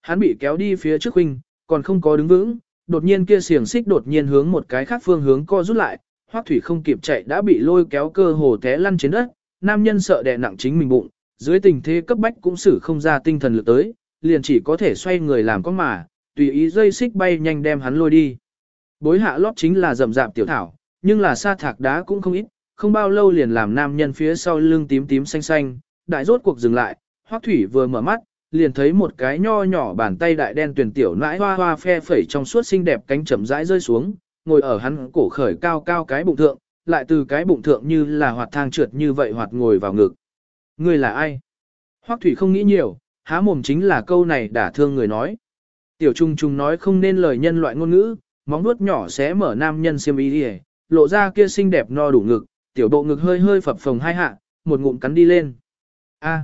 Hắn bị kéo đi phía trước huynh, còn không có đứng vững, đột nhiên kia xiềng xích đột nhiên hướng một cái khác phương hướng co rút lại, Hoắc Thủy không kịp chạy đã bị lôi kéo cơ hồ té lăn trên đất, nam nhân sợ đè nặng chính mình bụng, dưới tình thế cấp bách cũng sử không ra tinh thần lực tới, liền chỉ có thể xoay người làm con mà, tùy ý dây xích bay nhanh đem hắn lôi đi. Bối hạ lót chính là rậm rạp tiểu thảo, nhưng là sa thạc đá cũng không ít, không bao lâu liền làm nam nhân phía sau lưng tím tím xanh xanh, đại rốt cuộc dừng lại, Hoắc Thủy vừa mở mắt, liền thấy một cái nho nhỏ bàn tay đại đen tuyển tiểu nãi hoa hoa phe phẩy trong suốt xinh đẹp cánh chậm rãi rơi xuống, ngồi ở hắn cổ khởi cao cao cái bụng thượng, lại từ cái bụng thượng như là hoạt thang trượt như vậy hoạt ngồi vào ngực. Ngươi là ai? Hoắc Thủy không nghĩ nhiều, há mồm chính là câu này đả thương người nói. Tiểu Trung Trung nói không nên lời nhân loại ngôn ngữ, móng vuốt nhỏ xé mở nam nhân xiêm y đi, lộ ra kia xinh đẹp no đủ ngực, tiểu bộ ngực hơi hơi phập phồng hai hạ, một ngụm cắn đi lên. A,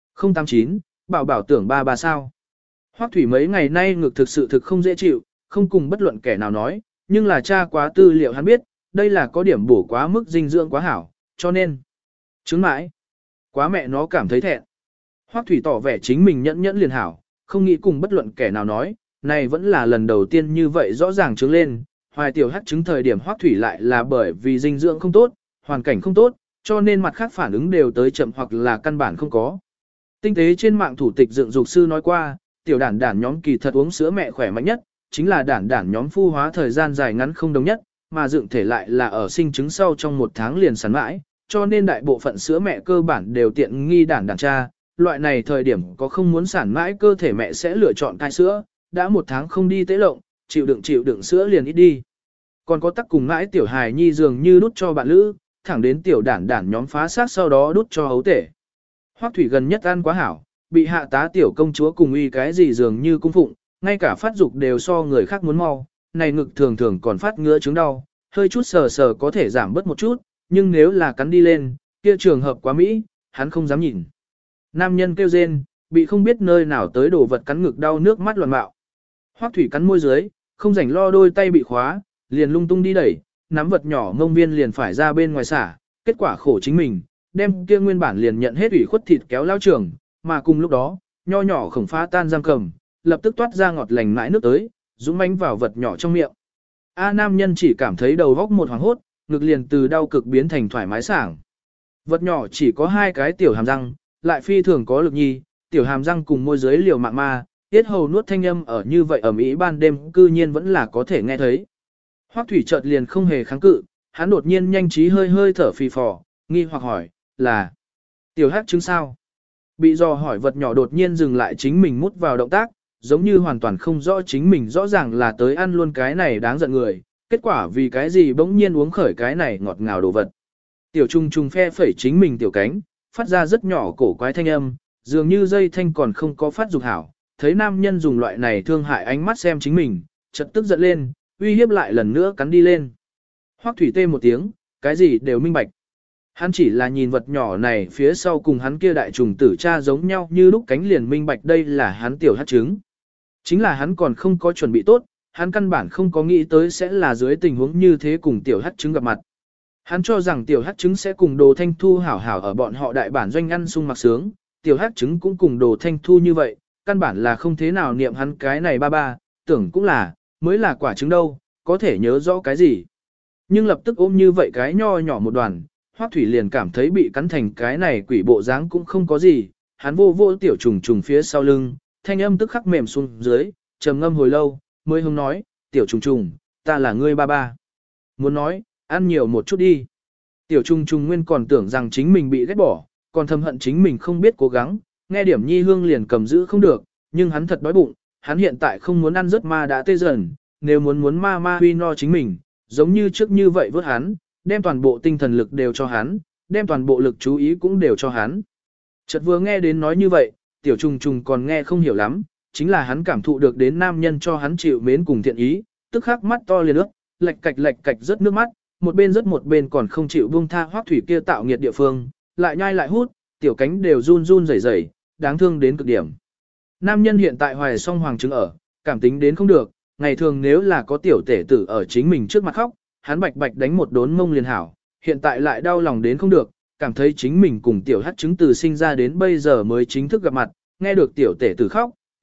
089, bảo bảo tưởng ba sao. Hoắc Thủy mấy ngày nay ngực thực sự thực không dễ chịu, không cùng bất luận kẻ nào nói, nhưng là tra quá tư liệu hắn biết, đây là có điểm bổ quá mức dinh dưỡng quá hảo, cho nên chứng mãi. Quá mẹ nó cảm thấy thẹn. Hoắc Thủy tỏ vẻ chính mình nhẫn nhẫn liền hảo, không nghĩ cùng bất luận kẻ nào nói, này vẫn là lần đầu tiên như vậy rõ ràng trứng lên, hoài tiểu hắc chứng thời điểm Hoắc Thủy lại là bởi vì dinh dưỡng không tốt, hoàn cảnh không tốt, cho nên mặt khác phản ứng đều tới chậm hoặc là căn bản không có. Tinh tế trên mạng thủ tịch dựng dục sư nói qua, tiểu đản đản nhóm kỳ thật uống sữa mẹ khỏe mạnh nhất, chính là đản đản nhóm phu hóa thời gian dài ngắn không đồng nhất, mà dựng thể lại là ở sinh trứng sau trong một tháng liền sản mãi, cho nên đại bộ phận sữa mẹ cơ bản đều tiện nghi đản đản cha. Loại này thời điểm có không muốn sản mãi cơ thể mẹ sẽ lựa chọn cai sữa, đã một tháng không đi tế lộng, chịu đựng sữa liền ít đi. Còn có tắc cùng mãi tiểu hài nhi dường như đút cho bạn lữ, thẳng đến tiểu đản đản nhóm phá xác sau đó đút cho hấu tể. Hoắc Thủy gần nhất ăn quá hảo, bị hạ tá tiểu công chúa cùng uy cái gì dường như cung phụng, ngay cả phát dục đều so người khác muốn mau, này ngực thường thường còn phát ngứa chứng đau, hơi chút sờ sờ có thể giảm bớt một chút, nhưng nếu là cắn đi lên, kia trường hợp quá mỹ, hắn không dám nhìn. Nam nhân kêu rên, bị không biết nơi nào tới đổ vật cắn ngực đau nước mắt loạn bạo. Hoắc Thủy cắn môi dưới, không rảnh lo đôi tay bị khóa, liền lung tung đi đẩy, nắm vật nhỏ ngông viên liền phải ra bên ngoài xả, kết quả khổ chính mình, đem kia nguyên bản liền nhận hết ủy khuất thịt kéo lao trường, mà cùng lúc đó, nho nhỏ khổng phá tan giam cầm, lập tức toát ra ngọt lành mãi nước tới, dũng mãnh vào vật nhỏ trong miệng. A nam nhân chỉ cảm thấy đầu góc một hoàng hốt, ngực liền từ đau cực biến thành thoải mái sảng. Vật nhỏ chỉ có hai cái tiểu hàm răng, lại phi thường có lực nhi, tiểu hàm răng cùng môi dưới liều mạng ma, tiết hầu nuốt thanh âm ở như vậy ở Mỹ ban đêm cư nhiên vẫn là có thể nghe thấy. Hoắc Thủy chợt liền không hề kháng cự, hắn đột nhiên nhanh trí hơi hơi thở phì phò, nghi hoặc hỏi, là tiểu hắc trứng sao? Bị dò hỏi vật nhỏ đột nhiên dừng lại chính mình mút vào động tác, giống như hoàn toàn không rõ chính mình rõ ràng là tới ăn luôn cái này đáng giận người, kết quả vì cái gì bỗng nhiên uống khởi cái này ngọt ngào đồ vật. Tiểu Trung Trung phe phẩy chính mình tiểu cánh, phát ra rất nhỏ cổ quái thanh âm, dường như dây thanh còn không có phát dục hảo, thấy nam nhân dùng loại này thương hại ánh mắt xem chính mình, chợt tức giận lên, uy hiếp lại lần nữa cắn đi lên. Hoắc Thủy tê một tiếng, cái gì đều minh bạch. Hắn chỉ là nhìn vật nhỏ này phía sau cùng hắn kia đại trùng tử cha giống nhau như lúc cánh liền minh bạch đây là hắn tiểu hắc trứng. Chính là hắn còn không có chuẩn bị tốt, hắn căn bản không có nghĩ tới sẽ là dưới tình huống như thế cùng tiểu hắc trứng gặp mặt. Hắn cho rằng tiểu hắc trứng sẽ cùng Đồ Thanh Thu hảo hảo ở bọn họ đại bản doanh ăn sung mặc sướng, tiểu hắc trứng cũng cùng Đồ Thanh Thu như vậy, căn bản là không thế nào niệm hắn cái này ba, tưởng cũng là, mới là quả trứng đâu, có thể nhớ rõ cái gì. Nhưng lập tức ôm như vậy cái nho nhỏ một đoàn, Hoắc Thủy liền cảm thấy bị cắn thành cái này quỷ bộ dáng cũng không có gì, hắn vô vô tiểu trùng trùng phía sau lưng, thanh âm tức khắc mềm xuống dưới, trầm ngâm hồi lâu, mới hông nói, tiểu trùng trùng, ta là ngươi ba. Muốn nói, ăn nhiều một chút đi. Tiểu trùng trùng nguyên còn tưởng rằng chính mình bị ghét bỏ, còn thầm hận chính mình không biết cố gắng, nghe điểm nhi hương liền cầm giữ không được, nhưng hắn thật đói bụng, hắn hiện tại không muốn ăn rớt ma đã tê dần, nếu muốn ma huy no chính mình, giống như trước như vậy vớt hắn, đem toàn bộ tinh thần lực đều cho hắn, đem toàn bộ lực chú ý cũng đều cho hắn. Chợt vừa nghe đến nói như vậy, tiểu trùng trùng còn nghe không hiểu lắm, chính là hắn cảm thụ được đến nam nhân cho hắn chịu mến cùng thiện ý, tức khắc mắt to liền ướt, lệch cạch rớt nước mắt, một bên còn không chịu buông tha Hoắc Thủy kia tạo nghiệt địa phương, lại nhai lại hút, tiểu cánh đều run rẩy, đáng thương đến cực điểm. Nam nhân hiện tại hoài song hoàng trứng ở, cảm tính đến không được, ngày thường nếu là có tiểu tể tử ở chính mình trước mặt khóc, hắn bạch đánh một đốn mông liền hảo, hiện tại lại đau lòng đến không được, cảm thấy chính mình cùng tiểu hắc trứng từ sinh ra đến bây giờ mới chính thức gặp mặt, nghe được tiểu tể tử khóc,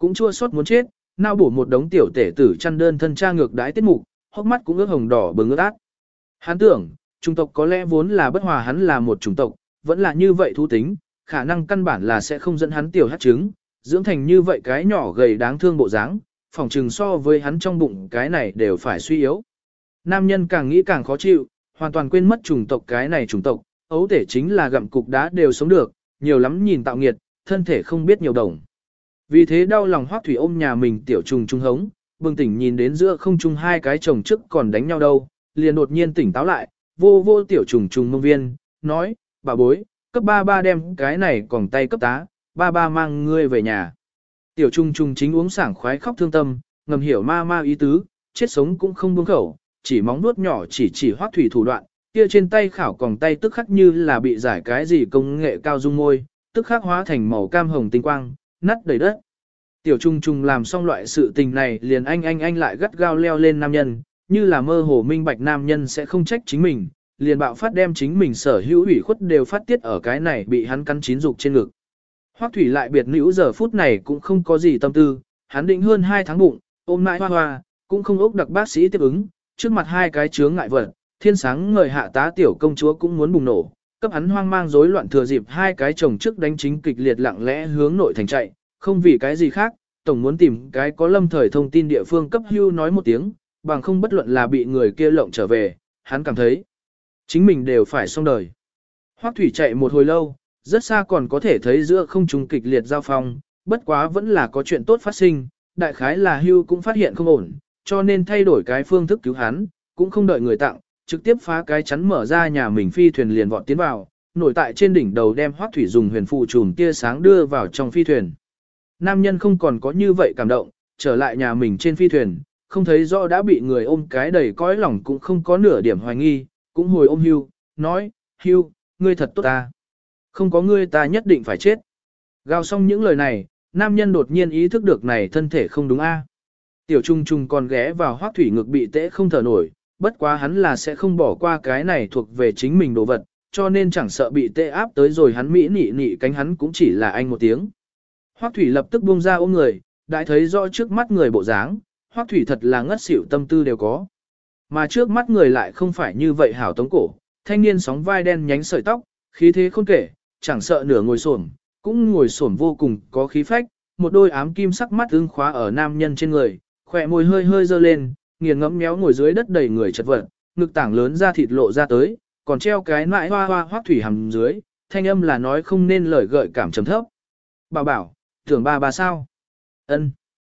cũng chua xót muốn chết, nao bổ một đống tiểu tể tử chăn đơn thân cha ngược đái tiết mục, hốc mắt cũng ướt hồng đỏ bừng ướt át. Hắn tưởng, chủng tộc có lẽ vốn là bất hòa, hắn là một chủng tộc, vẫn là như vậy thú tính, khả năng căn bản là sẽ không dẫn hắn tiểu hát trứng, dưỡng thành như vậy cái nhỏ gầy đáng thương bộ dáng, phỏng chừng so với hắn trong bụng cái này đều phải suy yếu. Nam nhân càng nghĩ càng khó chịu, hoàn toàn quên mất chủng tộc cái này chủng tộc, ấu thể chính là gặm cục đá đều sống được, nhiều lắm nhìn tạo nghiệt, thân thể không biết nhiều đồng. Vì thế đau lòng Hoắc Thủy ôm nhà mình tiểu trùng trung hống, bừng tỉnh nhìn đến giữa không trung hai cái chồng trước còn đánh nhau đâu, liền đột nhiên tỉnh táo lại, vô vô tiểu trùng trùng mông viên, nói, bà bối, cấp ba ba đem cái này còn tay cấp tá, ba ba mang ngươi về nhà. Tiểu trùng trùng chính uống sảng khoái khóc thương tâm, ngầm hiểu ma ma ý tứ, chết sống cũng không buông khẩu, chỉ móng nuốt nhỏ chỉ Hoắc Thủy thủ đoạn, kia trên tay khảo còng tay tức khắc như là bị giải cái gì công nghệ cao dung môi, tức khắc hóa thành màu cam hồng tinh quang, nắt đầy đất. Tiểu Trung Trung làm xong loại sự tình này liền anh lại gắt gao leo lên nam nhân, như là mơ hồ minh bạch nam nhân sẽ không trách chính mình, liền bạo phát đem chính mình sở hữu ủy khuất đều phát tiết ở cái này bị hắn cắn chín dục trên ngực. Hoắc Thủy lại biệt nữ giờ phút này cũng không có gì tâm tư, hắn định hơn 2 tháng bụng, ôm mãi hoa hoa, cũng không ốc đặc bác sĩ tiếp ứng, trước mặt hai cái chướng ngại vật, thiên sáng ngời hạ tá tiểu công chúa cũng muốn bùng nổ, cấp hắn hoang mang rối loạn thừa dịp hai cái chồng trước đánh chính kịch liệt lặng lẽ hướng nội thành chạy, không vì cái gì khác, tổng muốn tìm cái có lâm thời thông tin địa phương cấp hưu nói một tiếng, bằng không bất luận là bị người kia lộng trở về, hắn cảm thấy chính mình đều phải xong đời. Hoắc Thủy chạy một hồi lâu, rất xa còn có thể thấy giữa không trung kịch liệt giao phong, bất quá vẫn là có chuyện tốt phát sinh, đại khái là hưu cũng phát hiện không ổn, cho nên thay đổi cái phương thức cứu hắn, cũng không đợi người tặng, trực tiếp phá cái chắn mở ra nhà mình phi thuyền liền vọt tiến vào, nổi tại trên đỉnh đầu đem Hoắc Thủy dùng huyền phù chùm tia sáng đưa vào trong phi thuyền. Nam nhân không còn có như vậy cảm động, trở lại nhà mình trên phi thuyền, không thấy rõ đã bị người ôm cái đầy cõi lòng cũng không có nửa điểm hoài nghi, cũng hồi ôm Hưu, nói, Hưu, ngươi thật tốt ta. Không có ngươi ta nhất định phải chết. Gào xong những lời này, nam nhân đột nhiên ý thức được này thân thể không đúng a. Tiểu Trung Trung còn ghé vào Hoắc Thủy ngực bị tễ không thở nổi, bất quá hắn là sẽ không bỏ qua cái này thuộc về chính mình đồ vật, cho nên chẳng sợ bị tê áp tới rồi hắn mỹ nị nị cánh hắn cũng chỉ là anh một tiếng. Hoắc Thủy lập tức buông ra ôm người, đã thấy rõ trước mắt người bộ dáng, Hoắc Thủy thật là ngất xỉu tâm tư đều có. Mà trước mắt người lại không phải như vậy hảo tống cổ, thanh niên sóng vai đen nhánh sợi tóc, khí thế khôn kể, chẳng sợ nửa ngồi xổm, cũng ngồi xổm vô cùng có khí phách, một đôi ám kim sắc mắt ưng khóa ở nam nhân trên người, khỏe môi hơi hơi dơ lên, nghiền ngẫm méo ngồi dưới đất đầy người chật vật, ngực tảng lớn ra thịt lộ ra tới, còn treo cái nại hoa hoa Hoắc Thủy hầm dưới, thanh âm là nói không nên lời gợi cảm trầm thấp. Bảo bảo, tưởng ba sao? Ân.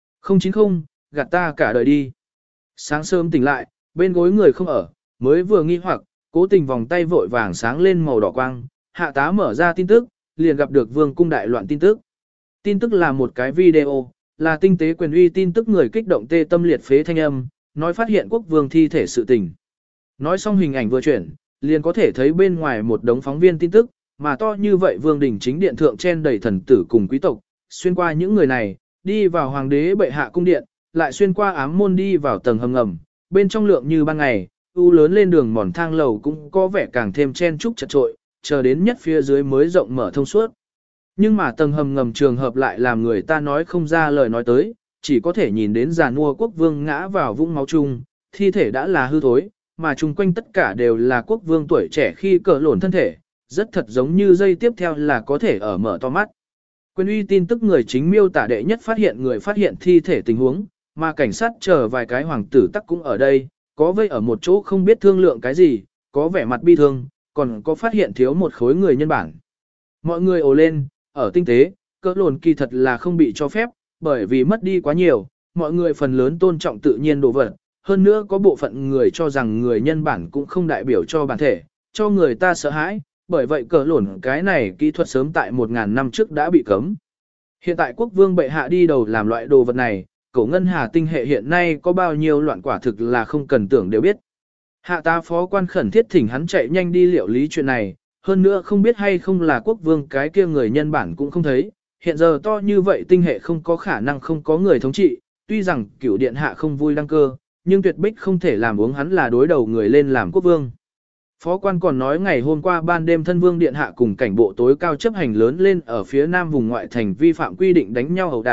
090, gạt ta cả đời đi. Sáng sớm tỉnh lại, bên gối người không ở, mới vừa nghi hoặc, cố tình vòng tay vội vàng sáng lên màu đỏ quang, hạ tá mở ra tin tức, liền gặp được vương cung đại loạn tin tức. Tin tức là một cái video, là tinh tế quyền uy tin tức người kích động tê tâm liệt phế thanh âm, nói phát hiện quốc vương thi thể sự tình. Nói xong hình ảnh vừa chuyển, liền có thể thấy bên ngoài một đống phóng viên tin tức, mà to như vậy vương đình chính điện thượng chen đầy thần tử cùng quý tộc, xuyên qua những người này, đi vào hoàng đế bệ hạ cung điện, lại xuyên qua ám môn đi vào tầng hầm ngầm, bên trong lượng như ban ngày, u lớn lên đường mòn thang lầu cũng có vẻ càng thêm chen chúc chật trội, chờ đến nhất phía dưới mới rộng mở thông suốt. Nhưng mà tầng hầm ngầm trường hợp lại làm người ta nói không ra lời nói tới, chỉ có thể nhìn đến giàn mua quốc vương ngã vào vũng máu chung, thi thể đã là hư thối, mà chung quanh tất cả đều là quốc vương tuổi trẻ khi cỡ lổn thân thể, rất thật giống như dây tiếp theo là có thể ở mở to mắt. Quyền uy tin tức người chính miêu tả đệ nhất phát hiện người phát hiện thi thể tình huống, mà cảnh sát chờ vài cái hoàng tử tắc cũng ở đây, có vây ở một chỗ không biết thương lượng cái gì, có vẻ mặt bi thương, còn có phát hiện thiếu một khối người nhân bản. Mọi người ồ lên, ở tinh tế, cỡ lồn kỳ thật là không bị cho phép, bởi vì mất đi quá nhiều, mọi người phần lớn tôn trọng tự nhiên đồ vật, hơn nữa có bộ phận người cho rằng người nhân bản cũng không đại biểu cho bản thể, cho người ta sợ hãi, bởi vậy cỡ lồn cái này kỹ thuật sớm tại 1000 năm trước đã bị cấm. Hiện tại quốc vương bệ hạ đi đầu làm loại đồ vật này, cổ ngân hà tinh hệ hiện nay có bao nhiêu loạn quả thực là không cần tưởng đều biết. Hạ tá phó quan khẩn thiết thỉnh hắn chạy nhanh đi liệu lý chuyện này, hơn nữa không biết hay không là quốc vương cái kia người nhân bản cũng không thấy, hiện giờ to như vậy tinh hệ không có khả năng không có người thống trị, tuy rằng cửu điện hạ không vui đăng cơ, nhưng tuyệt bích không thể làm uống hắn là đối đầu người lên làm quốc vương. Phó quan còn nói ngày hôm qua ban đêm thân vương điện hạ cùng cảnh bộ tối cao chấp hành lớn lên ở phía nam vùng ngoại thành vi phạm quy định đánh nhau ẩu đả,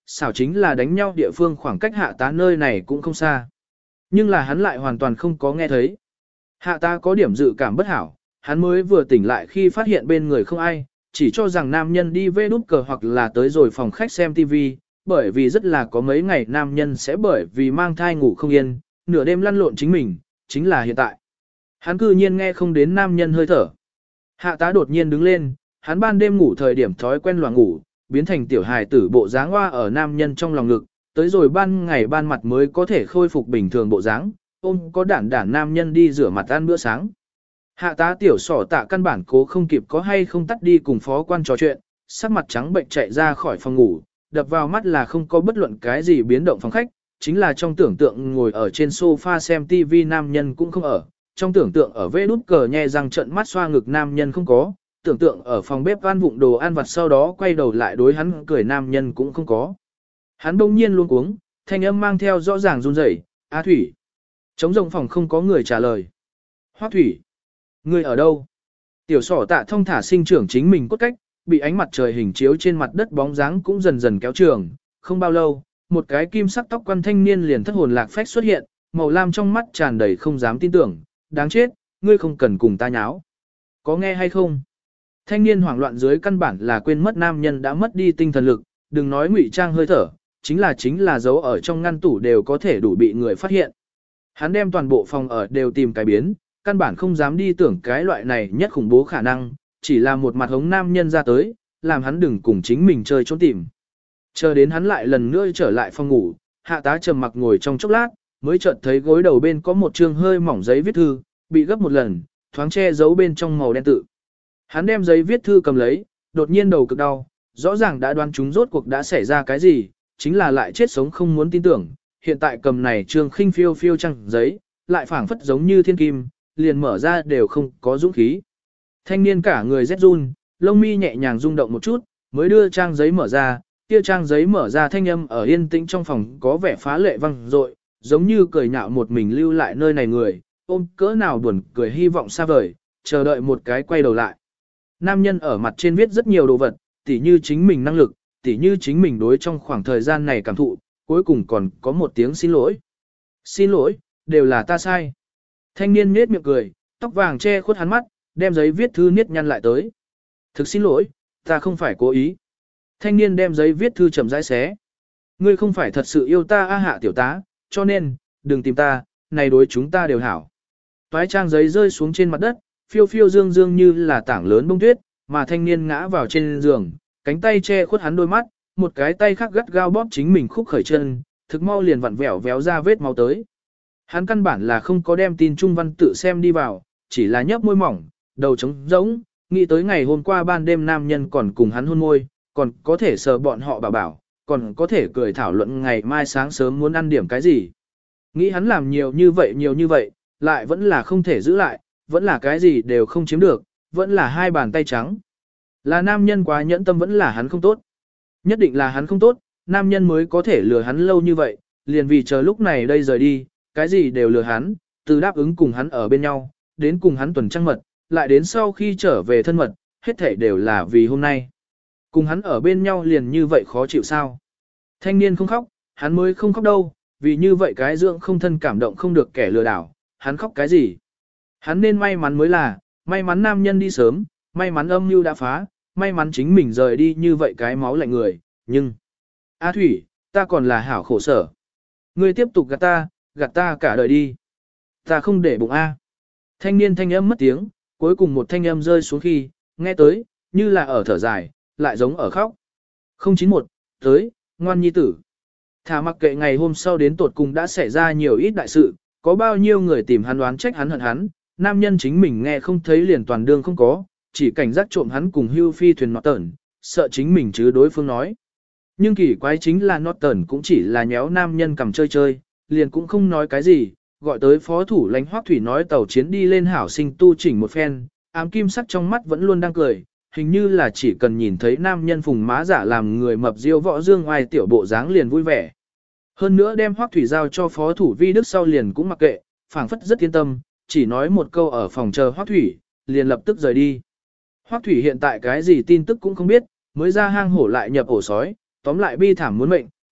xảo chính là đánh nhau địa phương khoảng cách hạ tá nơi này cũng không xa. Nhưng là hắn lại hoàn toàn không có nghe thấy. Hạ tá có điểm dự cảm bất hảo, hắn mới vừa tỉnh lại khi phát hiện bên người không ai, chỉ cho rằng nam nhân đi về đút cờ hoặc là tới rồi phòng khách xem TV, bởi vì rất là có mấy ngày nam nhân sẽ bởi vì mang thai ngủ không yên, nửa đêm lăn lộn chính mình, chính là hiện tại. Hắn cư nhiên nghe không đến nam nhân hơi thở. Hạ tá đột nhiên đứng lên, hắn ban đêm ngủ thời điểm thói quen loạn ngủ, biến thành tiểu hài tử bộ dáng hoa ở nam nhân trong lòng ngực, tới rồi ban ngày ban mặt mới có thể khôi phục bình thường bộ dáng, ôm có đản nam nhân đi rửa mặt ăn bữa sáng. Hạ tá tiểu sỏ tạ căn bản cố không kịp có hay không tắt đi cùng phó quan trò chuyện, sắc mặt trắng bệnh chạy ra khỏi phòng ngủ, đập vào mắt là không có bất luận cái gì biến động phòng khách, chính là trong tưởng tượng ngồi ở trên sofa xem TV nam nhân cũng không ở, trong tưởng tượng ở vê đút cờ nhe răng trận mắt xoa ngực nam nhân không có, tưởng tượng ở phòng bếp ăn vụng đồ ăn vặt sau đó quay đầu lại đối hắn cười nam nhân cũng không có. Hắn bỗng nhiên luôn cuống, thanh âm mang theo rõ ràng run rẩy, "A Thủy." Trống rộng phòng không có người trả lời. "Hoắc Thủy, ngươi ở đâu?" Tiểu sỏ tạ thông thả sinh trưởng chính mình cốt cách, bị ánh mặt trời hình chiếu trên mặt đất bóng dáng cũng dần dần kéo trường, không bao lâu, một cái kim sắc tóc quan thanh niên liền thất hồn lạc phách xuất hiện, màu lam trong mắt tràn đầy không dám tin tưởng, "Đáng chết, ngươi không cần cùng ta nháo. Có nghe hay không?" Thanh niên hoảng loạn dưới căn bản là quên mất nam nhân đã mất đi tinh thần lực, đừng nói ngụy trang hơi thở, chính là giấu ở trong ngăn tủ đều có thể đủ bị người phát hiện. Hắn đem toàn bộ phòng ở đều tìm cái biến, căn bản không dám đi tưởng cái loại này nhất khủng bố khả năng, chỉ là một mặt hống nam nhân ra tới, làm hắn đừng cùng chính mình chơi trốn tìm. Chờ đến hắn lại lần nữa trở lại phòng ngủ, hạ tá trầm mặc ngồi trong chốc lát, mới chợt thấy gối đầu bên có một chương hơi mỏng giấy viết thư, bị gấp một lần, thoáng che giấu bên trong màu đen tự. Hắn đem giấy viết thư cầm lấy, đột nhiên đầu cực đau, rõ ràng đã đoán chúng rốt cuộc đã xảy ra cái gì, chính là lại chết sống không muốn tin tưởng, hiện tại cầm này trương khinh phiêu phiêu trăng giấy, lại phảng phất giống như thiên kim, liền mở ra đều không có dũng khí. Thanh niên cả người rét run, lông mi nhẹ nhàng rung động một chút, mới đưa trang giấy mở ra, kia trang giấy mở ra thanh âm ở yên tĩnh trong phòng có vẻ phá lệ vang dội, giống như cười nhạo một mình lưu lại nơi này người, ôm cỡ nào buồn cười hy vọng xa vời, chờ đợi một cái quay đầu lại. Nam nhân ở mặt trên viết rất nhiều đồ vật, tỉ như chính mình năng lực, tỉ như chính mình đối trong khoảng thời gian này cảm thụ, cuối cùng còn có một tiếng xin lỗi. "Xin lỗi, đều là ta sai." Thanh niên nhếch miệng cười, tóc vàng che khuất hắn mắt, đem giấy viết thư niết nhăn lại tới. "Thực xin lỗi, ta không phải cố ý." Thanh niên đem giấy viết thư chậm rãi xé. "Ngươi không phải thật sự yêu ta a Hạ tiểu tá, cho nên, đừng tìm ta, này đối chúng ta đều hảo." Toái trang giấy rơi xuống trên mặt đất, phiêu phiêu dương dương như là tảng lớn bông tuyết, mà thanh niên ngã vào trên giường, cánh tay che khuất hắn đôi mắt, một cái tay khác gắt gao bóp chính mình khúc khởi chân, thực mau liền vặn vẹo véo ra vết máu tới. Hắn căn bản là không có đem tin trung văn tự xem đi vào, chỉ là nhấp môi mỏng, đầu trống rỗng, nghĩ tới ngày hôm qua ban đêm nam nhân còn cùng hắn hôn môi, còn có thể sờ bọn họ bảo, còn có thể cười thảo luận ngày mai sáng sớm muốn ăn điểm cái gì. Nghĩ hắn làm nhiều như vậy, lại vẫn là không thể giữ lại, vẫn là cái gì đều không chiếm được, vẫn là hai bàn tay trắng. Là nam nhân quá nhẫn tâm, vẫn là hắn không tốt. Nhất định là hắn không tốt, nam nhân mới có thể lừa hắn lâu như vậy, liền vì chờ lúc này đây rời đi, cái gì đều lừa hắn, từ đáp ứng cùng hắn ở bên nhau, đến cùng hắn tuần trăng mật, lại đến sau khi trở về thân mật, hết thảy đều là vì hôm nay. Cùng hắn ở bên nhau liền như vậy khó chịu sao? Thanh niên không khóc, hắn mới không khóc đâu, vì như vậy cái dưỡng không thân cảm động không được kẻ lừa đảo, hắn khóc cái gì? Hắn nên may mắn mới là, may mắn nam nhân đi sớm, may mắn âm mưu đã phá, may mắn chính mình rời đi như vậy cái máu lạnh người, nhưng... A Thủy, ta còn là hảo khổ sở. Ngươi tiếp tục gạt ta cả đời đi. Ta không để bụng A. Thanh niên thanh âm mất tiếng, cuối cùng một thanh âm rơi xuống khi, nghe tới, như là ở thở dài, lại giống ở khóc. 091, tới, ngoan nhi tử. Thả mặc kệ ngày hôm sau đến tột cùng đã xảy ra nhiều ít đại sự, có bao nhiêu người tìm hắn đoán trách hắn hận hắn, nam nhân chính mình nghe không thấy liền toàn đương không có, chỉ cảnh giác trộm hắn cùng hưu phi thuyền nọt tẩn, sợ chính mình chứ đối phương nói. Nhưng kỳ quái chính là nọt tẩn cũng chỉ là nhéo nam nhân cầm chơi, liền cũng không nói cái gì, gọi tới phó thủ lãnh Hoắc Thủy nói tàu chiến đi lên hảo sinh tu chỉnh một phen, ám kim sắc trong mắt vẫn luôn đang cười, hình như là chỉ cần nhìn thấy nam nhân phùng má giả làm người mập diêu võ dương oai tiểu bộ dáng liền vui vẻ. Hơn nữa đem Hoắc Thủy giao cho phó thủ vi đức sau liền cũng mặc kệ, phảng phất rất yên tâm, chỉ nói một câu ở phòng chờ Hoắc Thủy, liền lập tức rời đi. Hoắc Thủy hiện tại cái gì tin tức cũng không biết, mới ra hang hổ lại nhập ổ sói, tóm lại bi thảm muốn mệnh,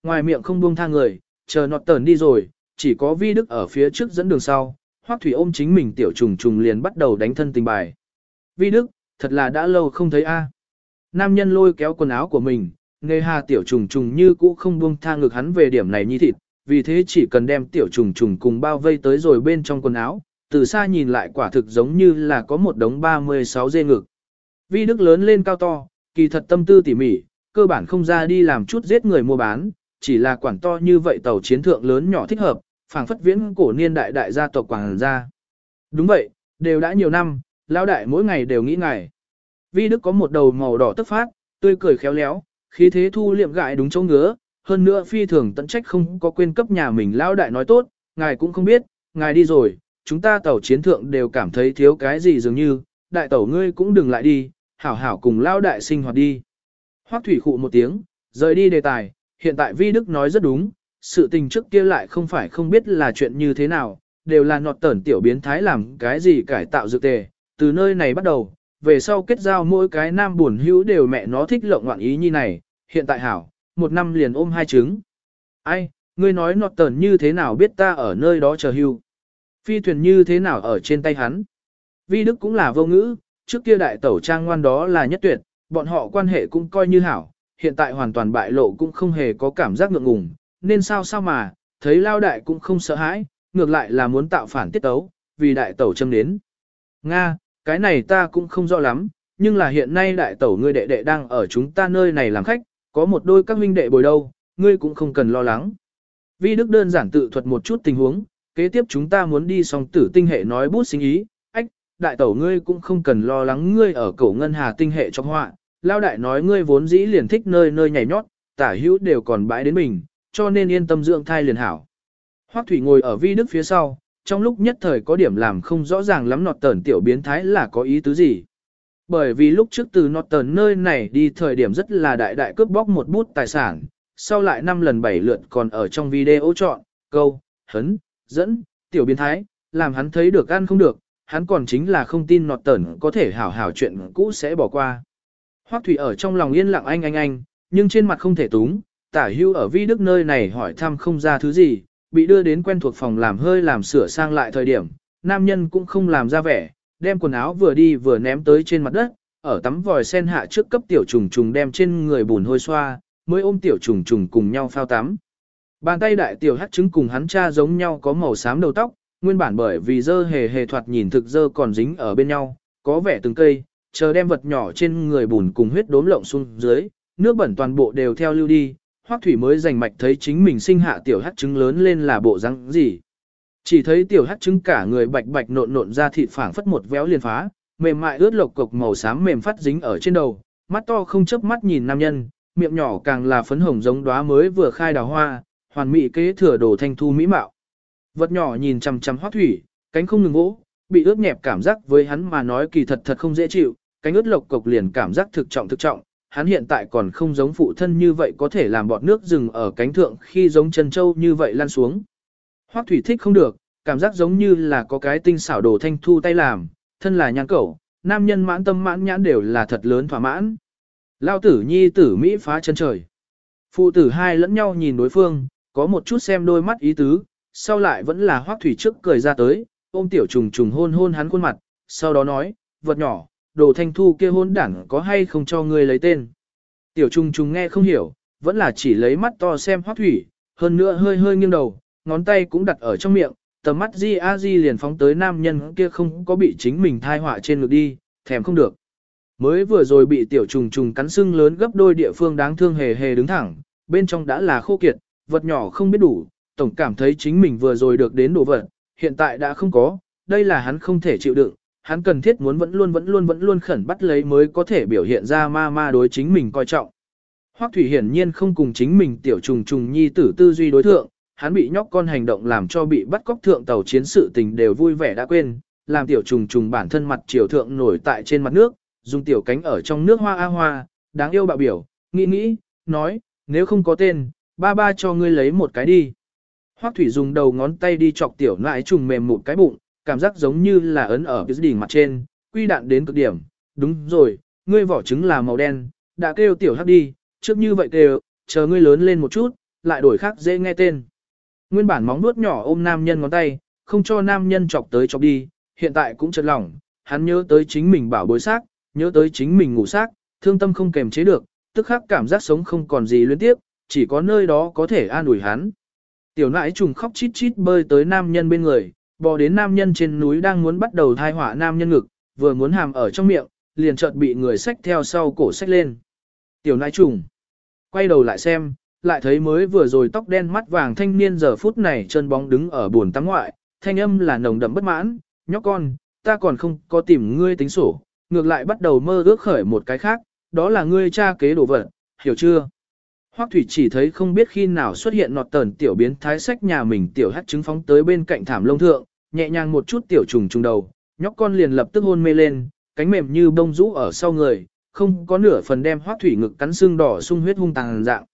ngoài miệng không buông tha người, chờ nọt tờn đi rồi, chỉ có Vi Đức ở phía trước dẫn đường sau, Hoắc Thủy ôm chính mình tiểu trùng trùng liền bắt đầu đánh thân tình bài. Vi Đức, thật là đã lâu không thấy a. Nam nhân lôi kéo quần áo của mình, nghề hà tiểu trùng trùng như cũ không buông tha ngực hắn về điểm này nhi thịt, vì thế chỉ cần đem tiểu trùng trùng cùng bao vây tới rồi bên trong quần áo, từ xa nhìn lại quả thực giống như là có một đống 36 dê ngực. Vi Đức lớn lên cao to, kỳ thật tâm tư tỉ mỉ, cơ bản không ra đi làm chút giết người mua bán, chỉ là quản to như vậy tàu chiến thượng lớn nhỏ thích hợp, phảng phất viễn cổ niên đại đại gia tộc quảng gia. Đúng vậy, đều đã nhiều năm, lão đại mỗi ngày đều nghĩ ngài. Vi Đức có một đầu màu đỏ tức phát, tươi cười khéo léo, khí thế thu liệm gại đúng chỗ ngứa, hơn nữa phi thường tận trách không có quên cấp nhà mình lão đại nói tốt, ngài cũng không biết, ngài đi rồi, chúng ta tàu chiến thượng đều cảm thấy thiếu cái gì dường như, đại tẩu ngươi cũng đừng lại đi, hảo hảo cùng lão đại sinh hoạt đi. Hoắc Thủy khụ một tiếng, rời đi đề tài, hiện tại Vi Đức nói rất đúng, sự tình trước kia lại không phải không biết là chuyện như thế nào, đều là nọt tẩn tiểu biến thái làm cái gì cải tạo dược tề, từ nơi này bắt đầu, về sau kết giao mỗi cái nam buồn hữu đều mẹ nó thích lộng ngoạn ý như này, hiện tại hảo, một năm liền ôm 2 trứng. Ai, ngươi nói nọt tẩn như thế nào biết ta ở nơi đó chờ hưu? Phi thuyền như thế nào ở trên tay hắn? Vi Đức cũng là vô ngữ, trước kia đại tẩu trang ngoan đó là nhất tuyệt, bọn họ quan hệ cũng coi như hảo, hiện tại hoàn toàn bại lộ cũng không hề có cảm giác ngượng ngùng, nên sao mà, thấy lao đại cũng không sợ hãi, ngược lại là muốn tạo phản tiết tấu, vì đại tẩu châm đến. Nga, cái này ta cũng không rõ lắm, nhưng là hiện nay đại tẩu ngươi đệ đệ đang ở chúng ta nơi này làm khách, có một đôi các huynh đệ bồi đâu, ngươi cũng không cần lo lắng. Vi Đức đơn giản tự thuật một chút tình huống, kế tiếp chúng ta muốn đi song tử tinh hệ nói bút sinh ý, ách, đại tẩu ngươi cũng không cần lo lắng ngươi ở cổ ngân hà tinh hệ trong họa, lao đại nói ngươi vốn dĩ liền thích nơi nơi nhảy nhót, tả hữu đều còn bãi đến mình, cho nên yên tâm dưỡng thai liền hảo. Hoắc Thủy ngồi ở Vi Đức phía sau, trong lúc nhất thời có điểm làm không rõ ràng lắm nọt tờn tiểu biến thái là có ý tứ gì. Bởi vì lúc trước từ nọt tờn nơi này đi thời điểm rất là đại cướp bóc một bút tài sản, sau lại 5 lần 7 lượt còn ở trong video chọn, câu, hấn, dẫn, tiểu biến thái, làm hắn thấy được ăn không được, hắn còn chính là không tin nọt tờn có thể hảo hảo chuyện cũ sẽ bỏ qua. Hoắc Thủy ở trong lòng yên lặng anh, nhưng trên mặt không thể túng, tả hưu ở Vi Đức nơi này hỏi thăm không ra thứ gì, bị đưa đến quen thuộc phòng làm hơi làm sửa sang lại thời điểm, nam nhân cũng không làm ra vẻ, đem quần áo vừa đi vừa ném tới trên mặt đất, ở tắm vòi sen hạ trước cấp tiểu trùng trùng đem trên người bùn hôi xoa, mới ôm tiểu trùng trùng cùng nhau phao tắm. Bàn tay đại tiểu hắc trứng cùng hắn cha giống nhau có màu xám đầu tóc, nguyên bản bởi vì dơ hề thoạt nhìn thực dơ còn dính ở bên nhau, có vẻ từng cây, chờ đem vật nhỏ trên người bùn cùng huyết đốm lộng xuống dưới, nước bẩn toàn bộ đều theo lưu đi, Hoắc Thủy mới rành mạch thấy chính mình sinh hạ tiểu hắc trứng lớn lên là bộ răng gì. Chỉ thấy tiểu hắc trứng cả người bạch nộn ra thịt phảng phất một véo liền phá, mềm mại ướt lộc cục màu xám mềm phát dính ở trên đầu, mắt to không chớp mắt nhìn nam nhân, miệng nhỏ càng là phấn hồng giống đóa mới vừa khai đào hoa, hoàn mỹ kế thừa đồ thanh thu mỹ mạo. Vật nhỏ nhìn chằm chằm Hoắc Thủy, cánh không ngừng vỗ, bị ướt nhẹp cảm giác với hắn mà nói kỳ thật không dễ chịu, cánh ướt lộc cục liền cảm giác thực trọng, hắn hiện tại còn không giống phụ thân như vậy có thể làm bọt nước rừng ở cánh thượng khi giống chân châu như vậy lăn xuống. Hoắc Thủy thích không được, cảm giác giống như là có cái tinh xảo đồ thanh thu tay làm, thân là nhan cẩu, nam nhân mãn tâm mãn nhãn đều là thật lớn thỏa mãn. Lao tử nhi tử Mỹ phá chân trời. Phụ tử hai lẫn nhau nhìn đối phương, có một chút xem đôi mắt ý tứ, sau lại vẫn là Hoắc Thủy trước cười ra tới, ôm tiểu trùng trùng hôn hắn khuôn mặt, sau đó nói, vật nhỏ, đồ thanh thu kia hôn đảng có hay không cho ngươi lấy tên. Tiểu trùng trùng nghe không hiểu, vẫn là chỉ lấy mắt to xem Hoắc Thủy, hơn nữa hơi nghiêng đầu, ngón tay cũng đặt ở trong miệng, tầm mắt di liền phóng tới nam nhân kia không có bị chính mình thai họa trên ngực đi, thèm không được. Mới vừa rồi bị tiểu trùng trùng cắn sưng lớn gấp đôi địa phương đáng thương hề đứng thẳng, bên trong đã là khô kiệt, vật nhỏ không biết đủ, tổng cảm thấy chính mình vừa rồi được đến đồ vật, hiện tại đã không có, đây là hắn không thể chịu đựng, hắn cần thiết muốn vẫn luôn khẩn bắt lấy mới có thể biểu hiện ra ma đối chính mình coi trọng. Hoắc Thủy hiển nhiên không cùng chính mình tiểu trùng trùng nhi tử tư duy đối thượng, hắn bị nhóc con hành động làm cho bị bắt cóc thượng tàu chiến sự tình đều vui vẻ đã quên, làm tiểu trùng trùng bản thân mặt chiều thượng nổi tại trên mặt nước, dùng tiểu cánh ở trong nước hoa a hoa, đáng yêu bạo biểu, nghĩ, nói, nếu không có tên, ba cho ngươi lấy một cái đi. Hoắc Thủy dùng đầu ngón tay đi chọc tiểu nãi trùng mềm một cái bụng, cảm giác giống như là ấn ở cái đỉnh mặt trên, quy đạn đến cực điểm, đúng rồi, ngươi vỏ trứng là màu đen, đã kêu tiểu hắc đi, trước như vậy kêu, chờ ngươi lớn lên một chút, lại đổi khác dễ nghe tên. Nguyên bản móng vuốt nhỏ ôm nam nhân ngón tay, không cho nam nhân chọc tới chọc đi, hiện tại cũng chợt lỏng, hắn nhớ tới chính mình bảo bối xác, nhớ tới chính mình ngủ xác, thương tâm không kềm chế được, tức khắc cảm giác sống không còn gì luyến tiếp, chỉ có nơi đó có thể an ủi hắn. Tiểu nãi trùng khóc chít chít bơi tới nam nhân bên người, bò đến nam nhân trên núi đang muốn bắt đầu thai họa nam nhân ngực, vừa muốn hàm ở trong miệng, liền chợt bị người xách theo sau cổ xách lên. Tiểu nãi trùng quay đầu lại xem, lại thấy mới vừa rồi tóc đen mắt vàng thanh niên giờ phút này chân bóng đứng ở buồn tắm ngoại, thanh âm là nồng đậm bất mãn, nhóc con, ta còn không có tìm ngươi tính sổ, ngược lại bắt đầu mơ ước khởi một cái khác, đó là ngươi cha kế đồ vật, hiểu chưa? Hoắc Thủy chỉ thấy không biết khi nào xuất hiện nọt tờn tiểu biến thái sách nhà mình tiểu hắt trứng phóng tới bên cạnh thảm lông thượng, nhẹ nhàng một chút tiểu trùng trùng đầu, nhóc con liền lập tức hôn mê lên, cánh mềm như bông rũ ở sau người, không có nửa phần đem Hoắc Thủy ngực cắn xương đỏ sung huyết hung tàn dạng.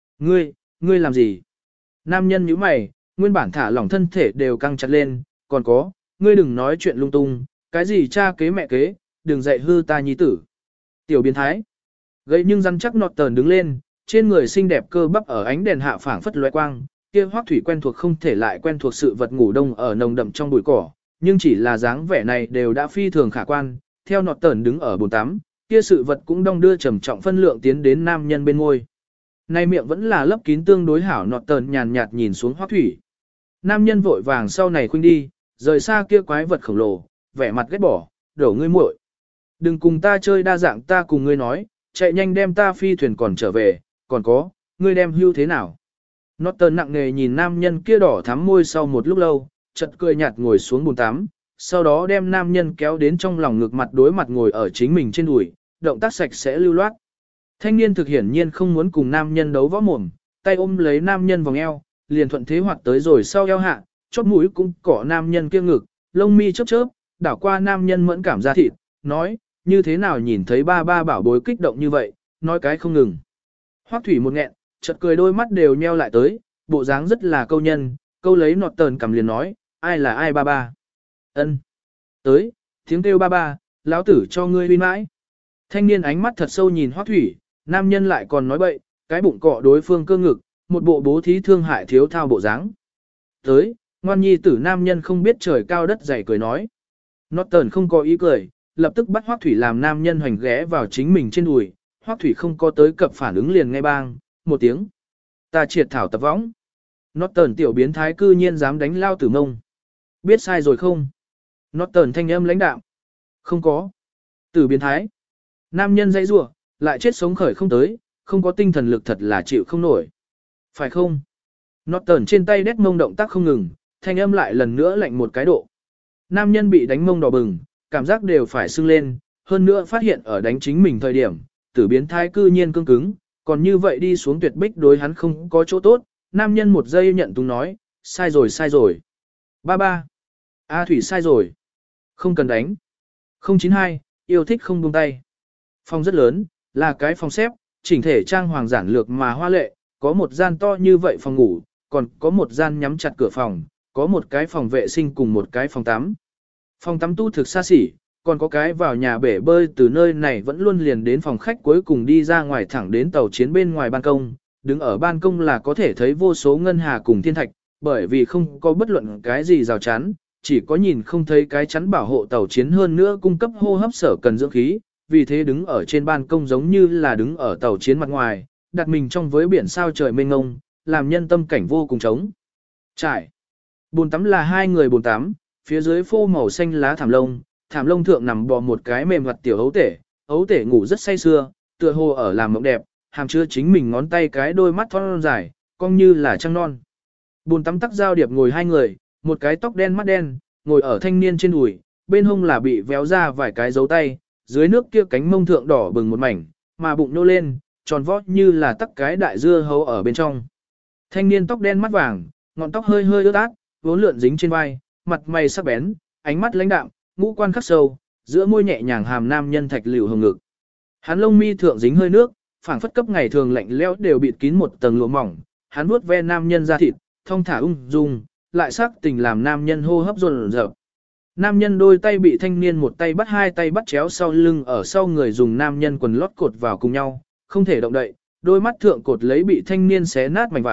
Ngươi làm gì? Nam nhân nhíu mày, nguyên bản thả lỏng thân thể đều căng chặt lên, còn có, ngươi đừng nói chuyện lung tung, cái gì cha kế mẹ kế, đừng dạy hư ta nhi tử. Tiểu biến thái. Gậy nhưng rắn chắc nọt tờn đứng lên, trên người xinh đẹp cơ bắp ở ánh đèn hạ phảng phất lóe quang, kia Hoắc Thủy quen thuộc không thể lại quen thuộc sự vật ngủ đông ở nồng đậm trong bụi cỏ, nhưng chỉ là dáng vẻ này đều đã phi thường khả quan, theo nọt tờn đứng ở bồn tắm, kia sự vật cũng đong đưa trầm trọng phân lượng tiến đến nam nhân bên môi. Nay miệng vẫn là lấp kín tương đối hảo nọt tờn nhàn nhạt nhìn xuống Hoắc Thủy. Nam nhân vội vàng sau này khuynh đi, rời xa kia quái vật khổng lồ, vẻ mặt ghét bỏ, đổ ngươi muội. Đừng cùng ta chơi đa dạng ta cùng ngươi nói, chạy nhanh đem ta phi thuyền còn trở về, còn có, ngươi đem hưu thế nào? Norton nặng nề nhìn nam nhân kia đỏ thắm môi sau một lúc lâu, chợt cười nhạt ngồi xuống bồn tắm, sau đó đem nam nhân kéo đến trong lòng ngực mặt đối mặt ngồi ở chính mình trên đùi, động tác sạch sẽ lưu loát. Thanh niên thực hiển nhiên không muốn cùng nam nhân đấu võ mồm, tay ôm lấy nam nhân vòng eo, liền thuận thế hoạt tới rồi sau eo hạ, chóp mũi cũng cỏ nam nhân kia ngực, lông mi chớp chớp, đảo qua nam nhân mẫn cảm ra thịt, nói, như thế nào nhìn thấy ba ba bảo bối kích động như vậy, nói cái không ngừng. Hoắc Thủy một nghẹn, chợt cười đôi mắt đều nheo lại tới, bộ dáng rất là câu nhân, câu lấy nọt tờn cầm liền nói, ai là ai ba ba. Ân, tới, tiếng kêu ba ba, lão tử cho ngươi uy mãi. Thanh niên ánh mắt thật sâu nhìn Hoắc Thủy, nam nhân lại còn nói bậy, cái bụng cọ đối phương cơ ngực, một bộ bố thí thương hại thiếu thao bộ dáng. Tới, ngoan nhi tử nam nhân không biết trời cao đất dày cười nói. Nọt tờn không có ý cười, lập tức bắt Hoắc Thủy làm nam nhân hoành ghé vào chính mình trên đùi, Hoắc Thủy không có tới cập phản ứng liền ngay bang, một tiếng. Ta triệt thảo tập võng. Norton tiểu biến thái cư nhiên dám đánh lao tử mông. Biết sai rồi không? Norton thanh âm lãnh đạm. Không có. Tử biến thái. Nam nhân dãy rủa, lại chết sống khởi không tới, không có tinh thần lực thật là chịu không nổi. Phải không? Norton trên tay đét mông động tác không ngừng, thanh âm lại lần nữa lạnh một cái độ. Nam nhân bị đánh mông đỏ bừng, cảm giác đều phải sưng lên, hơn nữa phát hiện ở đánh chính mình thời điểm, tử biến thái cư nhiên cương cứng, còn như vậy đi xuống tuyệt bích đối hắn không có chỗ tốt, nam nhân một giây nhận tung nói, sai rồi. Ba ba. A Thủy sai rồi. Không cần đánh. 092, yêu thích không buông tay. Phòng rất lớn, là cái phòng xếp, chỉnh thể trang hoàng giản lược mà hoa lệ, có một gian to như vậy phòng ngủ, còn có một gian nhắm chặt cửa phòng, có một cái phòng vệ sinh cùng một cái phòng tắm. Phòng tắm tu thực xa xỉ, còn có cái vào nhà bể bơi từ nơi này vẫn luôn liền đến phòng khách cuối cùng đi ra ngoài thẳng đến tàu chiến bên ngoài ban công. Đứng ở ban công là có thể thấy vô số ngân hà cùng thiên thạch, bởi vì không có bất luận cái gì rào chắn, chỉ có nhìn không thấy cái chắn bảo hộ tàu chiến hơn nữa cung cấp hô hấp sở cần dưỡng khí, vì thế đứng ở trên ban công giống như là đứng ở tàu chiến mặt ngoài, đặt mình trong với biển sao trời mênh ngông, làm nhân tâm cảnh vô cùng trống trải. Bồn tắm là hai người bồn tắm, phía dưới phô màu xanh lá thảm lông thượng nằm bò một cái mềm mặt tiểu ấu tể ngủ rất say sưa, tựa hồ ở làm mộng đẹp, hàm chứa chính mình ngón tay cái đôi mắt thon dài, cong như là trăng non. Bồn tắm tắc giao điệp ngồi hai người, một cái tóc đen mắt đen, ngồi ở thanh niên trên đùi, bên hông là bị véo ra vài cái dấu tay, dưới nước kia cánh mông thượng đỏ bừng một mảnh, mà bụng nô lên, tròn vót như là tắc cái đại dưa hấu ở bên trong. Thanh niên tóc đen mắt vàng, ngọn tóc hơi hơi ướt át, vốn lượn dính trên vai, mặt mày sắc bén, ánh mắt lãnh đạm, ngũ quan khắc sâu, giữa môi nhẹ nhàng hàm nam nhân thạch liễu hồng ngực. Hắn lông mi thượng dính hơi nước, phảng phất cấp ngày thường lạnh lẽo đều bịt kín một tầng lụa mỏng, hắn vuốt ve nam nhân da thịt, thong thả ung dung, lại sắc tình làm nam nhân hô hấp dồn dập. Nam nhân đôi tay bị thanh niên một tay bắt hai tay bắt chéo sau lưng ở sau người dùng nam nhân quần lót cột vào cùng nhau, không thể động đậy, đôi mắt thượng cột lấy bị thanh niên xé nát mảnh vải,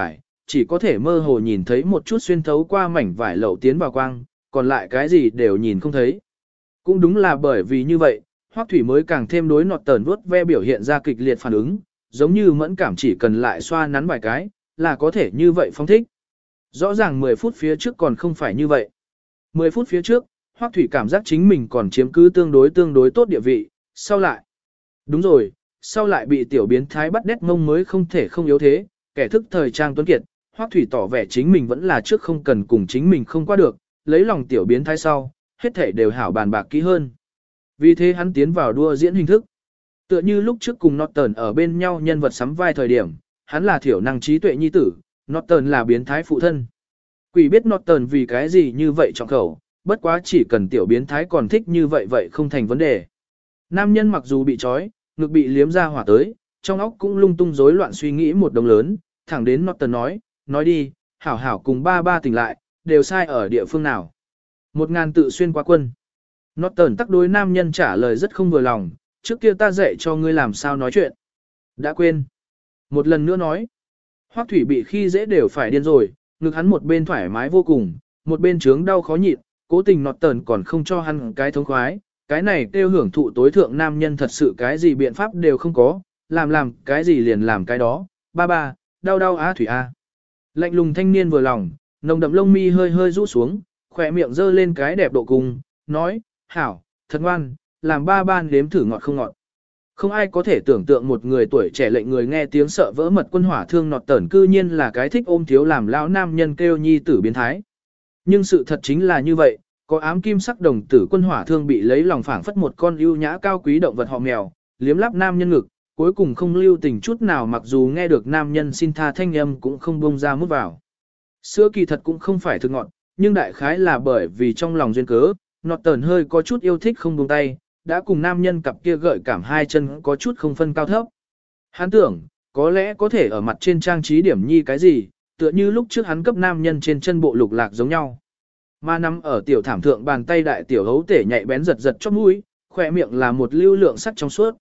chỉ có thể mơ hồ nhìn thấy một chút xuyên thấu qua mảnh vải lậu tiến vào quang, còn lại cái gì đều nhìn không thấy. Cũng đúng là bởi vì như vậy, Hoắc Thủy mới càng thêm đối nọt tờn vuốt ve biểu hiện ra kịch liệt phản ứng, giống như mẫn cảm chỉ cần lại xoa nắn vài cái, là có thể như vậy phong thích. Rõ ràng 10 phút phía trước còn không phải như vậy. 10 phút phía trước, Hoắc Thủy cảm giác chính mình còn chiếm cứ tương đối tốt địa vị, sau lại. Đúng rồi, sau lại bị tiểu biến thái bắt đét ngông mới không thể không yếu thế, kẻ thức thời trang tuấn kiệt, Hoắc Thủy tỏ vẻ chính mình vẫn là trước không cần cùng chính mình không qua được, lấy lòng tiểu biến thái sau, hết thể đều hảo bàn bạc kỹ hơn. Vì thế hắn tiến vào đua diễn hình thức. Tựa như lúc trước cùng Norton ở bên nhau nhân vật sắm vai thời điểm, hắn là thiểu năng trí tuệ nhi tử, Norton là biến thái phụ thân. Quỷ biết Norton vì cái gì như vậy trọng khẩu, bất quá chỉ cần tiểu biến thái còn thích như vậy vậy không thành vấn đề. Nam nhân mặc dù bị trói, ngực bị liếm ra hỏa tới, trong óc cũng lung tung rối loạn suy nghĩ một đồng lớn, thẳng đến Norton nói đi, hảo hảo cùng ba tỉnh lại, đều sai ở địa phương nào. 1000 tự xuyên qua quân. Norton tắc đối nam nhân trả lời rất không vừa lòng, trước kia ta dạy cho ngươi làm sao nói chuyện. Đã quên. Một lần nữa nói. Hoắc Thủy bị khi dễ đều phải điên rồi, ngực hắn một bên thoải mái vô cùng, một bên trướng đau khó nhịn, cố tình Norton còn không cho hắn cái thống khoái, cái này kêu hưởng thụ tối thượng nam nhân thật sự cái gì biện pháp đều không có, làm cái gì liền làm cái đó, ba, đau á Thủy a. Lạnh lùng thanh niên vừa lòng, nồng đậm lông mi hơi rũ xuống, khỏe miệng dơ lên cái đẹp độ cùng, nói, hảo, thật ngoan, làm ba nếm thử ngọt không ngọt. Không ai có thể tưởng tượng một người tuổi trẻ lệnh người nghe tiếng sợ vỡ mật quân hỏa thương nọt tẩn cư nhiên là cái thích ôm thiếu làm lão nam nhân kêu nhi tử biến thái. Nhưng sự thật chính là như vậy, có ám kim sắc đồng tử quân hỏa thương bị lấy lòng phảng phất một con ưu nhã cao quý động vật họ mèo, liếm láp nam nhân ngực, cuối cùng không lưu tình chút nào mặc dù nghe được nam nhân xin tha thanh âm cũng không buông ra mút vào. Sữa kỳ thật cũng không phải thực ngọt, nhưng đại khái là bởi vì trong lòng duyên cớ, nọt tẩn hơi có chút yêu thích không buông tay, đã cùng nam nhân cặp kia gợi cảm hai chân có chút không phân cao thấp. Hắn tưởng, có lẽ có thể ở mặt trên trang trí điểm nhi cái gì, tựa như lúc trước hắn cấp nam nhân trên chân bộ lục lạc giống nhau. Mà nằm ở tiểu thảm thượng bàn tay đại tiểu hấu tể nhạy bén giật chóp mũi, khỏe miệng là một lưu lượng sắc trong suốt.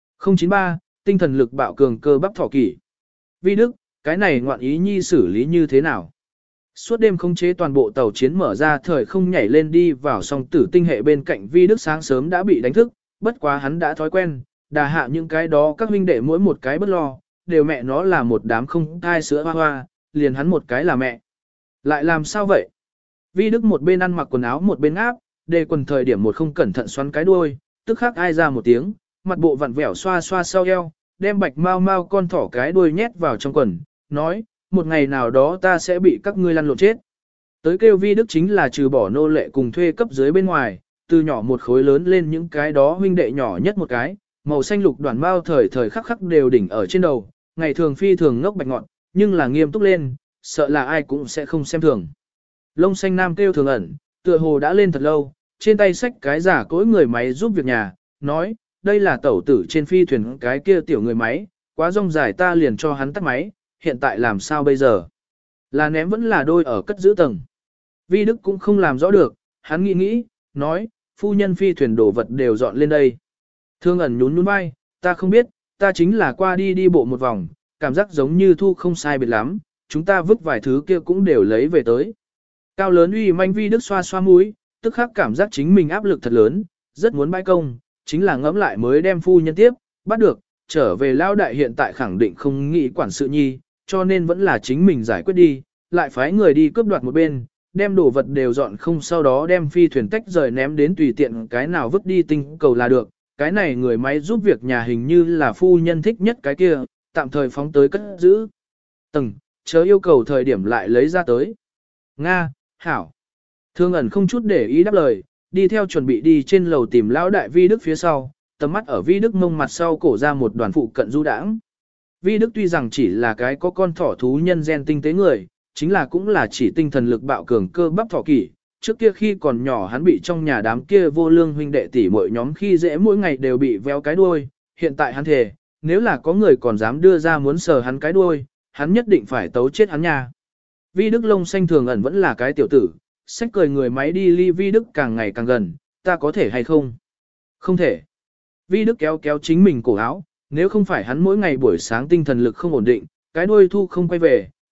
093, tinh thần lực bạo cường cơ bắp thỏ kỷ. Vi Đức, cái này ngoạn ý nhi xử lý như thế nào? Suốt đêm khống chế toàn bộ tàu chiến mở ra thời không nhảy lên đi vào song tử tinh hệ bên cạnh Vi Đức sáng sớm đã bị đánh thức, bất quá hắn đã thói quen, đà hạ những cái đó các huynh đệ mỗi một cái bất lo, đều mẹ nó là một đám không thai sữa hoa, liền hắn một cái là mẹ. Lại làm sao vậy? Vi Đức một bên ăn mặc quần áo một bên áp, đề quần thời điểm một không cẩn thận xoắn cái đuôi, tức khắc ai ra một tiếng, mặt bộ vặn vẹo xoa sau eo, đem bạch mau con thỏ cái đuôi nhét vào trong quần, nói, một ngày nào đó ta sẽ bị các ngươi lăn lộn chết. Tới kêu Vi Đức chính là trừ bỏ nô lệ cùng thuê cấp dưới bên ngoài, từ nhỏ một khối lớn lên những cái đó huynh đệ nhỏ nhất một cái, màu xanh lục đoàn bao thời khắc đều đỉnh ở trên đầu, ngày thường phi thường ngốc bạch ngọn, nhưng là nghiêm túc lên, sợ là ai cũng sẽ không xem thường. Lông xanh nam kêu thường ẩn, tựa hồ đã lên thật lâu, trên tay xách cái giả cối người máy giúp việc nhà, nói, đây là tẩu tử trên phi thuyền cái kia tiểu người máy, quá rong dài ta liền cho hắn tắt máy, hiện tại làm sao bây giờ? Là ném vẫn là đôi ở cất giữ tầng. Vi Đức cũng không làm rõ được, hắn nghĩ, nói, phu nhân phi thuyền đồ vật đều dọn lên đây. Thương ẩn nhún vai, ta không biết, ta chính là qua đi bộ một vòng, cảm giác giống như thu không sai biệt lắm, chúng ta vứt vài thứ kia cũng đều lấy về tới. Cao lớn uy manh Vi Đức xoa mũi, tức khắc cảm giác chính mình áp lực thật lớn, rất muốn bãi công, chính là ngẫm lại mới đem phu nhân tiếp, bắt được, trở về lao đại hiện tại khẳng định không nghĩ quản sự nhi, cho nên vẫn là chính mình giải quyết đi, lại phái người đi cướp đoạt một bên, đem đồ vật đều dọn không sau đó đem phi thuyền tách rời ném đến tùy tiện cái nào vứt đi tinh cầu là được, cái này người máy giúp việc nhà hình như là phu nhân thích nhất cái kia, tạm thời phóng tới cất giữ. Tầng, chớ yêu cầu thời điểm lại lấy ra tới. Nga, hảo. Thương ẩn không chút để ý đáp lời, đi theo chuẩn bị đi trên lầu tìm lão đại Vi Đức phía sau, tầm mắt ở Vi Đức mông mặt sau cổ ra một đoàn phụ cận du đãng. Vi Đức tuy rằng chỉ là cái có con thỏ thú nhân gen tinh tế người, chính là cũng là chỉ tinh thần lực bạo cường cơ bắp thỏ kỷ. Trước kia khi còn nhỏ hắn bị trong nhà đám kia vô lương huynh đệ tỷ mỗi nhóm khi dễ mỗi ngày đều bị véo cái đuôi, hiện tại hắn thề, nếu là có người còn dám đưa ra muốn sờ hắn cái đuôi, hắn nhất định phải tấu chết hắn nha. Vi Đức lông xanh thường ẩn vẫn là cái tiểu tử, xách cười người máy đi ly Vi Đức càng ngày càng gần, ta có thể hay không? Không thể. Vi Đức kéo chính mình cổ áo, nếu không phải hắn mỗi ngày buổi sáng tinh thần lực không ổn định, cái đuôi thu không quay về,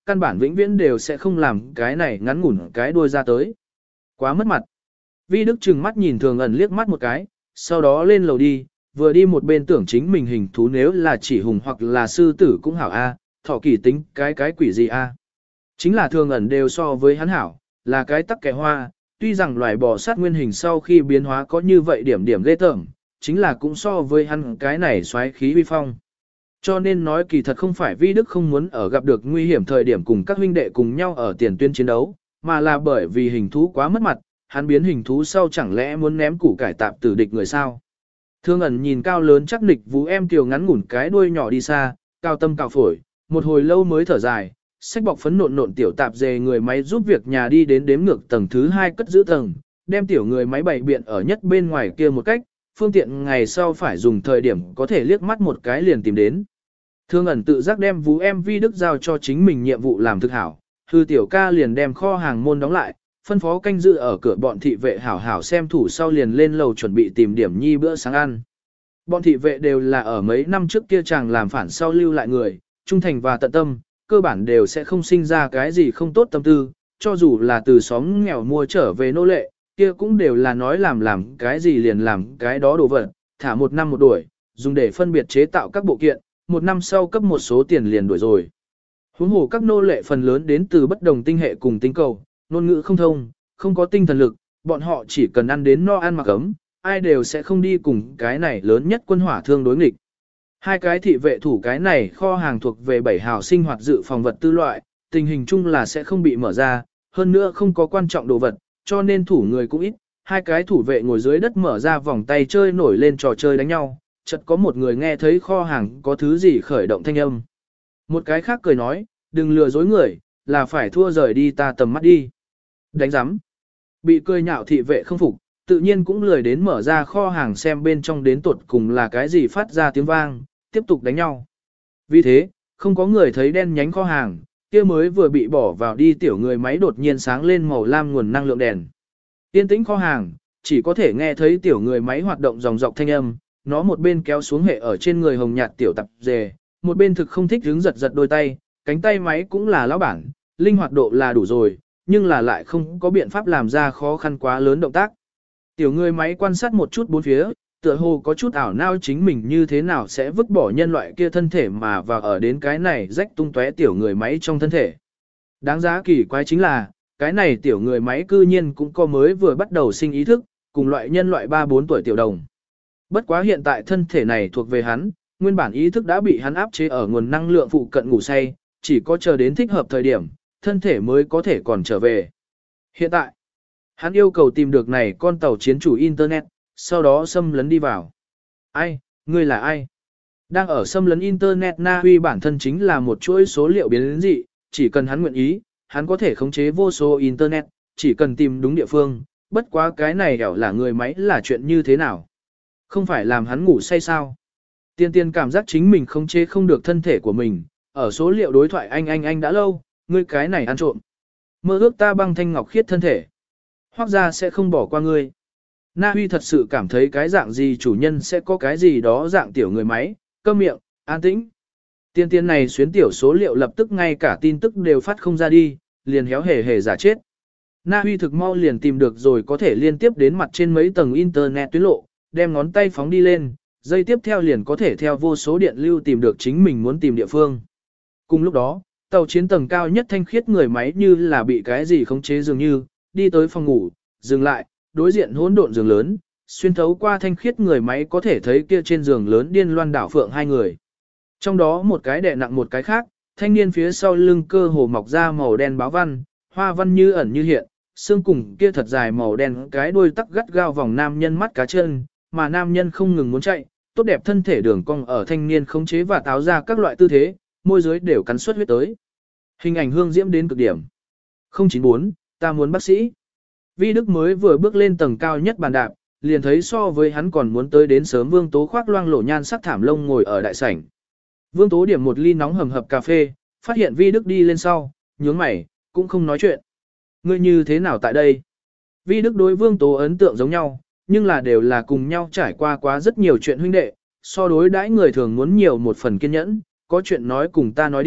căn bản vĩnh viễn đều sẽ không làm cái này ngắn ngủn cái đuôi ra tới. Quá mất mặt. Vi Đức trừng mắt nhìn Thường ẩn liếc mắt một cái, sau đó lên lầu đi, vừa đi một bên tưởng chính mình hình thú nếu là chỉ hùng hoặc là sư tử cũng hảo a, thọ kỳ tính cái quỷ gì a. Chính là Thường ẩn đều so với hắn hảo, là cái tắc kẻ hoa, tuy rằng loài bò sát nguyên hình sau khi biến hóa có như vậy điểm điểm ghê tởm, chính là cũng so với hắn cái này xoáy khí uy phong. Cho nên nói kỳ thật không phải Vi Đức không muốn ở gặp được nguy hiểm thời điểm cùng các huynh đệ cùng nhau ở tiền tuyến chiến đấu, mà là bởi vì hình thú quá mất mặt, hắn biến hình thú sau chẳng lẽ muốn ném củ cải tạp tử địch người sao. Thương ẩn nhìn cao lớn chắc nịch vú em tiểu ngắn ngủn cái đuôi nhỏ đi xa, cao tâm cao phổi, một hồi lâu mới thở dài, xách bọc phấn nộn nộn tiểu tạp dề người máy giúp việc nhà đi đến đếm ngược tầng thứ 2 cất giữ tầng, đem tiểu người máy bày biện ở nhất bên ngoài kia một cách, phương tiện ngày sau phải dùng thời điểm có thể liếc mắt một cái liền tìm đến. Thương ẩn tự giác đem vú em Vi Đức giao cho chính mình nhiệm vụ làm thực hảo, hư tiểu ca liền đem kho hàng môn đóng lại, phân phó canh giữ ở cửa bọn thị vệ hảo hảo xem thủ sau liền lên lầu chuẩn bị tìm điểm nhi bữa sáng ăn. Bọn thị vệ đều là ở mấy năm trước kia chàng làm phản sau lưu lại người, trung thành và tận tâm, cơ bản đều sẽ không sinh ra cái gì không tốt tâm tư, cho dù là từ xóm nghèo mua trở về nô lệ, kia cũng đều là nói làm cái gì liền làm cái đó đồ vật, thả một năm một đuổi, dùng để phân biệt chế tạo các bộ kiện, một năm sau cấp một số tiền liền đuổi rồi. Huống hồ các nô lệ phần lớn đến từ bất đồng tinh hệ cùng tinh cầu, ngôn ngữ không thông, không có tinh thần lực, bọn họ chỉ cần ăn đến no ăn mặc ấm, ai đều sẽ không đi cùng cái này lớn nhất quân hỏa thương đối nghịch. Hai cái thị vệ thủ cái này kho hàng thuộc về 7 hào sinh hoạt dự phòng vật tư loại, tình hình chung là sẽ không bị mở ra, hơn nữa không có quan trọng đồ vật, cho nên thủ người cũng ít. Hai cái thủ vệ ngồi dưới đất mở ra vòng tay chơi nổi lên trò chơi đánh nhau, chợt có một người nghe thấy kho hàng có thứ gì khởi động thanh âm. Một cái khác cười nói, đừng lừa dối người, là phải thua rời đi ta tầm mắt đi. Đánh giám. Bị cười nhạo thị vệ không phục, tự nhiên cũng lười đến mở ra kho hàng xem bên trong đến tuột cùng là cái gì phát ra tiếng vang, tiếp tục đánh nhau. Vì thế, không có người thấy đen nhánh kho hàng, kia mới vừa bị bỏ vào đi tiểu người máy đột nhiên sáng lên màu lam nguồn năng lượng đèn. Yên tĩnh kho hàng, chỉ có thể nghe thấy tiểu người máy hoạt động dòng dọc thanh âm, nó một bên kéo xuống hệ ở trên người hồng nhạt tiểu tập dề, một bên thực không thích hứng giật giật đôi tay, cánh tay máy cũng là lão bản, linh hoạt độ là đủ rồi, nhưng là lại không có biện pháp làm ra khó khăn quá lớn động tác. Tiểu người máy quan sát một chút bốn phía, tựa hồ có chút ảo não chính mình như thế nào sẽ vứt bỏ nhân loại kia thân thể mà vào ở đến cái này rách tung tóe tiểu người máy trong thân thể. Đáng giá kỳ quái chính là, cái này tiểu người máy cư nhiên cũng có mới vừa bắt đầu sinh ý thức, cùng loại nhân loại 3-4 tuổi tiểu đồng. Bất quá hiện tại thân thể này thuộc về hắn, nguyên bản ý thức đã bị hắn áp chế ở nguồn năng lượng phụ cận ngủ say, chỉ có chờ đến thích hợp thời điểm, thân thể mới có thể còn trở về. Hiện tại, hắn yêu cầu tìm được này con tàu chiến chủ Internet, sau đó xâm lấn đi vào. Ai, ngươi là ai? Đang ở xâm lấn Internet Na Huy bản thân chính là một chuỗi số liệu biến dị, chỉ cần hắn nguyện ý, hắn có thể khống chế vô số Internet, chỉ cần tìm đúng địa phương, bất quá cái này hẻo là người máy là chuyện như thế nào? Không phải làm hắn ngủ say sao? Tiên tiên cảm giác chính mình khống chế không được thân thể của mình, ở số liệu đối thoại anh đã lâu, ngươi cái này ăn trộm. Mơ ước ta băng thanh ngọc khiết thân thể. Hoặc ra sẽ không bỏ qua ngươi. Na Huy thật sự cảm thấy cái dạng gì chủ nhân sẽ có cái gì đó dạng tiểu người máy, câm miệng, an tĩnh. Tiên tiên này xuyến tiểu số liệu lập tức ngay cả tin tức đều phát không ra đi, liền héo hề giả chết. Na Huy thực mau liền tìm được rồi có thể liên tiếp đến mặt trên mấy tầng internet tuyến lộ, đem ngón tay phóng đi lên, dây tiếp theo liền có thể theo vô số điện lưu tìm được chính mình muốn tìm địa phương. Cùng lúc đó, tàu chiến tầng cao nhất thanh khiết người máy như là bị cái gì khống chế dường như, đi tới phòng ngủ, dừng lại, đối diện hỗn độn giường lớn, xuyên thấu qua thanh khiết người máy có thể thấy kia trên giường lớn điên loan đảo phượng hai người. Trong đó một cái đè nặng một cái khác, thanh niên phía sau lưng cơ hồ mọc ra màu đen báo văn, hoa văn như ẩn như hiện, xương cùng kia thật dài màu đen cái đuôi tắc gắt gao vòng nam nhân mắt cá chân, mà nam nhân không ngừng muốn chạy, tốt đẹp thân thể đường cong ở thanh niên khống chế và táo ra các loại tư thế, môi dưới đều cắn xuất huyết tới. Hình ảnh hương diễm đến cực điểm. 094, ta muốn bác sĩ. Vi Đức mới vừa bước lên tầng cao nhất bàn đạp, liền thấy so với hắn còn muốn tới đến sớm Vương Tố khoác loang lổ nhan sắc thảm lông ngồi ở đại sảnh. Vương Tố điểm một ly nóng hầm hập cà phê, phát hiện Vi Đức đi lên sau, nhướng mày, cũng không nói chuyện. Ngươi như thế nào tại đây? Vi Đức đối Vương Tố ấn tượng giống nhau, nhưng là đều là cùng nhau trải qua quá rất nhiều chuyện huynh đệ, so đối đãi người thường muốn nhiều một phần kiên nhẫn, có chuyện nói cùng ta nói đi,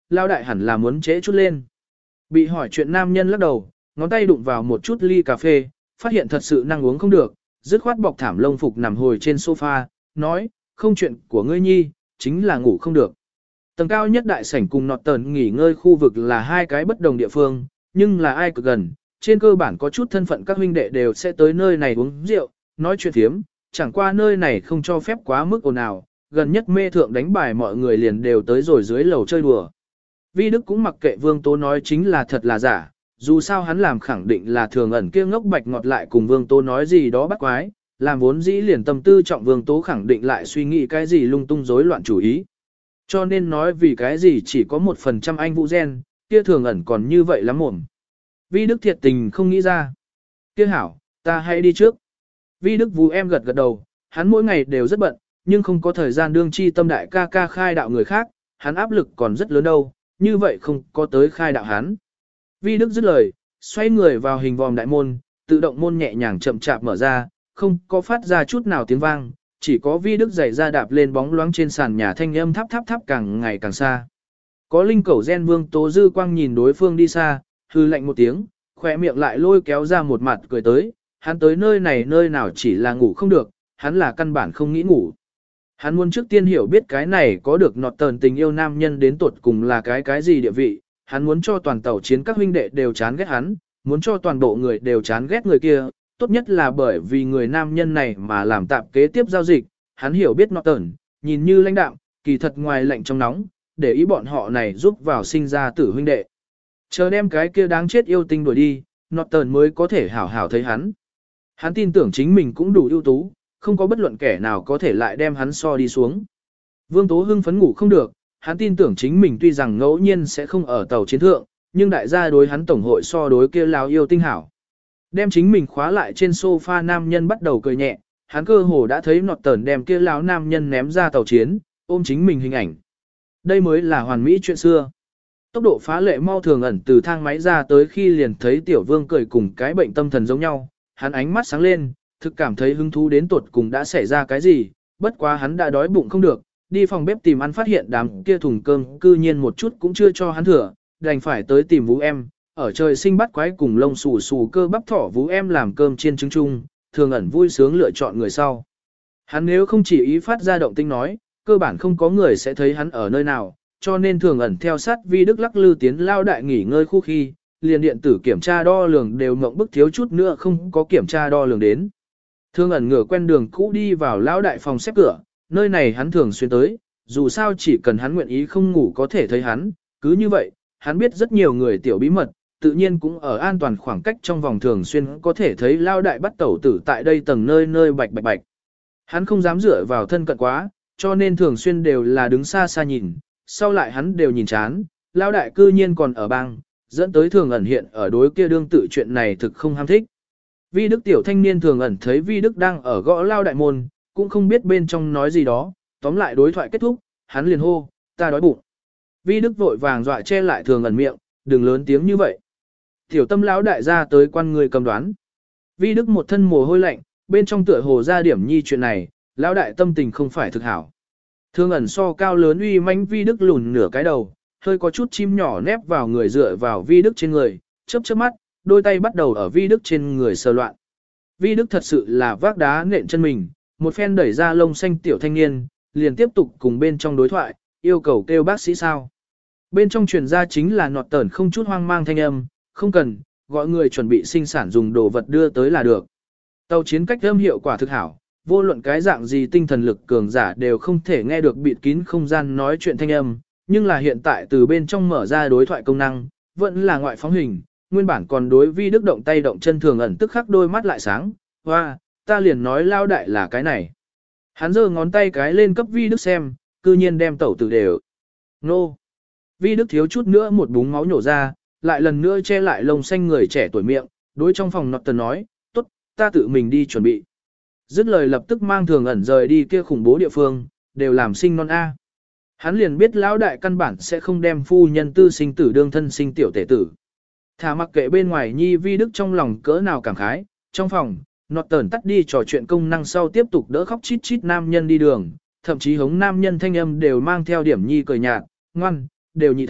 lao đại hẳn là muốn trễ chút lên. Bị hỏi chuyện nam nhân lắc đầu, ngón tay đụng vào một chút ly cà phê, phát hiện thật sự năng uống không được, dứt khoát bọc thảm lông phục nằm hồi trên sofa, nói, không chuyện của ngươi nhi, chính là ngủ không được. Tầng cao nhất đại sảnh cùng nọt tờn nghỉ ngơi khu vực là hai cái bất đồng địa phương, nhưng là ai cực gần, trên cơ bản có chút thân phận các huynh đệ đều sẽ tới nơi này uống rượu, nói chuyện thiếm, chẳng qua nơi này không cho phép quá mức ồn ào, gần nhất mê thượng đánh bài mọi người liền đều tới rồi dưới lầu chơi đùa. Vi Đức cũng mặc kệ Vương Tố nói chính là thật là giả, dù sao hắn làm khẳng định là Thường Ẩn kia ngốc bạch ngọt lại cùng Vương Tố nói gì đó bắt quái, làm vốn dĩ liền tâm tư trọng Vương Tố khẳng định lại suy nghĩ cái gì lung tung rối loạn chủ ý. Cho nên nói vì cái gì chỉ có 1% anh Vũ Gen, kia Thường Ẩn còn như vậy lắm mồm. Vi Đức thiệt tình không nghĩ ra. Kia hảo, ta hãy đi trước. Vi Đức Vũ em gật gật đầu, hắn mỗi ngày đều rất bận, nhưng không có thời gian đương chi tâm đại ca ca khai đạo người khác, hắn áp lực còn rất lớn đâu, như vậy không có tới khai đạo hắn. Vi Đức dứt lời, xoay người vào hình vòm đại môn, tự động môn nhẹ nhàng chậm chạp mở ra, không có phát ra chút nào tiếng vang, chỉ có Vi Đức giày ra đạp lên bóng loáng trên sàn nhà thanh âm tháp tháp tháp càng ngày càng xa. Có linh cẩu gen Vương Tố Dư quang nhìn đối phương đi xa, hư lạnh một tiếng, khỏe miệng lại lôi kéo ra một mặt cười tới, hắn tới nơi này nơi nào chỉ là ngủ không được, hắn là căn bản không nghĩ ngủ. Hắn muốn trước tiên hiểu biết cái này có được nọt tờn tình yêu nam nhân đến tuột cùng là cái gì địa vị, hắn muốn cho toàn tàu chiến các huynh đệ đều chán ghét hắn, muốn cho toàn bộ người đều chán ghét người kia, tốt nhất là bởi vì người nam nhân này mà làm tạm kế tiếp giao dịch, hắn hiểu biết nọt tờn, nhìn như lãnh đạm, kỳ thật ngoài lạnh trong nóng, để ý bọn họ này giúp vào sinh ra tử huynh đệ. Chờ đem cái kia đáng chết yêu tinh đuổi đi, nọt tờn mới có thể hảo hảo thấy hắn. Hắn tin tưởng chính mình cũng đủ ưu tú, không có bất luận kẻ nào có thể lại đem hắn so đi xuống. Vương Tố hưng phấn ngủ không được, hắn tin tưởng chính mình tuy rằng ngẫu nhiên sẽ không ở tàu chiến thượng, nhưng đại gia đối hắn tổng hội so đối kia lao yêu tinh hảo. Đem chính mình khóa lại trên sofa nam nhân bắt đầu cười nhẹ, hắn cơ hồ đã thấy nọt tờn đem kia lão nam nhân ném ra tàu chiến, ôm chính mình hình ảnh. Đây mới là hoàn mỹ chuyện xưa. Tốc độ phá lệ mau Thường Ẩn từ thang máy ra tới khi liền thấy Tiểu Vương cười cùng cái bệnh tâm thần giống nhau, hắn ánh mắt sáng lên, thực cảm thấy hứng thú đến tuột cùng đã xảy ra cái gì, bất quá hắn đã đói bụng không được, đi phòng bếp tìm ăn phát hiện đám kia thùng cơm cư nhiên một chút cũng chưa cho hắn thừa, đành phải tới tìm Vũ Em, ở trời sinh bắt quái cùng lông xù xù cơ bắp thỏ Vũ Em làm cơm chiên trứng chung, Thường Ẩn vui sướng lựa chọn người sau. Hắn nếu không chỉ ý phát ra động tinh nói, cơ bản không có người sẽ thấy hắn ở nơi nào, cho nên Thường Ẩn theo sát Vi Đức lắc lư tiến lao đại nghỉ ngơi khu khi, liền điện tử kiểm tra đo lường đều mộng bức thiếu chút nữa không có kiểm tra đo lường đến. Thường Ẩn ngửa quen đường cũ đi vào lão đại phòng xếp cửa, nơi này hắn thường xuyên tới, dù sao chỉ cần hắn nguyện ý không ngủ có thể thấy hắn, cứ như vậy, hắn biết rất nhiều người tiểu bí mật, tự nhiên cũng ở an toàn khoảng cách trong vòng thường xuyên có thể thấy lão đại bắt tẩu tử tại đây tầng nơi nơi bạch bạch bạch. Hắn không dám dựa vào thân cận quá, cho nên thường xuyên đều là đứng xa xa nhìn, sau lại hắn đều nhìn chán, lão đại cư nhiên còn ở bang, dẫn tới Thường Ẩn hiện ở đối kia đương tự chuyện này thực không ham thích. Vi Đức tiểu thanh niên Thường Ẩn thấy Vi Đức đang ở gõ lao đại môn, cũng không biết bên trong nói gì đó, tóm lại đối thoại kết thúc, hắn liền hô, ta đói bụng. Vi Đức vội vàng dọa che lại Thường Ẩn miệng, đừng lớn tiếng như vậy. Tiểu tâm lão đại ra tới quan người cầm đoán. Vi Đức một thân mồ hôi lạnh, bên trong tựa hồ ra điểm nhi chuyện này, lão đại tâm tình không phải thực hảo. Thường Ẩn so cao lớn uy manh Vi Đức lùn nửa cái đầu, hơi có chút chim nhỏ nép vào người dựa vào Vi Đức trên người, chớp chớp mắt, đôi tay bắt đầu ở Vi Đức trên người sờ loạn. Vi Đức thật sự là vác đá nện chân mình, một phen đẩy ra lông xanh tiểu thanh niên, liền tiếp tục cùng bên trong đối thoại, yêu cầu kêu bác sĩ sao. Bên trong truyền ra chính là nọt tờn không chút hoang mang thanh âm, không cần, gọi người chuẩn bị sinh sản dùng đồ vật đưa tới là được. Tàu chiến cách âm hiệu quả thực hảo, vô luận cái dạng gì tinh thần lực cường giả đều không thể nghe được bịt kín không gian nói chuyện thanh âm, nhưng là hiện tại từ bên trong mở ra đối thoại công năng, vẫn là ngoại phóng hình, nguyên bản còn đối Vi Đức động tay động chân Thường Ẩn tức khắc đôi mắt lại sáng, hoa, ta liền nói lao đại là cái này. Hắn giơ ngón tay cái lên cấp Vi Đức xem, cư nhiên đem tẩu tử đều. Nô! Vi Đức thiếu chút nữa một búng máu nhổ ra, lại lần nữa che lại lông xanh người trẻ tuổi miệng, đối trong phòng nọt tần nói, tốt, ta tự mình đi chuẩn bị. Dứt lời lập tức mang Thường Ẩn rời đi kia khủng bố địa phương, đều làm sinh non A. Hắn liền biết lão đại căn bản sẽ không đem phu nhân tư sinh tử đương thân sinh tiểu tể tử. Thả mặc kệ bên ngoài nhi Vi Đức trong lòng cỡ nào cảm khái, trong phòng, nọt tờn tắt đi trò chuyện công năng sau tiếp tục đỡ khóc chít chít nam nhân đi đường, thậm chí hống nam nhân thanh âm đều mang theo điểm nhi cười nhạt, ngoan, đều nhị thai,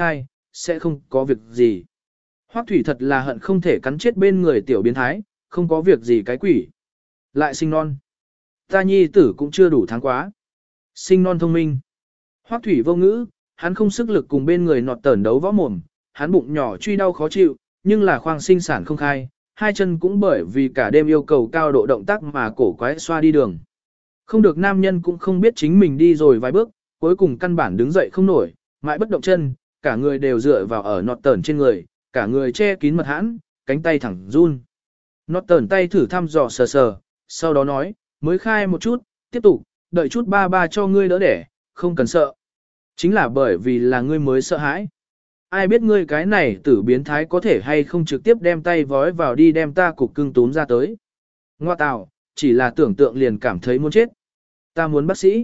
sẽ không có việc gì. Hoắc Thủy thật là hận không thể cắn chết bên người tiểu biến thái, không có việc gì cái quỷ. Lại sinh non. Ta nhi tử cũng chưa đủ tháng quá. Sinh non thông minh. Hoắc Thủy vô ngữ, hắn không sức lực cùng bên người nọt tởn đấu võ mồm, hắn bụng nhỏ truy đau khó chịu, nhưng là khoang sinh sản không khai, hai chân cũng bởi vì cả đêm yêu cầu cao độ động tác mà cổ quái xoa đi đường. Không được, nam nhân cũng không biết chính mình đi rồi vài bước, cuối cùng căn bản đứng dậy không nổi, mãi bất động chân, cả người đều dựa vào ở nọt tởn trên người, cả người che kín mật hãn, cánh tay thẳng run. Nọt tởn tay thử thăm dò sờ sờ, sau đó nói, mới khai một chút, tiếp tục, đợi chút ba ba cho ngươi đỡ đẻ, không cần sợ. Chính là bởi vì là ngươi mới sợ hãi. Ai biết ngươi cái này tử biến thái có thể hay không trực tiếp đem tay vói vào đi đem ta cục cưng túm ra tới. Ngoa tào, chỉ là tưởng tượng liền cảm thấy muốn chết. Ta muốn bác sĩ.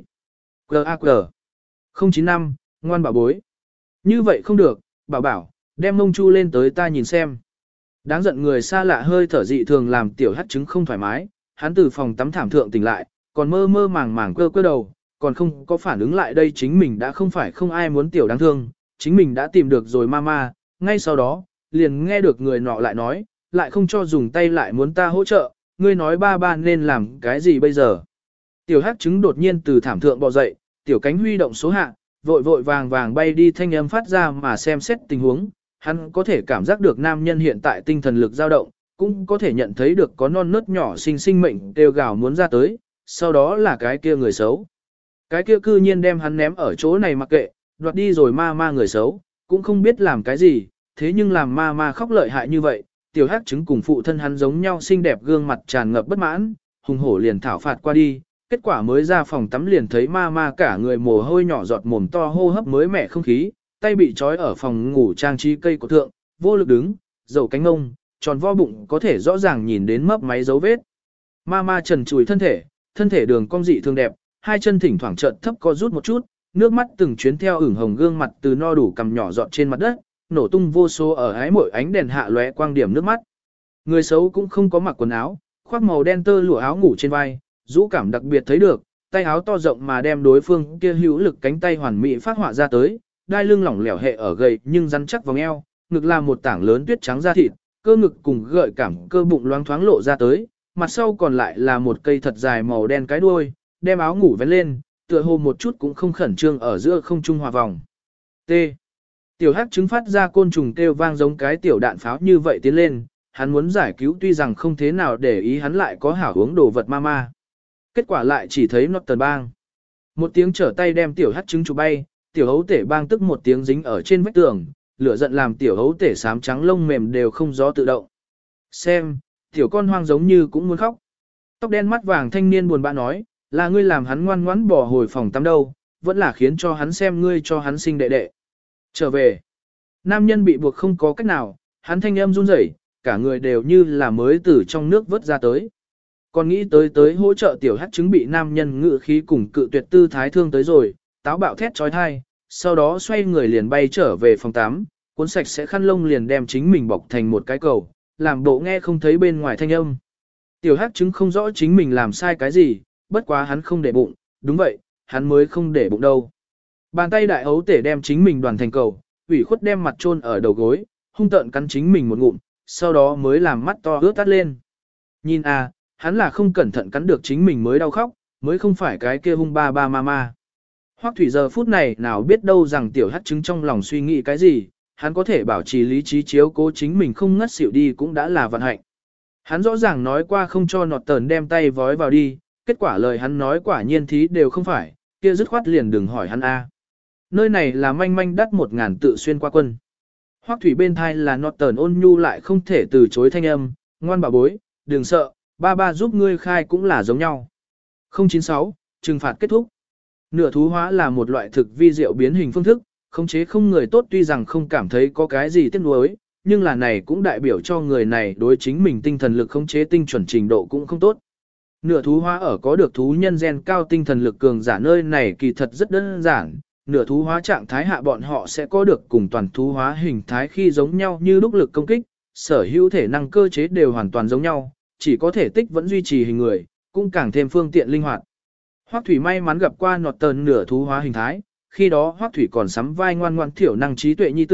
Q. 095, ngoan bảo bối. Như vậy không được, bảo bảo, đem mông chu lên tới ta nhìn xem. Đáng giận người xa lạ hơi thở dị thường làm tiểu hắt trứng không thoải mái, hắn từ phòng tắm thảm thượng tỉnh lại, còn mơ mơ màng màng cơ đầu, còn không có phản ứng lại đây chính mình đã không phải không ai muốn tiểu đáng thương, chính mình đã tìm được rồi mama, ngay sau đó, liền nghe được người nọ lại nói, lại không cho dùng tay lại muốn ta hỗ trợ, ngươi nói ba ba nên làm cái gì bây giờ. Tiểu hắc trứng đột nhiên từ thảm thượng bò dậy, tiểu cánh huy động số hạ, vội vội vàng vàng bay đi thanh âm phát ra mà xem xét tình huống, hắn có thể cảm giác được nam nhân hiện tại tinh thần lực dao động, cũng có thể nhận thấy được có non nớt nhỏ sinh sinh mệnh kêu gào muốn ra tới, sau đó là cái kia người xấu. Cái kia cư nhiên đem hắn ném ở chỗ này mặc kệ, đoạt đi rồi ma người xấu, cũng không biết làm cái gì, thế nhưng làm ma khóc lợi hại như vậy, tiểu hắc trứng cùng phụ thân hắn giống nhau xinh đẹp gương mặt tràn ngập bất mãn, hùng hổ liền thảo phạt qua đi, kết quả mới ra phòng tắm liền thấy ma cả người mồ hôi nhỏ giọt mồm to hô hấp mới mẻ không khí, tay bị trói ở phòng ngủ trang trí cây của thượng, vô lực đứng, dầu cánh ngông, tròn vo bụng có thể rõ ràng nhìn đến mấp máy dấu vết. Ma trần trùi thân thể đường cong dị thường đẹp, hai chân thỉnh thoảng chợt thấp co rút một chút, nước mắt từng chuyến theo ửng hồng gương mặt từ no đủ cằm nhỏ giọt trên mặt đất, nổ tung vô số ở ái mỗi ánh đèn hạ lóe quang điểm nước mắt. Người xấu cũng không có mặc quần áo, khoác màu đen tơ lụa áo ngủ trên vai, dũng cảm đặc biệt thấy được, tay áo to rộng mà đem đối phương kia hữu lực cánh tay hoàn mỹ phát họa ra tới, đai lưng lỏng lẻo hệ ở gầy nhưng rắn chắc vòng eo, ngực là một tảng lớn tuyết trắng da thịt, cơ ngực cùng gợi cảm cơ bụng loáng thoáng lộ ra tới, mặt sau còn lại là một cây thật dài màu đen cái đuôi, đem áo ngủ vén lên, tựa hồ một chút cũng không khẩn trương ở giữa không trung hòa vòng. T. Tiểu hắc trứng phát ra côn trùng kêu vang giống cái tiểu đạn pháo như vậy tiến lên, hắn muốn giải cứu tuy rằng không thế nào để ý hắn lại có hảo uống đồ vật ma. Kết quả lại chỉ thấy Norton bang. Một tiếng trở tay đem tiểu hắc trứng chụp bay, tiểu hấu tể bang tức một tiếng dính ở trên vách tường, lửa giận làm tiểu hấu tể xám trắng lông mềm đều không gió tự động. Xem, tiểu con hoang giống như cũng muốn khóc. Tóc đen mắt vàng thanh niên buồn bã nói, là ngươi làm hắn ngoan ngoãn bỏ hồi phòng tắm đâu, vẫn là khiến cho hắn xem ngươi cho hắn sinh đệ đệ. Trở về. Nam nhân bị buộc không có cách nào, hắn thanh âm run rẩy, cả người đều như là mới từ trong nước vớt ra tới. Còn nghĩ tới hỗ trợ tiểu hắc trứng bị nam nhân ngự khí cùng cự tuyệt tư thái thương tới rồi, táo bạo thét trói thai, sau đó xoay người liền bay trở về phòng tắm, cuốn sạch sẽ khăn lông liền đem chính mình bọc thành một cái cầu, làm bộ nghe không thấy bên ngoài thanh âm. Tiểu hắc trứng không rõ chính mình làm sai cái gì, bất quá hắn không để bụng, đúng vậy, hắn mới không để bụng đâu. Bàn tay đại ấu tể đem chính mình đoàn thành cầu, ủy khuất đem mặt chôn ở đầu gối, hung tợn cắn chính mình một ngụm, sau đó mới làm mắt to ướt tắt lên. Nhìn à, hắn là không cẩn thận cắn được chính mình mới đau khóc, mới không phải cái kia hung ba ma. Hoắc Thủy giờ phút này nào biết đâu rằng tiểu hắc trứng trong lòng suy nghĩ cái gì, hắn có thể bảo trì lý trí chiếu cố chính mình không ngất xỉu đi cũng đã là vận hạnh. Hắn rõ ràng nói qua không cho nọt tờn đem tay vói vào đi, kết quả lời hắn nói quả nhiên thí đều không phải, kia dứt khoát liền đừng hỏi hắn a. Nơi này là manh manh đắt 1000 tự xuyên qua quân. Hoắc Thủy bên thai là nọt tờn ôn nhu lại không thể từ chối thanh âm, ngoan bảo bối, đừng sợ, ba giúp ngươi khai cũng là giống nhau. 096, trừng phạt kết thúc. Nửa thú hóa là một loại thực vi diệu biến hình phương thức, khống chế không người tốt tuy rằng không cảm thấy có cái gì tiếc nuối, nhưng là này cũng đại biểu cho người này đối chính mình tinh thần lực khống chế tinh chuẩn trình độ cũng không tốt. Nửa thú hóa ở có được thú nhân gen cao tinh thần lực cường giả nơi này kỳ thật rất đơn giản, nửa thú hóa trạng thái hạ bọn họ sẽ có được cùng toàn thú hóa hình thái khi giống nhau như lúc lực công kích, sở hữu thể năng cơ chế đều hoàn toàn giống nhau, chỉ có thể tích vẫn duy trì hình người, cũng càng thêm phương tiện linh hoạt. Hoắc Thủy may mắn gặp qua nọt tờn nửa thú hóa hình thái, khi đó Hoắc Thủy còn sắm vai ngoan ngoãn thiểu năng trí tuệ nhi tử,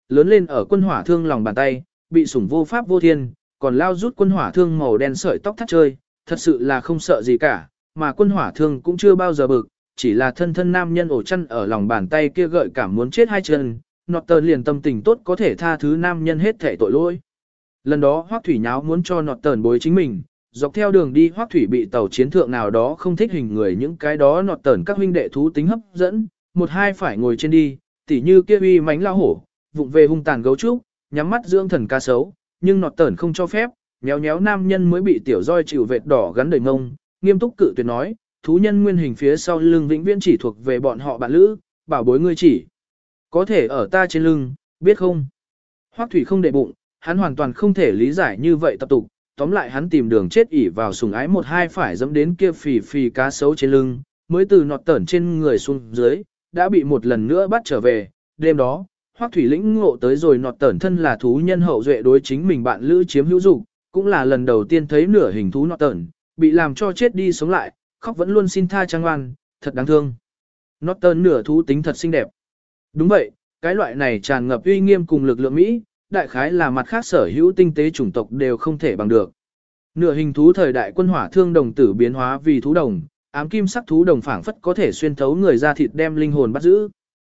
lớn lên ở quân hỏa thương lòng bàn tay, bị sủng vô pháp vô thiên, còn lao rút quân hỏa thương màu đen sợi tóc thắt chơi, thật sự là không sợ gì cả, mà quân hỏa thương cũng chưa bao giờ bực, chỉ là thân thân nam nhân ổ chăn ở lòng bàn tay kia gợi cảm muốn chết hai chân, Norton liền tâm tình tốt có thể tha thứ nam nhân hết thể tội lỗi. Lần đó Hoắc Thủy nháo muốn cho Norton bối chính mình, dọc theo đường đi Hoắc Thủy bị tàu chiến thượng nào đó không thích hình người những cái đó Norton các huynh đệ thú tính hấp dẫn, một hai phải ngồi trên đi, tỉ như kia uy mánh lao hổ, vụng về hung tàn gấu trúc, nhắm mắt dưỡng thần cá sấu, nhưng Norton không cho phép, nhéo nhéo nam nhân mới bị tiểu roi chịu vệt đỏ gắn đầy ngông, nghiêm túc cự tuyệt nói, thú nhân nguyên hình phía sau lưng vĩnh viễn chỉ thuộc về bọn họ bạn lữ, bảo bối ngươi chỉ có thể ở ta trên lưng, biết không? Hoắc Thủy không để bụng, hắn hoàn toàn không thể lý giải như vậy tập tục, tóm lại hắn tìm đường chết ỉ vào sùng ái một hai phải dẫm đến kia phì phì cá sấu trên lưng, mới từ nọt tởn trên người xuống dưới, đã bị một lần nữa bắt trở về. Đêm đó, Hoắc Thủy lĩnh ngộ tới rồi nọt tởn thân là thú nhân hậu duệ đối chính mình bạn lữ chiếm hữu dục, cũng là lần đầu tiên thấy nửa hình thú nọt tởn, bị làm cho chết đi sống lại, khóc vẫn luôn xin tha trang ngoan, thật đáng thương. Nọt tởn nửa thú tính thật xinh đẹp. Đúng vậy, cái loại này tràn ngập uy nghiêm cùng lực lượng Mỹ, đại khái là mặt khác sở hữu tinh tế chủng tộc đều không thể bằng được. Nửa hình thú thời đại quân hỏa thương đồng tử biến hóa vì thú đồng, ám kim sắc thú đồng phảng phất có thể xuyên thấu người ra thịt đem linh hồn bắt giữ.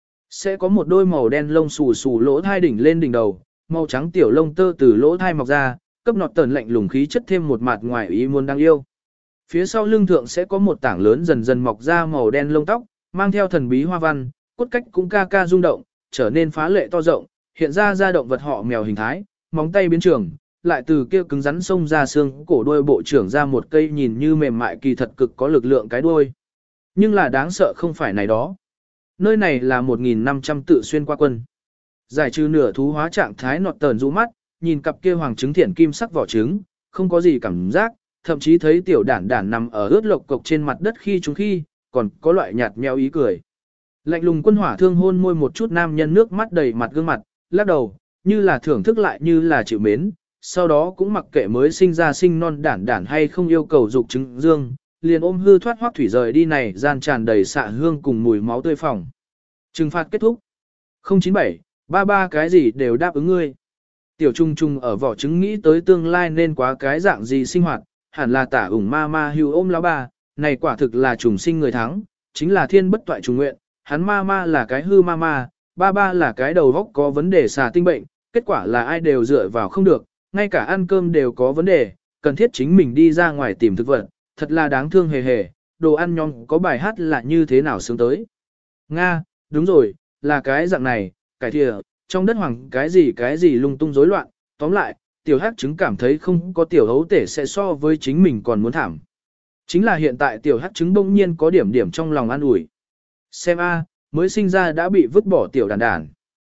Sẽ có một đôi màu đen lông xù xù lỗ thai đỉnh lên đỉnh đầu, màu trắng tiểu lông tơ từ lỗ thai mọc ra, cấp nọt tờn lạnh lùng khí chất thêm một mặt ngoài ý muốn đáng yêu. Phía sau lưng thượng sẽ có một tảng lớn dần dần mọc ra màu đen lông tóc, mang theo thần bí hoa văn, cốt cách cũng ca ca rung động, trở nên phá lệ to rộng, hiện ra động vật họ mèo hình thái, móng tay biến trường, lại từ kia cứng rắn xông ra xương, cổ đuôi bộ trưởng ra một cây nhìn như mềm mại kỳ thật cực có lực lượng cái đuôi. Nhưng là đáng sợ không phải này đó. Nơi này là 1.500 tự xuyên qua quân. Giải trừ nửa thú hóa trạng thái nọt tờn rũ mắt, nhìn cặp kia hoàng trứng thiển kim sắc vỏ trứng, không có gì cảm giác, thậm chí thấy tiểu đản đản nằm ở ướt lộc cộc trên mặt đất khi chúng khi, còn có loại nhạt nhẽo ý cười. Lạnh lùng quân hỏa thương hôn môi một chút nam nhân nước mắt đầy mặt gương mặt, lắc đầu, như là thưởng thức lại như là chịu mến, sau đó cũng mặc kệ mới sinh ra sinh non đản đản hay không yêu cầu dục trứng dương, liền ôm hư thoát Hoắc Thủy rời đi này gian tràn đầy xạ hương cùng mùi máu tươi phòng. Trừng phạt kết thúc. 097, ba cái gì đều đáp ứng ngươi. Tiểu Trung Trung ở vỏ trứng nghĩ tới tương lai nên quá cái dạng gì sinh hoạt, hẳn là tả ủng ma ma hưu ôm lão ba, này quả thực là trùng sinh người thắng, chính là thiên bất toại trùng nguyện, hắn ma ma là cái hư ma ma, ba là cái đầu góc có vấn đề xà tinh bệnh, kết quả là ai đều dựa vào không được, ngay cả ăn cơm đều có vấn đề, cần thiết chính mình đi ra ngoài tìm thực vật, thật là đáng thương hề hề, đồ ăn nhóm có bài hát là như thế nào sướng tới. Nga, đúng rồi, là cái dạng này, cải thìa, trong đất hoàng cái gì lung tung rối loạn, tóm lại, tiểu hắc trứng cảm thấy không có tiểu hấu tể sẽ so với chính mình còn muốn thảm. Chính là hiện tại tiểu hắc trứng bỗng nhiên có điểm trong lòng an ủi. Xem a, mới sinh ra đã bị vứt bỏ tiểu đàn đàn.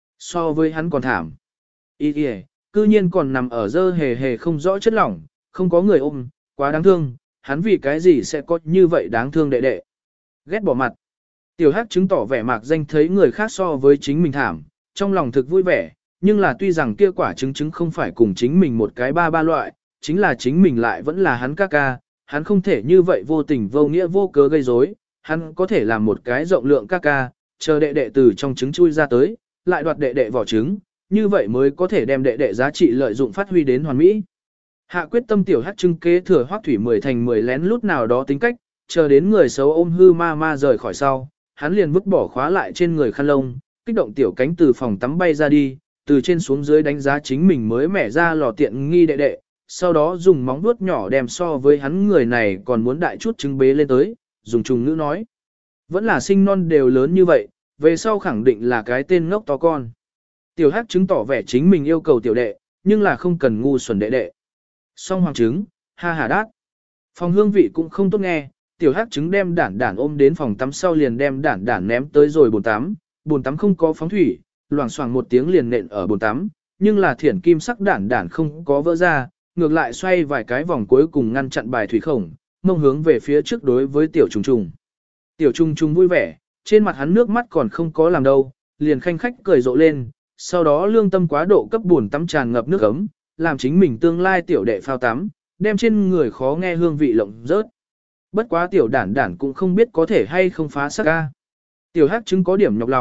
So với hắn còn thảm. Ý kìa, cư nhiên còn nằm ở dơ hề hề không rõ chất lỏng, không có người ôm, quá đáng thương, hắn vì cái gì sẽ có như vậy đáng thương đệ đệ. Ghét bỏ mặt. Tiểu hắc chứng tỏ vẻ mạc danh thấy người khác so với chính mình thảm, trong lòng thực vui vẻ, nhưng là tuy rằng kia quả trứng không phải cùng chính mình một cái ba loại, chính là chính mình lại vẫn là hắn ca ca, hắn không thể như vậy vô tình vô nghĩa vô cớ gây rối, hắn có thể làm một cái rộng lượng ca ca, chờ đệ đệ từ trong trứng chui ra tới, lại đoạt đệ đệ vỏ trứng, như vậy mới có thể đem đệ đệ giá trị lợi dụng phát huy đến hoàn mỹ. Hạ quyết tâm tiểu hắc trưng kế thừa Hoắc Thủy 10 thành 10 lén lút nào đó tính cách, chờ đến người xấu ôm hư ma ma rời khỏi sau, hắn liền vứt bỏ khóa lại trên người khăn lông, kích động tiểu cánh từ phòng tắm bay ra đi, từ trên xuống dưới đánh giá chính mình mới mẻ ra lò tiện nghi đệ đệ, sau đó dùng móng vuốt nhỏ đem so với hắn người này còn muốn đại chút trứng bế lên tới, dùng trùng ngữ nói. Vẫn là sinh non đều lớn như vậy, về sau khẳng định là cái tên ngốc to con. Tiểu hắc chứng tỏ vẻ chính mình yêu cầu tiểu đệ, nhưng là không cần ngu xuẩn đệ đệ. Song hoàng trứng, ha hà đát. Phòng hương vị cũng không tốt nghe, tiểu hắc trứng đem đản đản ôm đến phòng tắm sau liền đem đản đản ném tới rồi bồn tắm không có phóng thủy, loảng xoảng một tiếng liền nện ở bồn tắm, nhưng là thiển kim sắc đản đản không có vỡ ra, ngược lại xoay vài cái vòng cuối cùng ngăn chặn bài thủy khổng, mông hướng về phía trước đối với tiểu trùng trùng. Tiểu trùng trùng vui vẻ, trên mặt hắn nước mắt còn không có làm đâu, liền khanh khách cười rộ lên, sau đó lương tâm quá độ cấp buồn tắm tràn ngập nước ấm, làm chính mình tương lai tiểu đệ phao tắm, đem trên người khó nghe hương vị lộng rớt. Bất quá tiểu đản đản cũng không biết có thể hay không phá sắc ca. Tiểu hắc trứng có điểm nhọc lòng,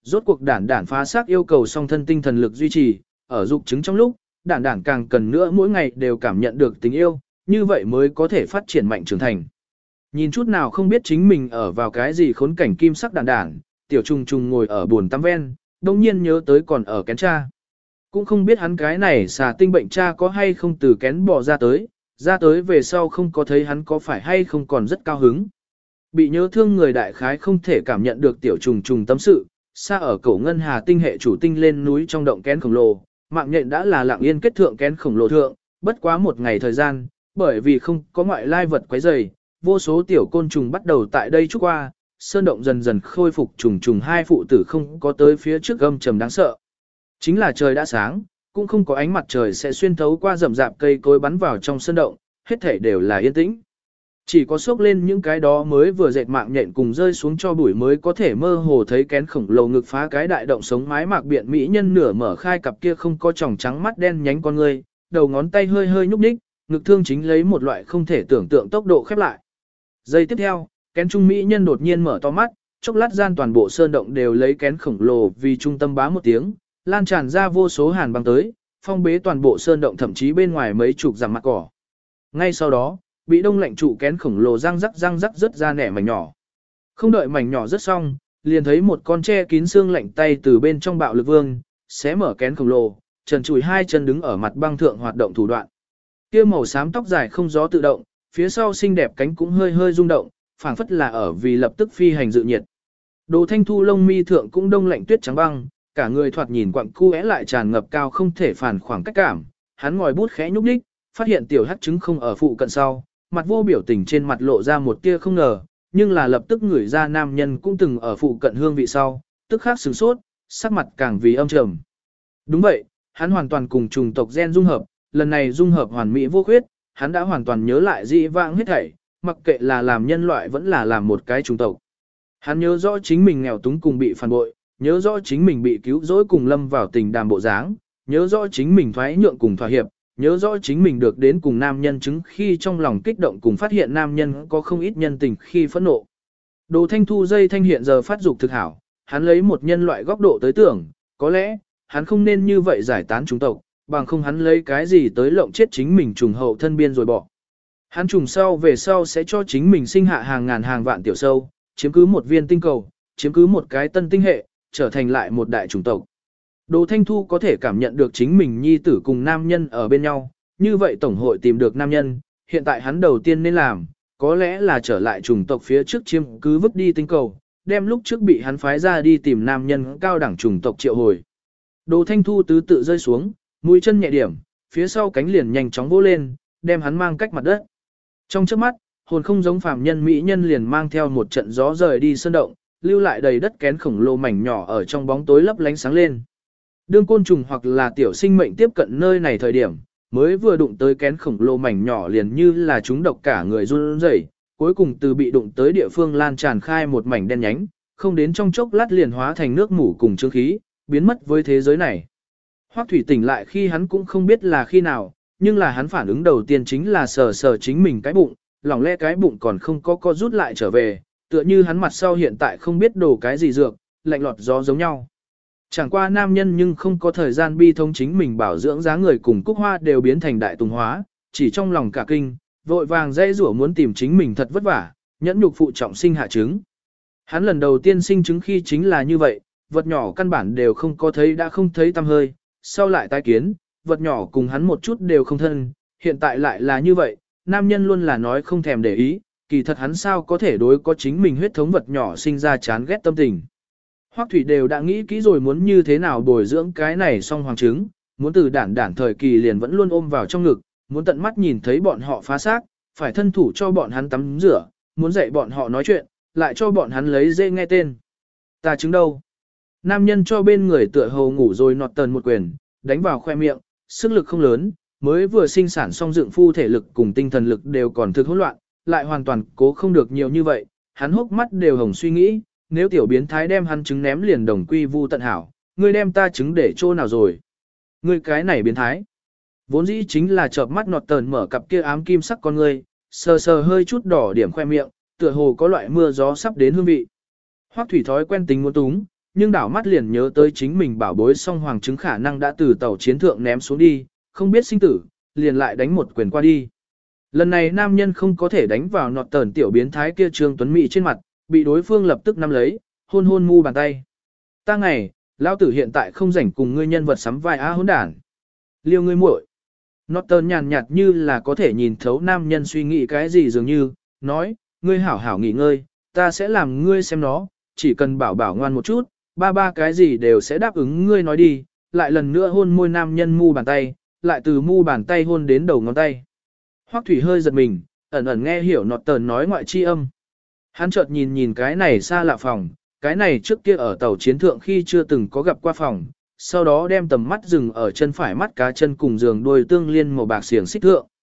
rốt cuộc đản đản phá xác yêu cầu song thân tinh thần lực duy trì, ở dục chứng trong lúc, đản đản càng cần nữa mỗi ngày đều cảm nhận được tình yêu, như vậy mới có thể phát triển mạnh trưởng thành. Nhìn chút nào không biết chính mình ở vào cái gì khốn cảnh kim sắc đản đản, tiểu trùng trùng ngồi ở buồn tắm ven, đồng nhiên nhớ tới còn ở kén cha. Cũng không biết hắn cái này xà tinh bệnh cha có hay không từ kén bỏ ra tới về sau không có thấy hắn có phải hay không còn rất cao hứng. Bị nhớ thương người đại khái không thể cảm nhận được tiểu trùng trùng tâm sự, xa ở cổ ngân hà tinh hệ chủ tinh lên núi trong động kén khổng lồ, mạng nhện đã là lặng yên kết thượng kén khổng lồ thượng, bất quá một ngày thời gian, bởi vì không có ngoại lai vật quấy rầy, vô số tiểu côn trùng bắt đầu tại đây trúc qua, sơn động dần dần khôi phục trùng trùng hai phụ tử không có tới phía trước gầm trầm đáng sợ. Chính là trời đã sáng, cũng không có ánh mặt trời sẽ xuyên thấu qua rậm rạp cây cối bắn vào trong sơn động, hết thảy đều là yên tĩnh. Chỉ có xốc lên những cái đó mới vừa dệt mạng nhện cùng rơi xuống cho bụi mới có thể mơ hồ thấy kén khổng lồ ngực phá cái đại động sống mái mạc biện mỹ nhân nửa mở khai cặp kia không có tròng trắng mắt đen nhánh con người, đầu ngón tay hơi hơi nhúc nhích, ngực thương chính lấy một loại không thể tưởng tượng tốc độ khép lại. Giây tiếp theo, kén trung mỹ nhân đột nhiên mở to mắt, chốc lát gian toàn bộ sơn động đều lấy kén khổng lồ vì trung tâm bá một tiếng, lan tràn ra vô số hàn băng tới, phong bế toàn bộ sơn động thậm chí bên ngoài mấy chục dặm mặt cỏ. Ngay sau đó, bị đông lạnh trụ kén khổng lồ răng rắc rớt ra nẻ mảnh nhỏ. Không đợi mảnh nhỏ rớt xong, liền thấy một con tre kín xương lạnh tay từ bên trong bạo lực vương, xé mở kén khổng lồ, trần trụi hai chân đứng ở mặt băng thượng hoạt động thủ đoạn. Kia màu xám tóc dài không gió tự động, phía sau xinh đẹp cánh cũng hơi hơi rung động, phảng phất là ở vì lập tức phi hành dự nhiệt. Đồ Thanh Thu lông mi thượng cũng đông lạnh tuyết trắng băng, cả người thoạt nhìn quặng cu é lại tràn ngập cao không thể phản khoảng cách cảm, hắn ngòi bút khẽ nhúc nhích, phát hiện tiểu hắc trứng không ở phụ cận sau, mặt vô biểu tình trên mặt lộ ra một tia không ngờ, nhưng là lập tức ngửi ra nam nhân cũng từng ở phụ cận hương vị sau, tức khắc sửng sốt, sắc mặt càng vì âm trầm. Đúng vậy, hắn hoàn toàn cùng trùng tộc gen dung hợp, lần này dung hợp hoàn mỹ vô khuyết, hắn đã hoàn toàn nhớ lại dị vãng hết thảy, mặc kệ là làm nhân loại vẫn là làm một cái trùng tộc. Hắn nhớ rõ chính mình nghèo túng cùng bị phản bội, nhớ rõ chính mình bị cứu rỗi cùng lâm vào tình đàm bộ dáng, nhớ rõ chính mình thoái nhượng cùng thỏa hiệp, nhớ rõ chính mình được đến cùng nam nhân chứng khi trong lòng kích động cùng phát hiện nam nhân có không ít nhân tình khi phẫn nộ. Đồ Thanh Thu dây thanh hiện giờ phát dục thực hảo, hắn lấy một nhân loại góc độ tới tưởng, có lẽ, hắn không nên như vậy giải tán chúng tộc, bằng không hắn lấy cái gì tới lộng chết chính mình trùng hậu thân biên rồi bỏ. Hắn trùng sau về sau sẽ cho chính mình sinh hạ hàng ngàn hàng vạn tiểu sâu, chiếm cứ một viên tinh cầu, chiếm cứ một cái tân tinh hệ, trở thành lại một đại chủng tộc. Đồ Thanh Thu có thể cảm nhận được chính mình nhi tử cùng nam nhân ở bên nhau, như vậy tổng hội tìm được nam nhân, hiện tại hắn đầu tiên nên làm, có lẽ là trở lại chủng tộc phía trước chiếm cứ vứt đi tinh cầu, đem lúc trước bị hắn phái ra đi tìm nam nhân cao đẳng chủng tộc triệu hồi. Đồ Thanh Thu tứ tự rơi xuống, mũi chân nhẹ điểm, phía sau cánh liền nhanh chóng vỗ lên, đem hắn mang cách mặt đất. Trong chớp mắt, hồn không giống phàm nhân mỹ nhân liền mang theo một trận gió rời đi sơn động, lưu lại đầy đất kén khổng lồ mảnh nhỏ ở trong bóng tối lấp lánh sáng lên. Đương côn trùng hoặc là tiểu sinh mệnh tiếp cận nơi này thời điểm, mới vừa đụng tới kén khổng lồ mảnh nhỏ liền như là chúng độc cả người run rẩy, cuối cùng từ bị đụng tới địa phương lan tràn khai một mảnh đen nhánh, không đến trong chốc lát liền hóa thành nước mủ cùng chương khí, biến mất với thế giới này. Hoắc Thủy tỉnh lại khi hắn cũng không biết là khi nào, nhưng là hắn phản ứng đầu tiên chính là sờ sờ chính mình cái bụng, lỏng lẽ cái bụng còn không có co rút lại trở về, tựa như hắn mặt sau hiện tại không biết đổ cái gì dược, lạnh lọt gió giống nhau. Chẳng qua nam nhân nhưng không có thời gian bi thông chính mình bảo dưỡng giá người cùng cúc hoa đều biến thành đại tùng hóa, chỉ trong lòng cả kinh, vội vàng dây rủa muốn tìm chính mình thật vất vả, nhẫn nhục phụ trọng sinh hạ trứng. Hắn lần đầu tiên sinh trứng khi chính là như vậy, vật nhỏ căn bản đều không có thấy đã không thấy tăm hơi, sau lại tái kiến, vật nhỏ cùng hắn một chút đều không thân, hiện tại lại là như vậy, nam nhân luôn là nói không thèm để ý, kỳ thật hắn sao có thể đối có chính mình huyết thống vật nhỏ sinh ra chán ghét tâm tình. Hoắc Thủy đều đã nghĩ kỹ rồi muốn như thế nào bồi dưỡng cái này song hoàng trứng, muốn từ đản đản thời kỳ liền vẫn luôn ôm vào trong ngực, muốn tận mắt nhìn thấy bọn họ phá xác, phải thân thủ cho bọn hắn tắm rửa, muốn dạy bọn họ nói chuyện, lại cho bọn hắn lấy dê nghe tên. Ta trứng đâu? Nam nhân cho bên người tựa hồ ngủ rồi nọt tần một quyền, đánh vào khoe miệng, sức lực không lớn, mới vừa sinh sản xong dựng phu thể lực cùng tinh thần lực đều còn thực hỗn loạn, lại hoàn toàn cố không được nhiều như vậy, hắn hốc mắt đều hồng suy nghĩ, nếu tiểu biến thái đem hắn trứng ném liền đồng quy vu tận hảo, ngươi đem ta trứng để chỗ nào rồi? Ngươi cái này biến thái. Vốn dĩ chính là chợp mắt nọt tờn mở cặp kia ám kim sắc con ngươi, sờ sờ hơi chút đỏ điểm khoe miệng, tựa hồ có loại mưa gió sắp đến hương vị. Hoắc Thủy thói quen tính muốn túng, nhưng đảo mắt liền nhớ tới chính mình bảo bối song hoàng trứng khả năng đã từ tàu chiến thượng ném xuống đi, không biết sinh tử, liền lại đánh một quyền qua đi. Lần này nam nhân không có thể đánh vào nọt tờn tiểu biến thái kia Trương Tuấn Mỹ trên mặt, bị đối phương lập tức nắm lấy, hôn hôn mu bàn tay. Ta ngày, lão tử hiện tại không rảnh cùng ngươi nhân vật sắm vai á hỗn đản. Liêu ngươi muội. Nọt tờn nhàn nhạt như là có thể nhìn thấu nam nhân suy nghĩ cái gì dường như, nói, ngươi hảo hảo nghỉ ngơi, ta sẽ làm ngươi xem nó, chỉ cần bảo bảo ngoan một chút, ba cái gì đều sẽ đáp ứng ngươi nói đi, lại lần nữa hôn môi nam nhân mu bàn tay, lại từ mu bàn tay hôn đến đầu ngón tay. Hoắc Thủy hơi giật mình, ẩn ẩn nghe hiểu nọt tờn nói ngoại chi âm. Hắn chợt nhìn cái này xa lạ phòng, cái này trước kia ở tàu chiến thượng khi chưa từng có gặp qua phòng, sau đó đem tầm mắt dừng ở chân phải mắt cá chân cùng giường đuôi tương liên màu bạc xiềng xích thượng.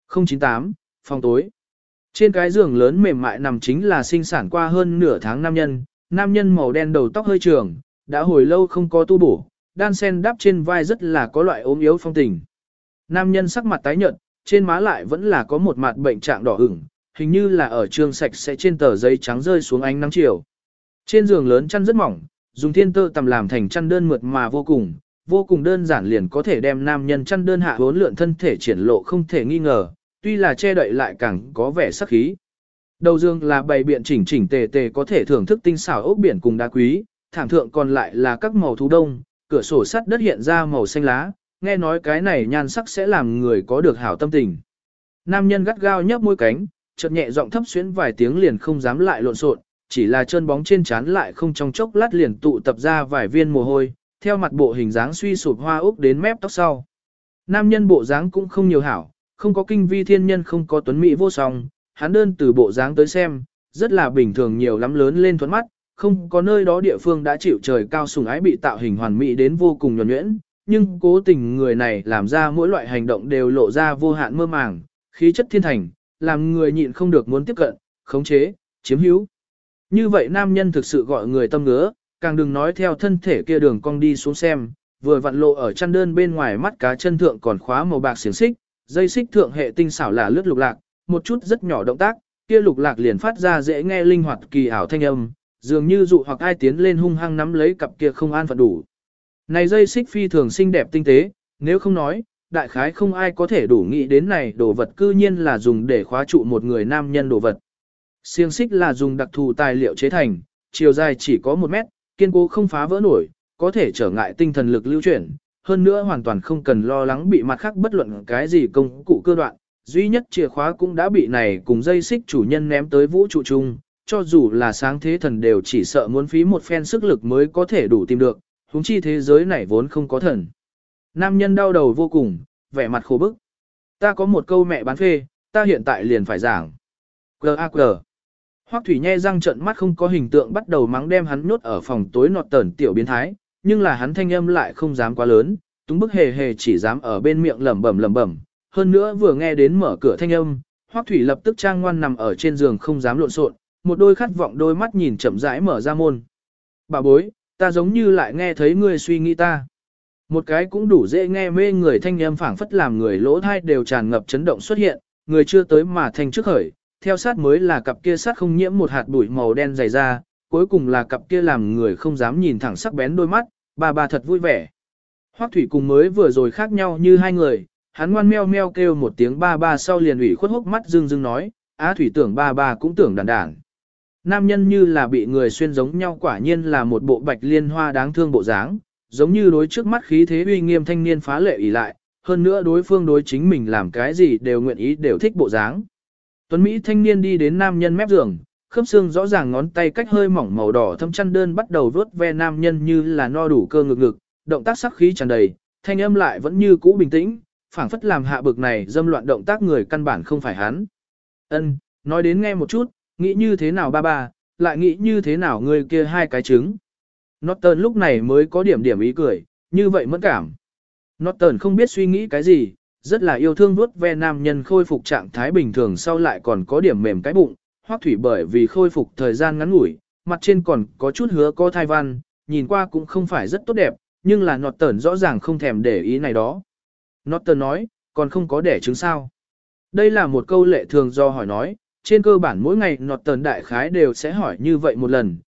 098, phòng tối. Trên cái giường lớn mềm mại nằm chính là sinh sản qua hơn nửa tháng nam nhân màu đen đầu tóc hơi trường, đã hồi lâu không có tu bổ, đan sen đắp trên vai rất là có loại ốm yếu phong tình. Nam nhân sắc mặt tái nhợt, trên má lại vẫn là có một mặt bệnh trạng đỏ ửng, hình như là ở trường sạch sẽ trên tờ giấy trắng rơi xuống ánh nắng chiều. Trên giường lớn chăn rất mỏng, dùng thiên tơ tằm làm thành chăn đơn mượt mà vô cùng đơn giản liền có thể đem nam nhân chăn đơn hạ vốn lượn thân thể triển lộ không thể nghi ngờ, tuy là che đậy lại càng có vẻ sắc khí. Đầu giường là bày biện chỉnh tề có thể thưởng thức tinh xảo ốc biển cùng đá quý, thảm thượng còn lại là các màu thú đông, cửa sổ sắt đất hiện ra màu xanh lá, nghe nói cái này nhan sắc sẽ làm người có được hảo tâm tình. Nam nhân gắt gao nhấp môi cánh, chợt nhẹ giọng thấp xuyến vài tiếng liền không dám lại lộn xộn, chỉ là chân bóng trên trán lại không trong chốc lát liền tụ tập ra vài viên mồ hôi, theo mặt bộ hình dáng suy sụp hoa ốc đến mép tóc sau. Nam nhân bộ dáng cũng không nhiều hảo, không có kinh vi thiên nhân không có tuấn mỹ vô song, hắn đơn từ bộ dáng tới xem, rất là bình thường nhiều lắm lớn lên thuẫn mắt, không có nơi đó địa phương đã chịu trời cao sùng ái bị tạo hình hoàn mỹ đến vô cùng nhuần nhuyễn, nhưng cố tình người này làm ra mỗi loại hành động đều lộ ra vô hạn mơ màng, khí chất thiên thành, làm người nhịn không được muốn tiếp cận, khống chế, chiếm hữu. Như vậy nam nhân thực sự gọi người tâm ngứa, càng đừng nói theo thân thể kia đường cong đi xuống xem, vừa vặn lộ ở chăn đơn bên ngoài mắt cá chân thượng còn khóa màu bạc xiềng xích, dây xích thượng hệ tinh xảo là lướt lục lạc, một chút rất nhỏ động tác, kia lục lạc liền phát ra dễ nghe linh hoạt kỳ ảo thanh âm, dường như dụ hoặc ai tiến lên hung hăng nắm lấy cặp kia không an phận đủ. Này dây xích phi thường xinh đẹp tinh tế, nếu không nói, đại khái không ai có thể đủ nghĩ đến này đồ vật cư nhiên là dùng để khóa trụ một người nam nhân đồ vật. Xiềng xích là dùng đặc thù tài liệu chế thành, chiều dài chỉ có 1 mét, kiên cố không phá vỡ nổi, có thể trở ngại tinh thần lực lưu chuyển, hơn nữa hoàn toàn không cần lo lắng bị mặt khác bất luận cái gì công cụ cơ đoạn, duy nhất chìa khóa cũng đã bị này cùng dây xích chủ nhân ném tới vũ trụ chung, cho dù là sáng thế thần đều chỉ sợ muốn phí một phen sức lực mới có thể đủ tìm được, huống chi thế giới này vốn không có thần. Nam nhân đau đầu vô cùng, vẻ mặt khổ bức. Ta có một câu mẹ bán phê, ta hiện tại liền phải giảng. G.A.Q. Hoắc Thủy nhe răng trợn mắt không có hình tượng bắt đầu mắng đem hắn nhốt ở phòng tối nọt tẩn tiểu biến thái, nhưng là hắn thanh âm lại không dám quá lớn, túng bức hề chỉ dám ở bên miệng lẩm bẩm. Hơn nữa vừa nghe đến mở cửa thanh âm, Hoắc Thủy lập tức trang ngoan nằm ở trên giường không dám lộn xộn, một đôi khát vọng đôi mắt nhìn chậm rãi mở ra môn. Bà bối, ta giống như lại nghe thấy ngươi suy nghĩ ta. Một cái cũng đủ dễ nghe mê người thanh âm phảng phất làm người lỗ thai đều tràn ngập chấn động xuất hiện, người chưa tới mà thanh trước khởi, theo sát mới là cặp kia sát không nhiễm một hạt bụi màu đen dày ra, cuối cùng là cặp kia làm người không dám nhìn thẳng sắc bén đôi mắt, bà thật vui vẻ. Hoắc Thủy cùng mới vừa rồi khác nhau như hai người, hắn ngoan meo meo kêu một tiếng ba sau liền ủy khuất hốc mắt dưng nói, Á Thủy tưởng ba cũng tưởng đàn. Nam nhân như là bị người xuyên giống nhau quả nhiên là một bộ bạch liên hoa đáng thương bộ dáng, giống như đối trước mắt khí thế uy nghiêm thanh niên phá lệ ỷ lại, hơn nữa đối phương đối chính mình làm cái gì đều nguyện ý đều thích bộ dáng. Tuấn Mỹ thanh niên đi đến nam nhân mép giường, khớp xương rõ ràng ngón tay cách hơi mỏng màu đỏ thâm chăn đơn bắt đầu vớt ve nam nhân như là no đủ cơ ngực, động tác sắc khí tràn đầy, thanh âm lại vẫn như cũ bình tĩnh, phảng phất làm hạ bực này dâm loạn động tác người căn bản không phải hắn. Ân, nói đến nghe một chút, nghĩ như thế nào ba, lại nghĩ như thế nào người kia hai cái trứng. Norton lúc này mới có điểm ý cười, như vậy mẫn cảm. Norton không biết suy nghĩ cái gì, rất là yêu thương vuốt ve nam nhân khôi phục trạng thái bình thường sau lại còn có điểm mềm cái bụng, Hoắc Thủy bởi vì khôi phục thời gian ngắn ngủi, mặt trên còn có chút hứa có thai văn, nhìn qua cũng không phải rất tốt đẹp, nhưng là Norton rõ ràng không thèm để ý này đó. Norton nói, còn không có đẻ trứng sao. Đây là một câu lệ thường do hỏi nói, trên cơ bản mỗi ngày Norton đại khái đều sẽ hỏi như vậy một lần,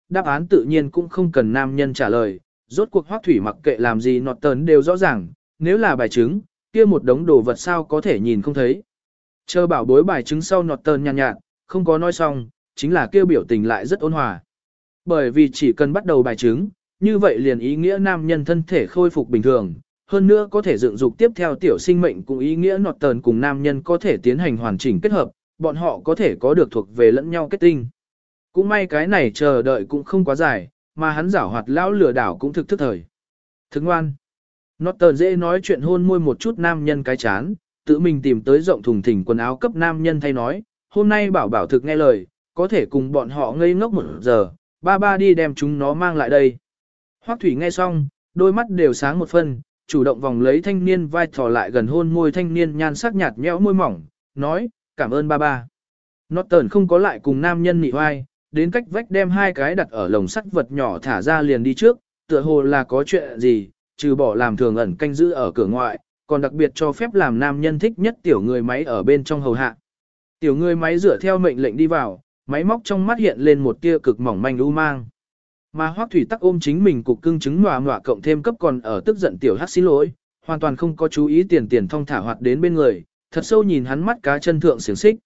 đáp án tự nhiên cũng không cần nam nhân trả lời, rốt cuộc Hoắc Thủy mặc kệ làm gì Norton đều rõ ràng, nếu là bài chứng, kia một đống đồ vật sao có thể nhìn không thấy. Chờ bảo bối bài chứng sau Norton nhàn nhạt, không có nói xong, chính là kêu biểu tình lại rất ôn hòa. Bởi vì chỉ cần bắt đầu bài chứng, như vậy liền ý nghĩa nam nhân thân thể khôi phục bình thường, hơn nữa có thể dựng dục tiếp theo tiểu sinh mệnh cũng ý nghĩa Norton cùng nam nhân có thể tiến hành hoàn chỉnh kết hợp, bọn họ có thể có được thuộc về lẫn nhau kết tinh. Cũng may cái này chờ đợi cũng không quá dài, mà hắn giảo hoạt lão lừa đảo cũng thực thức thời. Thức ngoan. Norton dễ nói chuyện hôn môi một chút nam nhân cái chán, tự mình tìm tới rộng thùng thình quần áo cấp nam nhân thay nói, hôm nay bảo bảo thực nghe lời, có thể cùng bọn họ ngây ngốc 1 giờ, ba đi đem chúng nó mang lại đây. Hoắc Thủy nghe xong, đôi mắt đều sáng một phân, chủ động vòng lấy thanh niên vai thò lại gần hôn môi thanh niên nhan sắc nhạt nhẽo môi mỏng, nói, cảm ơn ba. Norton không có lại cùng nam nhân nị oai, đến cách vách đem 2 cái đặt ở lồng sắt vật nhỏ thả ra liền đi trước, tựa hồ là có chuyện gì, trừ bỏ làm thường ẩn canh giữ ở cửa ngoại, còn đặc biệt cho phép làm nam nhân thích nhất tiểu người máy ở bên trong hầu hạ. Tiểu người máy dựa theo mệnh lệnh đi vào, máy móc trong mắt hiện lên một tia cực mỏng manh u mang. Mà Hoắc Thủy tắc ôm chính mình cục cưng trứng ngọa cộng thêm cấp còn ở tức giận tiểu hắc xin lỗi, hoàn toàn không có chú ý tiền thong thả hoạt đến bên người, thật sâu nhìn hắn mắt cá chân thượng xiềng xích.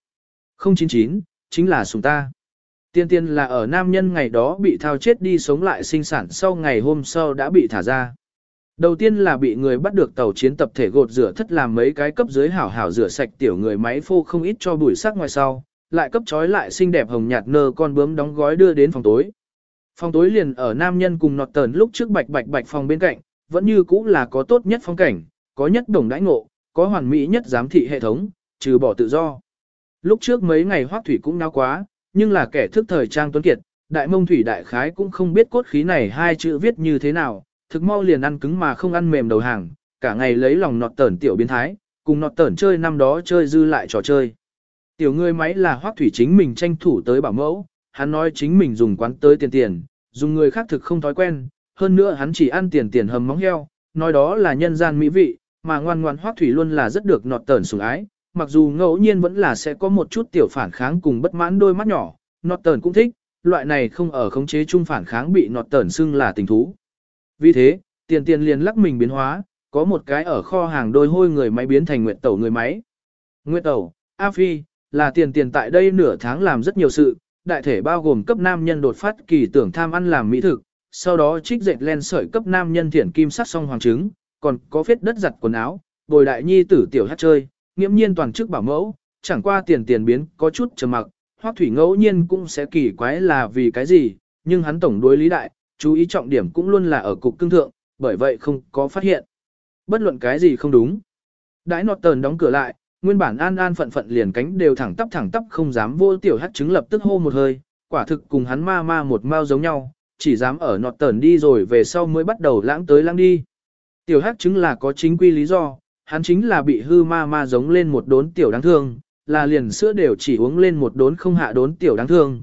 099, chính là sùng ta. Tiên là ở nam nhân ngày đó bị thao chết đi sống lại sinh sản sau ngày hôm sau đã bị thả ra. Đầu tiên là bị người bắt được tàu chiến tập thể gột rửa thất làm mấy cái cấp dưới hảo hảo rửa sạch tiểu người máy phô không ít cho bụi sắc ngoài sau, lại cấp trói lại xinh đẹp hồng nhạt nơ con bướm đóng gói đưa đến phòng tối. Phòng tối liền ở nam nhân cùng Norton lúc trước bạch phòng bên cạnh, vẫn như cũ là có tốt nhất phong cảnh, có nhất đồng đãi ngộ, có hoàn mỹ nhất giám thị hệ thống, trừ bỏ tự do. Lúc trước mấy ngày Hoắc Thủy cũng náo quá, nhưng là kẻ thức thời trang tuấn kiệt, đại mông thủy đại khái cũng không biết cốt khí này 2 chữ viết như thế nào, thực mau liền ăn cứng mà không ăn mềm đầu hàng, cả ngày lấy lòng Norton tiểu biến thái, cùng Norton chơi năm đó chơi dư lại trò chơi. Tiểu người máy là Hoắc Thủy chính mình tranh thủ tới bảo mẫu, hắn nói chính mình dùng quán tới tiền, dùng người khác thực không thói quen, hơn nữa hắn chỉ ăn tiền hầm móng heo, nói đó là nhân gian mỹ vị, mà ngoan ngoan Hoắc Thủy luôn là rất được Norton sủng ái, mặc dù ngẫu nhiên vẫn là sẽ có một chút tiểu phản kháng cùng bất mãn đôi mắt nhỏ, Norton cũng thích, loại này không ở khống chế chung phản kháng bị Norton xưng là tình thú. Vì thế, tiền liền lắc mình biến hóa, có một cái ở kho hàng đôi hôi người máy biến thành Nguyệt Tẩu người máy. Nguyệt Tẩu, A Phi, là tiền tại đây nửa tháng làm rất nhiều sự, đại thể bao gồm cấp nam nhân đột phát kỳ tưởng tham ăn làm mỹ thực, sau đó trích dệt len sợi cấp nam nhân thiển kim sắc song hoàng trứng, còn có phết đất giặt quần áo, bồi đại nhi tử tiểu hát chơi, nghiễm nhiên toàn chức bảo mẫu, chẳng qua tiền biến có chút trầm mặc, Hoắc Thủy ngẫu nhiên cũng sẽ kỳ quái là vì cái gì, nhưng hắn tổng đối lý đại, chú ý trọng điểm cũng luôn là ở cục cưng thượng, bởi vậy không có phát hiện. Bất luận cái gì không đúng. Đãi Norton đóng cửa lại, nguyên bản an phận liền cánh đều thẳng tắp không dám vô tiểu hắc trứng lập tức hô một hơi, quả thực cùng hắn ma một mao giống nhau, chỉ dám ở Norton đi rồi về sau mới bắt đầu lãng tới lãng đi. Tiểu hắc trứng là có chính quy lý do, hắn chính là bị hư ma giống lên một đốn tiểu đáng thương, là liền sữa đều chỉ uống lên một đốn không hạ đốn tiểu đáng thương,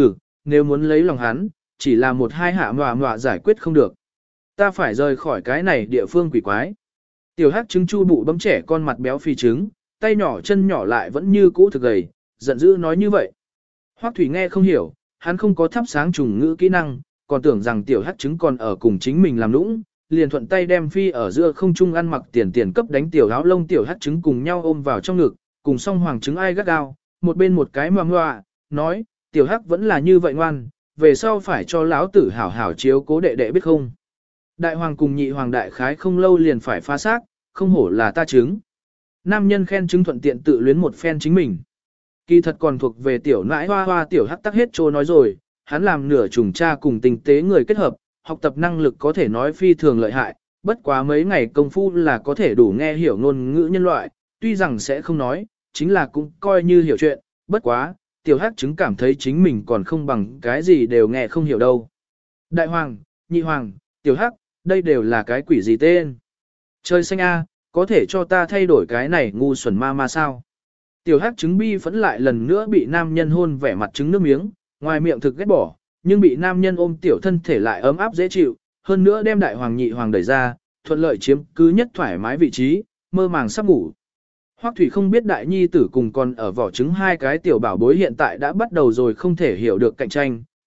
nếu muốn lấy lòng hắn, chỉ là 1-2 hạ ngọa giải quyết không được. Ta phải rời khỏi cái này địa phương quỷ quái. Tiểu hắc trứng chu bụ bấm trẻ con mặt béo phi trứng, tay nhỏ chân nhỏ lại vẫn như cũ thực gầy, giận dữ nói như vậy. Hoắc Thủy nghe không hiểu, hắn không có thắp sáng trùng ngữ kỹ năng, còn tưởng rằng tiểu hắc trứng còn ở cùng chính mình làm nũng, liền thuận tay đem phi ở giữa không trung ăn mặc tiền cấp đánh tiểu áo lông tiểu hắc trứng cùng nhau ôm vào trong ngực, cùng song hoàng trứng ai gắt gao, một bên một cái ngoạ, nói, tiểu hắc vẫn là như vậy ngoan, về sau phải cho lão tử hảo hảo chiếu cố đệ đệ biết không. Đại hoàng cùng nhị hoàng đại khái không lâu liền phải phá xác, không hổ là ta trứng. Nam nhân khen trứng thuận tiện tự luyến một phen chính mình. Kỳ thật còn thuộc về tiểu nãi hoa tiểu hắc tắc hết trô nói rồi, hắn làm nửa trùng cha cùng tinh tế người kết hợp, học tập năng lực có thể nói phi thường lợi hại, bất quá mấy ngày công phu là có thể đủ nghe hiểu ngôn ngữ nhân loại, tuy rằng sẽ không nói, chính là cũng coi như hiểu chuyện, bất quá, tiểu hắc trứng cảm thấy chính mình còn không bằng cái gì đều nghe không hiểu đâu. Đại hoàng, nhị hoàng, tiểu hắc, đây đều là cái quỷ gì tên? Trời xanh a, có thể cho ta thay đổi cái này ngu xuẩn ma sao? Tiểu hắc trứng bi phẫn lại lần nữa bị nam nhân hôn vẻ mặt trứng nước miếng, ngoài miệng thực ghét bỏ, nhưng bị nam nhân ôm tiểu thân thể lại ấm áp dễ chịu, hơn nữa đem đại hoàng nhị hoàng đẩy ra, thuận lợi chiếm cứ nhất thoải mái vị trí, mơ màng sắp ngủ. Hoắc Thủy không biết đại nhi tử cùng còn ở vỏ trứng 2 cái tiểu bảo bối hiện tại đã bắt đầu rồi không thể hiểu được cạnh tranh,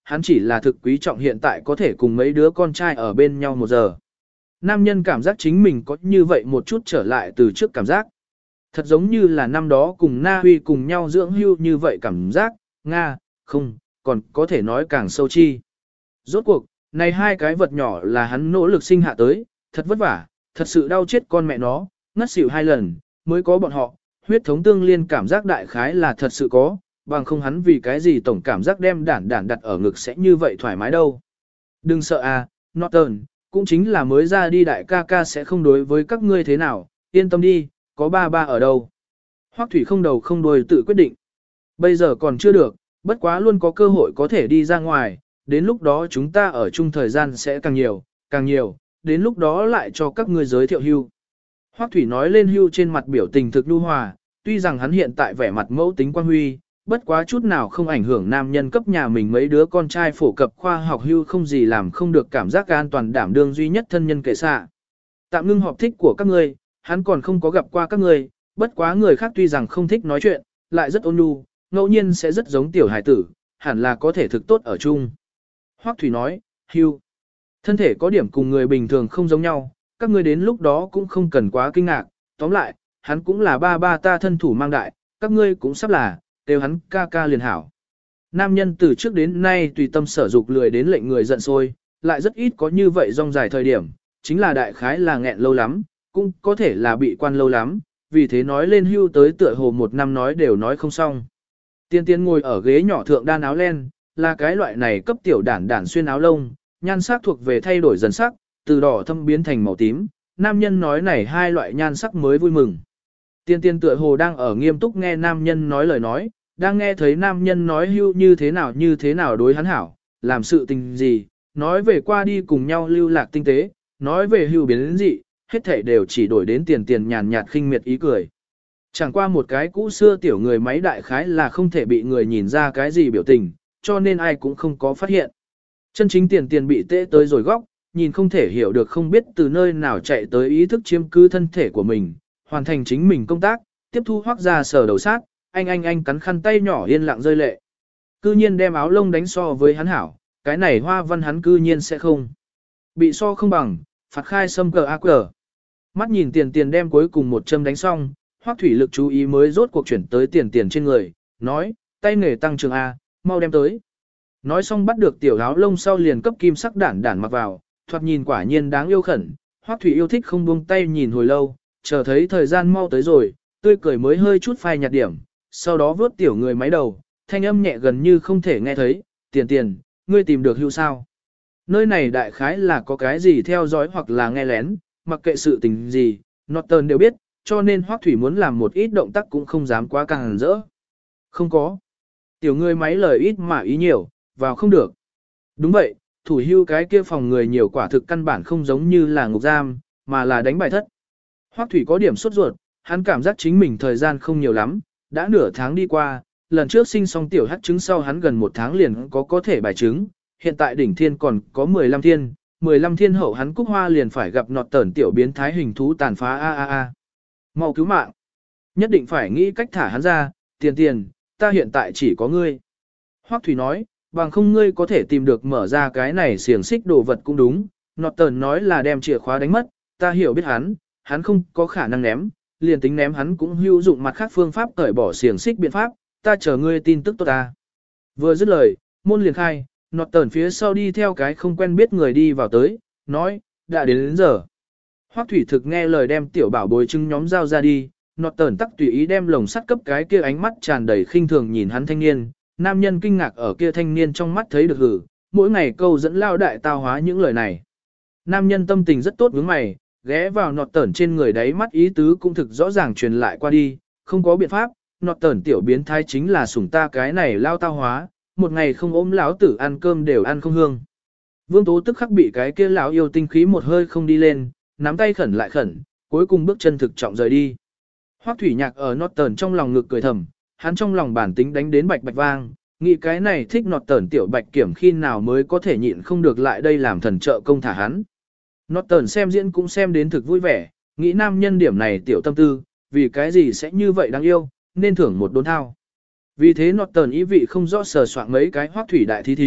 hắn chỉ là thực quý trọng hiện tại có thể cùng mấy đứa con trai ở bên nhau 1 giờ. Nam nhân cảm giác chính mình có như vậy một chút trở lại từ trước cảm giác. Thật giống như là năm đó cùng Na Huy cùng nhau dưỡng hưu như vậy cảm giác, Nga, không, còn có thể nói càng sâu chi. Rốt cuộc, này 2 cái vật nhỏ là hắn nỗ lực sinh hạ tới, thật vất vả, thật sự đau chết con mẹ nó, ngất xỉu 2 lần, mới có bọn họ, huyết thống tương liên cảm giác đại khái là thật sự có, bằng không hắn vì cái gì tổng cảm giác đem đản đặt ở ngực sẽ như vậy thoải mái đâu. Đừng sợ à, Norton, cũng chính là mới ra đi đại ca ca sẽ không đối với các ngươi thế nào, yên tâm đi, có ba ở đâu. Hoắc Thủy không đầu không đuôi tự quyết định. Bây giờ còn chưa được, bất quá luôn có cơ hội có thể đi ra ngoài, đến lúc đó chúng ta ở chung thời gian sẽ càng nhiều, đến lúc đó lại cho các ngươi giới thiệu Hưu. Hoắc Thủy nói lên Hưu trên mặt biểu tình thực nhu hòa, tuy rằng hắn hiện tại vẻ mặt mẫu tính quan huy, bất quá chút nào không ảnh hưởng nam nhân cấp nhà mình mấy đứa con trai phổ cập khoa học Hưu không gì làm không được cảm giác an toàn đảm đương duy nhất thân nhân kệ xạ. Tạm ngưng họp thích của các ngươi, hắn còn không có gặp qua các ngươi, bất quá người khác tuy rằng không thích nói chuyện, lại rất ôn nhu, ngẫu nhiên sẽ rất giống tiểu hải tử, hẳn là có thể thực tốt ở chung. Hoắc Thủy nói, Hưu, thân thể có điểm cùng người bình thường không giống nhau, các ngươi đến lúc đó cũng không cần quá kinh ngạc, tóm lại, hắn cũng là ba ta thân thủ mang đại, các ngươi cũng sắp là, đều hắn ca ca liền hảo. Nam nhân từ trước đến nay tùy tâm sở dục lười đến lệnh người giận sôi, lại rất ít có như vậy rong dài thời điểm, chính là đại khái là nghẹn lâu lắm, cũng có thể là bị quan lâu lắm, vì thế nói lên Hưu tới tựa hồ 1 năm nói đều nói không xong. Tiên Tiên ngồi ở ghế nhỏ thượng đan áo len, là cái loại này cấp tiểu đản xuyên áo lông, nhan sắc thuộc về thay đổi dần sắc, từ đỏ thâm biến thành màu tím, nam nhân nói này 2 loại nhan sắc mới vui mừng. Tiên Tiên tựa hồ đang ở nghiêm túc nghe nam nhân nói lời nói, đang nghe thấy nam nhân nói Hưu như thế nào đối hắn hảo, làm sự tình gì, nói về qua đi cùng nhau lưu lạc tinh tế, nói về Hưu biến đến dị, hết thảy đều chỉ đổi đến tiền nhàn nhạt khinh miệt ý cười. Chẳng qua một cái cũ xưa tiểu người máy đại khái là không thể bị người nhìn ra cái gì biểu tình, cho nên ai cũng không có phát hiện. Chân chính tiền bị tê tới rồi góc, nhìn không thể hiểu được không biết từ nơi nào chạy tới ý thức chiếm cứ thân thể của mình, hoàn thành chính mình công tác, tiếp thu Hoắc ra sở đầu sát, anh cắn khăn tay nhỏ yên lặng rơi lệ. Cư nhiên đem áo lông đánh so với hắn hảo, cái này hoa văn hắn cư nhiên sẽ không. Bị so không bằng, phạt khai xâm cờ ác cờ. Mắt nhìn tiền đem cuối cùng 1 châm đánh xong, Hoắc Thủy lực chú ý mới rốt cuộc chuyển tới tiền trên người, nói, tay nghề tăng trưởng A, mau đem tới. Nói xong bắt được tiểu áo lông sau liền cấp kim sắc đản mặc vào, thoạt nhìn quả nhiên đáng yêu khẩn, Hoắc Thủy yêu thích không buông tay nhìn hồi lâu, chờ thấy thời gian mau tới rồi, tươi cười mới hơi chút phai nhạt điểm, sau đó vớt tiểu người máy đầu, thanh âm nhẹ gần như không thể nghe thấy, tiền, ngươi tìm được Hưu sao? Nơi này đại khái là có cái gì theo dõi hoặc là nghe lén, mặc kệ sự tình gì, Norton đều biết, cho nên Hoắc Thủy muốn làm một ít động tác cũng không dám quá càng rỡ. Không có. Tiểu người máy lời ít mà ý nhiều, vào không được. Đúng vậy, thủ Hưu cái kia phòng người nhiều quả thực căn bản không giống như là ngục giam, mà là đánh bài thất. Hoắc Thủy có điểm sốt ruột, hắn cảm giác chính mình thời gian không nhiều lắm, đã nửa tháng đi qua, lần trước sinh xong tiểu hắc trứng sau hắn gần 1 tháng liền có thể bài trứng, hiện tại đỉnh thiên còn có 15 thiên, 15 thiên hậu hắn Cúc Hoa liền phải gặp nọt tẩn tiểu biến thái hình thú tàn phá a. Mau cứu mạng. Nhất định phải nghĩ cách thả hắn ra, tiền, ta hiện tại chỉ có ngươi. Hoắc Thủy nói, bằng không ngươi có thể tìm được mở ra cái này xiềng xích đồ vật cũng đúng, nọt tẩn nói là đem chìa khóa đánh mất, ta hiểu biết hắn không có khả năng ném, liền tính ném hắn cũng hữu dụng mặt khác phương pháp cởi bỏ xiềng xích biện pháp, ta chờ ngươi tin tức tốt ta. Vừa dứt lời, môn liền khai, nọt tẩn phía sau đi theo cái không quen biết người đi vào tới, nói, đã đến giờ. Hoắc Thủy thực nghe lời đem tiểu bảo bối trưng nhóm dao ra đi, nọt tẩn tắc tùy ý đem lồng sắt cấp cái kia ánh mắt tràn đầy khinh thường nhìn hắn thanh niên, nam nhân kinh ngạc ở kia thanh niên trong mắt thấy được hử, mỗi ngày câu dẫn lao đại tao hóa những lời này. Nam nhân tâm tình rất tốt với mày, ghé vào nọt tẩn trên người đấy mắt ý tứ cũng thực rõ ràng truyền lại qua đi, không có biện pháp, nọt tẩn tiểu biến thái chính là sủng ta cái này lao tao hóa, một ngày không ôm lão tử ăn cơm đều ăn không hương. Vương Tố tức khắc bị cái kia lão yêu tinh khí một hơi không đi lên, nắm tay khẩn lại khẩn, cuối cùng bước chân thực trọng rời đi. Hoắc Thủy Nhạc ở nọt tẩn trong lòng ngực cười thầm, hắn trong lòng bản tính đánh đến bạch vang, nghĩ cái này thích nọt tẩn tiểu bạch kiểm khi nào mới có thể nhịn không được lại đây làm thần trợ công thả hắn. Nọt tẩn xem diễn cũng xem đến thực vui vẻ, nghĩ nam nhân điểm này tiểu tâm tư, vì cái gì sẽ như vậy đáng yêu, nên thưởng một đốn thao. Vì thế nọt tẩn ý vị không rõ sờ soạn mấy cái Hoắc Thủy đại thí thí,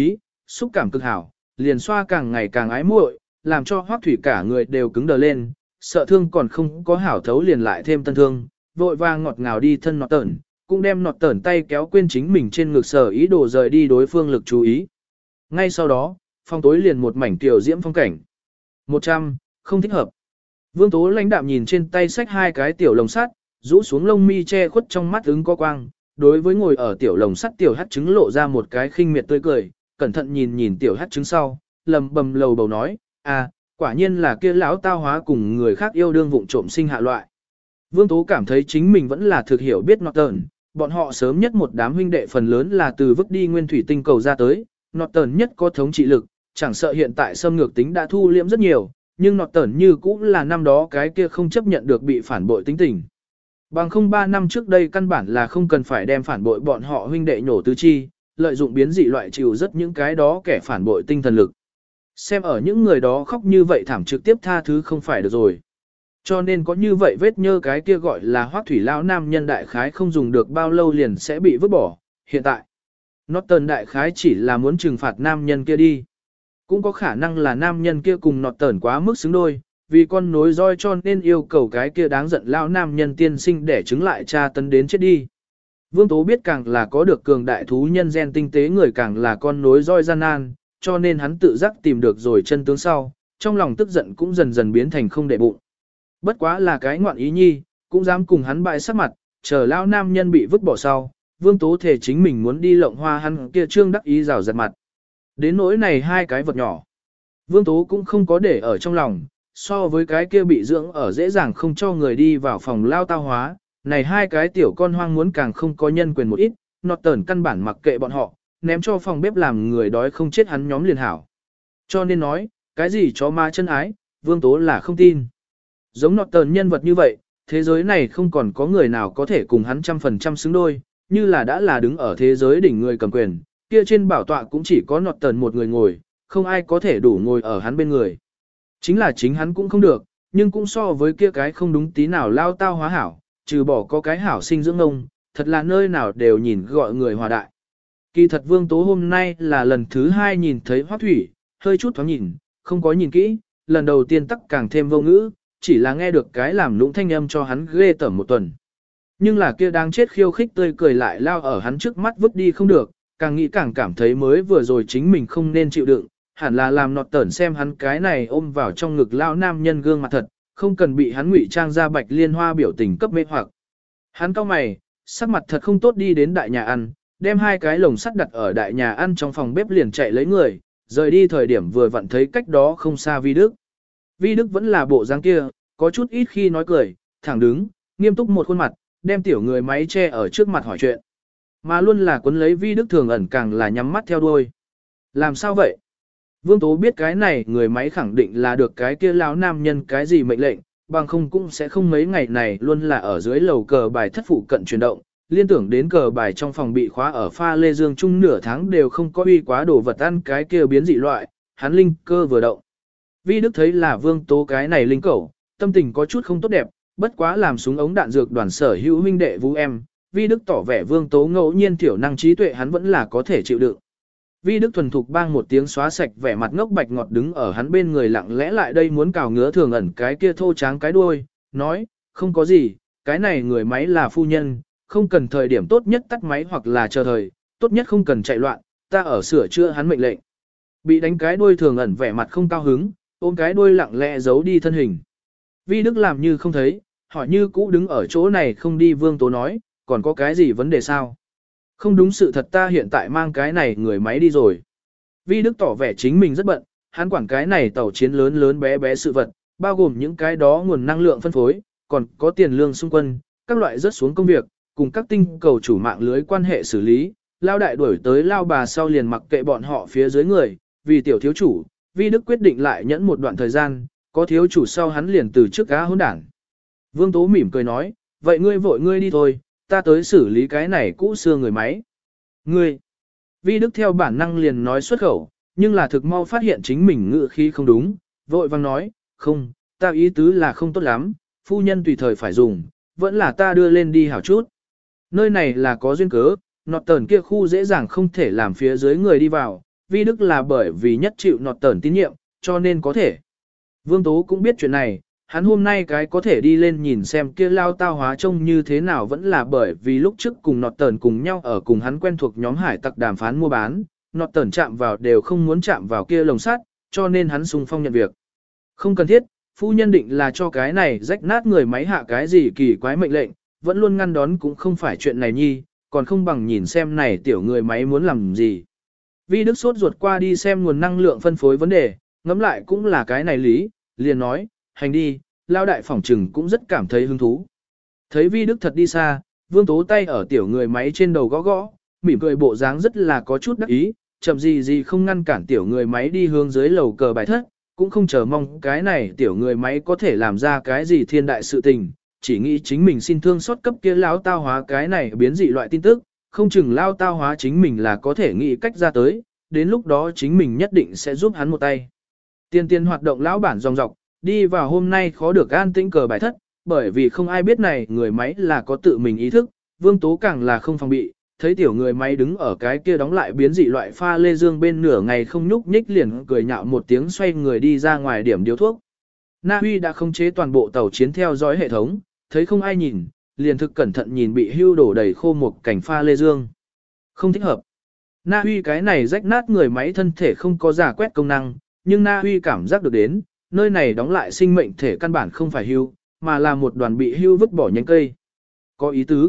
xúc cảm cực hảo, liền xoa càng ngày càng ái muội, làm cho Hoắc Thủy cả người đều cứng đờ lên, sợ thương còn không có hảo thấu liền lại thêm tân thương, vội vàng ngọt ngào đi thân nọt tẩn, cũng đem nọt tẩn tay kéo quên chính mình trên ngực sở ý đồ rời đi đối phương lực chú ý. Ngay sau đó, phòng tối liền một mảnh tiểu diễm phong cảnh. 100, không thích hợp. Vương Tố lãnh đạm nhìn trên tay xách hai cái tiểu lồng sắt, rũ xuống lông mi che khuất trong mắt ứng có quang, đối với ngồi ở tiểu lồng sắt tiểu hắt trứng lộ ra một cái khinh miệt tươi cười, cẩn thận nhìn nhìn tiểu hắt trứng sau, lầm bầm lầu bầu nói, à, quả nhiên là kia lão tao hóa cùng người khác yêu đương vụng trộm sinh hạ loại. Vương Tố cảm thấy chính mình vẫn là thực hiểu biết Norton, bọn họ sớm nhất một đám huynh đệ phần lớn là từ vứt đi nguyên thủy tinh cầu ra tới, Norton nhất có thống trị lực, chẳng sợ hiện tại xâm ngược tính đã thu liễm rất nhiều, nhưng Norton như cũng là năm đó cái kia không chấp nhận được bị phản bội tính tình. Bằng không 3 năm trước đây căn bản là không cần phải đem phản bội bọn họ huynh đệ nhổ tứ chi, lợi dụng biến dị loại chịu rất những cái đó kẻ phản bội tinh thần lực. Xem ở những người đó khóc như vậy thảm trực tiếp tha thứ không phải được rồi. Cho nên có như vậy vết nhơ cái kia gọi là Hoắc Thủy lão nam nhân đại khái không dùng được bao lâu liền sẽ bị vứt bỏ. Hiện tại, Norton đại khái chỉ là muốn trừng phạt nam nhân kia đi. Cũng có khả năng là nam nhân kia cùng Norton quá mức xứng đôi, vì con nối roi cho nên yêu cầu cái kia đáng giận lão nam nhân tiên sinh để chứng lại cha tấn đến chết đi. Vương Tố biết càng là có được cường đại thú nhân gen tinh tế người càng là con nối roi gian nan, cho nên hắn tự giác tìm được rồi chân tướng sau, trong lòng tức giận cũng dần dần biến thành không để bụng. Bất quá là cái ngoạn ý nhi, cũng dám cùng hắn bại sắc mặt, chờ lão nam nhân bị vứt bỏ sau, Vương Tố thể chính mình muốn đi lộng hoa hắn kia trương đắc ý rào giật mặt. Đến nỗi này hai cái vật nhỏ, Vương Tố cũng không có để ở trong lòng, so với cái kia bị dưỡng ở dễ dàng không cho người đi vào phòng lao tao hóa, này hai cái tiểu con hoang muốn càng không có nhân quyền một ít, Norton căn bản mặc kệ bọn họ, ném cho phòng bếp làm người đói không chết hắn nhóm liền hảo. Cho nên nói, cái gì chó ma chân ái, Vương Tố là không tin. Giống Norton nhân vật như vậy, thế giới này không còn có người nào có thể cùng hắn 100% xứng đôi, như là đã là đứng ở thế giới đỉnh người cầm quyền, kia trên bảo tọa cũng chỉ có Norton một người ngồi, không ai có thể đủ ngồi ở hắn bên người. Chính là chính hắn cũng không được, nhưng cũng so với kia cái không đúng tí nào lao tao hóa hảo, trừ bỏ có cái hảo sinh dưỡng ông, thật là nơi nào đều nhìn gọi người hòa đại. Kỳ thật Vương Tố hôm nay là lần thứ 2 nhìn thấy Hoắc Thủy, hơi chút thoáng nhìn, không có nhìn kỹ, lần đầu tiên tắc càng thêm vô ngữ, chỉ là nghe được cái làm lũng thanh âm cho hắn ghê tởm một tuần. Nhưng là kia đang chết khiêu khích tươi cười lại lao ở hắn trước mắt vứt đi không được, càng nghĩ càng cảm thấy mới vừa rồi chính mình không nên chịu đựng, hẳn là làm nọt tởn xem hắn cái này ôm vào trong ngực lao nam nhân gương mặt thật, không cần bị hắn ngụy trang ra bạch liên hoa biểu tình cấp mê hoặc. Hắn cau mày, sắc mặt thật không tốt đi đến đại nhà ăn, đem hai cái lồng sắt đặt ở đại nhà ăn trong phòng bếp liền chạy lấy người, rời đi thời điểm vừa vặn thấy cách đó không xa Vi Đức. Vi Đức vẫn là bộ dáng kia, có chút ít khi nói cười, thẳng đứng, nghiêm túc một khuôn mặt, đem tiểu người máy che ở trước mặt hỏi chuyện. Mà luôn là cuốn lấy Vi Đức thường ẩn càng là nhắm mắt theo đuôi. Làm sao vậy? Vương Tố biết cái này người máy khẳng định là được cái kia lão nam nhân cái gì mệnh lệnh, bằng không cũng sẽ không mấy ngày này luôn là ở dưới lầu cờ bài thất phụ cận chuyển động, liên tưởng đến cờ bài trong phòng bị khóa ở pha lê dương chung nửa tháng đều không có uy quá đồ vật ăn cái kia biến dị loại, hắn linh cơ vừa động. Vi Đức thấy là Vương Tố cái này linh cẩu, tâm tình có chút không tốt đẹp, bất quá làm súng ống đạn dược đoàn sở hữu huynh đệ vũ em, Vi Đức tỏ vẻ Vương Tố ngẫu nhiên tiểu năng trí tuệ hắn vẫn là có thể chịu đựng. Vi Đức thuần thục bang một tiếng xóa sạch vẻ mặt ngốc bạch ngọt đứng ở hắn bên người lặng lẽ lại đây muốn cào ngứa thường ẩn cái kia thô tráng cái đuôi, nói, không có gì, cái này người máy là phu nhân, không cần thời điểm tốt nhất tắt máy hoặc là chờ thời, tốt nhất không cần chạy loạn, ta ở sửa chữa hắn mệnh lệnh. Bị đánh cái đuôi thường ẩn vẻ mặt không cao hứng, ôm cái đuôi lặng lẽ giấu đi thân hình. Vi Đức làm như không thấy, hỏi như cũ đứng ở chỗ này không đi. Vương Tố nói, còn có cái gì vấn đề sao? Không đúng sự thật, ta hiện tại mang cái này người máy đi rồi. Vi Đức tỏ vẻ chính mình rất bận, hắn quản cái này tàu chiến lớn lớn bé bé sự vật, bao gồm những cái đó nguồn năng lượng phân phối, còn có tiền lương xung quân, các loại rớt xuống công việc, cùng các tinh cầu chủ mạng lưới quan hệ xử lý, lao đại đuổi tới lao bà sau liền mặc kệ bọn họ phía dưới người, vì tiểu thiếu chủ, Vi Đức quyết định lại nhẫn một đoạn thời gian, có thiếu chủ sau hắn liền từ trước cá hỗn đảng. Vương Tố mỉm cười nói, vậy ngươi vội ngươi đi thôi, ta tới xử lý cái này cũ xưa người máy. Ngươi, Vi Đức theo bản năng liền nói xuất khẩu, nhưng là thực mau phát hiện chính mình ngữ khí không đúng, vội vang nói, không, ta ý tứ là không tốt lắm, phu nhân tùy thời phải dùng, vẫn là ta đưa lên đi hảo chút. Nơi này là có duyên cớ, nọt tờn kia khu dễ dàng không thể làm phía dưới người đi vào, Vi Đức là bởi vì nhất chịu nọt tẩn tín nhiệm, cho nên có thể. Vương Tố cũng biết chuyện này, hắn hôm nay cái có thể đi lên nhìn xem kia lao tao hóa trông như thế nào vẫn là bởi vì lúc trước cùng nọt tẩn cùng nhau ở cùng hắn quen thuộc nhóm hải tặc đàm phán mua bán, nọt tẩn chạm vào đều không muốn chạm vào kia lồng sắt, cho nên hắn xung phong nhận việc. Không cần thiết, phu nhân định là cho cái này rách nát người máy hạ cái gì kỳ quái mệnh lệnh, vẫn luôn ngăn đón cũng không phải chuyện này nhi, còn không bằng nhìn xem này tiểu người máy muốn làm gì. Vi Đức sốt ruột qua đi xem nguồn năng lượng phân phối vấn đề, ngẫm lại cũng là cái này lý, liền nói, hành đi, lao đại phỏng trừng cũng rất cảm thấy hứng thú. Thấy Vi Đức thật đi xa, Vương Tố tay ở tiểu người máy trên đầu gõ gõ, mỉm cười bộ dáng rất là có chút đắc ý, chậm gì không ngăn cản tiểu người máy đi hướng dưới lầu cờ bài thất, cũng không chờ mong cái này tiểu người máy có thể làm ra cái gì thiên đại sự tình, chỉ nghĩ chính mình xin thương xót cấp kia lão tao hóa cái này biến dị loại tin tức, không chừng lao tao hóa chính mình là có thể nghĩ cách ra tới, đến lúc đó chính mình nhất định sẽ giúp hắn một tay. Tiên hoạt động lão bản dòng dọc, đi vào hôm nay khó được an tĩnh cờ bài thất, bởi vì không ai biết này người máy là có tự mình ý thức, Vương Tố càng là không phòng bị, thấy tiểu người máy đứng ở cái kia đóng lại biến dị loại pha lê dương bên nửa ngày không nhúc nhích liền cười nhạo một tiếng xoay người đi ra ngoài điểm điếu thuốc. Na Huy đã khống chế toàn bộ tàu chiến theo dõi hệ thống, thấy không ai nhìn, liền thực cẩn thận nhìn bị hưu đổ đầy khô một cảnh pha lê dương. Không thích hợp. Na Huy cái này rách nát người máy thân thể không có giả quét công năng, nhưng Na Huy cảm giác được đến, nơi này đóng lại sinh mệnh thể căn bản không phải hưu, mà là một đoàn bị hưu vứt bỏ nhánh cây. Có ý tứ.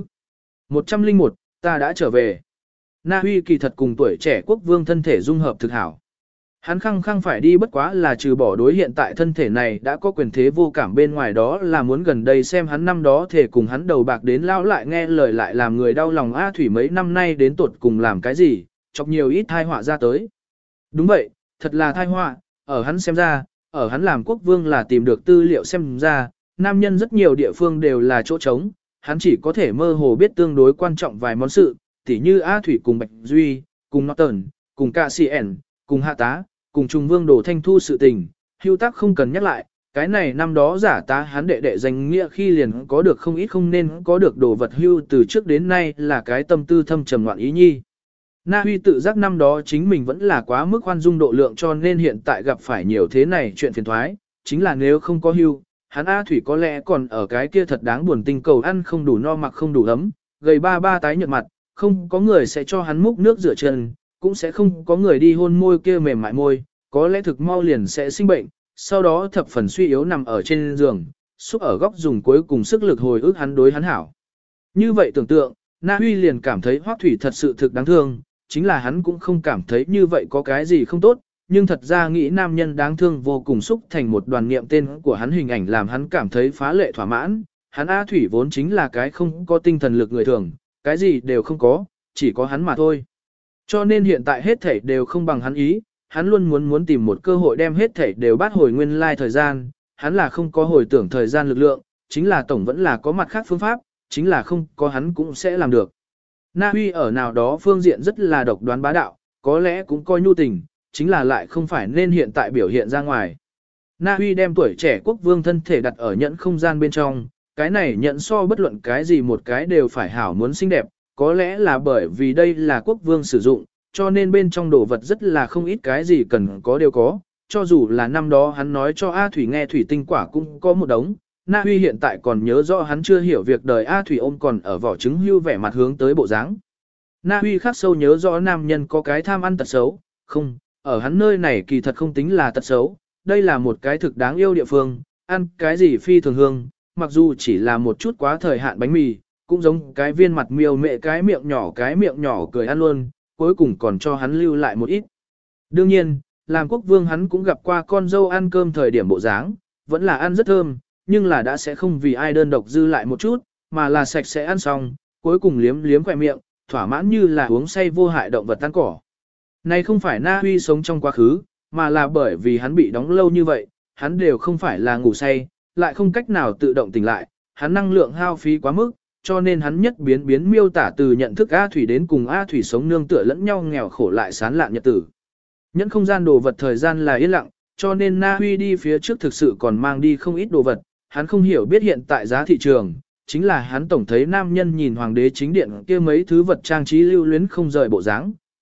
101, ta đã trở về. Na Huy kỳ thật cùng tuổi trẻ quốc vương thân thể dung hợp thực hảo. Hắn khăng phải đi bất quá là trừ bỏ đối hiện tại thân thể này đã có quyền thế vô cảm bên ngoài đó là muốn gần đây xem hắn năm đó thể cùng hắn đầu bạc đến lao lại nghe lời lại làm người đau lòng A Thủy mấy năm nay đến tuột cùng làm cái gì, chọc nhiều ít thai họa ra tới. Đúng vậy, thật là thai họa, ở hắn xem ra, ở hắn làm quốc vương là tìm được tư liệu xem ra, nam nhân rất nhiều địa phương đều là chỗ trống, hắn chỉ có thể mơ hồ biết tương đối quan trọng vài món sự, tỉ như A Thủy cùng Bạch Duy, cùng Norton, cùng KCN, cùng Hạ Tá, cùng Trung Vương Đồ Thanh Thu sự tình, hưu tác không cần nhắc lại, cái này năm đó giả tá hắn đệ đệ danh nghĩa khi liền có được không ít không nên có được đồ vật hưu từ trước đến nay là cái tâm tư thâm trầm loạn ý nhi. Na Huy tự giác năm đó chính mình vẫn là quá mức khoan dung độ lượng cho nên hiện tại gặp phải nhiều thế này chuyện phiền thoái, chính là nếu không có hưu, hắn A Thủy có lẽ còn ở cái kia thật đáng buồn tinh cầu ăn không đủ no mặc không đủ ấm, gầy ba tái nhợt mặt, không có người sẽ cho hắn múc nước rửa chân, cũng sẽ không có người đi hôn môi kia mềm mại môi, có lẽ thực mau liền sẽ sinh bệnh, sau đó thập phần suy yếu nằm ở trên giường, xúc ở góc dùng cuối cùng sức lực hồi ức hắn đối hắn hảo. Như vậy tưởng tượng, Na Huy liền cảm thấy Hoắc Thủy thật sự thực đáng thương, chính là hắn cũng không cảm thấy như vậy có cái gì không tốt, nhưng thật ra nghĩ nam nhân đáng thương vô cùng xúc thành một đoàn niệm tên của hắn hình ảnh làm hắn cảm thấy phá lệ thỏa mãn, hắn A Thủy vốn chính là cái không có tinh thần lực người thường, cái gì đều không có, chỉ có hắn mà thôi. Cho nên hiện tại hết thảy đều không bằng hắn ý, hắn luôn muốn tìm một cơ hội đem hết thảy đều bắt hồi nguyên lai thời gian, hắn là không có hồi tưởng thời gian lực lượng, chính là tổng vẫn là có mặt khác phương pháp, chính là không có hắn cũng sẽ làm được. Na Huy ở nào đó phương diện rất là độc đoán bá đạo, có lẽ cũng coi nhu tình, chính là lại không phải nên hiện tại biểu hiện ra ngoài. Na Huy đem tuổi trẻ quốc vương thân thể đặt ở nhẫn không gian bên trong, cái này nhận so bất luận cái gì một cái đều phải hảo muốn xinh đẹp, có lẽ là bởi vì đây là quốc vương sử dụng, cho nên bên trong đồ vật rất là không ít cái gì cần có đều có, cho dù là năm đó hắn nói cho A Thủy nghe thủy tinh quả cũng có một đống, Na Huy hiện tại còn nhớ rõ hắn chưa hiểu việc đời A Thủy ôm còn ở vỏ trứng hưu vẻ mặt hướng tới bộ dáng. Na Huy khắc sâu nhớ rõ nam nhân có cái tham ăn tật xấu, không, ở hắn nơi này kỳ thật không tính là tật xấu, đây là một cái thực đáng yêu địa phương, ăn cái gì phi thường hương, mặc dù chỉ là một chút quá thời hạn bánh mì, cũng giống cái viên mặt miêu mẹ cái miệng nhỏ cười ăn luôn, cuối cùng còn cho hắn lưu lại một ít. Đương nhiên, làm quốc vương hắn cũng gặp qua con dâu ăn cơm thời điểm bộ dáng, vẫn là ăn rất thơm, nhưng là đã sẽ không vì ai đơn độc dư lại một chút, mà là sạch sẽ ăn xong, cuối cùng liếm liếm khỏe miệng, thỏa mãn như là uống say vô hại động vật tan cỏ. Này không phải Na Huy sống trong quá khứ, mà là bởi vì hắn bị đóng lâu như vậy, hắn đều không phải là ngủ say, lại không cách nào tự động tỉnh lại, hắn năng lượng hao phí quá mức, cho nên hắn nhất biến miêu tả từ nhận thức A Thủy đến cùng A Thủy sống nương tựa lẫn nhau nghèo khổ lại sán lạn nhật tử. Nhẫn không gian đồ vật thời gian là yên lặng, cho nên Na Huy đi phía trước thực sự còn mang đi không ít đồ vật, hắn không hiểu biết hiện tại giá thị trường, chính là hắn tổng thấy nam nhân nhìn hoàng đế chính điện kia mấy thứ vật trang trí lưu luyến không rời bộ dáng,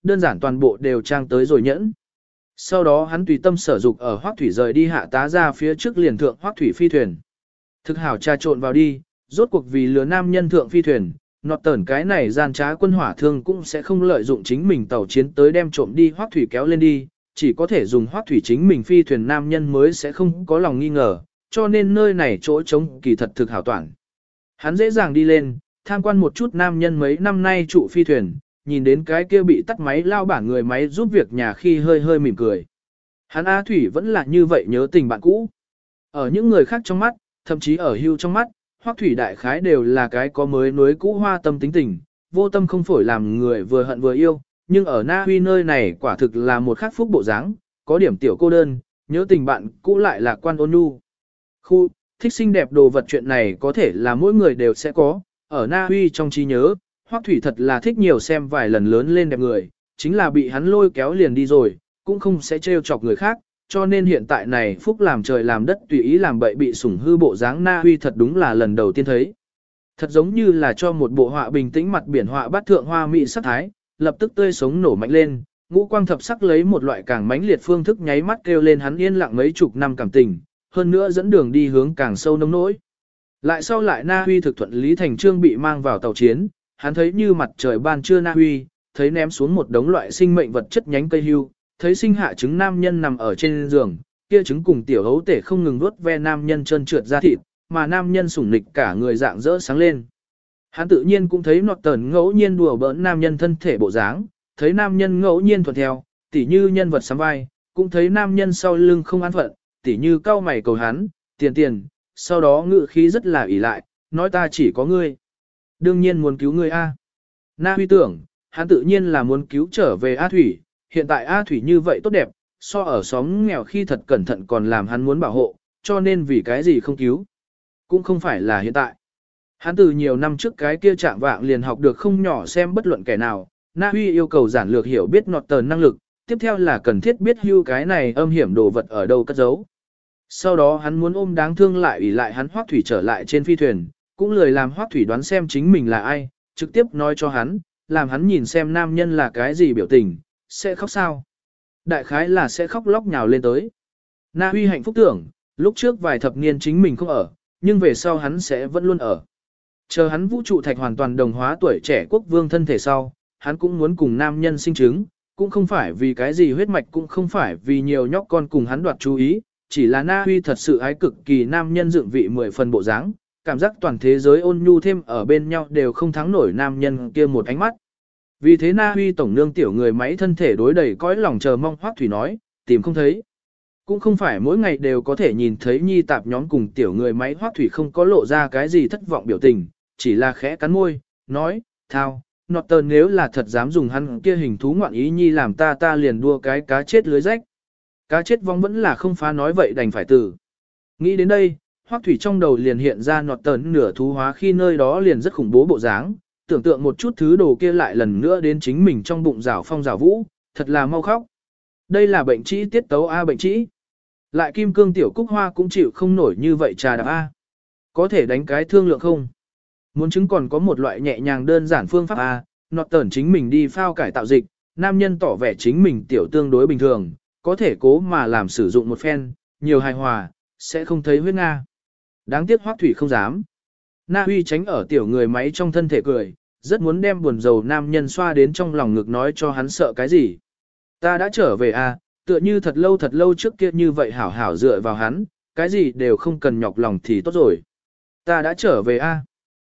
đơn giản toàn bộ đều trang tới rồi nhẫn. Sau đó hắn tùy tâm sở dục ở Hoắc Thủy rời đi hạ tá ra phía trước liền thượng Hoắc Thủy phi thuyền. Thực hảo trà trộn vào đi, rốt cuộc vì lừa nam nhân thượng phi thuyền, nọt tẩn cái này gian trá quân hỏa thương cũng sẽ không lợi dụng chính mình tàu chiến tới đem trộm đi Hoắc Thủy kéo lên đi, chỉ có thể dùng Hoắc Thủy chính mình phi thuyền nam nhân mới sẽ không có lòng nghi ngờ, cho nên nơi này chỗ trống kỳ thật thực hảo toàn. Hắn dễ dàng đi lên, tham quan một chút nam nhân mấy năm nay trụ phi thuyền, nhìn đến cái kia bị tắt máy lao bảng người máy giúp việc nhà khi hơi hơi mỉm cười. Hắn A Thủy vẫn là như vậy nhớ tình bạn cũ. Ở những người khác trong mắt, thậm chí ở Hưu trong mắt, Hoắc Thủy đại khái đều là cái có mới núi cũ hoa tâm tính tình, vô tâm không phổi làm người vừa hận vừa yêu, nhưng ở Na Huy nơi này quả thực là một khắc phúc bộ dáng, có điểm tiểu cô đơn, nhớ tình bạn cũ lại là quan ôn nhu. Khu, thích xinh đẹp đồ vật chuyện này có thể là mỗi người đều sẽ có, ở Na Huy trong trí nhớ, Hoắc Thủy thật là thích nhiều xem vài lần lớn lên đẹp người, chính là bị hắn lôi kéo liền đi rồi, cũng không sẽ trêu chọc người khác, cho nên hiện tại này phúc làm trời làm đất tùy ý làm bậy bị sủng hư bộ dáng Na Huy thật đúng là lần đầu tiên thấy. Thật giống như là cho một bộ họa bình tĩnh mặt biển họa bát thượng hoa mỹ sắc thái, lập tức tươi sống nổ mạnh lên, ngũ quang thập sắc lấy một loại càng mãnh liệt phương thức nháy mắt kêu lên hắn yên lặng mấy chục năm cảm tình, hơn nữa dẫn đường đi hướng càng sâu nông nỗi. Lại sau lại Na Huy thực thuận lý thành trương bị mang vào tàu chiến, hắn thấy như mặt trời ban trưa Na Huy, thấy ném xuống một đống loại sinh mệnh vật chất nhánh cây hưu, thấy sinh hạ trứng nam nhân nằm ở trên giường, kia trứng cùng tiểu hấu tể không ngừng nuốt ve nam nhân chân trượt ra thịt, mà nam nhân sủng nịch cả người dạng rỡ sáng lên. Hắn tự nhiên cũng thấy nọt tờn ngẫu nhiên đùa bỡn nam nhân thân thể bộ dáng, thấy nam nhân ngẫu nhiên thuận theo, tỉ như nhân vật sắm vai, cũng thấy nam nhân sau lưng không an phận, tỉ như cau mày cầu hắn, tiền, sau đó ngự khí rất là ỷ lại, nói ta chỉ có ngươi. Đương nhiên muốn cứu ngươi A. Na Huy tưởng, hắn tự nhiên là muốn cứu trở về A Thủy, hiện tại A Thủy như vậy tốt đẹp, so ở xóm nghèo khi thật cẩn thận còn làm hắn muốn bảo hộ, cho nên vì cái gì không cứu. Cũng không phải là hiện tại. Hắn từ nhiều năm trước cái kia trạng vạng liền học được không nhỏ xem bất luận kẻ nào, Na Huy yêu cầu giản lược hiểu biết nọt tờn năng lực, tiếp theo là cần thiết biết hưu cái này âm hiểm đồ vật ở đâu cất giấu. Sau đó hắn muốn ôm đáng thương lại ủy lại hắn Hoắc Thủy trở lại trên phi thuyền, cũng lười làm Hoắc Thủy đoán xem chính mình là ai, trực tiếp nói cho hắn, làm hắn nhìn xem nam nhân là cái gì biểu tình, sẽ khóc sao. Đại khái là sẽ khóc lóc nhào lên tới. Na Huy hạnh phúc tưởng, lúc trước vài thập niên chính mình không ở, nhưng về sau hắn sẽ vẫn luôn ở. Chờ hắn vũ trụ thạch hoàn toàn đồng hóa tuổi trẻ quốc vương thân thể sau, hắn cũng muốn cùng nam nhân sinh chứng, cũng không phải vì cái gì huyết mạch, cũng không phải vì nhiều nhóc con cùng hắn đoạt chú ý, chỉ là Na Huy thật sự ái cực kỳ nam nhân dựng vị 10 phần bộ dáng, cảm giác toàn thế giới ôn nhu thêm ở bên nhau đều không thắng nổi nam nhân kia một ánh mắt. Vì thế Na Huy tổng nương tiểu người máy thân thể đối đầy cõi lòng chờ mong Hoắc Thủy nói, tìm không thấy. Cũng không phải mỗi ngày đều có thể nhìn thấy nhi tạp nhóm cùng tiểu người máy Hoắc Thủy không có lộ ra cái gì thất vọng biểu tình, chỉ là khẽ cắn môi, nói, thao, nọt tờn nếu là thật dám dùng hắn kia hình thú ngoạn ý nhi làm ta liền đua cái cá chết lưới rách. Cá chết vong vẫn là không phá nói vậy đành phải tử. Nghĩ đến đây, Hoắc Thủy trong đầu liền hiện ra nọt tờn nửa thú hóa khi nơi đó liền rất khủng bố bộ dáng, tưởng tượng một chút thứ đồ kia lại lần nữa đến chính mình trong bụng rảo phong rảo vũ, thật là mau khóc. Đây là bệnh trĩ tiết tấu A bệnh trĩ. Lại kim cương tiểu cúc hoa cũng chịu không nổi như vậy trà đạp A. Có thể đánh cái thương lượng không? Muốn chứng còn có một loại nhẹ nhàng đơn giản phương pháp A, nọt tờn chính mình đi phao cải tạo dịch, nam nhân tỏ vẻ chính mình tiểu tương đối bình thường, có thể cố mà làm sử dụng một phen, nhiều hài hòa, sẽ không thấy huyết Nga. Đáng tiếc Hoắc Thủy không dám. Na Huy tránh ở tiểu người máy trong thân thể cười, rất muốn đem buồn rầu nam nhân xoa đến trong lòng ngực nói cho hắn sợ cái gì. Ta đã trở về à, tựa như thật lâu trước kia như vậy hảo hảo dựa vào hắn, cái gì đều không cần nhọc lòng thì tốt rồi. Ta đã trở về a.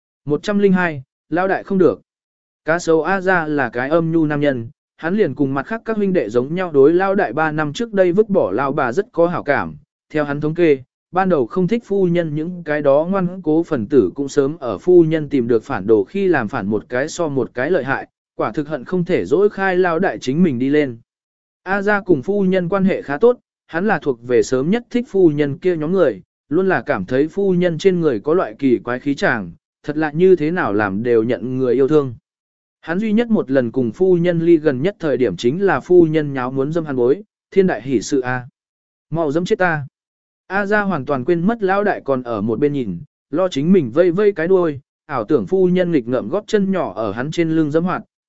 102, lao đại không được. Cá sấu A ra là cái âm nhu nam nhân, hắn liền cùng mặt khác các huynh đệ giống nhau đối lao đại 3 năm trước đây vứt bỏ lao bà rất có hảo cảm. Theo hắn thống kê, ban đầu không thích phu nhân những cái đó ngoan cố phần tử cũng sớm ở phu nhân tìm được phản đồ khi làm phản một cái so một cái lợi hại, quả thực hận không thể dỗi khai lao đại chính mình đi lên. A ra cùng phu nhân quan hệ khá tốt, hắn là thuộc về sớm nhất thích phu nhân kia nhóm người, luôn là cảm thấy phu nhân trên người có loại kỳ quái khí chàng, thật lạ như thế nào làm đều nhận người yêu thương. Hắn duy nhất một lần cùng phu nhân ly gần nhất thời điểm chính là phu nhân nháo muốn dâm hắn bối, thiên đại hỷ sự A. Mau dâm chết ta. A ra hoàn toàn quên mất lão đại còn ở một bên nhìn, lo chính mình vây vây cái đuôi, ảo tưởng phu nhân nghịch ngợm góp chân nhỏ ở hắn trên lưng dẫm hoạt,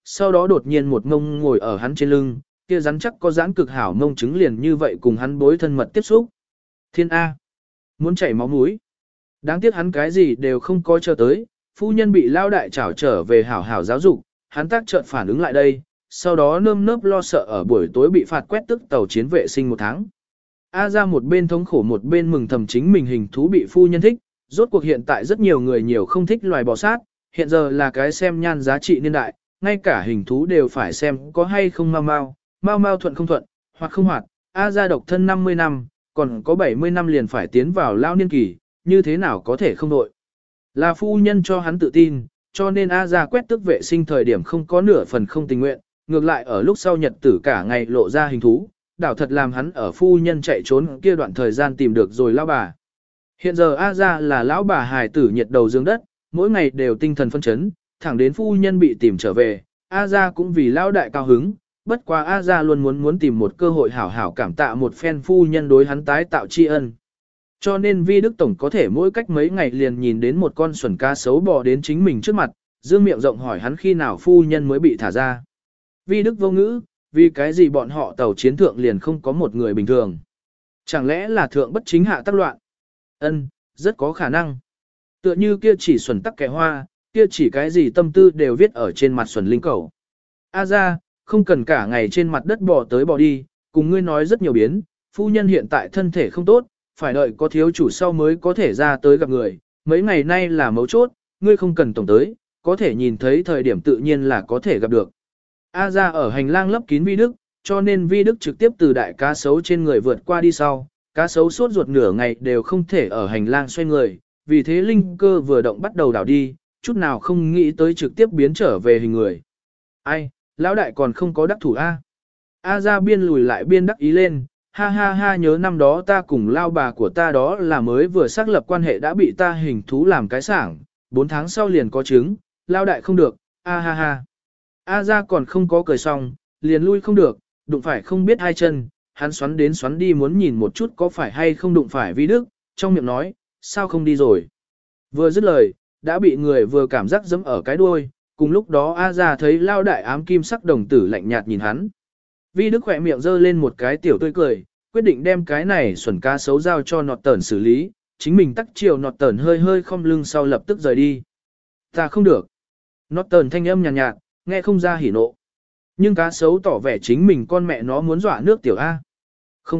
sau đó đột nhiên một ngông ngồi ở hắn trên lưng, kia rắn chắc có giãn cực hảo mông trứng liền như vậy cùng hắn bối thân mật tiếp xúc. Thiên A. Muốn chảy máu mũi. Đáng tiếc hắn cái gì đều không có chờ tới, phu nhân bị lao đại trảo trở về hảo hảo giáo dục, hắn tác chợt phản ứng lại đây, sau đó nơm nớp lo sợ ở buổi tối bị phạt quét tức tàu chiến vệ sinh 1 tháng. A ra một bên thống khổ một bên mừng thầm chính mình hình thú bị phu nhân thích, rốt cuộc hiện tại rất nhiều người nhiều không thích loài bò sát, hiện giờ là cái xem nhan giá trị niên đại, ngay cả hình thú đều phải xem có hay không mau mau thuận không thuận, hoặc không hoạt, A ra độc thân 50 năm, còn có 70 năm liền phải tiến vào lao niên kỳ, như thế nào có thể không đội. Là phu nhân cho hắn tự tin, cho nên A ra quét tước vệ sinh thời điểm không có nửa phần không tình nguyện, ngược lại ở lúc sau nhật tử cả ngày lộ ra hình thú, đảo thật làm hắn ở phu nhân chạy trốn kia đoạn thời gian tìm được rồi lão bà. Hiện giờ A ra là lão bà hài tử nhiệt đầu dương đất, mỗi ngày đều tinh thần phân chấn, thẳng đến phu nhân bị tìm trở về, A ra cũng vì lão đại cao hứng, bất quá A ra luôn muốn tìm một cơ hội hảo hảo cảm tạ một phen phu nhân đối hắn tái tạo tri ân. Cho nên Vi Đức Tổng có thể mỗi cách mấy ngày liền nhìn đến một con xuẩn cá sấu bò đến chính mình trước mặt, dương miệng rộng hỏi hắn khi nào phu nhân mới bị thả ra. Vi Đức vô ngữ, vì cái gì bọn họ tàu chiến thượng liền không có một người bình thường. Chẳng lẽ là thượng bất chính hạ tác loạn? Ân, rất có khả năng. Tựa như kia chỉ xuẩn tắc kẻ hoa, kia chỉ cái gì tâm tư đều viết ở trên mặt xuẩn linh cầu. A ra, không cần cả ngày trên mặt đất bò tới bò đi, cùng ngươi nói rất nhiều biến, phu nhân hiện tại thân thể không tốt, phải đợi có thiếu chủ sau mới có thể ra tới gặp người, mấy ngày nay là mấu chốt, ngươi không cần tổng tới, có thể nhìn thấy thời điểm tự nhiên là có thể gặp được. A ra ở hành lang lấp kín Vi Đức, cho nên Vi Đức trực tiếp từ đại cá sấu trên người vượt qua đi sau, cá sấu sốt ruột nửa ngày đều không thể ở hành lang xoay người, vì thế linh cơ vừa động bắt đầu đảo đi, chút nào không nghĩ tới trực tiếp biến trở về hình người. Ai, lão đại còn không có đắc thủ A. A ra biên lùi lại biên đắc ý lên, ha ha ha nhớ năm đó ta cùng lao bà của ta đó là mới vừa xác lập quan hệ đã bị ta hình thú làm cái sảng, 4 tháng sau liền có trứng, lao đại không được, a ha ha. A ra còn không có cười xong, liền lui không được, đụng phải không biết hai chân, hắn xoắn đến xoắn đi muốn nhìn một chút có phải hay không đụng phải Vi Đức, trong miệng nói, sao không đi rồi. Vừa dứt lời, đã bị người vừa cảm giác giẫm ở cái đuôi, cùng lúc đó A ra thấy lao đại ám kim sắc đồng tử lạnh nhạt nhìn hắn. Vi Đức khỏe miệng giơ lên một cái tiểu tươi cười, quyết định đem cái này xuẩn cá sấu giao cho nọt tẩn xử lý, chính mình tắc chiều nọt tẩn hơi hơi không lưng sau lập tức rời đi. Ta không được. Nọt tẩn thanh âm nhàn nhạt, nghe không ra hỉ nộ. Nhưng cá sấu tỏ vẻ chính mình con mẹ nó muốn dọa nước tiểu A. Không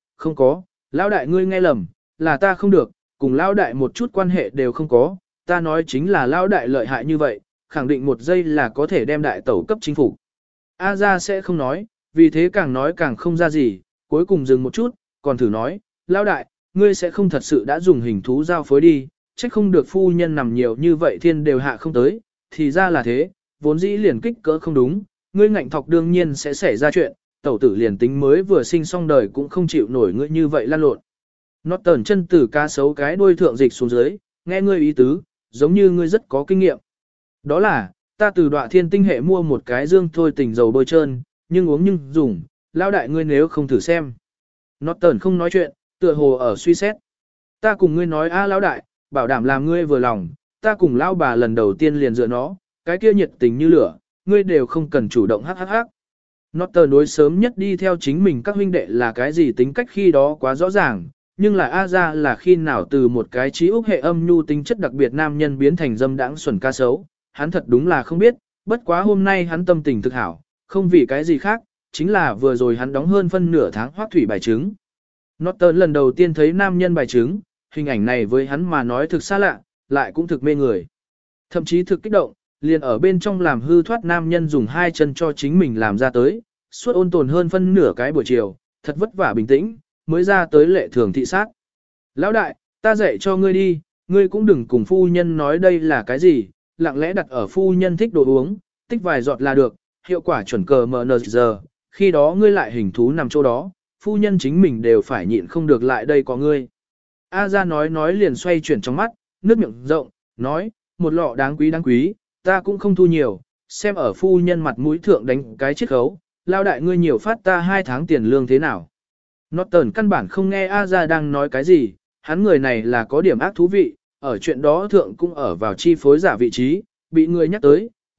có, lão đại ngươi nghe lầm, là ta không được, cùng lão đại một chút quan hệ đều không có, ta nói chính là lão đại lợi hại như vậy, khẳng định một giây là có thể đem đại tẩu cấp chính phủ. A ra sẽ không nói, vì thế càng nói càng không ra gì, cuối cùng dừng một chút, còn thử nói, lão đại, ngươi sẽ không thật sự đã dùng hình thú giao phối đi, trách không được phu nhân nằm nhiều như vậy thiên đều hạ không tới, thì ra là thế, vốn dĩ liền kích cỡ không đúng, ngươi ngạnh thọc đương nhiên sẽ xảy ra chuyện, tẩu tử liền tính mới vừa sinh xong đời cũng không chịu nổi ngươi như vậy lan lộn. Nó tờn chân từ cá sấu cái đuôi thượng dịch xuống dưới, nghe ngươi ý tứ, giống như ngươi rất có kinh nghiệm. Đó là, ta từ Đoạ Thiên Tinh hệ mua một cái dương thôi tình dầu bôi trơn, nhưng uống nhưng dùng, lão đại ngươi nếu không thử xem. Nó tờn không nói chuyện, tựa hồ ở suy xét. Ta cùng ngươi nói a lão đại, bảo đảm làm ngươi vừa lòng, ta cùng lão bà lần đầu tiên liền dựa nó, cái kia nhiệt tình như lửa, ngươi đều không cần chủ động hắc. Nó tờn đối sớm nhất đi theo chính mình các huynh đệ là cái gì tính cách khi đó quá rõ ràng, nhưng là A ra là khi nào từ một cái trí úc hệ âm nhu tính chất đặc biệt nam nhân biến thành dâm đãng xuẩn ca sấu, hắn thật đúng là không biết, bất quá hôm nay hắn tâm tình thực hảo, không vì cái gì khác, chính là vừa rồi hắn đóng hơn phân nửa tháng hoác thủy bài trứng. Norton lần đầu tiên thấy nam nhân bài trứng, hình ảnh này với hắn mà nói thực xa lạ, lại cũng thực mê người. Thậm chí thực kích động, liền ở bên trong làm hư thoát nam nhân dùng hai chân cho chính mình làm ra tới, suốt ôn tồn hơn phân nửa cái buổi chiều, thật vất vả bình tĩnh, mới ra tới lệ thường thị sát. Lão đại, ta dạy cho ngươi đi, ngươi cũng đừng cùng phu nhân nói đây là cái gì, lặng lẽ đặt ở phu nhân thích đồ uống, tích vài giọt là được, hiệu quả chuẩn cờ MNZ, khi đó ngươi lại hình thú nằm chỗ đó, phu nhân chính mình đều phải nhịn không được lại đây có ngươi. A ra nói liền xoay chuyển trong mắt, nước miệng rộng, nói, một lọ đáng quý, ta cũng không thu nhiều, xem ở phu nhân mặt mũi thượng đánh cái chiết khấu, lao đại ngươi nhiều phát ta 2 tháng tiền lương thế nào. Norton căn bản không nghe A ra đang nói cái gì, hắn người này là có điểm ác thú vị, ở chuyện đó thượng cũng ở vào chi phối giả vị trí, bị người nhắc tới,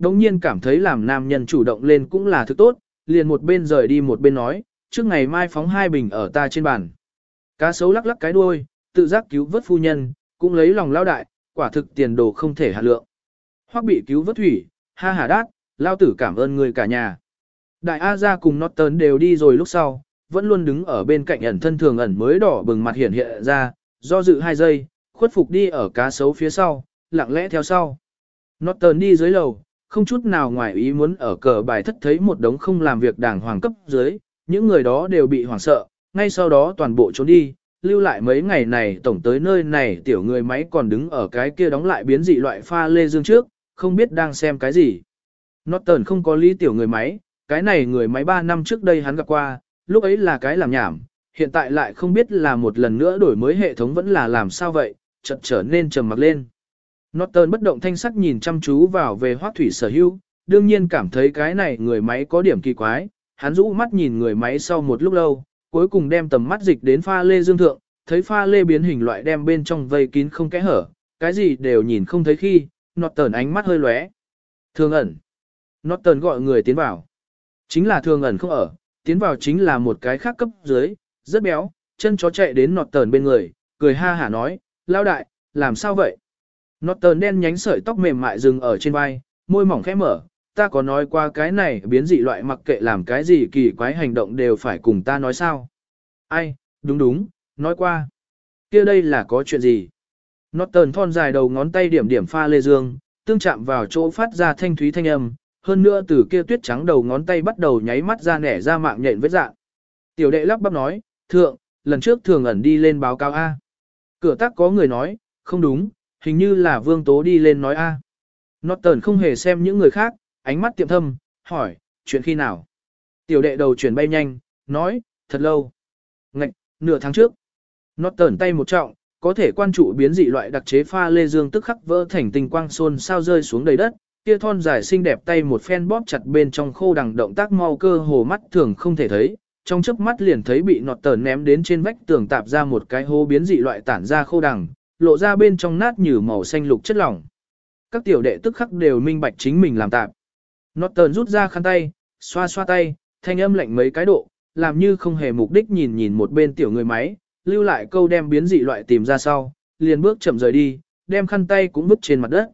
đồng nhiên cảm thấy làm nam nhân chủ động lên cũng là thứ tốt, liền một bên rời đi một bên nói, trước ngày mai phóng 2 bình ở ta trên bàn. Cá sấu lắc lắc cái đuôi, tự giác cứu vớt phu nhân, cũng lấy lòng lao đại, quả thực tiền đồ không thể hạt lượng. Hoặc bị cứu vớt thủy, ha hà đát, lao tử cảm ơn người cả nhà. Đại A gia cùng Norton đều đi rồi lúc sau, vẫn luôn đứng ở bên cạnh ẩn thân thường ẩn mới đỏ bừng mặt hiện ra, do dự 2 giây, khuất phục đi ở cá sấu phía sau, lặng lẽ theo sau. Norton đi dưới lầu, không chút nào ngoài ý muốn ở cờ bài thất thấy một đống không làm việc đảng hoàng cấp dưới, những người đó đều bị hoảng sợ, ngay sau đó toàn bộ trốn đi, lưu lại mấy ngày này tổng tới nơi này tiểu người máy còn đứng ở cái kia đóng lại biến dị loại pha lê dương trước, không biết đang xem cái gì. Norton không có lý tiểu người máy, cái này người máy 3 năm trước đây hắn gặp qua, lúc ấy là cái làm nhảm, hiện tại lại không biết là một lần nữa đổi mới hệ thống vẫn là làm sao vậy, chợt trở nên trầm mặc lên. Norton bất động thanh sắc nhìn chăm chú vào về Hoắc Thủy Sở Hữu, đương nhiên cảm thấy cái này người máy có điểm kỳ quái, hắn rũ mắt nhìn người máy sau một lúc lâu, cuối cùng đem tầm mắt dịch đến pha lê dương thượng, thấy pha lê biến hình loại đem bên trong vây kín không kẽ hở, cái gì đều nhìn không thấy khi, Norton ánh mắt hơi lóe. Thường ẩn. Norton gọi người tiến vào. Chính là thường ẩn không ở, tiến vào chính là một cái khác cấp dưới, rất béo, chân chó chạy đến Norton bên người, cười ha hả nói, lao đại, làm sao vậy? Norton đen nhánh sợi tóc mềm mại dừng ở trên vai, môi mỏng khẽ mở, ta có nói qua cái này biến dị loại mặc kệ làm cái gì kỳ quái hành động đều phải cùng ta nói sao? Ai, đúng, nói qua. Kia đây là có chuyện gì? Norton thon dài đầu ngón tay điểm điểm pha lê dương, tương chạm vào chỗ phát ra thanh thúy thanh âm, hơn nữa từ kia tuyết trắng đầu ngón tay bắt đầu nháy mắt ra nẻ ra mạng nhện vết dạng. Tiểu đệ lắp bắp nói, thượng, lần trước thường ẩn đi lên báo cáo A. Cửa tắc có người nói, không đúng, hình như là Vương Tố đi lên nói A. Norton không hề xem những người khác, ánh mắt tiệm thâm, hỏi, chuyện khi nào? Tiểu đệ đầu chuyển bay nhanh, nói, thật lâu. Ngạch, nửa tháng trước. Norton tay một trọng, có thể quan trụ biến dị loại đặc chế pha lê dương tức khắc vỡ thành tinh quang xôn sao rơi xuống đầy đất. Kia thon dài xinh đẹp tay một phen bóp chặt bên trong khô đằng động tác mau cơ hồ mắt thường không thể thấy, trong chớp mắt liền thấy bị Norton ném đến trên vách tường tạp ra một cái hố biến dị loại tản ra khô đằng, lộ ra bên trong nát như màu xanh lục chất lỏng. Các tiểu đệ tức khắc đều minh bạch chính mình làm tạp. Norton rút ra khăn tay, xoa xoa tay, thanh âm lạnh mấy cái độ, làm như không hề mục đích nhìn nhìn một bên tiểu người máy, lưu lại câu đem biến dị loại tìm ra sau, liền bước chậm rời đi, đem khăn tay cũng vứt trên mặt đất.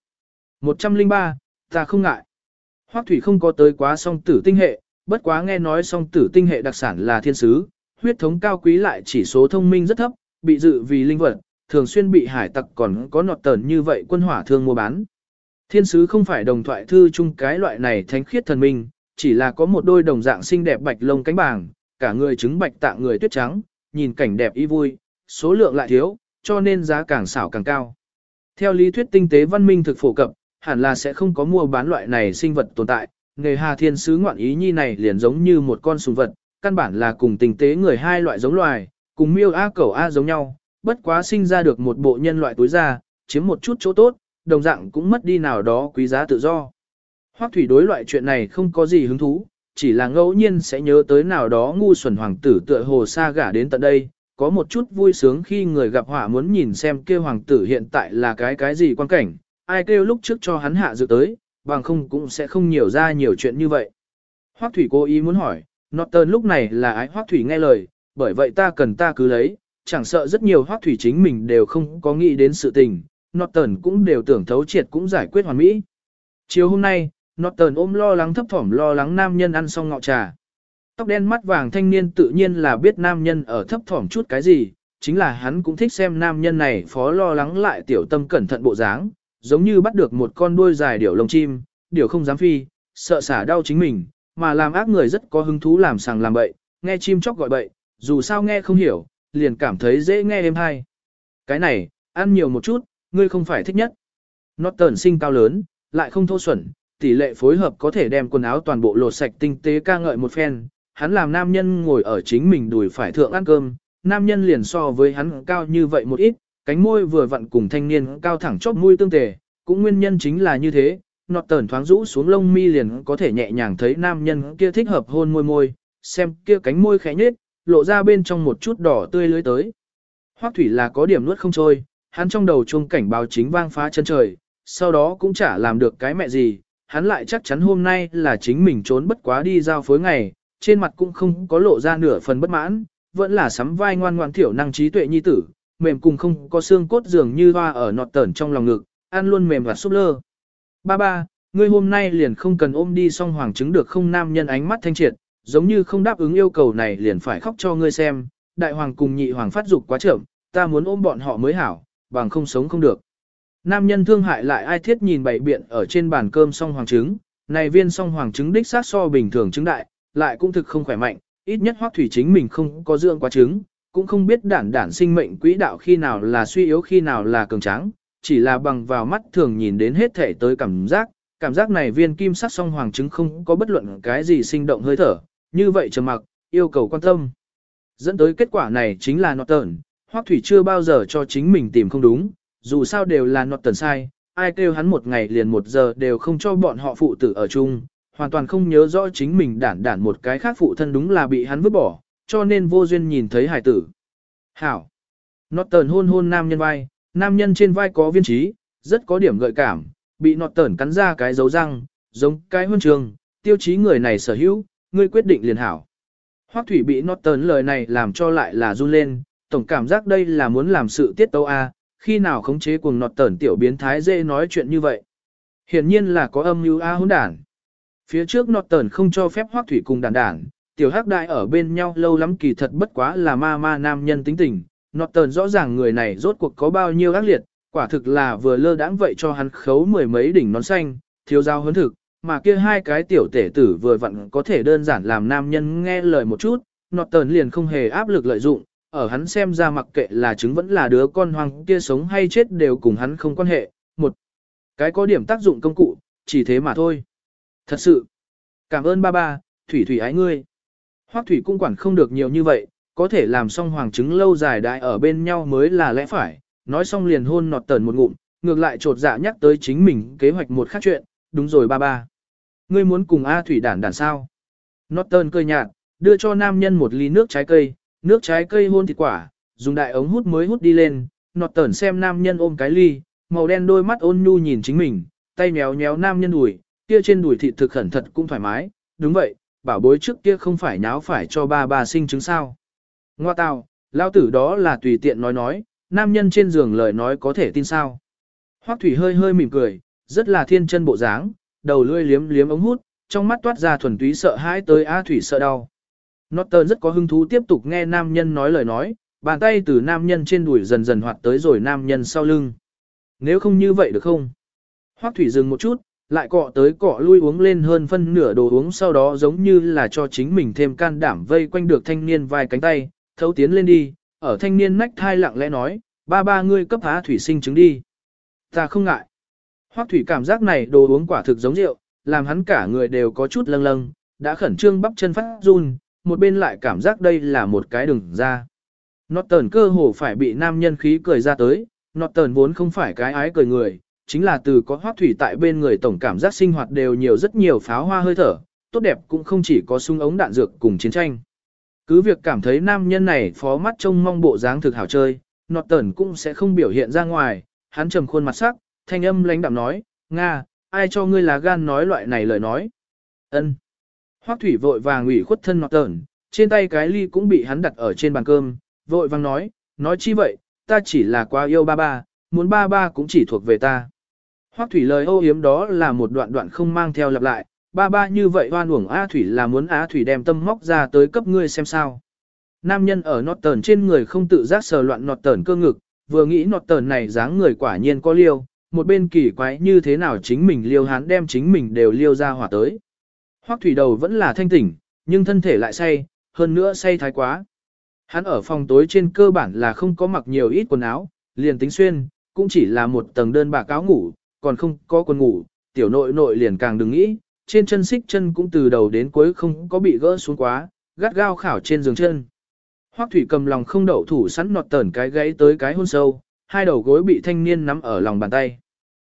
103, ta không ngại. Hoắc Thủy không có tới quá song tử tinh hệ, bất quá nghe nói song tử tinh hệ đặc sản là thiên sứ, huyết thống cao quý lại chỉ số thông minh rất thấp, bị dự vì linh vật, thường xuyên bị hải tặc còn có Norton như vậy quân hỏa thương mua bán. Thiên sứ không phải đồng thoại thư chung cái loại này thánh khiết thần minh, chỉ là có một đôi đồng dạng xinh đẹp bạch lông cánh bàng, cả người trứng bạch tạng người tuyết trắng, nhìn cảnh đẹp y vui, số lượng lại thiếu, cho nên giá càng xảo càng cao. Theo lý thuyết tinh tế văn minh thực phổ cập, hẳn là sẽ không có mua bán loại này sinh vật tồn tại, nghề hà thiên sứ ngoạn ý nhi này liền giống như một con sùng vật, căn bản là cùng tinh tế người hai loại giống loài, cùng miêu A cẩu A giống nhau, bất quá sinh ra được một bộ nhân loại túi ra, chiếm một chút chỗ tốt, đồng dạng cũng mất đi nào đó quý giá tự do. Hoắc Thủy đối loại chuyện này không có gì hứng thú, chỉ là ngẫu nhiên sẽ nhớ tới nào đó ngu xuẩn hoàng tử tựa hồ xa gả đến tận đây, có một chút vui sướng khi người gặp họa muốn nhìn xem kia hoàng tử hiện tại là cái gì quan cảnh, ai kêu lúc trước cho hắn hạ dự tới, bằng không cũng sẽ không nhiều ra nhiều chuyện như vậy. Hoắc Thủy cố ý muốn hỏi, Norton lúc này là ái Hoắc Thủy nghe lời, bởi vậy ta cần ta cứ lấy, chẳng sợ rất nhiều Hoắc Thủy chính mình đều không có nghĩ đến sự tình, Norton cũng đều tưởng thấu triệt cũng giải quyết hoàn mỹ. Chiều hôm nay, Norton ôm lo lắng thấp thỏm lo lắng nam nhân ăn xong ngọ trà. Tóc đen mắt vàng thanh niên tự nhiên là biết nam nhân ở thấp thỏm chút cái gì, chính là hắn cũng thích xem nam nhân này phó lo lắng lại tiểu tâm cẩn thận bộ dáng, giống như bắt được một con đuôi dài điểu lông chim, điểu không dám phi, sợ xả đau chính mình, mà làm ác người rất có hứng thú làm sàng làm bậy, nghe chim chóc gọi bậy, dù sao nghe không hiểu, liền cảm thấy dễ nghe êm hay. Cái này, ăn nhiều một chút, ngươi không phải thích nhất. Norton sinh cao lớn, lại không thô xuẩn, tỷ lệ phối hợp có thể đem quần áo toàn bộ lột sạch tinh tế ca ngợi một phen. Hắn làm nam nhân ngồi ở chính mình đùi phải thượng ăn cơm, nam nhân liền so với hắn cao như vậy một ít, cánh môi vừa vặn cùng thanh niên cao thẳng chóp mũi tương tề, cũng nguyên nhân chính là như thế. Norton thoáng rũ xuống lông mi liền có thể nhẹ nhàng thấy nam nhân kia thích hợp hôn môi môi, xem kia cánh môi khẽ nhếch, lộ ra bên trong một chút đỏ tươi lưới tới. Hoắc Thủy là có điểm nuốt không trôi, hắn trong đầu chuông cảnh báo chính vang phá chân trời, sau đó cũng chả làm được cái mẹ gì, hắn lại chắc chắn hôm nay là chính mình trốn bất quá đi giao phối ngày, trên mặt cũng không có lộ ra nửa phần bất mãn, vẫn là sắm vai ngoan ngoan thiểu năng trí tuệ nhi tử, mềm cùng không có xương cốt dường như hoa ở nọt tởn trong lòng ngực, ăn luôn mềm và súp lơ. Ba ba, ngươi hôm nay liền không cần ôm đi xong hoàng chứng được không? Nam nhân ánh mắt thanh triệt, giống như không đáp ứng yêu cầu này liền phải khóc cho ngươi xem, đại hoàng cùng nhị hoàng phát dục quá chậm, ta muốn ôm bọn họ mới hảo, bằng không sống không được. Nam nhân thương hại lại ai thiết nhìn bày biện ở trên bàn cơm song hoàng trứng, này viên song hoàng trứng đích xác so bình thường trứng đại, lại cũng thực không khỏe mạnh, ít nhất Hoắc Thủy chính mình không có dưỡng quá trứng, cũng không biết đản sinh mệnh quỹ đạo khi nào là suy yếu khi nào là cường tráng, chỉ là bằng vào mắt thường nhìn đến hết thể tới cảm giác này viên kim sắc song hoàng trứng không có bất luận cái gì sinh động hơi thở, như vậy trầm mặc, yêu cầu quan tâm. Dẫn tới kết quả này chính là Norton, Hoắc Thủy chưa bao giờ cho chính mình tìm không đúng, dù sao đều là Norton sai, ai kêu hắn một ngày liền một giờ đều không cho bọn họ phụ tử ở chung, hoàn toàn không nhớ rõ chính mình đản một cái khác phụ thân đúng là bị hắn vứt bỏ, cho nên vô duyên nhìn thấy hải tử. Hảo! Norton hôn hôn nam nhân vai, nam nhân trên vai có viên trí, rất có điểm gợi cảm, bị Norton cắn ra cái dấu răng, giống cái huân trường, tiêu chí người này sở hữu, ngươi quyết định liền hảo. Hoắc Thủy bị Norton lời này làm cho lại là run lên, tổng cảm giác đây là muốn làm sự tiết tấu A, khi nào khống chế cuồng Norton tiểu biến thái dễ nói chuyện như vậy. Hiển nhiên là có âm mưu A hỗn đản. Phía trước Norton không cho phép Hoắc Thủy cùng đản, tiểu hắc đại ở bên nhau lâu lắm kỳ thật bất quá là ma nam nhân tính tình. Norton rõ ràng người này rốt cuộc có bao nhiêu ác liệt, quả thực là vừa lơ đãng vậy cho hắn khấu mười mấy đỉnh nón xanh, thiếu giao huấn thực, mà kia hai cái tiểu tể tử vừa vặn có thể đơn giản làm nam nhân nghe lời một chút, Norton liền không hề áp lực lợi dụng, ở hắn xem ra mặc kệ là trứng vẫn là đứa con hoang kia sống hay chết đều cùng hắn không quan hệ, một cái có điểm tác dụng công cụ, chỉ thế mà thôi. Thật sự, cảm ơn ba ba, Thủy Thủy ái ngươi. Hoắc Thủy cũng quản không được nhiều như vậy, có thể làm xong hoàng trứng lâu dài đại ở bên nhau mới là lẽ phải, nói xong liền hôn Norton một ngụm, ngược lại trột dạ nhắc tới chính mình kế hoạch một khác chuyện, đúng rồi ba ba. Ngươi muốn cùng A Thủy đản sao? Norton cười nhạt, đưa cho nam nhân một ly nước trái cây hôn thịt quả, dùng đại ống hút mới hút đi lên, Norton xem nam nhân ôm cái ly, màu đen đôi mắt ôn nhu nhìn chính mình, tay méo méo nam nhân đùi, kia trên đùi thịt thực khẩn thật cũng thoải mái, đúng vậy, bảo bối trước kia không phải nháo phải cho ba ba sinh trứng sao. Ngoa tào, lao tử đó là tùy tiện nói, nam nhân trên giường lời nói có thể tin sao. Hoắc Thủy hơi hơi mỉm cười, rất là thiên chân bộ dáng, đầu lưỡi liếm liếm ống hút, trong mắt toát ra thuần túy sợ hãi tới A Thủy sợ đau. Norton rất có hứng thú tiếp tục nghe nam nhân nói lời nói, bàn tay từ nam nhân trên đùi dần dần hoạt tới rồi nam nhân sau lưng. Nếu không như vậy được không? Hoắc Thủy dừng một chút, lại cọ tới cọ lui uống lên hơn phân nửa đồ uống, sau đó giống như là cho chính mình thêm can đảm vây quanh được thanh niên vài cánh tay, thấu tiến lên đi, ở thanh niên nách thai lặng lẽ nói, ba ngươi cấp A Thủy sinh trứng đi. Ta không ngại. Hoắc Thủy cảm giác này đồ uống quả thực giống rượu, làm hắn cả người đều có chút lâng lâng, đã khẩn trương bắp chân phát run, một bên lại cảm giác đây là một cái đường ra. Norton cơ hồ phải bị nam nhân khí cười ra tới, Norton vốn không phải cái ái cười người, chính là từ có Hoắc Thủy tại bên người tổng cảm giác sinh hoạt đều nhiều rất nhiều pháo hoa hơi thở, tốt đẹp cũng không chỉ có súng ống đạn dược cùng chiến tranh. Cứ việc cảm thấy nam nhân này phó mắt trông mong bộ dáng thực hảo chơi, Norton cũng sẽ không biểu hiện ra ngoài, hắn trầm khuôn mặt sắc, thanh âm lãnh đạm nói, Nga, ai cho ngươi là gan nói loại này lời nói. Ân. Hoắc Thủy vội vàng ủy khuất thân Norton, trên tay cái ly cũng bị hắn đặt ở trên bàn cơm, vội vàng nói chi vậy, ta chỉ là quá yêu ba ba, muốn ba ba cũng chỉ thuộc về ta. Hoắc Thủy lời âu yếm đó là một đoạn không mang theo lặp lại, ba ba như vậy oan uổng A Thủy là muốn A Thủy đem tâm móc ra tới cấp ngươi xem sao. Nam nhân ở Norton trên người không tự giác sờ loạn Norton cơ ngực, vừa nghĩ Norton này dáng người quả nhiên có liêu, một bên kỳ quái như thế nào chính mình liêu hắn đem chính mình đều liêu ra hỏa tới. Hoắc Thủy đầu vẫn là thanh tỉnh, nhưng thân thể lại say, hơn nữa say thái quá. Hắn ở phòng tối trên cơ bản là không có mặc nhiều ít quần áo, liền tính xuyên, cũng chỉ là một tầng đơn bạc áo ngủ, còn không có quần ngủ, tiểu nội liền càng đừng nghĩ, trên chân xích chân cũng từ đầu đến cuối không có bị gỡ xuống quá, gắt gao khảo trên giường chân. Hoắc Thủy cầm lòng không đậu thủ sẵn Norton cái gáy tới cái hôn sâu, hai đầu gối bị thanh niên nắm ở lòng bàn tay.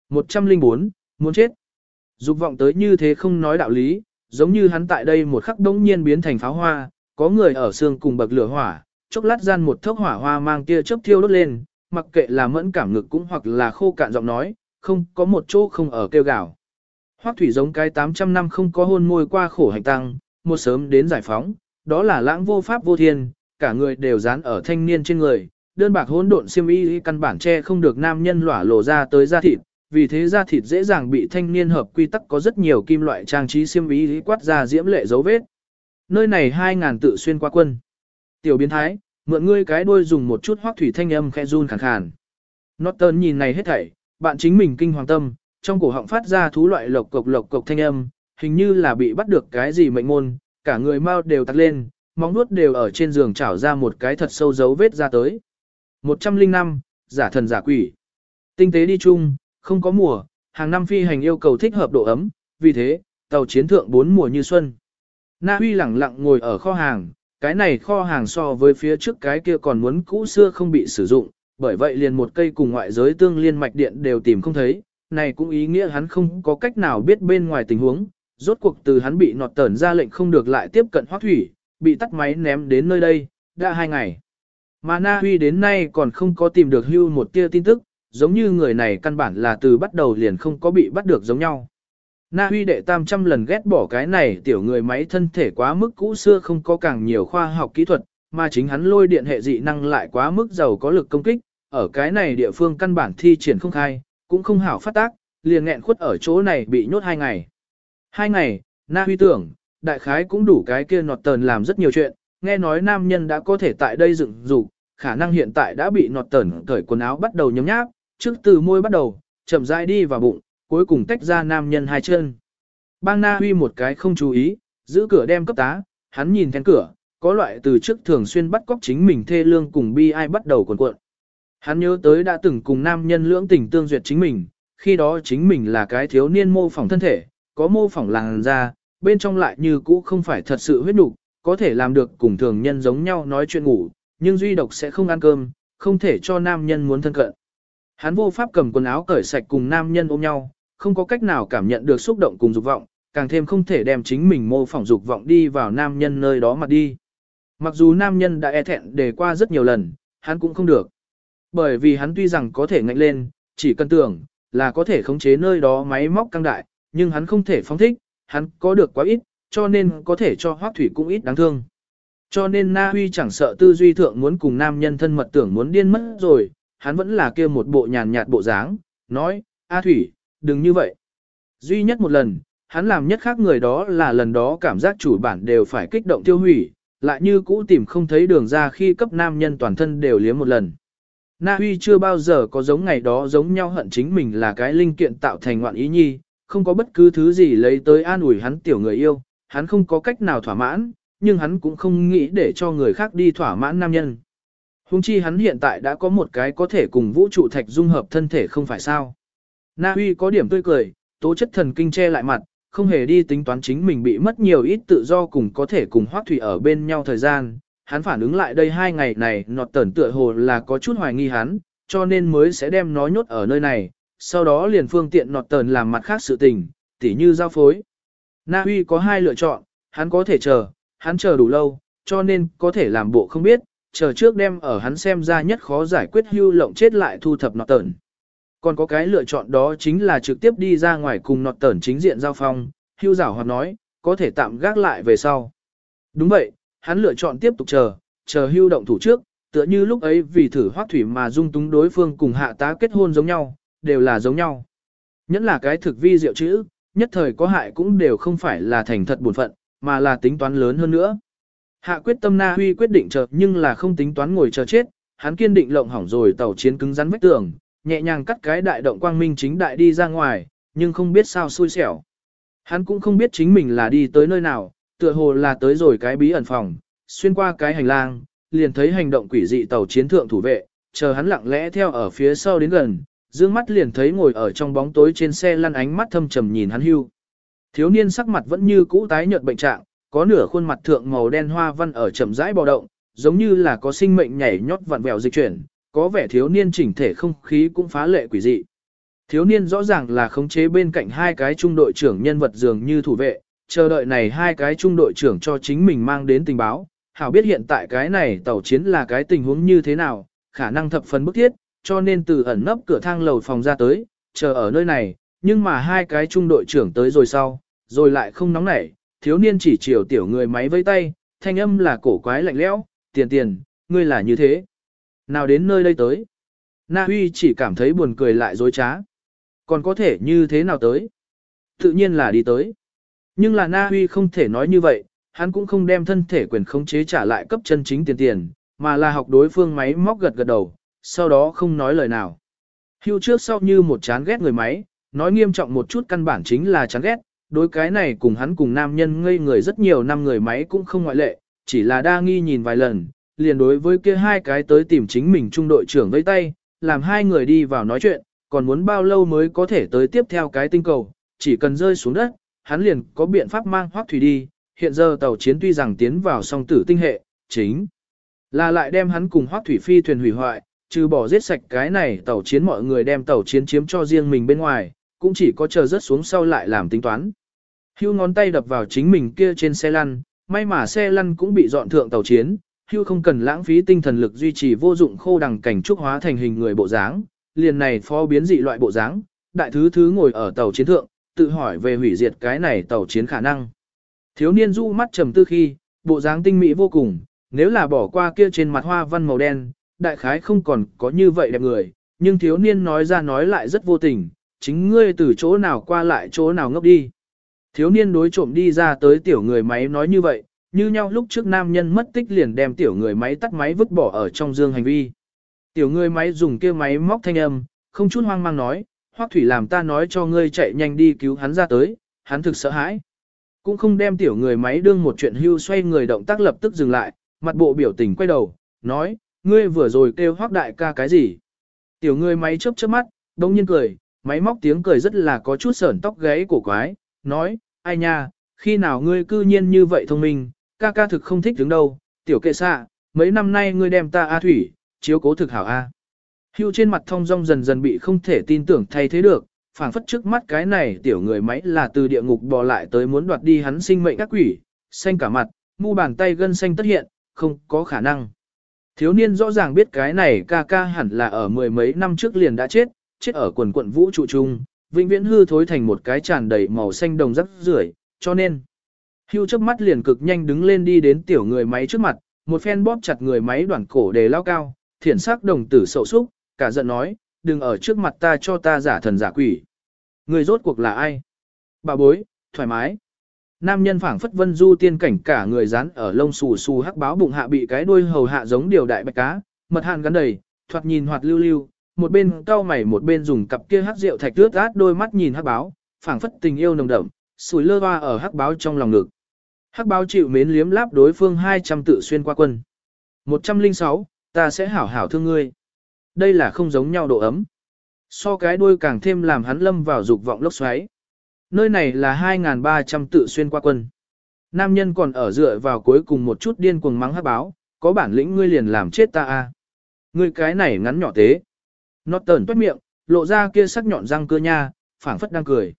104, muốn chết. Dục vọng tới như thế không nói đạo lý, giống như hắn tại đây một khắc đống nhiên biến thành pháo hoa, có người ở xương cùng bậc lửa hỏa, chốc lát gian một thốc hỏa hoa mang tia chớp thiêu đốt lên, mặc kệ là mẫn cảm ngực cũng hoặc là khô cạn giọng nói, không có một chỗ không ở kêu gào. Hoắc Thủy giống cái 800 năm không có hôn môi qua khổ hạnh tăng, một sớm đến giải phóng, đó là lãng vô pháp vô thiên, cả người đều dán ở thanh niên trên người, đơn bạc hỗn độn xiêm y căn bản che không được nam nhân lỏa lộ ra tới da thịt, vì thế da thịt dễ dàng bị thanh niên hợp quy tắc có rất nhiều kim loại trang trí xiêm y quát ra diễm lệ dấu vết. Nơi này 2000 tự xuyên qua quân. Tiểu biến thái, mượn ngươi cái đuôi dùng một chút Hoắc Thủy thanh âm khẽ run khàn khàn. Norton nhìn này hết thảy, bạn chính mình kinh hoàng tâm, trong cổ họng phát ra thú loại lộc cộc thanh âm, hình như là bị bắt được cái gì mệnh môn, cả người mau đều tắt lên, móng nuốt đều ở trên giường chảo ra một cái thật sâu dấu vết ra tới. 105, giả thần giả quỷ. Tinh tế đi chung, không có mùa, hàng năm phi hành yêu cầu thích hợp độ ấm, vì thế, tàu chiến thượng 4 mùa như xuân. Na Huy lẳng lặng ngồi ở kho hàng, cái này kho hàng so với phía trước cái kia còn muốn cũ xưa không bị sử dụng, bởi vậy liền một cây cùng ngoại giới tương liên mạch điện đều tìm không thấy, này cũng ý nghĩa hắn không có cách nào biết bên ngoài tình huống, rốt cuộc từ hắn bị nọt tẩn ra lệnh không được lại tiếp cận Hoắc Thủy, bị tắt máy ném đến nơi đây, đã 2 ngày. Mà Na Huy đến nay còn không có tìm được Hưu một tia tin tức, giống như người này căn bản là từ bắt đầu liền không có bị bắt được giống nhau. Na Huy đệ 300 lần ghét bỏ cái này tiểu người máy thân thể quá mức cũ xưa không có càng nhiều khoa học kỹ thuật, mà chính hắn lôi điện hệ dị năng lại quá mức giàu có lực công kích, ở cái này địa phương căn bản thi triển không khai, cũng không hảo phát tác, liền nghẹn khuất ở chỗ này bị nhốt 2 ngày. 2 ngày, Na Huy tưởng, đại khái cũng đủ cái kia nọt tờn làm rất nhiều chuyện, nghe nói nam nhân đã có thể tại đây dựng dục, khả năng hiện tại đã bị nọt tờn cởi quần áo bắt đầu nhấm nháp, trước từ môi bắt đầu, chậm rãi đi vào bụng, cuối cùng tách ra nam nhân 2 chân. Bang Na Huy một cái không chú ý, giữ cửa đem cấp tá, hắn nhìn then cửa, có loại từ trước thường xuyên bắt cóc chính mình thê lương cùng bi ai bắt đầu cuộn cuộn. Hắn nhớ tới đã từng cùng nam nhân lưỡng tình tương duyệt chính mình, khi đó chính mình là cái thiếu niên mô phỏng thân thể, có mô phỏng làn da, bên trong lại như cũ không phải thật sự huyết nục, có thể làm được cùng thường nhân giống nhau nói chuyện ngủ, nhưng duy độc sẽ không ăn cơm, không thể cho nam nhân muốn thân cận. Hắn vô pháp cầm quần áo cởi sạch cùng nam nhân ôm nhau, không có cách nào cảm nhận được xúc động cùng dục vọng, càng thêm không thể đem chính mình mô phỏng dục vọng đi vào nam nhân nơi đó mà đi. Mặc dù nam nhân đã e thẹn để qua rất nhiều lần, hắn cũng không được. Bởi vì hắn tuy rằng có thể ngạnh lên, chỉ cần tưởng, là có thể khống chế nơi đó máy móc căng đại, nhưng hắn không thể phóng thích, hắn có được quá ít, cho nên có thể cho Hoắc Thủy cũng ít đáng thương. Cho nên Na Huy chẳng sợ tư duy thượng muốn cùng nam nhân thân mật tưởng muốn điên mất rồi, hắn vẫn là kia một bộ nhàn nhạt bộ dáng, nói, A Thủy, đừng như vậy. Duy nhất một lần, hắn làm nhất khác người đó là lần đó cảm giác chủ bản đều phải kích động tiêu hủy, lại như cũ tìm không thấy đường ra khi cấp nam nhân toàn thân đều liếm một lần. Na Huy chưa bao giờ có giống ngày đó giống nhau hận chính mình là cái linh kiện tạo thành ngoạn ý nhi, không có bất cứ thứ gì lấy tới an ủi hắn tiểu người yêu, hắn không có cách nào thỏa mãn, nhưng hắn cũng không nghĩ để cho người khác đi thỏa mãn nam nhân. Hùng chi hắn hiện tại đã có một cái có thể cùng vũ trụ thạch dung hợp thân thể không phải sao. Na Huy có điểm tươi cười, tố chất thần kinh che lại mặt, không hề đi tính toán chính mình bị mất nhiều ít tự do cùng có thể cùng Hoắc Thủy ở bên nhau thời gian. Hắn phản ứng lại đây 2 ngày này nọt tẩn tựa hồ là có chút hoài nghi hắn, cho nên mới sẽ đem nó nhốt ở nơi này, sau đó liền phương tiện nọt tẩn làm mặt khác sự tình, tỉ như giao phối. Na Huy có 2 lựa chọn, hắn có thể chờ, hắn chờ đủ lâu, cho nên có thể làm bộ không biết, chờ trước đem ở hắn xem ra nhất khó giải quyết Hưu lộng chết lại thu thập nọt tẩn. Còn có cái lựa chọn đó chính là trực tiếp đi ra ngoài cùng nọt tẩn chính diện giao phong, Hưu giảo hoạt nói, có thể tạm gác lại về sau. Đúng vậy, hắn lựa chọn tiếp tục chờ Hưu động thủ trước, tựa như lúc ấy vì thử Hoắc Thủy mà dung túng đối phương cùng hạ tá kết hôn giống nhau, đều là giống nhau. Nhất là cái thực vi diệu chữ, nhất thời có hại cũng đều không phải là thành thật bổn phận, mà là tính toán lớn hơn nữa. Hạ quyết tâm Na Huy quyết định chờ nhưng là không tính toán ngồi chờ chết, hắn kiên định lộng hỏng rồi tàu chiến cứng rắn vách tường, nhẹ nhàng cắt cái đại động quang minh chính đại đi ra ngoài, nhưng không biết sao xui xẻo. Hắn cũng không biết chính mình là đi tới nơi nào, tựa hồ là tới rồi cái bí ẩn phòng, xuyên qua cái hành lang, liền thấy hành động quỷ dị tàu chiến thượng thủ vệ, chờ hắn lặng lẽ theo ở phía sau đến gần, dương mắt liền thấy ngồi ở trong bóng tối trên xe lăn ánh mắt thâm trầm nhìn hắn Hưu. Thiếu niên sắc mặt vẫn như cũ tái nhợt bệnh trạng, có nửa khuôn mặt thượng màu đen hoa văn ở chậm rãi bò động, giống như là có sinh mệnh nhảy nhót vặn vẹo dịch chuyển, có vẻ thiếu niên chỉnh thể không khí cũng phá lệ quỷ dị. Thiếu niên rõ ràng là khống chế bên cạnh 2 cái trung đội trưởng nhân vật dường như thủ vệ, chờ đợi này 2 cái trung đội trưởng cho chính mình mang đến tình báo, hảo biết hiện tại cái này tàu chiến là cái tình huống như thế nào, khả năng thập phần bức thiết, cho nên từ ẩn nấp cửa thang lầu phòng ra tới, chờ ở nơi này, nhưng mà hai cái trung đội trưởng tới rồi sau, rồi lại không nóng nảy, thiếu niên chỉ chiều tiểu người máy vây tay, thanh âm là cổ quái lạnh lẽo, tiền, ngươi là như thế. Nào đến nơi đây tới? Na Huy chỉ cảm thấy buồn cười lại dối trá. Còn có thể như thế nào tới? Tự nhiên là đi tới. Nhưng là Na Huy không thể nói như vậy, hắn cũng không đem thân thể quyền khống chế trả lại cấp chân chính tiền, mà là học đối phương máy móc gật đầu, sau đó không nói lời nào. Hưu trước sau như một chán ghét người máy, nói nghiêm trọng một chút căn bản chính là chán ghét, đối cái này cùng hắn cùng nam nhân ngây người rất nhiều năm người máy cũng không ngoại lệ, chỉ là đa nghi nhìn vài lần, liền đối với kia hai cái tới tìm chính mình trung đội trưởng vẫy tay, làm hai người đi vào nói chuyện, còn muốn bao lâu mới có thể tới tiếp theo cái tinh cầu, chỉ cần rơi xuống đất, hắn liền có biện pháp mang Hoắc Thủy đi, hiện giờ tàu chiến tuy rằng tiến vào song tử tinh hệ, chính là lại đem hắn cùng Hoắc Thủy phi thuyền hủy hoại, trừ bỏ giết sạch cái này tàu chiến mọi người đem tàu chiến chiếm cho riêng mình bên ngoài, cũng chỉ có chờ rớt xuống sau lại làm tính toán. Hưu ngón tay đập vào chính mình kia trên xe lăn, may mà xe lăn cũng bị dọn thượng tàu chiến, Hưu không cần lãng phí tinh thần lực duy trì vô dụng khô đằng cảnh trúc hóa thành hình người bộ dáng, liền này phó biến dị loại bộ dáng, đại thứ ngồi ở tàu chiến thượng, tự hỏi về hủy diệt cái này tàu chiến khả năng. Thiếu niên du mắt trầm tư khi, bộ dáng tinh mỹ vô cùng, nếu là bỏ qua kia trên mặt hoa văn màu đen, đại khái không còn có như vậy đẹp người, nhưng thiếu niên nói ra nói lại rất vô tình, chính ngươi từ chỗ nào qua lại chỗ nào ngốc đi. Thiếu niên đối trộm đi ra tới tiểu người máy nói như vậy, như nhau lúc trước nam nhân mất tích liền đem tiểu người máy tắt máy vứt bỏ ở trong dương hành vi. Tiểu người máy dùng kia máy móc thanh âm, không chút hoang mang nói, Hoắc Thủy làm ta nói cho ngươi chạy nhanh đi cứu hắn ra tới, hắn thực sợ hãi. Cũng không đem tiểu người máy đương một chuyện hưu xoay người động tác lập tức dừng lại, mặt bộ biểu tình quay đầu, nói, ngươi vừa rồi kêu Hoắc đại ca cái gì? Tiểu người máy chớp chớp mắt, đông nhiên cười, máy móc tiếng cười rất là có chút sởn tóc gáy cổ quái, nói, ai nha, khi nào ngươi cư nhiên như vậy thông minh, ca ca thực không thích đứng đâu, tiểu kệ xạ, mấy năm nay ngươi đem ta A Thủy, chiếu cố thực hảo A. Hưu trên mặt thông dong dần dần bị không thể tin tưởng thay thế được, phảng phất trước mắt cái này tiểu người máy là từ địa ngục bò lại tới muốn đoạt đi hắn sinh mệnh các quỷ, xanh cả mặt, mu bàn tay gân xanh tất hiện, không có khả năng. Thiếu niên rõ ràng biết cái này ca ca hẳn là ở mười mấy năm trước liền đã chết ở quần quận vũ trụ chung, vĩnh viễn hư thối thành một cái tràn đầy màu xanh đồng rắc rưởi, cho nên Hưu chớp mắt liền cực nhanh đứng lên đi đến tiểu người máy trước mặt, một phen bóp chặt người máy đoạn cổ để lao cao, thiển sắc đồng tử sậu súc, cả giận nói, đừng ở trước mặt ta cho ta giả thần giả quỷ. Người rốt cuộc là ai? Bà bối, thoải mái. Nam nhân phảng phất vân du tiên cảnh cả người dán ở lông xù xù hắc báo bụng hạ bị cái đuôi hầu hạ giống điều đại bạch cá, mật hạn gắn đầy, thoạt nhìn hoạt lưu lưu, một bên cau mày một bên dùng cặp kia hắc rượu thạch ướt át đôi mắt nhìn hắc báo, phảng phất tình yêu nồng đậm, sủi lơ hoa ở hắc báo trong lòng ngực. Hắc báo chịu mến liếm láp đối phương 200 tự xuyên qua quân. 106, ta sẽ hảo hảo thương ngươi. Đây là không giống nhau độ ấm. So cái đuôi càng thêm làm hắn lâm vào dục vọng lốc xoáy. Nơi này là 2.300 tự xuyên qua quân. Nam nhân còn ở dựa vào cuối cùng một chút điên cuồng mắng hắc báo, có bản lĩnh ngươi liền làm chết ta a. Ngươi cái này ngắn nhỏ tế. Nó tờn toét miệng, lộ ra kia sắc nhọn răng cưa nha, phảng phất đang cười.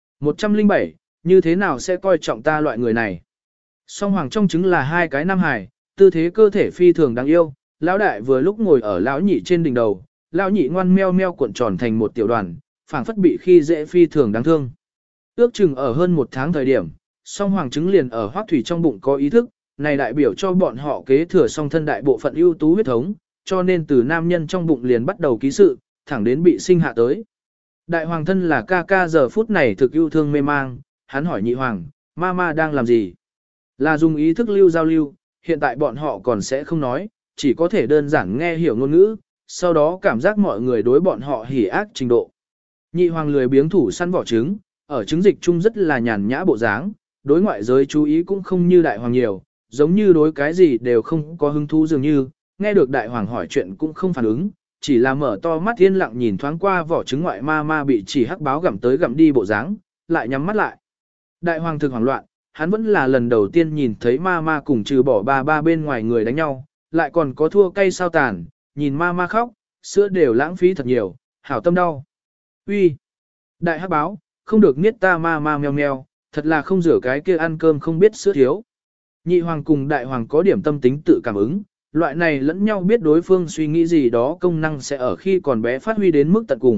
107, như thế nào sẽ coi trọng ta loại người này? Song hoàng trong trứng là hai cái nam hài, tư thế cơ thể phi thường đáng yêu, lão đại vừa lúc ngồi ở lão nhị trên đỉnh đầu, lão nhị ngoan meo meo cuộn tròn thành một tiểu đoàn, phảng phất bị khi dễ phi thường đáng thương. Ước chừng ở hơn một tháng thời điểm, song hoàng trứng liền ở Hoắc Thủy trong bụng có ý thức, này đại biểu cho bọn họ kế thừa song thân đại bộ phận ưu tú huyết thống, cho nên từ nam nhân trong bụng liền bắt đầu ký sự, thẳng đến bị sinh hạ tới. Đại hoàng thân là ca ca giờ phút này thực yêu thương mê mang, hắn hỏi nhị hoàng, mama đang làm gì? Là dùng ý thức lưu giao lưu, hiện tại bọn họ còn sẽ không nói, chỉ có thể đơn giản nghe hiểu ngôn ngữ, sau đó cảm giác mọi người đối bọn họ hỉ ác trình độ. Nhị hoàng lười biếng thủ săn vỏ trứng, ở trứng dịch chung rất là nhàn nhã bộ dáng, đối ngoại giới chú ý cũng không như đại hoàng nhiều, giống như đối cái gì đều không có hứng thú dường như, nghe được đại hoàng hỏi chuyện cũng không phản ứng, chỉ là mở to mắt yên lặng nhìn thoáng qua vỏ trứng ngoại ma bị chỉ hắc báo gặm tới gặm đi bộ dáng, lại nhắm mắt lại. Đại hoàng thực hoảng loạn, hắn vẫn là lần đầu tiên nhìn thấy ma cùng trừ bỏ ba bên ngoài người đánh nhau, lại còn có thua cay sao tàn, nhìn ma khóc, sữa đều lãng phí thật nhiều, hảo tâm đau. Uy, đại hắc báo, không được niết ta ma meo meo, thật là không rửa cái kia ăn cơm không biết sữa thiếu. Nhị hoàng cùng đại hoàng có điểm tâm tính tự cảm ứng, loại này lẫn nhau biết đối phương suy nghĩ gì đó công năng sẽ ở khi còn bé phát huy đến mức tận cùng,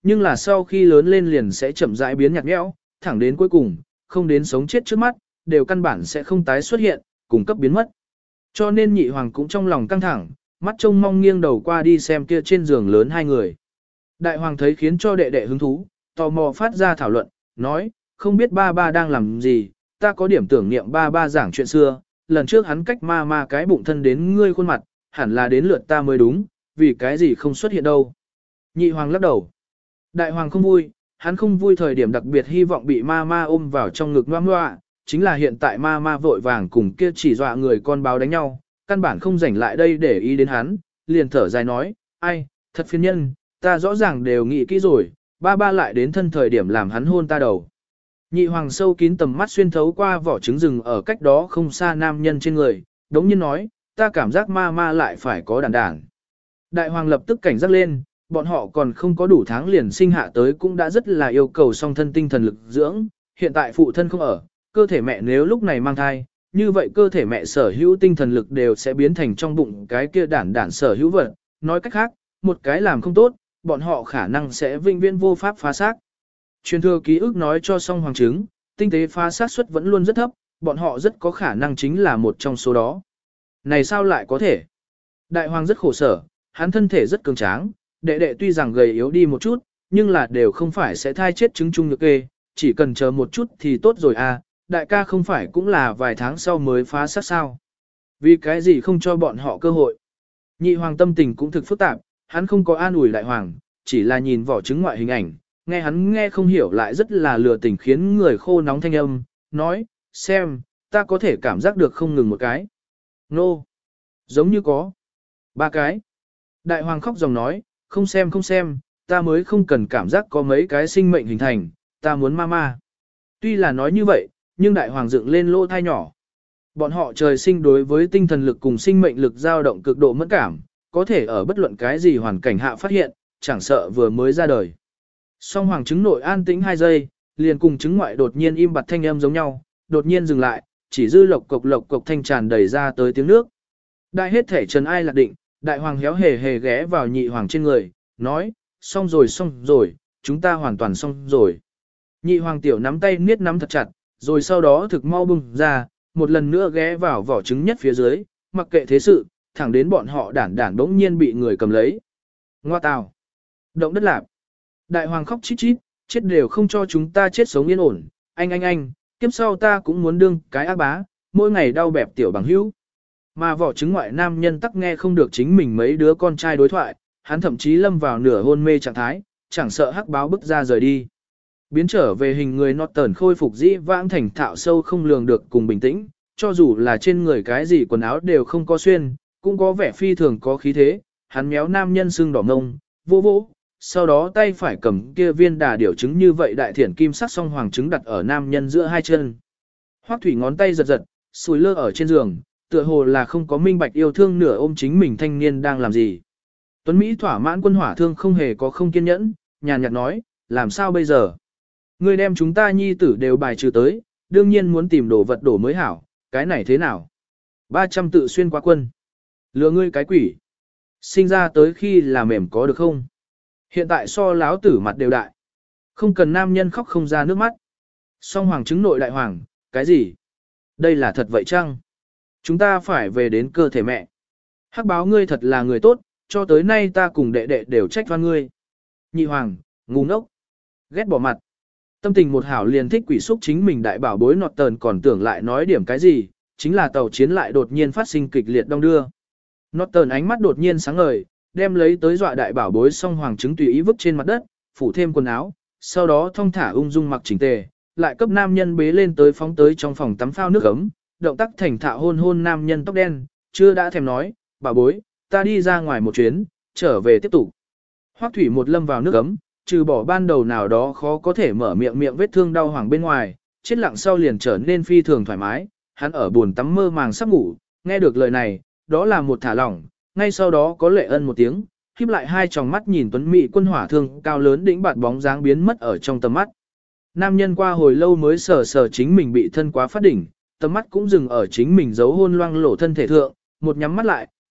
nhưng là sau khi lớn lên liền sẽ chậm rãi biến nhạt nhẽo, thẳng đến cuối cùng, không đến sống chết trước mắt, đều căn bản sẽ không tái xuất hiện, cùng cấp biến mất. Cho nên nhị hoàng cũng trong lòng căng thẳng, mắt trông mong nghiêng đầu qua đi xem kia trên giường lớn hai người. Đại hoàng thấy khiến cho đệ đệ hứng thú, tò mò phát ra thảo luận, nói, không biết ba ba đang làm gì, ta có điểm tưởng niệm ba ba giảng chuyện xưa, lần trước hắn cách ma ma cái bụng thân đến ngươi khuôn mặt, hẳn là đến lượt ta mới đúng, vì cái gì không xuất hiện đâu. Nhị hoàng lắc đầu. Đại hoàng không vui, hắn không vui thời điểm đặc biệt hy vọng bị ma ma ôm vào trong ngực ngoan ngoạ, chính là hiện tại ma ma vội vàng cùng kia chỉ dọa người con báo đánh nhau, căn bản không rảnh lại đây để ý đến hắn, liền thở dài nói, ai, thật phiền nhân, ta rõ ràng đều nghĩ kỹ rồi, ba ba lại đến thân thời điểm làm hắn hôn ta đầu. Nhị hoàng sâu kín tầm mắt xuyên thấu qua vỏ trứng rừng ở cách đó không xa nam nhân trên người, đống nhiên nói, ta cảm giác ma ma lại phải có đàn đản. Đại hoàng lập tức cảnh giác lên, bọn họ còn không có đủ tháng liền sinh hạ tới cũng đã rất là yêu cầu song thân tinh thần lực dưỡng, hiện tại phụ thân không ở, cơ thể mẹ nếu lúc này mang thai, như vậy cơ thể mẹ sở hữu tinh thần lực đều sẽ biến thành trong bụng cái kia đản sở hữu vật, nói cách khác, một cái làm không tốt, bọn họ khả năng sẽ vinh viễn vô pháp phá xác. Truyền thừa ký ức nói cho song hoàng chứng, tinh tế phá xác suất vẫn luôn rất thấp, bọn họ rất có khả năng chính là một trong số đó. Này sao lại có thể? Đại hoàng rất khổ sở, hắn thân thể rất cường tráng, đệ đệ tuy rằng gầy yếu đi một chút, nhưng là đều không phải sẽ thai chết trứng chung được kê, chỉ cần chờ một chút thì tốt rồi à, đại ca không phải cũng là vài tháng sau mới phá xác sao. Vì cái gì không cho bọn họ cơ hội? Nhị hoàng tâm tình cũng thực phức tạp, hắn không có an ủi đại hoàng, chỉ là nhìn vỏ trứng ngoại hình ảnh, nghe hắn nghe không hiểu lại rất là lừa tình khiến người khô nóng thanh âm, nói, xem, ta có thể cảm giác được không ngừng một cái. Nô, giống như có 3 cái. Đại hoàng khóc dòng nói, không xem, ta mới không cần cảm giác có mấy cái sinh mệnh hình thành, ta muốn mama. Tuy là nói như vậy, nhưng đại hoàng dựng lên lỗ thai nhỏ. Bọn họ trời sinh đối với tinh thần lực cùng sinh mệnh lực dao động cực độ mẫn cảm, có thể ở bất luận cái gì hoàn cảnh hạ phát hiện, chẳng sợ vừa mới ra đời. Song hoàng trứng nội an tĩnh 2 giây, liền cùng trứng ngoại đột nhiên im bặt thanh âm giống nhau, đột nhiên dừng lại, chỉ dư lộc cộc thanh tràn đầy ra tới tiếng nước. Đại hết thể trần ai lạc định, đại hoàng héo hề ghé vào nhị hoàng trên người, nói, xong rồi, chúng ta hoàn toàn xong rồi. Nhị hoàng tiểu nắm tay niết nắm thật chặt, rồi sau đó thực mau bung ra, một lần nữa ghé vào vỏ trứng nhất phía dưới, mặc kệ thế sự, thẳng đến bọn họ đản bỗng nhiên bị người cầm lấy. Ngoa tào! Động đất lạp! Đại hoàng khóc chít chít, chết đều không cho chúng ta chết sống yên ổn, anh, kiếp sau ta cũng muốn đương cái ác bá, mỗi ngày đau bẹp tiểu bằng hữu. Mà vỏ trứng ngoại nam nhân tắc nghe không được chính mình mấy đứa con trai đối thoại, hắn thậm chí lâm vào nửa hôn mê trạng thái, chẳng sợ hắc báo bức ra rời đi. Biến trở về hình người Norton khôi phục dĩ vãng thành thạo sâu không lường được cùng bình tĩnh, cho dù là trên người cái gì quần áo đều không có xuyên, cũng có vẻ phi thường có khí thế, hắn méo nam nhân sưng đỏ ngông, vô, sau đó tay phải cầm kia viên đà điểu trứng như vậy đại thiển kim sắc song hoàng trứng đặt ở nam nhân giữa hai chân. Hoắc Thủy ngón tay giật, sùi lơ ở trên giường, tựa hồ là không có minh bạch yêu thương nửa ôm chính mình thanh niên đang làm gì. Tuấn Mỹ thỏa mãn quân hỏa thương không hề có không kiên nhẫn, nhàn nhạt nói, làm sao bây giờ? Ngươi đem chúng ta nhi tử đều bài trừ tới, đương nhiên muốn tìm đồ vật đổ mới hảo, cái này thế nào? 300 tự xuyên qua quân. Lừa ngươi cái quỷ. Sinh ra tới khi là mềm có được không? Hiện tại so láo tử mặt đều đại. Không cần nam nhân khóc không ra nước mắt. Song hoàng chứng nội đại hoàng, cái gì? Đây là thật vậy chăng? Chúng ta phải về đến cơ thể mẹ. Hắc báo ngươi thật là người tốt, cho tới nay ta cùng đệ đệ đều trách oan ngươi. Nhị hoàng, ngu ngốc. Ghét bỏ mặt. Tâm tình một hảo liền thích quỷ xúc chính mình đại bảo bối nọt tờn còn tưởng lại nói điểm cái gì, chính là tàu chiến lại đột nhiên phát sinh kịch liệt đông đưa. Nọt tờn ánh mắt đột nhiên sáng ngời, đem lấy tới dọa đại bảo bối song hoàng trứng tùy ý vứt trên mặt đất, phủ thêm quần áo, sau đó thong thả ung dung mặc chỉnh tề, lại cấp nam nhân bế lên tới phóng tới trong phòng tắm phao nước ấm, động tác thành thạo hôn nam nhân tóc đen, chưa đã thèm nói, bảo bối, ta đi ra ngoài một chuyến, trở về tiếp tục. Hoắc Thủy một lâm vào nước ấm, trừ bỏ ban đầu nào đó khó có thể mở miệng vết thương đau hoàng bên ngoài, chết lặng sau liền trở nên phi thường thoải mái, hắn ở buồn tắm mơ màng sắp ngủ, nghe được lời này, đó là một thả lỏng, ngay sau đó có lệ ân một tiếng, khép lại hai tròng mắt nhìn tuấn mỹ quân hỏa thương cao lớn đĩnh bạt bóng dáng biến mất ở trong tầm mắt. Nam nhân qua hồi lâu mới sờ chính mình bị thân quá phát đỉnh, tầm mắt cũng dừng ở chính mình giấu hôn loang lổ thân thể thượng, một nhắm mắt lại,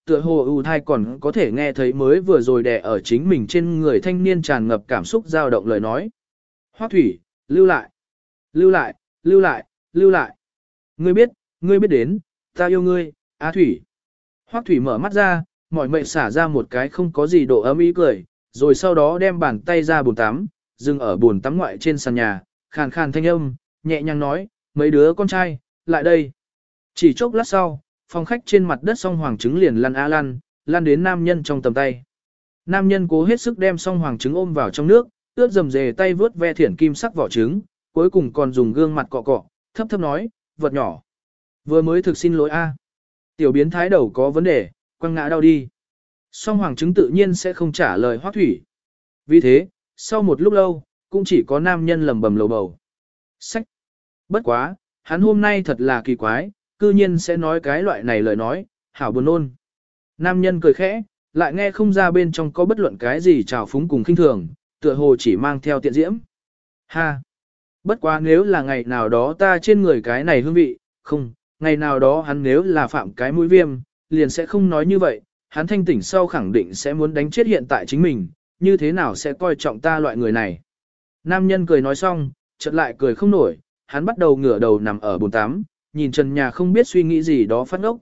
tựa hồ ưu thai còn có thể nghe thấy mới vừa rồi đè ở chính mình trên người thanh niên tràn ngập cảm xúc dao động lời nói. Hoắc Thủy, lưu lại, lưu lại, lưu lại, lưu lại. Ngươi biết đến, ta yêu ngươi, Á Thủy. Hoắc Thủy mở mắt ra, mỏi mệt xả ra một cái không có gì độ ấm ý cười, rồi sau đó đem bàn tay ra bồn tắm, dừng ở bồn tắm ngoại trên sàn nhà, khàn khàn thanh âm, nhẹ nhàng nói, mấy đứa con trai, lại đây. Chỉ chốc lát sau, phòng khách trên mặt đất song hoàng trứng liền lăn lăn đến nam nhân trong tầm tay. Nam nhân cố hết sức đem song hoàng trứng ôm vào trong nước, ướt dầm dề tay vướt ve thiển kim sắc vỏ trứng, cuối cùng còn dùng gương mặt cọ cọ, thấp thấp nói, vật nhỏ. Vừa mới thực xin lỗi a. Tiểu biến thái đầu có vấn đề, quăng ngã đau đi. Song hoàng trứng tự nhiên sẽ không trả lời Hoắc Thủy. Vì thế, sau một lúc lâu, cũng chỉ có nam nhân lầm bầm lầu bầu. Sách! Bất quá, hắn hôm nay thật là kỳ quái, cư nhiên sẽ nói cái loại này lời nói, hảo buồn nôn. Nam nhân cười khẽ, lại nghe không ra bên trong có bất luận cái gì trào phúng cùng khinh thường, tựa hồ chỉ mang theo tiện diễm. Ha! Bất quá nếu là ngày nào đó ta trên người cái này hương vị, không, ngày nào đó hắn nếu là phạm cái mũi viêm, liền sẽ không nói như vậy, hắn thanh tỉnh sau khẳng định sẽ muốn đánh chết hiện tại chính mình, như thế nào sẽ coi trọng ta loại người này. Nam nhân cười nói xong, chợt lại cười không nổi, hắn bắt đầu ngửa đầu nằm ở bồn tắm, nhìn trần nhà không biết suy nghĩ gì đó phát ngốc.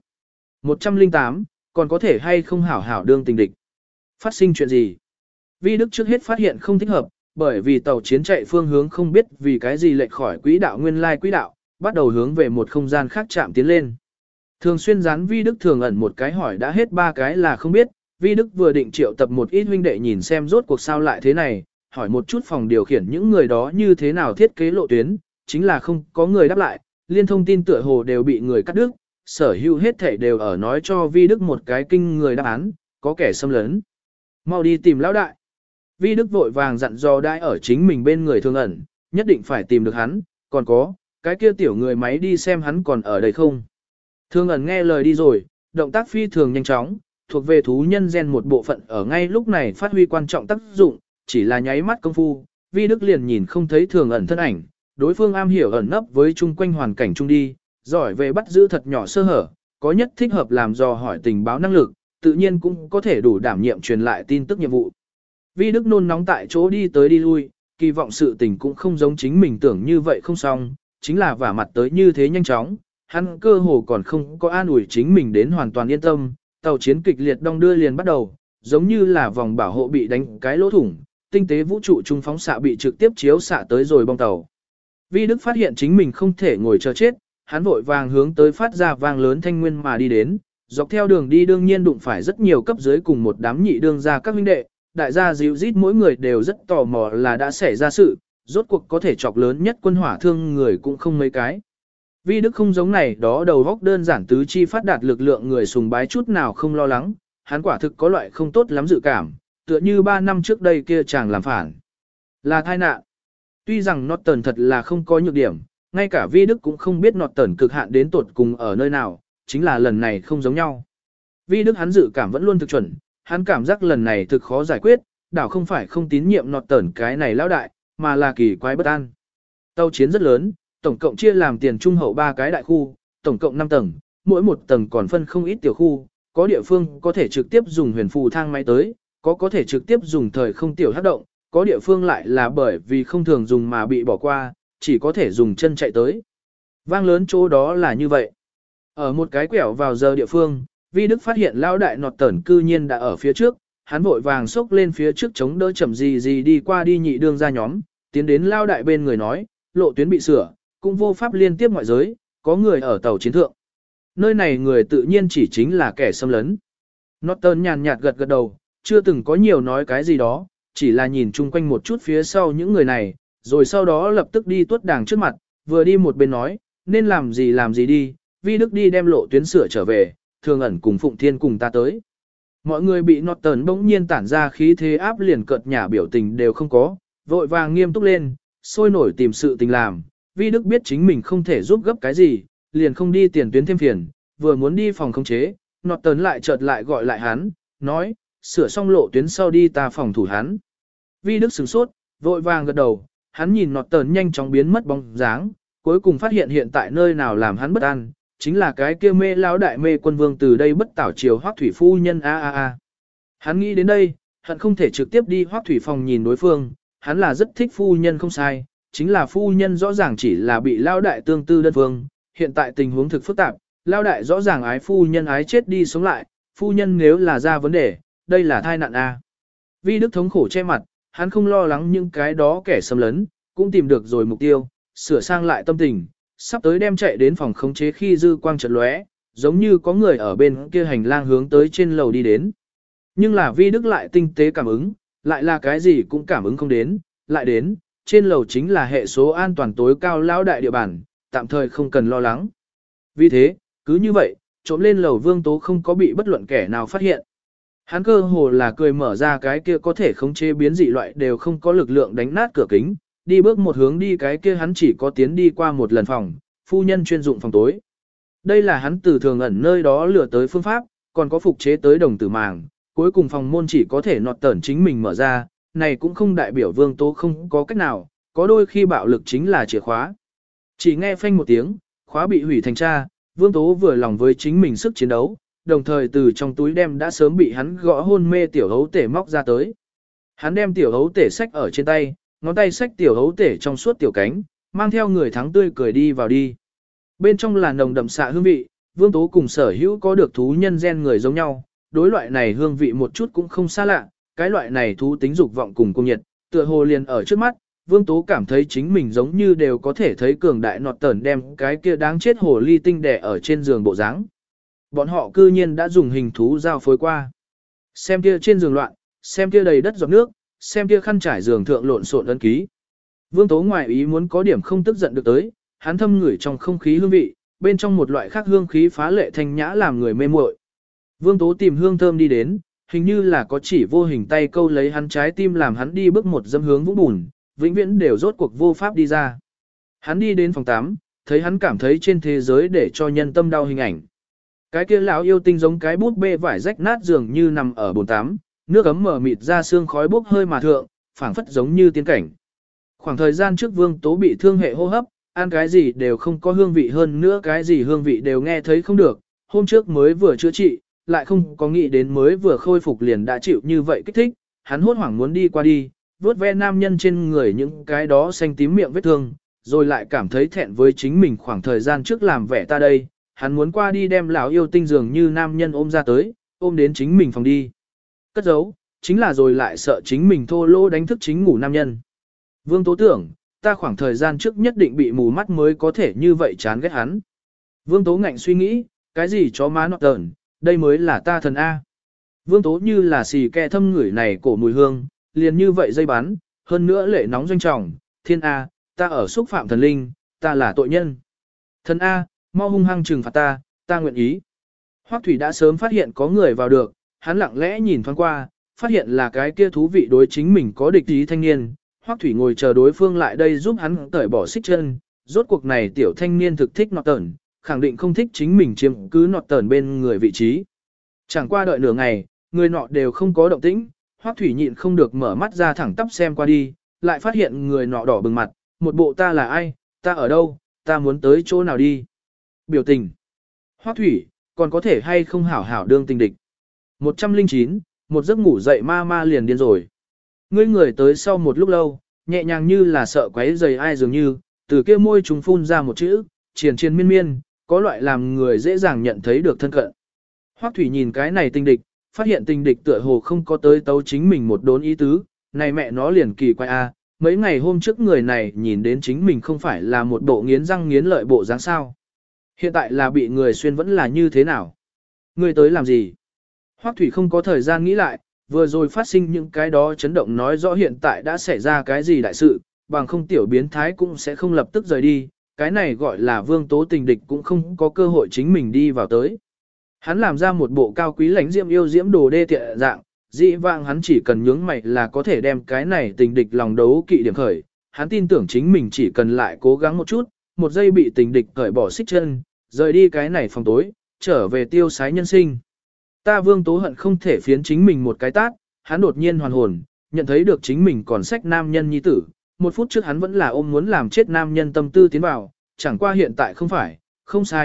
108, còn có thể hay không hảo hảo đương tình địch. Phát sinh chuyện gì? Vi Đức trước hết phát hiện không thích hợp, bởi vì tàu chiến chạy phương hướng không biết vì cái gì lệch khỏi quỹ đạo nguyên lai quỹ đạo, bắt đầu hướng về một không gian khác chạm tiến lên. Thường xuyên dán Vi Đức thường ẩn một cái hỏi đã hết ba cái là không biết, Vi Đức vừa định triệu tập một ít huynh đệ nhìn xem rốt cuộc sao lại thế này, hỏi một chút phòng điều khiển những người đó như thế nào thiết kế lộ tuyến, chính là không có người đáp lại, liên thông tin tựa hồ đều bị người cắt đứt, sở hữu hết thảy đều ở nói cho Vi Đức một cái kinh người đáp án, có kẻ xâm lấn. Mau đi tìm lão đại. Vi Đức vội vàng dặn dò đãi ở chính mình bên người thường ẩn, nhất định phải tìm được hắn, còn có, cái kia tiểu người máy đi xem hắn còn ở đây không. Thường ẩn nghe lời đi rồi, động tác phi thường nhanh chóng, thuộc về thú nhân gen một bộ phận ở ngay lúc này phát huy quan trọng tác dụng, chỉ là nháy mắt công phu, Vi Đức liền nhìn không thấy thường ẩn thân ảnh, đối phương am hiểu ẩn nấp với chung quanh hoàn cảnh chung đi, giỏi về bắt giữ thật nhỏ sơ hở, có nhất thích hợp làm dò hỏi tình báo năng lực, tự nhiên cũng có thể đủ đảm nhiệm truyền lại tin tức nhiệm vụ. Vi Đức nôn nóng tại chỗ đi tới đi lui, kỳ vọng sự tình cũng không giống chính mình tưởng như vậy không xong, chính là vả mặt tới như thế nhanh chóng, hắn cơ hồ còn không có an ủi chính mình đến hoàn toàn yên tâm, tàu chiến kịch liệt đong đưa liền bắt đầu, giống như là vòng bảo hộ bị đánh cái lỗ thủng, tinh tế vũ trụ trung phóng xạ bị trực tiếp chiếu xạ tới rồi bong tàu. Vi Đức phát hiện chính mình không thể ngồi chờ chết, hắn vội vàng hướng tới phát ra vang lớn thanh nguyên mà đi đến, dọc theo đường đi đương nhiên đụng phải rất nhiều cấp dưới cùng một đám nhị đương gia các huynh đệ, đại gia dịu rít mỗi người đều rất tò mò là đã xảy ra sự, rốt cuộc có thể chọc lớn nhất quân hỏa thương người cũng không mấy cái. Vi Đức không giống này đó đầu góc đơn giản tứ chi phát đạt lực lượng người sùng bái chút nào không lo lắng, hắn quả thực có loại không tốt lắm dự cảm, tựa như 3 năm trước đây kia chàng làm phản. Là tai nạn. Tuy rằng Norton thật là không có nhược điểm, ngay cả Vi Đức cũng không biết Norton cực hạn đến tột cùng ở nơi nào, chính là lần này không giống nhau. Vi Đức hắn dự cảm vẫn luôn thực chuẩn, hắn cảm giác lần này thực khó giải quyết, đảo không phải không tín nhiệm Norton cái này lão đại, mà là kỳ quái bất an. Tàu chiến rất lớn, tổng cộng chia làm tiền trung hậu 3 cái đại khu, tổng cộng 5 tầng, mỗi một tầng còn phân không ít tiểu khu, có địa phương có thể trực tiếp dùng huyền phù thang máy tới, có thể trực tiếp dùng thời không tiểu hấp động, có địa phương lại là bởi vì không thường dùng mà bị bỏ qua, chỉ có thể dùng chân chạy tới. Vang lớn chỗ đó là như vậy. Ở một cái quẹo vào giờ địa phương, Vi Đức phát hiện lão đại nọt tẩn cư nhiên đã ở phía trước, hắn vội vàng xốc lên phía trước chống đỡ chậm gì đi qua đi nhị đương ra nhóm, tiến đến lão đại bên người nói, lộ tuyến bị sửa, cũng vô pháp liên tiếp ngoại giới, có người ở tàu chiến thượng. Nơi này người tự nhiên chỉ chính là kẻ xâm lấn. Norton nhàn nhạt gật đầu, chưa từng có nhiều nói cái gì đó, chỉ là nhìn chung quanh một chút phía sau những người này, rồi sau đó lập tức đi tuốt đàng trước mặt, vừa đi một bên nói, nên làm gì đi, Vi Đức đi đem lộ tuyến sửa trở về, Thường ẩn cùng Phụng Thiên cùng ta tới. Mọi người bị Norton bỗng nhiên tản ra khí thế áp liền cợt nhả biểu tình đều không có, vội vàng nghiêm túc lên, sôi nổi tìm sự tình làm. Vi Đức biết chính mình không thể giúp gấp cái gì, liền không đi tiền tuyến thêm phiền, vừa muốn đi phòng khống chế, Norton lại chợt lại gọi lại hắn, nói, sửa xong lộ tuyến sau đi ta phòng thủ hắn. Vi Đức sửng sốt, vội vàng gật đầu, hắn nhìn Norton nhanh chóng biến mất bóng dáng, cuối cùng phát hiện hiện tại nơi nào làm hắn bất an, chính là cái kia mê lão đại mê quân vương từ đây bất tảo chiều Hoắc Thủy phu nhân a. Hắn nghĩ đến đây, hận không thể trực tiếp đi Hoắc Thủy phòng nhìn đối phương, hắn là rất thích phu nhân không sai, chính là phu nhân rõ ràng chỉ là bị lão đại tương tư đơn phương, hiện tại tình huống thực phức tạp, lão đại rõ ràng ái phu nhân ái chết đi sống lại, phu nhân nếu là ra vấn đề, đây là thai nạn a. Vi Đức thống khổ che mặt, hắn không lo lắng những cái đó kẻ xâm lấn, cũng tìm được rồi mục tiêu, sửa sang lại tâm tình, sắp tới đem chạy đến phòng khống chế khi dư quang chợt lóe, giống như có người ở bên kia hành lang hướng tới trên lầu đi đến. Nhưng là Vi Đức lại tinh tế cảm ứng, lại là cái gì cũng cảm ứng không đến, lại đến, trên lầu chính là hệ số an toàn tối cao lão đại địa bàn, tạm thời không cần lo lắng. Vì thế, cứ như vậy, trộm lên lầu Vương Tố không có bị bất luận kẻ nào phát hiện. Hắn cơ hồ là cười mở ra cái kia có thể khống chế biến dị loại đều không có lực lượng đánh nát cửa kính, đi bước một hướng đi cái kia hắn chỉ có tiến đi qua một lần phòng, phu nhân chuyên dụng phòng tối. Đây là hắn từ thường ẩn nơi đó lừa tới phương pháp, còn có phục chế tới đồng tử màng, cuối cùng phòng môn chỉ có thể nọt tẩn chính mình mở ra, này cũng không đại biểu Vương Tố không có cách nào, có đôi khi bạo lực chính là chìa khóa. Chỉ nghe phanh một tiếng, khóa bị hủy thành tra, Vương Tố vừa lòng với chính mình sức chiến đấu, đồng thời từ trong túi đem đã sớm bị hắn gõ hôn mê tiểu hấu tể móc ra tới. Hắn đem tiểu hấu tể xách ở trên tay, ngón tay xách tiểu hấu tể trong suốt tiểu cánh, mang theo người thắng tươi cười đi vào đi. Bên trong là nồng đậm xạ hương vị, Vương Tố cùng sở hữu có được thú nhân gen người giống nhau, đối loại này hương vị một chút cũng không xa lạ, cái loại này thú tính dục vọng cùng cung nhiệt, tựa hồ liền ở trước mắt, Vương Tố cảm thấy chính mình giống như đều có thể thấy cường đại nọt tẩn đem cái kia đáng chết hồ ly tinh đẻ ở trên giường bộ dáng. Bọn họ cư nhiên đã dùng hình thú giao phối qua. Xem kia trên giường loạn, xem kia đầy đất giọt nước, xem kia khăn trải giường thượng lộn xộn ấn ký. Vương Tố ngoài ý muốn có điểm không tức giận được tới, hắn thâm ngửi trong không khí hương vị, bên trong một loại khác hương khí phá lệ thanh nhã làm người mê muội. Vương Tố tìm hương thơm đi đến, hình như là có chỉ vô hình tay câu lấy hắn trái tim làm hắn đi bước một dâm hướng vũng bùn, vĩnh viễn đều rốt cuộc vô pháp đi ra. Hắn đi đến phòng 8, thấy hắn cảm thấy trên thế giới để cho nhân tâm đau hình ảnh. Cái kia lão yêu tinh giống cái bút bê vải rách nát dường như nằm ở bồn tắm, nước ấm mờ mịt ra xương khói bốc hơi mà thượng, phảng phất giống như tiên cảnh. Khoảng thời gian trước Vương Tố bị thương hệ hô hấp, ăn cái gì đều không có hương vị hơn nữa cái gì hương vị đều nghe thấy không được, hôm trước mới vừa chữa trị, lại không có nghĩ đến mới vừa khôi phục liền đã chịu như vậy kích thích, hắn hốt hoảng muốn đi qua đi, vuốt ve nam nhân trên người những cái đó xanh tím miệng vết thương, rồi lại cảm thấy thẹn với chính mình khoảng thời gian trước làm vẻ ta đây, hắn muốn qua đi đem lão yêu tinh dường như nam nhân ôm ra tới, ôm đến chính mình phòng đi. Cất giấu, chính là rồi lại sợ chính mình thô lỗ đánh thức chính ngủ nam nhân. Vương Tố tưởng, ta khoảng thời gian trước nhất định bị mù mắt mới có thể như vậy chán ghét hắn. Vương Tố ngạnh suy nghĩ, cái gì chó má nọ tờn, đây mới là ta thần A. Vương Tố như là xì ke thâm ngửi này cổ mùi hương, liền như vậy dây bắn, hơn nữa lệ nóng doanh trọng, thiên A, ta ở xúc phạm thần linh, ta là tội nhân. Thần A, mau hung hăng trừng phạt ta, ta nguyện ý. Hoắc Thủy đã sớm phát hiện có người vào được, hắn lặng lẽ nhìn thoáng qua, phát hiện là cái kia thú vị đối chính mình có địch ý thanh niên. Hoắc Thủy ngồi chờ đối phương lại đây giúp hắn cởi bỏ xích chân, rốt cuộc này tiểu thanh niên thực thích nọt tẩn, khẳng định không thích chính mình chiếm cứ nọt tẩn bên người vị trí. Chẳng qua đợi nửa ngày, người nọ đều không có động tĩnh, Hoắc Thủy nhịn không được mở mắt ra thẳng tắp xem qua đi, lại phát hiện người nọ đỏ bừng mặt, một bộ ta là ai, ta ở đâu, ta muốn tới chỗ nào đi. Biểu tình. Hoắc Thủy, còn có thể hay không hảo hảo đương tình địch. 109, một giấc ngủ dậy ma ma liền điên rồi. Ngươi người tới sau một lúc lâu, nhẹ nhàng như là sợ quấy rầy ai dường như, từ kia môi trùng phun ra một chữ, triền triền miên miên, có loại làm người dễ dàng nhận thấy được thân cận. Hoắc Thủy nhìn cái này tình địch, phát hiện tình địch tựa hồ không có tới tấu chính mình một đốn ý tứ, này mẹ nó liền kỳ quái a, mấy ngày hôm trước người này nhìn đến chính mình không phải là một bộ nghiến răng nghiến lợi bộ dáng sao. Hiện tại là bị người xuyên vẫn là như thế nào? Người tới làm gì? Hoắc Thủy không có thời gian nghĩ lại, vừa rồi phát sinh những cái đó chấn động nói rõ hiện tại đã xảy ra cái gì đại sự, bằng không tiểu biến thái cũng sẽ không lập tức rời đi, cái này gọi là Vương Tố tình địch cũng không có cơ hội chính mình đi vào tới. Hắn làm ra một bộ cao quý lãnh diễm yêu diễm đồ đê tiện dạng, dị vãng hắn chỉ cần nhướng mày là có thể đem cái này tình địch lòng đấu kỵ điểm khởi, hắn tin tưởng chính mình chỉ cần lại cố gắng một chút, một giây bị tình địch cởi bỏ xích chân, rời đi cái này phòng tối, trở về tiêu sái nhân sinh. Ta Vương Tố hận không thể phiến chính mình một cái tát, hắn đột nhiên hoàn hồn, nhận thấy được chính mình còn sách nam nhân nhi tử, một phút trước hắn vẫn là ôm muốn làm chết nam nhân tâm tư tiến vào, chẳng qua hiện tại không phải, không sai,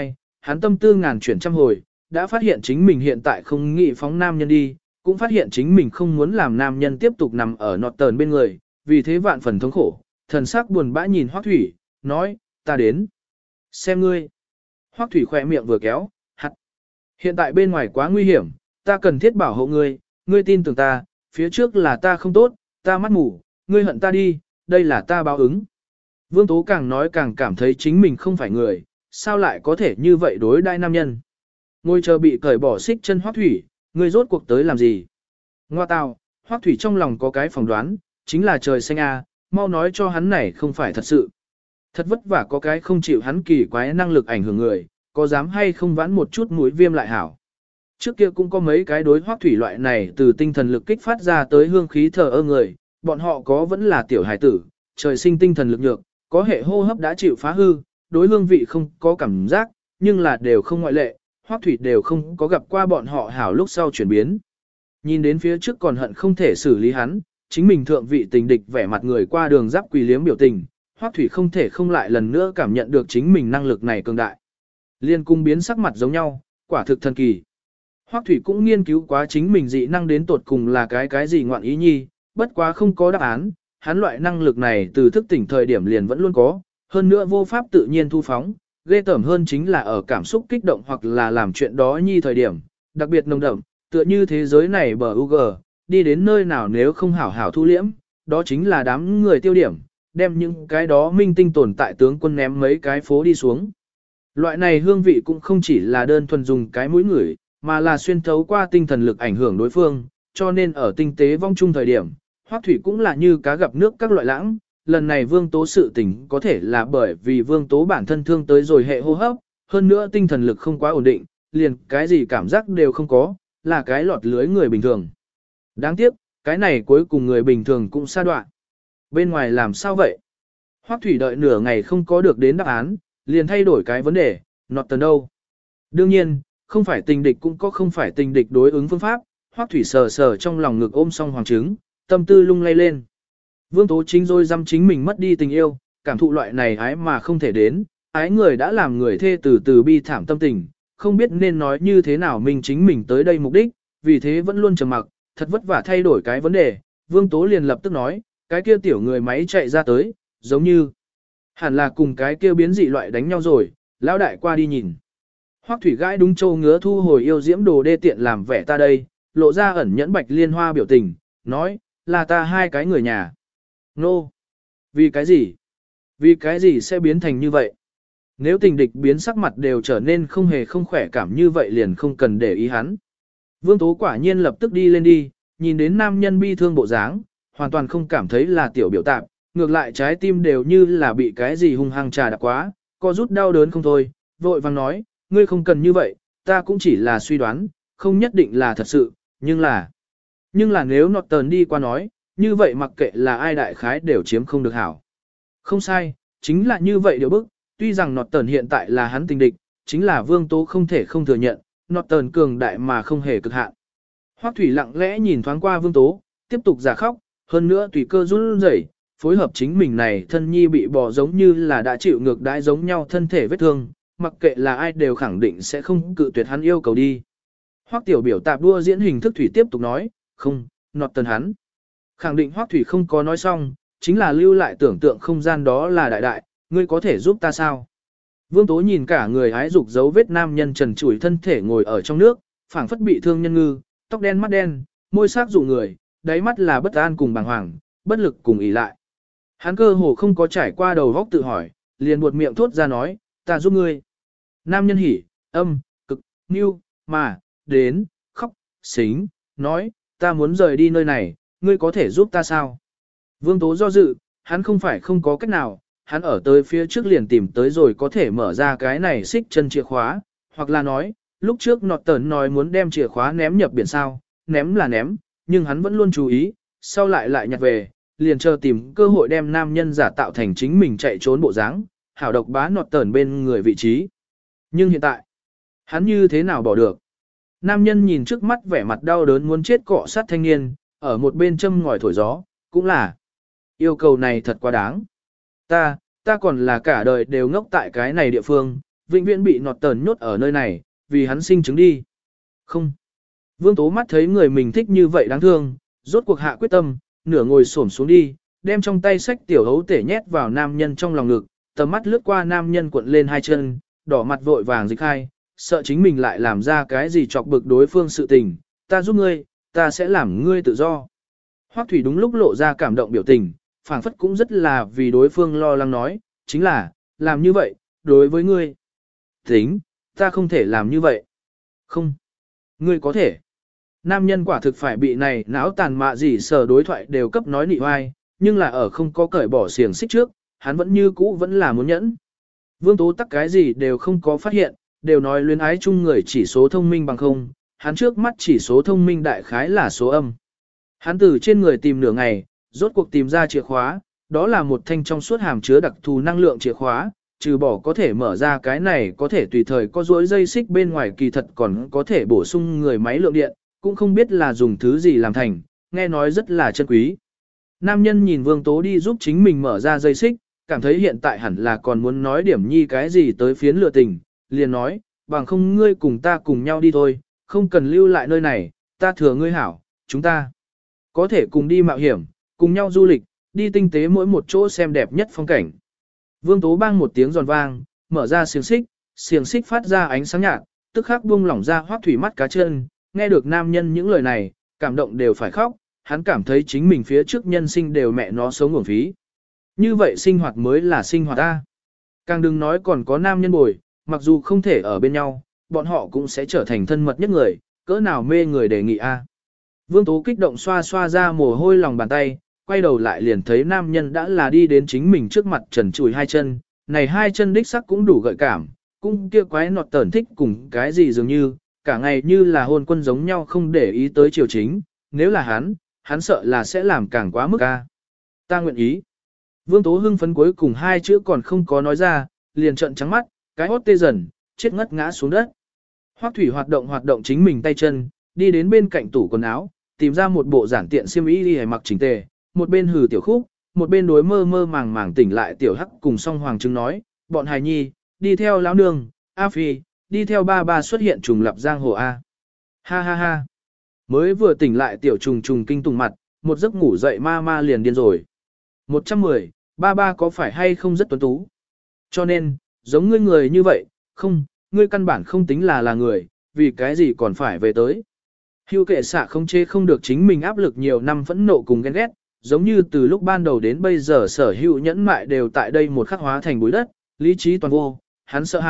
hắn tâm tư ngàn chuyển trăm hồi, đã phát hiện chính mình hiện tại không nghĩ phóng nam nhân đi, cũng phát hiện chính mình không muốn làm nam nhân tiếp tục nằm ở nọt tờn bên người, vì thế vạn phần thống khổ, thần sắc buồn bã nhìn Hoắc Thủy, nói, ta đến. Xem ngươi. Hoắc Thủy khỏe miệng vừa kéo, hắt. Hiện tại bên ngoài quá nguy hiểm, ta cần thiết bảo hộ ngươi, ngươi tin tưởng ta, phía trước là ta không tốt, ta mắt mù, ngươi hận ta đi, đây là ta báo ứng. Vương Tố càng nói càng cảm thấy chính mình không phải người, sao lại có thể như vậy đối đai nam nhân. Ngôi chờ bị cởi bỏ xích chân Hoắc Thủy, ngươi rốt cuộc tới làm gì? Ngoa tào, Hoắc Thủy trong lòng có cái phỏng đoán, chính là trời xanh a, mau nói cho hắn này không phải thật sự. Thật vất vả có cái không chịu hắn kỳ quái năng lực ảnh hưởng người, có dám hay không vãn một chút mũi viêm lại hảo. Trước kia cũng có mấy cái đối Hoắc Thủy loại này từ tinh thần lực kích phát ra tới hương khí thờ ơ người, bọn họ có vẫn là tiểu hài tử, trời sinh tinh thần lực nhược, có hệ hô hấp đã chịu phá hư, đối hương vị không có cảm giác, nhưng là đều không ngoại lệ, Hoắc Thủy đều không có gặp qua bọn họ hảo lúc sau chuyển biến. Nhìn đến phía trước còn hận không thể xử lý hắn, chính mình thượng vị tình địch vẻ mặt người qua đường giáp quỳ liếm biểu tình, Hoắc Thủy không thể không lại lần nữa cảm nhận được chính mình năng lực này cường đại. Liên cung biến sắc mặt giống nhau, quả thực thần kỳ. Hoắc Thủy cũng nghiên cứu quá chính mình dị năng đến tột cùng là cái gì ngoạn ý nhi, bất quá không có đáp án, hắn loại năng lực này từ thức tỉnh thời điểm liền vẫn luôn có, hơn nữa vô pháp tự nhiên thu phóng, ghê tởm hơn chính là ở cảm xúc kích động hoặc là làm chuyện đó nhi thời điểm, đặc biệt nồng đậm, tựa như thế giới này bờ UG, đi đến nơi nào nếu không hảo hảo thu liễm, đó chính là đám người tiêu điểm, đem những cái đó minh tinh tồn tại tướng quân ném mấy cái phố đi xuống. Loại này hương vị cũng không chỉ là đơn thuần dùng cái mũi ngửi, mà là xuyên thấu qua tinh thần lực ảnh hưởng đối phương, cho nên ở tinh tế vong chung thời điểm, Hoắc Thủy cũng là như cá gặp nước các loại lãng. Lần này Vương Tố sự tình có thể là bởi vì Vương Tố bản thân thương tới rồi hệ hô hấp, hơn nữa tinh thần lực không quá ổn định, liền cái gì cảm giác đều không có, là cái lọt lưới người bình thường. Đáng tiếc, cái này cuối cùng người bình thường cũng sa đoạn. Bên ngoài làm sao vậy? Hoắc Thủy đợi nửa ngày không có được đến đáp án, liền thay đổi cái vấn đề, nọt tần đâu? Đương nhiên, không phải tình địch cũng có không phải tình địch đối ứng phương pháp, Hoắc Thủy sờ sờ trong lòng ngực ôm xong hoàng trứng, tâm tư lung lay lên. Vương Tố chính rồi dăm chính mình mất đi tình yêu, cảm thụ loại này ái mà không thể đến, ái người đã làm người thê từ từ bi thảm tâm tình, không biết nên nói như thế nào mình chính mình tới đây mục đích, vì thế vẫn luôn trầm mặc, thật vất vả thay đổi cái vấn đề, Vương Tố liền lập tức nói, cái kia tiểu người máy chạy ra tới, giống như hẳn là cùng cái kia biến dị loại đánh nhau rồi, lão đại qua đi nhìn. Hoắc Thủy gãi đúng châu ngứa thu hồi yêu diễm đồ đê tiện làm vẻ ta đây, lộ ra ẩn nhẫn bạch liên hoa biểu tình, nói, là ta hai cái người nhà. Nô! Vì cái gì? Vì cái gì sẽ biến thành như vậy? Nếu tình địch biến sắc mặt đều trở nên không hề không khỏe cảm như vậy liền không cần để ý hắn. Vương Tố quả nhiên lập tức đi lên đi, nhìn đến nam nhân bi thương bộ dáng, hoàn toàn không cảm thấy là tiểu biểu tạp, ngược lại trái tim đều như là bị cái gì hung hăng trà đạp quá, co rút đau đớn không thôi, vội vàng nói, ngươi không cần như vậy, ta cũng chỉ là suy đoán, không nhất định là thật sự, nhưng là nếu nọt tờn đi qua nói, như vậy mặc kệ là ai đại khái đều chiếm không được hảo. Không sai, chính là như vậy điều bức, tuy rằng nọt tờn hiện tại là hắn tình địch, chính là Vương Tố không thể không thừa nhận, nọt tờn cường đại mà không hề cực hạn. Hoắc Thủy lặng lẽ nhìn thoáng qua Vương Tố, tiếp tục giả khóc, hơn nữa tùy cơ run rẩy, phối hợp chính mình này thân nhi bị bỏ giống như là đã chịu ngược đãi giống nhau thân thể vết thương, mặc kệ là ai đều khẳng định sẽ không cự tuyệt hắn yêu cầu đi. Hoắc tiểu biểu tạp đua diễn hình thức Thủy tiếp tục nói, không, nọt tần hắn. Khẳng định Hoắc Thủy không có nói xong, chính là lưu lại tưởng tượng không gian đó là đại đại, ngươi có thể giúp ta sao? Vương Tố nhìn cả người hái dục dấu vết nam nhân trần trụi thân thể ngồi ở trong nước, phảng phất bị thương nhân ngư, tóc đen mắt đen, môi sắc dụ người, đáy mắt là bất an cùng bàng hoàng, bất lực cùng ỷ lại. Hắn cơ hồ không có trải qua đầu góc tự hỏi, liền buột miệng thốt ra nói, ta giúp ngươi. Nam nhân hỉ, âm, cực, nưu, mà, đến, khóc, xính, nói, ta muốn rời đi nơi này, ngươi có thể giúp ta sao? Vương Tố do dự, hắn không phải không có cách nào, hắn ở tới phía trước liền tìm tới rồi có thể mở ra cái này xích chân chìa khóa, hoặc là nói, lúc trước nọt tờn nói muốn đem chìa khóa ném nhập biển sao, ném là ném, nhưng hắn vẫn luôn chú ý, sau lại nhặt về, liền chờ tìm cơ hội đem nam nhân giả tạo thành chính mình chạy trốn bộ dáng, hảo độc bá nọt tờn bên người vị trí. Nhưng hiện tại, hắn như thế nào bỏ được? Nam nhân nhìn trước mắt vẻ mặt đau đớn muốn chết cọ sát thanh niên, ở một bên châm ngòi thổi gió, cũng là yêu cầu này thật quá đáng. Ta còn là cả đời đều ngốc tại cái này địa phương, vĩnh viễn bị nọt tờn nhốt ở nơi này, vì hắn sinh chứng đi. Không. Vương Tố mắt thấy người mình thích như vậy đáng thương, rốt cuộc hạ quyết tâm, nửa ngồi xổm xuống đi, đem trong tay sách tiểu hấu tể nhét vào nam nhân trong lòng ngực, tầm mắt lướt qua nam nhân cuộn lên hai chân, đỏ mặt vội vàng dịch hai, sợ chính mình lại làm ra cái gì chọc bực đối phương sự tình, ta giúp ngươi, ta sẽ làm ngươi tự do. Hoắc Thủy đúng lúc lộ ra cảm động biểu tình, phảng phất cũng rất là vì đối phương lo lắng nói, chính là, làm như vậy, đối với ngươi. Tính, ta không thể làm như vậy. Không, ngươi có thể. Nam nhân quả thực phải bị này não tàn mạ gì sở đối thoại đều cấp nói nị hoai, nhưng là ở không có cởi bỏ xiềng xích trước, hắn vẫn như cũ vẫn là muốn nhẫn. Vương Tố tắc cái gì đều không có phát hiện, đều nói luyến ái chung người chỉ số thông minh bằng không, hắn trước mắt chỉ số thông minh đại khái là số âm. Hắn từ trên người tìm nửa ngày, rốt cuộc tìm ra chìa khóa, đó là một thanh trong suốt hàm chứa đặc thù năng lượng chìa khóa, trừ bỏ có thể mở ra cái này có thể tùy thời có duỗi dây xích bên ngoài kỳ thật còn có thể bổ sung người máy lượng điện, cũng không biết là dùng thứ gì làm thành, nghe nói rất là chân quý. Nam nhân nhìn Vương Tố đi giúp chính mình mở ra dây xích, cảm thấy hiện tại hẳn là còn muốn nói điểm nhi cái gì tới phiến lựa tình, liền nói, bằng không ngươi cùng ta cùng nhau đi thôi, không cần lưu lại nơi này, ta thừa ngươi hảo, chúng ta có thể cùng đi mạo hiểm, cùng nhau du lịch, đi tinh tế mỗi một chỗ xem đẹp nhất phong cảnh. Vương Tố bang một tiếng giòn vang, mở ra xiềng xích phát ra ánh sáng nhạt, tức khắc buông lỏng ra Hoắc Thủy mắt cá chân, nghe được nam nhân những lời này, cảm động đều phải khóc, hắn cảm thấy chính mình phía trước nhân sinh đều mẹ nó sống uổng phí. Như vậy sinh hoạt mới là sinh hoạt ta. Càng đừng nói còn có nam nhân bồi, mặc dù không thể ở bên nhau, bọn họ cũng sẽ trở thành thân mật nhất người, cỡ nào mê người đề nghị a. Vương Tố kích động xoa xoa ra mồ hôi lòng bàn tay, quay đầu lại liền thấy nam nhân đã là đi đến chính mình trước mặt trần chùi hai chân, này hai chân đích sắc cũng đủ gợi cảm, cũng kia quái nọt tởn thích cùng cái gì dường như, cả ngày như là hôn quân giống nhau không để ý tới triều chính, nếu là hắn sợ là sẽ làm càng quá mức a. Ta nguyện ý. Vương Tố hưng phấn cuối cùng hai chữ còn không có nói ra, liền trợn trắng mắt, cái hốt tê dần, chết ngất ngã xuống đất. Hoắc Thủy hoạt động chính mình tay chân, đi đến bên cạnh tủ quần áo, tìm ra một bộ giản tiện xiêm y đi mặc chỉnh tề, một bên hừ tiểu khúc, một bên đối mơ mơ màng màng tỉnh lại tiểu hắc cùng song hoàng trứng nói, bọn hài nhi, đi theo lão nương, A Phi, đi theo ba ba xuất hiện trùng lập giang hồ A. Ha ha ha. Mới vừa tỉnh lại tiểu trùng trùng kinh tùng mặt, một giấc ngủ dậy ma liền điên rồi. 110, ba ba có phải hay không rất tuấn tú? Cho nên, giống ngươi người như vậy, không, ngươi căn bản không tính là người, vì cái gì còn phải về tới. Hưu kệ xạ không chế không được chính mình áp lực nhiều năm phẫn nộ cùng ghen ghét, giống như từ lúc ban đầu đến bây giờ sở hữu nhẫn mại đều tại đây một khắc hóa thành bụi đất, lý trí toàn vô, hắn sợ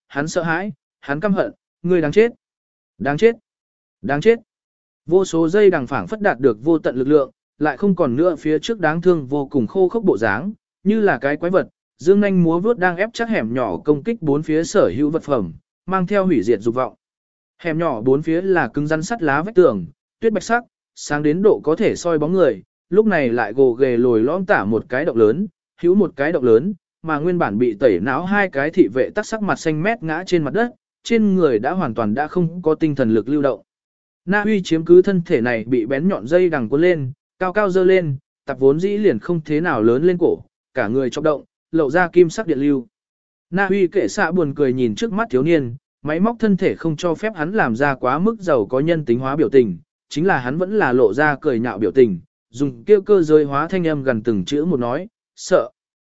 hãi, hắn căm hận, ngươi đáng chết, đáng chết, đáng chết. Vô số dây đằng phảng phất đạt được vô tận lực lượng, lại không còn nữa phía trước đáng thương vô cùng khô khốc bộ dáng, như là cái quái vật, dương nhanh múa vuốt đang ép chắc hẻm nhỏ công kích bốn phía sở hữu vật phẩm, mang theo hủy diệt dục vọng. Hẻm nhỏ bốn phía là cứng rắn sắt lá vách tường, tuyết bạch sắc, sáng đến độ có thể soi bóng người, lúc này lại gồ ghề lồi lõm tả một cái động lớn, hữu một cái động lớn, mà nguyên bản bị tẩy não hai cái thị vệ tắc sắc mặt xanh mét ngã trên mặt đất, trên người đã hoàn toàn đã không có tinh thần lực lưu động. Na Huy chiếm cứ thân thể này bị bén nhọn dây đằng cuốn lên, cao cao dơ lên, tập vốn dĩ liền không thế nào lớn lên cổ, cả người chọc động, lộ ra kim sắc điện lưu. Na Huy kệ xạ buồn cười nhìn trước mắt thiếu niên, máy móc thân thể không cho phép hắn làm ra quá mức giàu có nhân tính hóa biểu tình, chính là hắn vẫn là lộ ra cười nhạo biểu tình, dùng kêu cơ giới hóa thanh âm gần từng chữ một nói, sợ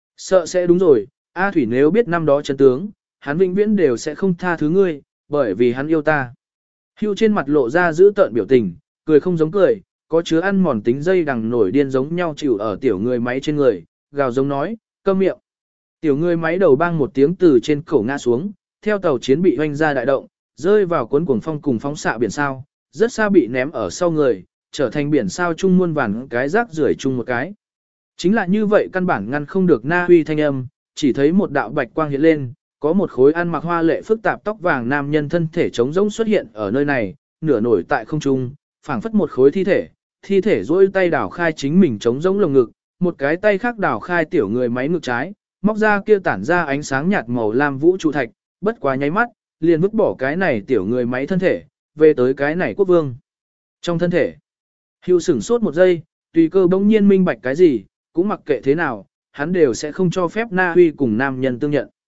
sẽ đúng rồi, A Thủy nếu biết năm đó chân tướng, hắn vĩnh viễn đều sẽ không tha thứ ngươi, bởi vì hắn yêu ta. Hưu trên mặt lộ ra giữ tợn biểu tình, cười không giống cười, có chứa ăn mòn tính dây đằng nổi điên giống nhau chịu ở tiểu người máy trên người, gào giống nói, câm miệng. Tiểu người máy đầu bang một tiếng từ trên cổ ngã xuống, theo tàu chiến bị hoanh ra đại động, rơi vào cuốn cuồng phong cùng phóng xạ biển sao, rất xa bị ném ở sau người, trở thành biển sao chung muôn vàn cái rác rưởi chung một cái. Chính là như vậy căn bản ngăn không được Na Huy thanh âm, chỉ thấy một đạo bạch quang hiện lên, có một khối ăn mặc hoa lệ phức tạp tóc vàng nam nhân thân thể trống rỗng xuất hiện ở nơi này, nửa nổi tại không trung, phảng phất một khối thi thể duỗi tay đảo khai chính mình trống rỗng lồng ngực, một cái tay khác đảo khai tiểu người máy ngực trái, móc ra kia tản ra ánh sáng nhạt màu lam vũ trụ thạch, bất quá nháy mắt, liền vứt bỏ cái này tiểu người máy thân thể, về tới cái này quốc vương. Trong thân thể, Hưu sửng sốt một giây, tùy cơ bỗng nhiên minh bạch cái gì, cũng mặc kệ thế nào, hắn đều sẽ không cho phép Na Huy cùng nam nhân tương nhận.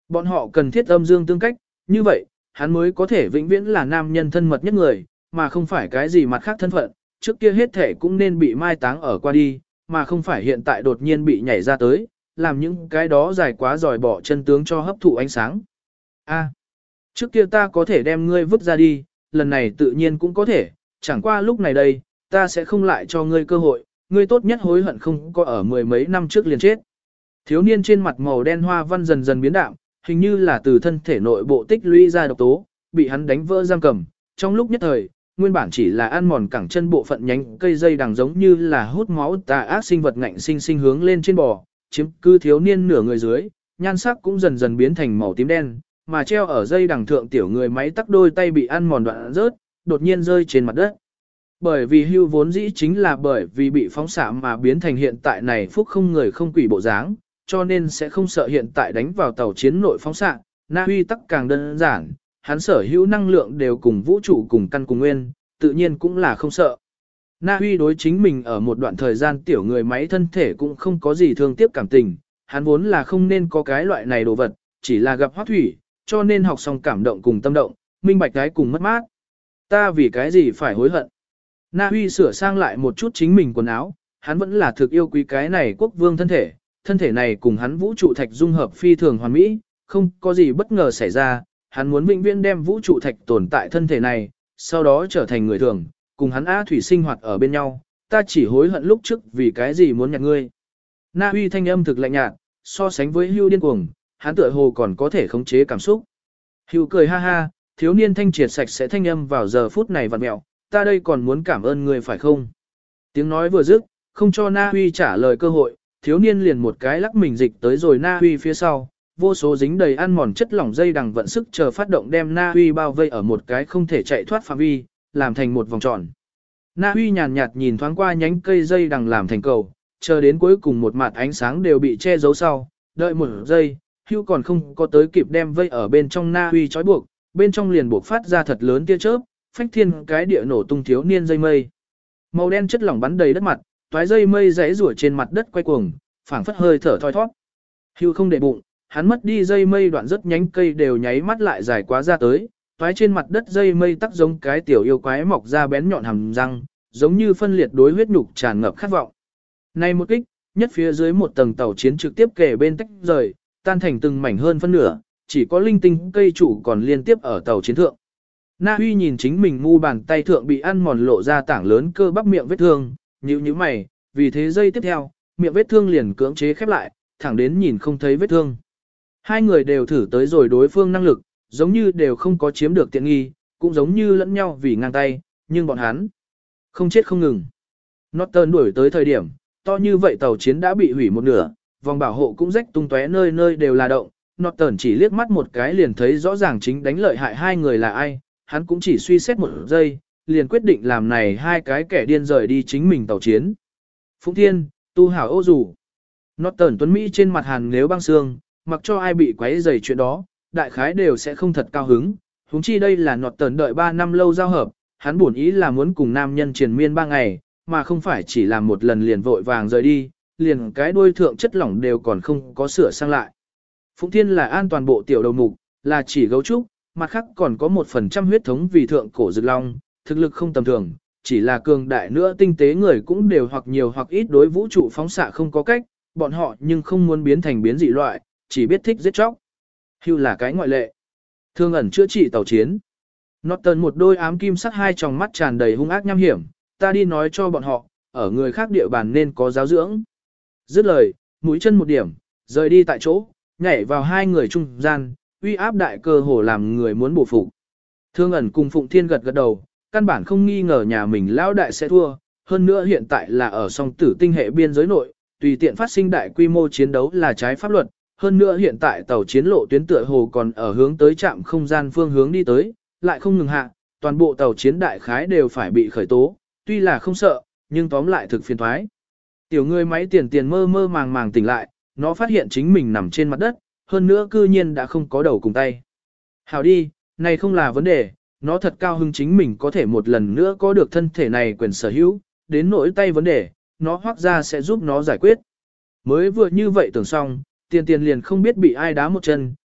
Bọn họ cần thiết âm dương tương cách, như vậy, hắn mới có thể vĩnh viễn là nam nhân thân mật nhất người, mà không phải cái gì mặt khác thân phận, trước kia hết thể cũng nên bị mai táng ở qua đi, mà không phải hiện tại đột nhiên bị nhảy ra tới, làm những cái đó dài quá dòi bỏ chân tướng cho hấp thụ ánh sáng. A, trước kia ta có thể đem ngươi vứt ra đi, lần này tự nhiên cũng có thể, chẳng qua lúc này đây, ta sẽ không lại cho ngươi cơ hội, ngươi tốt nhất hối hận không có ở mười mấy năm trước liền chết. Thiếu niên trên mặt màu đen hoa văn dần dần biến đạm, hình như là từ thân thể nội bộ tích lũy ra độc tố, bị hắn đánh vỡ giam cầm. Trong lúc nhất thời, nguyên bản chỉ là ăn mòn cẳng chân bộ phận nhánh cây dây đằng giống như là hút máu tà ác sinh vật ngạnh sinh sinh hướng lên trên bò, chiếm cư thiếu niên nửa người dưới, nhan sắc cũng dần dần biến thành màu tím đen, mà treo ở dây đằng thượng tiểu người máy tắc đôi tay bị ăn mòn đoạn rớt, đột nhiên rơi trên mặt đất. Bởi vì hưu vốn dĩ chính là bởi vì bị phóng xạ mà biến thành hiện tại này phúc không người không quỷ bộ dáng, cho nên sẽ không sợ hiện tại đánh vào tàu chiến nội phóng xạ. Na Huy tắc càng đơn giản, hắn sở hữu năng lượng đều cùng vũ trụ cùng căn cùng nguyên, tự nhiên cũng là không sợ. Na Huy đối chính mình ở một đoạn thời gian tiểu người máy thân thể cũng không có gì thương tiếc cảm tình, hắn vốn là không nên có cái loại này đồ vật, chỉ là gặp Hoắc Thủy, cho nên học xong cảm động cùng tâm động, minh bạch cái cùng mất mát. Ta vì cái gì phải hối hận? Na Huy sửa sang lại một chút chính mình quần áo, hắn vẫn là thực yêu quý cái này quốc vương thân thể này cùng hắn vũ trụ thạch dung hợp phi thường hoàn mỹ, không có gì bất ngờ xảy ra, hắn muốn vĩnh viễn đem vũ trụ thạch tồn tại thân thể này, sau đó trở thành người thường, cùng hắn A Thủy sinh hoạt ở bên nhau, ta chỉ hối hận lúc trước vì cái gì muốn nhặt ngươi. Na Huy thanh âm thực lạnh nhạt, so sánh với Hưu điên cuồng, hắn tựa hồ còn có thể khống chế cảm xúc. Hưu cười ha ha, thiếu niên thanh triệt sạch sẽ thanh âm vào giờ phút này vặn mẹo, ta đây còn muốn cảm ơn ngươi phải không? Tiếng nói vừa dứt, không cho Na Huy trả lời cơ hội, thiếu niên liền một cái lắc mình dịch tới rồi Na Huy phía sau, vô số dính đầy ăn mòn chất lỏng dây đằng vận sức chờ phát động đem Na Huy bao vây ở một cái không thể chạy thoát phạm vi, làm thành một vòng tròn. Na Huy nhàn nhạt nhìn thoáng qua nhánh cây dây đằng làm thành cầu, chờ đến cuối cùng một mặt ánh sáng đều bị che giấu sau, đợi một giây, Hưu còn không có tới kịp đem vây ở bên trong Na Huy trói buộc, bên trong liền buộc phát ra thật lớn tia chớp, phách thiên cái địa nổ tung thiếu niên dây mây. Màu đen chất lỏng bắn đầy đất mặt, toái dây mây rẽ rủa trên mặt đất quay cuồng, phảng phất hơi thở thoi thoát. Hưu không để bụng, hắn mất đi dây mây đoạn rất nhánh cây đều nháy mắt lại dài quá ra tới, toái trên mặt đất dây mây tắc giống cái tiểu yêu quái mọc ra bén nhọn hàm răng, giống như phân liệt đối huyết nhục tràn ngập khát vọng. Này một kích, nhất phía dưới một tầng tàu chiến trực tiếp kề bên tách rời, tan thành từng mảnh hơn phân nửa, chỉ có linh tinh cây trụ còn liên tiếp ở tàu chiến thượng. Na Huy nhìn chính mình mu bàn tay thượng bị ăn mòn lộ ra tảng lớn cơ bắp miệng vết thương, nhíu nhíu mày, vì thế giây tiếp theo, miệng vết thương liền cưỡng chế khép lại, thẳng đến nhìn không thấy vết thương. Hai người đều thử tới rồi đối phương năng lực, giống như đều không có chiếm được tiện nghi, cũng giống như lẫn nhau vì ngang tay, nhưng bọn hắn không chết không ngừng. Norton đuổi tới thời điểm, to như vậy tàu chiến đã bị hủy một nửa, vòng bảo hộ cũng rách tung tóe nơi nơi đều là động. Norton chỉ liếc mắt một cái liền thấy rõ ràng chính đánh lợi hại hai người là ai, hắn cũng chỉ suy xét một giây, liền quyết định làm này hai cái kẻ điên rời đi chính mình tàu chiến. Phụng Thiên, tu hảo ô dù. Norton Tuấn Mỹ trên mặt hàn nếu băng xương, mặc cho ai bị quấy rầy chuyện đó, đại khái đều sẽ không thật cao hứng. Huống chi đây là Norton đợi 3 năm lâu giao hợp, hắn bổn ý là muốn cùng nam nhân triền miên 3 ngày, mà không phải chỉ làm một lần liền vội vàng rời đi, liền cái đuôi thượng chất lỏng đều còn không có sửa sang lại. Phụng Thiên là an toàn bộ tiểu đầu mục, là chỉ gấu trúc, mặt khác còn có 1% huyết thống vì thượng cổ rực long, thực lực không tầm thường, chỉ là cường đại nữa tinh tế người cũng đều hoặc nhiều hoặc ít đối vũ trụ phóng xạ không có cách, bọn họ nhưng không muốn biến thành biến dị loại, chỉ biết thích giết chóc. Hưu là cái ngoại lệ. Thương ẩn chữa trị tàu chiến. Norton một đôi ám kim sắc hai tròng mắt tràn đầy hung ác nham hiểm, ta đi nói cho bọn họ, ở người khác địa bàn nên có giáo dưỡng. Dứt lời, mũi chân một điểm, rời đi tại chỗ, nhảy vào hai người trung gian, uy áp đại cơ hồ làm người muốn bổ phục. Thương ẩn cùng Phụng Thiên gật gật đầu, căn bản không nghi ngờ nhà mình lão đại sẽ thua, hơn nữa hiện tại là ở song tử tinh hệ biên giới nội, tùy tiện phát sinh đại quy mô chiến đấu là trái pháp luật, hơn nữa hiện tại tàu chiến lộ tuyến tựa hồ còn ở hướng tới trạm không gian phương hướng đi tới, lại không ngừng hạ, toàn bộ tàu chiến đại khái đều phải bị khởi tố, tuy là không sợ, nhưng tóm lại thực phiền thoái. Tiểu người máy tiền mơ mơ màng màng tỉnh lại, nó phát hiện chính mình nằm trên mặt đất, hơn nữa cư nhiên đã không có đầu cùng tay. Hảo đi, này không là vấn đề, nó thật cao hứng chính mình có thể một lần nữa có được thân thể này quyền sở hữu, đến nỗi tay vấn đề, nó hoác ra sẽ giúp nó giải quyết. Mới vừa như vậy tưởng xong, tiền liền không biết bị ai đá một chân,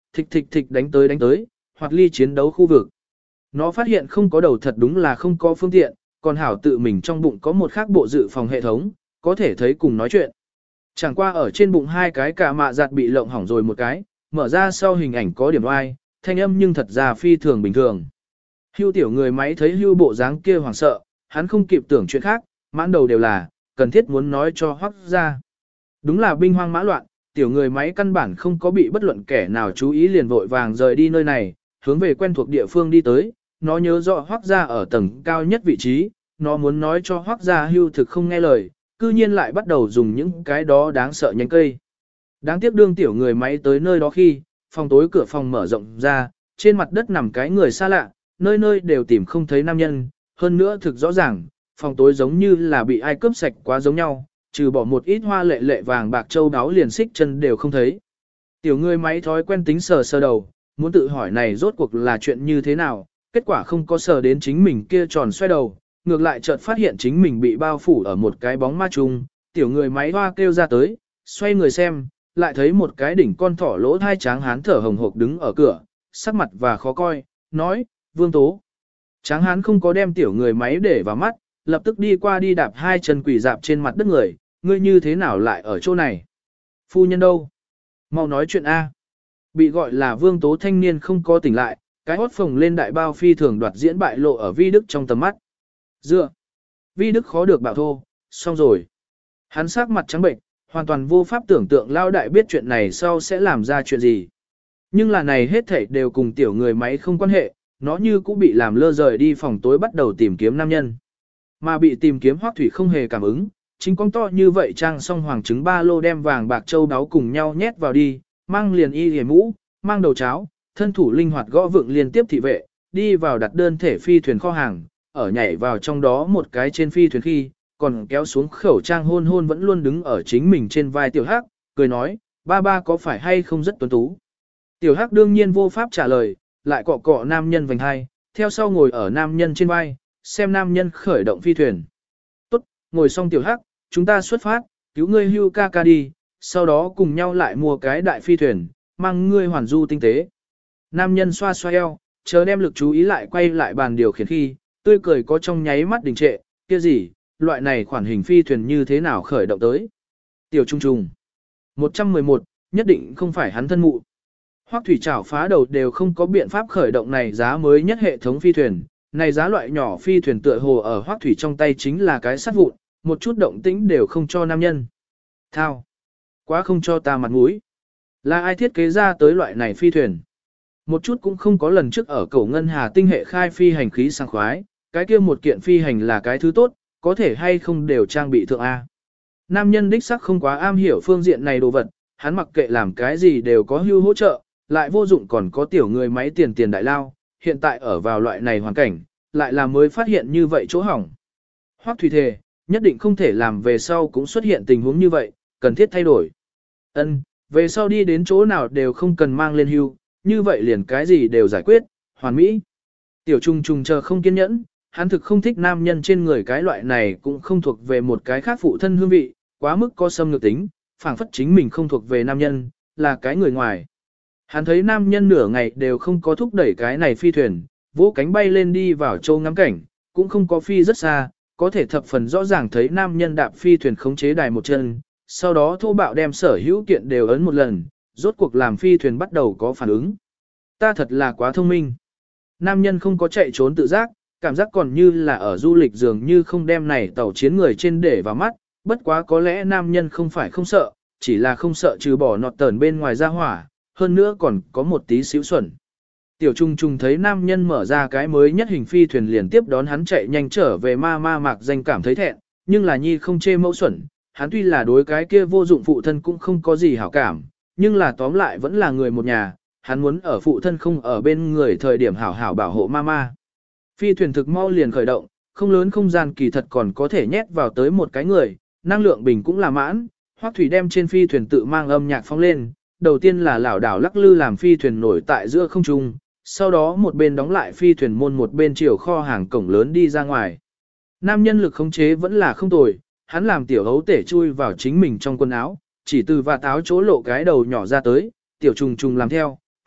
thịch thịch thịch đánh tới, hoặc ly chiến đấu khu vực. Nó phát hiện không có đầu thật đúng là không có phương tiện, còn hảo tự mình trong bụng có một khác bộ dự phòng hệ thống, có thể thấy cùng nói chuyện. Chẳng qua ở trên bụng hai cái cả mạ giặt bị lộng hỏng rồi một cái, mở ra sau hình ảnh có điểm oai, thanh âm nhưng thật ra phi thường bình thường. Hưu tiểu người máy thấy hưu bộ dáng kia hoảng sợ, hắn không kịp tưởng chuyện khác, mãn đầu đều là, cần thiết muốn nói cho Hoắc ra. Đúng là binh hoang mã loạn, tiểu người máy căn bản không có bị bất luận kẻ nào chú ý liền vội vàng rời đi nơi này, hướng về quen thuộc địa phương đi tới, nó nhớ rõ Hoắc ra ở tầng cao nhất vị trí, nó muốn nói cho Hoắc ra hưu thực không nghe lời, cư nhiên lại bắt đầu dùng những cái đó đáng sợ nhánh cây. Đáng tiếc đương tiểu người máy tới nơi đó khi, phòng tối cửa phòng mở rộng ra, trên mặt đất nằm cái người xa lạ, nơi nơi đều tìm không thấy nam nhân, hơn nữa thực rõ ràng, phòng tối giống như là bị ai cướp sạch quá giống nhau, trừ bỏ một ít hoa lệ lệ vàng bạc châu đáo liền xích chân đều không thấy. Tiểu người máy thói quen tính sờ sờ đầu, muốn tự hỏi này rốt cuộc là chuyện như thế nào, kết quả không có sờ đến chính mình kia tròn xoay đầu, ngược lại chợt phát hiện chính mình bị bao phủ ở một cái bóng ma chung, tiểu người máy hoa kêu ra tới, xoay người xem, lại thấy một cái đỉnh con thỏ lỗ thai tráng hán thở hồng hộc đứng ở cửa, sắc mặt và khó coi, nói, Vương Tố. Tráng hán không có đem tiểu người máy để vào mắt, lập tức đi qua đi đạp hai chân quỷ dạp trên mặt đất người, ngươi như thế nào lại ở chỗ này? Phu nhân đâu? Mau nói chuyện A. Bị gọi là Vương Tố thanh niên không có tỉnh lại, cái hốt phồng lên đại bao phi thường đoạt diễn bại lộ ở Vi Đức trong tầm mắt. Dựa. Vi Đức khó được bảo thô, xong rồi. Hắn sắc mặt trắng bệnh, hoàn toàn vô pháp tưởng tượng lao đại biết chuyện này sau sẽ làm ra chuyện gì. Nhưng là này hết thảy đều cùng tiểu người máy không quan hệ, nó như cũng bị làm lơ rời đi phòng tối bắt đầu tìm kiếm nam nhân. Mà bị tìm kiếm Hoắc Thủy không hề cảm ứng, chính con to như vậy trang xong hoàng trứng ba lô đem vàng bạc châu đáo cùng nhau nhét vào đi, mang liền y hề mũ, mang đầu cháo, thân thủ linh hoạt gõ vượng liên tiếp thị vệ, đi vào đặt đơn thể phi thuyền kho hàng, ở nhảy vào trong đó một cái trên phi thuyền khi, còn kéo xuống khẩu trang hôn hôn vẫn luôn đứng ở chính mình trên vai tiểu hắc, cười nói, ba ba có phải hay không rất tuấn tú. Tiểu hắc đương nhiên vô pháp trả lời, lại cọ cọ nam nhân vành hai, theo sau ngồi ở nam nhân trên vai, xem nam nhân khởi động phi thuyền. Tốt, ngồi xong tiểu hắc, chúng ta xuất phát, cứu ngươi hưu ca ca đi, sau đó cùng nhau lại mua cái đại phi thuyền, mang ngươi hoàn du tinh tế. Nam nhân xoa xoa eo, chờ đem lực chú ý lại quay lại bàn điều khiển khi, tươi cười có trong nháy mắt đình trệ, kia gì, loại này khoản hình phi thuyền như thế nào khởi động tới. Tiểu Trung Trung 111, nhất định không phải hắn thân mụ. Hoắc Thủy chảo phá đầu đều không có biện pháp khởi động này giá mới nhất hệ thống phi thuyền, này giá loại nhỏ phi thuyền tựa hồ ở Hoắc Thủy trong tay chính là cái sắt vụn, một chút động tĩnh đều không cho nam nhân. Thao, quá không cho ta mặt mũi. Là ai thiết kế ra tới loại này phi thuyền? Một chút cũng không có lần trước ở cổ ngân hà tinh hệ khai phi hành khí sang khoái, cái kia một kiện phi hành là cái thứ tốt, có thể hay không đều trang bị thượng A. Nam nhân đích sắc không quá am hiểu phương diện này đồ vật, hắn mặc kệ làm cái gì đều có hưu hỗ trợ, lại vô dụng còn có tiểu người máy tiền đại lao, hiện tại ở vào loại này hoàn cảnh, lại là mới phát hiện như vậy chỗ hỏng. Hoắc Thủy thề, nhất định không thể làm về sau cũng xuất hiện tình huống như vậy, cần thiết thay đổi. Ân, về sau đi đến chỗ nào đều không cần mang lên hưu, như vậy liền cái gì đều giải quyết, hoàn mỹ. Tiểu Trung Trung chờ không kiên nhẫn, hắn thực không thích nam nhân trên người cái loại này cũng không thuộc về một cái khác phụ thân hương vị, quá mức có xâm lược tính, phảng phất chính mình không thuộc về nam nhân, là cái người ngoài. Hắn thấy nam nhân nửa ngày đều không có thúc đẩy cái này phi thuyền, vỗ cánh bay lên đi vào châu ngắm cảnh, cũng không có phi rất xa, có thể thập phần rõ ràng thấy nam nhân đạp phi thuyền khống chế đài một chân, sau đó thô bạo đem sở hữu kiện đều ấn một lần, rốt cuộc làm phi thuyền bắt đầu có phản ứng. Ta thật là quá thông minh. Nam nhân không có chạy trốn tự giác, cảm giác còn như là ở du lịch dường như không đem này tàu chiến người trên để vào mắt, bất quá có lẽ nam nhân không phải không sợ, chỉ là không sợ trừ bỏ nọt tờn bên ngoài ra hỏa, hơn nữa còn có một tí xíu xuẩn. Tiểu Trung Trung thấy nam nhân mở ra cái mới nhất hình phi thuyền liền tiếp đón hắn chạy nhanh trở về ma mạc danh cảm thấy thẹn, nhưng là nhi không chê mẫu xuẩn, hắn tuy là đối cái kia vô dụng phụ thân cũng không có gì hảo cảm, nhưng là tóm lại vẫn là người một nhà, hắn muốn ở phụ thân không ở bên người thời điểm hảo hảo bảo hộ mama. Phi thuyền thực mau liền khởi động, không lớn không gian kỳ thật còn có thể nhét vào tới một cái người, năng lượng bình cũng là mãn, Hoắc Thủy đem trên phi thuyền tự mang âm nhạc phóng lên, đầu tiên là lảo đảo lắc lư làm phi thuyền nổi tại giữa không trung, sau đó một bên đóng lại phi thuyền môn một bên chiều kho hàng cổng lớn đi ra ngoài. Nam nhân lực khống chế vẫn là không tồi, hắn làm tiểu hấu tể chui vào chính mình trong quần áo, chỉ từ vạt áo chỗ lộ cái đầu nhỏ ra tới, tiểu Trùng Trùng làm theo,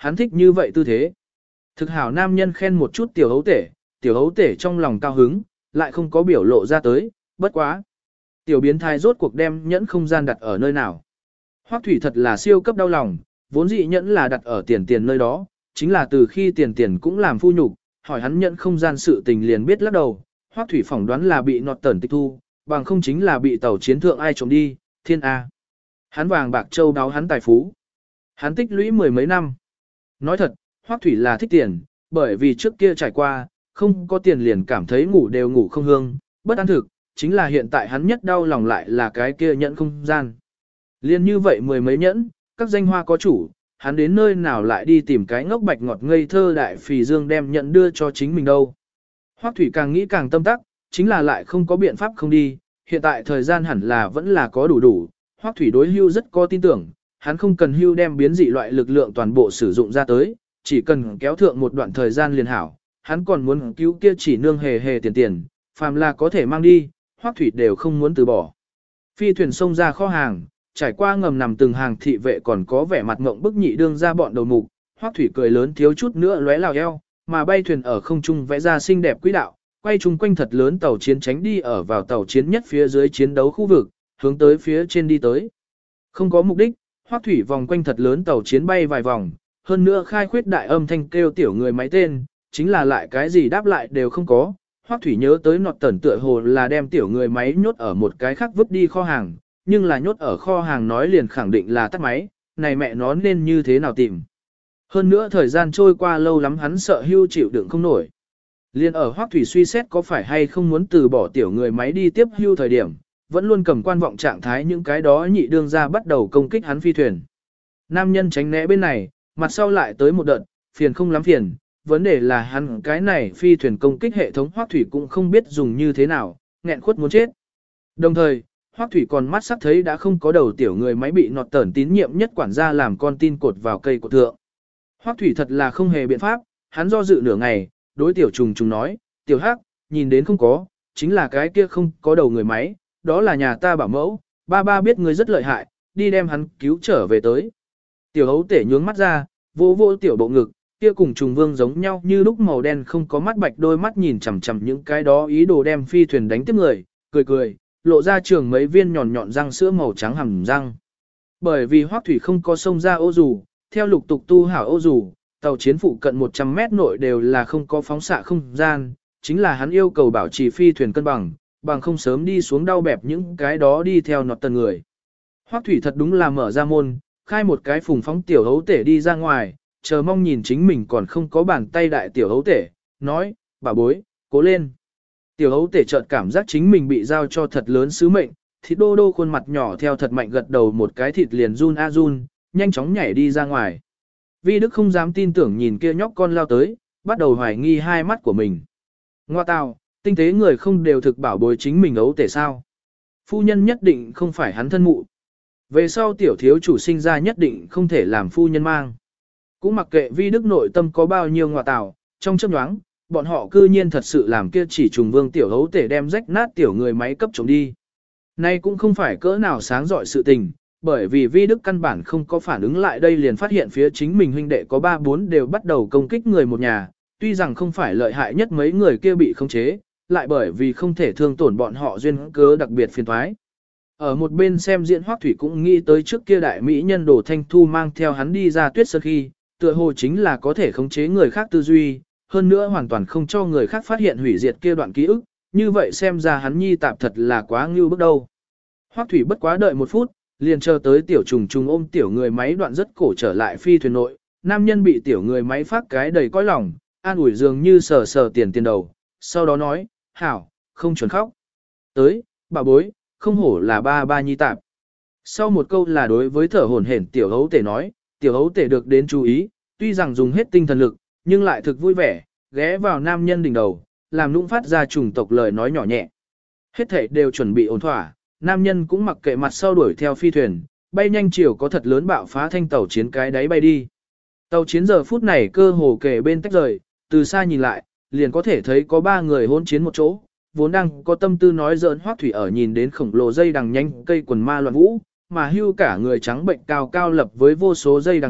hắn thích như vậy tư thế. Thực hảo nam nhân khen một chút tiểu hấu tể trong lòng cao hứng, lại không có biểu lộ ra tới, bất quá. Tiểu biến thái rốt cuộc đem nhẫn không gian đặt ở nơi nào. Hoắc Thủy thật là siêu cấp đau lòng, vốn dị nhẫn là đặt ở tiền nơi đó, chính là từ khi tiền cũng làm phu nhục, hỏi hắn nhẫn không gian sự tình liền biết lắc đầu. Hoắc Thủy phỏng đoán là bị nọt tẩn tịch thu, bằng không chính là bị tàu chiến thượng ai trộm đi, thiên A. Hắn vàng bạc châu đáo hắn tài phú. Hắn tích lũy mười mấy năm. Nói thật, Hoắc Thủy là thích tiền, bởi vì trước kia trải qua, không có tiền liền cảm thấy ngủ đều ngủ không hương, bất an thực, chính là hiện tại hắn nhất đau lòng lại là cái kia nhẫn không gian. Liên như vậy mười mấy nhẫn, các danh hoa có chủ, hắn đến nơi nào lại đi tìm cái ngốc bạch ngọt ngây thơ đại phì dương đem nhận đưa cho chính mình đâu. Hoắc Thủy càng nghĩ càng tâm tắc, chính là lại không có biện pháp không đi, hiện tại thời gian hẳn là vẫn là có đủ. Hoắc Thủy đối hưu rất có tin tưởng, hắn không cần hưu đem biến dị loại lực lượng toàn bộ sử dụng ra tới, chỉ cần kéo thượng một đoạn thời gian liền hảo, hắn còn muốn cứu kia chỉ nương hề tiền, phàm là có thể mang đi, Hoắc Thủy đều không muốn từ bỏ. Phi thuyền xông ra kho hàng, trải qua ngầm nằm từng hàng thị vệ còn có vẻ mặt ngộng bức nhị đương ra bọn đầu mục, Hoắc Thủy cười lớn thiếu chút nữa lóe lào eo, mà bay thuyền ở không trung vẽ ra xinh đẹp quỹ đạo, quay chung quanh thật lớn tàu chiến tránh đi ở vào tàu chiến nhất phía dưới chiến đấu khu vực, hướng tới phía trên đi tới. Không có mục đích, Hoắc Thủy vòng quanh thật lớn tàu chiến bay vài vòng, hơn nữa khai khuyết đại âm thanh kêu tiểu người máy tên, chính là lại cái gì đáp lại đều không có. Hoắc Thủy nhớ tới nọt tẩn tựa hồ là đem tiểu người máy nhốt ở một cái khác vứt đi kho hàng, nhưng là nhốt ở kho hàng nói liền khẳng định là tắt máy, này mẹ nó nên như thế nào tìm. Hơn nữa thời gian trôi qua lâu lắm hắn sợ hưu chịu đựng không nổi. Liên ở Hoắc Thủy suy xét có phải hay không muốn từ bỏ tiểu người máy đi tiếp hưu thời điểm, vẫn luôn cầm quan vọng trạng thái những cái đó nhị đương ra bắt đầu công kích hắn phi thuyền. Nam nhân tránh né bên này, mặt sau lại tới một đợt, phiền không lắm phiền, vấn đề là hắn cái này phi thuyền công kích hệ thống Hoắc Thủy cũng không biết dùng như thế nào, nghẹn khuất muốn chết. Đồng thời, Hoắc Thủy còn mắt sắc thấy đã không có đầu tiểu người máy bị nọt tẩn tín nhiệm nhất quản gia làm con tin cột vào cây cột thượng. Hoắc Thủy thật là không hề biện pháp, hắn do dự nửa ngày, đối tiểu trùng nói, tiểu hắc, nhìn đến không có, chính là cái kia không có đầu người máy, đó là nhà ta bảo mẫu, ba biết ngươi rất lợi hại, đi đem hắn cứu trở về tới. Tiểu hấu tể nhướng mắt ra, vô tiểu bộ ngực, kia cùng trùng vương giống nhau như lúc màu đen không có mắt bạch đôi mắt nhìn chằm chằm những cái đó ý đồ đem phi thuyền đánh tiếp người, cười, lộ ra trường mấy viên nhọn răng sữa màu trắng hầm răng. Bởi vì Hoắc Thủy không có sông ra ô dù, theo lục tục tu hảo ô dù, tàu chiến phụ cận 100 mét nội đều là không có phóng xạ không gian, chính là hắn yêu cầu bảo trì phi thuyền cân bằng không sớm đi xuống đau bẹp những cái đó đi theo nọt tần người. Hoắc Thủy thật đúng là mở ra môn, khai một cái phùng phóng tiểu hấu tể đi ra ngoài, chờ mong nhìn chính mình còn không có bàn tay đại tiểu hấu tể, nói, bà bối, cố lên. Tiểu hấu tể chợt cảm giác chính mình bị giao cho thật lớn sứ mệnh, thịt đô khuôn mặt nhỏ theo thật mạnh gật đầu một cái thịt liền run, nhanh chóng nhảy đi ra ngoài. Vi Đức không dám tin tưởng nhìn kia nhóc con lao tới, bắt đầu hoài nghi hai mắt của mình. Ngoa tào, tinh tế người không đều thực bảo bối chính mình ấu tể sao. Phu nhân nhất định không phải hắn thân mụ. Về sau tiểu thiếu chủ sinh ra nhất định không thể làm phu nhân mang. Cũng mặc kệ Vi Đức nội tâm có bao nhiêu ngoa tào, trong chớp nhoáng, bọn họ cư nhiên thật sự làm kia chỉ trùng vương tiểu hấu tể đem rách nát tiểu người máy cấp trộm đi. Nay cũng không phải cỡ nào sáng dọi sự tình, bởi vì Vi Đức căn bản không có phản ứng lại đây liền phát hiện phía chính mình huynh đệ có 3-4 đều bắt đầu công kích người một nhà, tuy rằng không phải lợi hại nhất mấy người kia bị khống chế, lại bởi vì không thể thương tổn bọn họ duyên cớ đặc biệt phiền toái. Ở một bên xem diễn Hoắc Thủy cũng nghĩ tới trước kia đại mỹ nhân Đồ Thanh Thu mang theo hắn đi ra Tuyết Sơn khi, tựa hồ chính là có thể khống chế người khác tư duy, hơn nữa hoàn toàn không cho người khác phát hiện hủy diệt kia đoạn ký ức, như vậy xem ra hắn nhi tạp thật là quá ngưu bước đầu. Hoắc Thủy bất quá đợi 1 phút, liền chờ tới tiểu trùng ôm tiểu người máy đoạn rất cổ trở lại phi thuyền nội, nam nhân bị tiểu người máy phát cái đầy cõi lòng, an ủi dường như sờ tiền đầu, sau đó nói, hảo, không chuẩn khóc. Tới, bà bối, không hổ là ba nhi tạp. Sau một câu là đối với thở hổn hển tiểu hấu tể nói, tiểu hấu tể được đến chú ý, tuy rằng dùng hết tinh thần lực, nhưng lại thực vui vẻ, ghé vào nam nhân đỉnh đầu, làm nũng phát ra trùng tộc lời nói nhỏ nhẹ. Hết thảy đều chuẩn bị ổn thỏa, nam nhân cũng mặc kệ mặt sau đuổi theo phi thuyền, bay nhanh chiều có thật lớn bạo phá thanh tàu chiến cái đáy bay đi. Tàu chiến giờ phút này cơ hồ kề bên tách rời, từ xa nhìn lại, liền có thể thấy có 3 người hôn chiến một chỗ, vốn đang có tâm tư nói giỡn Hoắc Thủy ở nhìn đến khổng lồ dây đằng nhanh cây quần ma loạn vũ, mà hưu cả người trắng bệnh cao lập với vô số dây đằng thượng,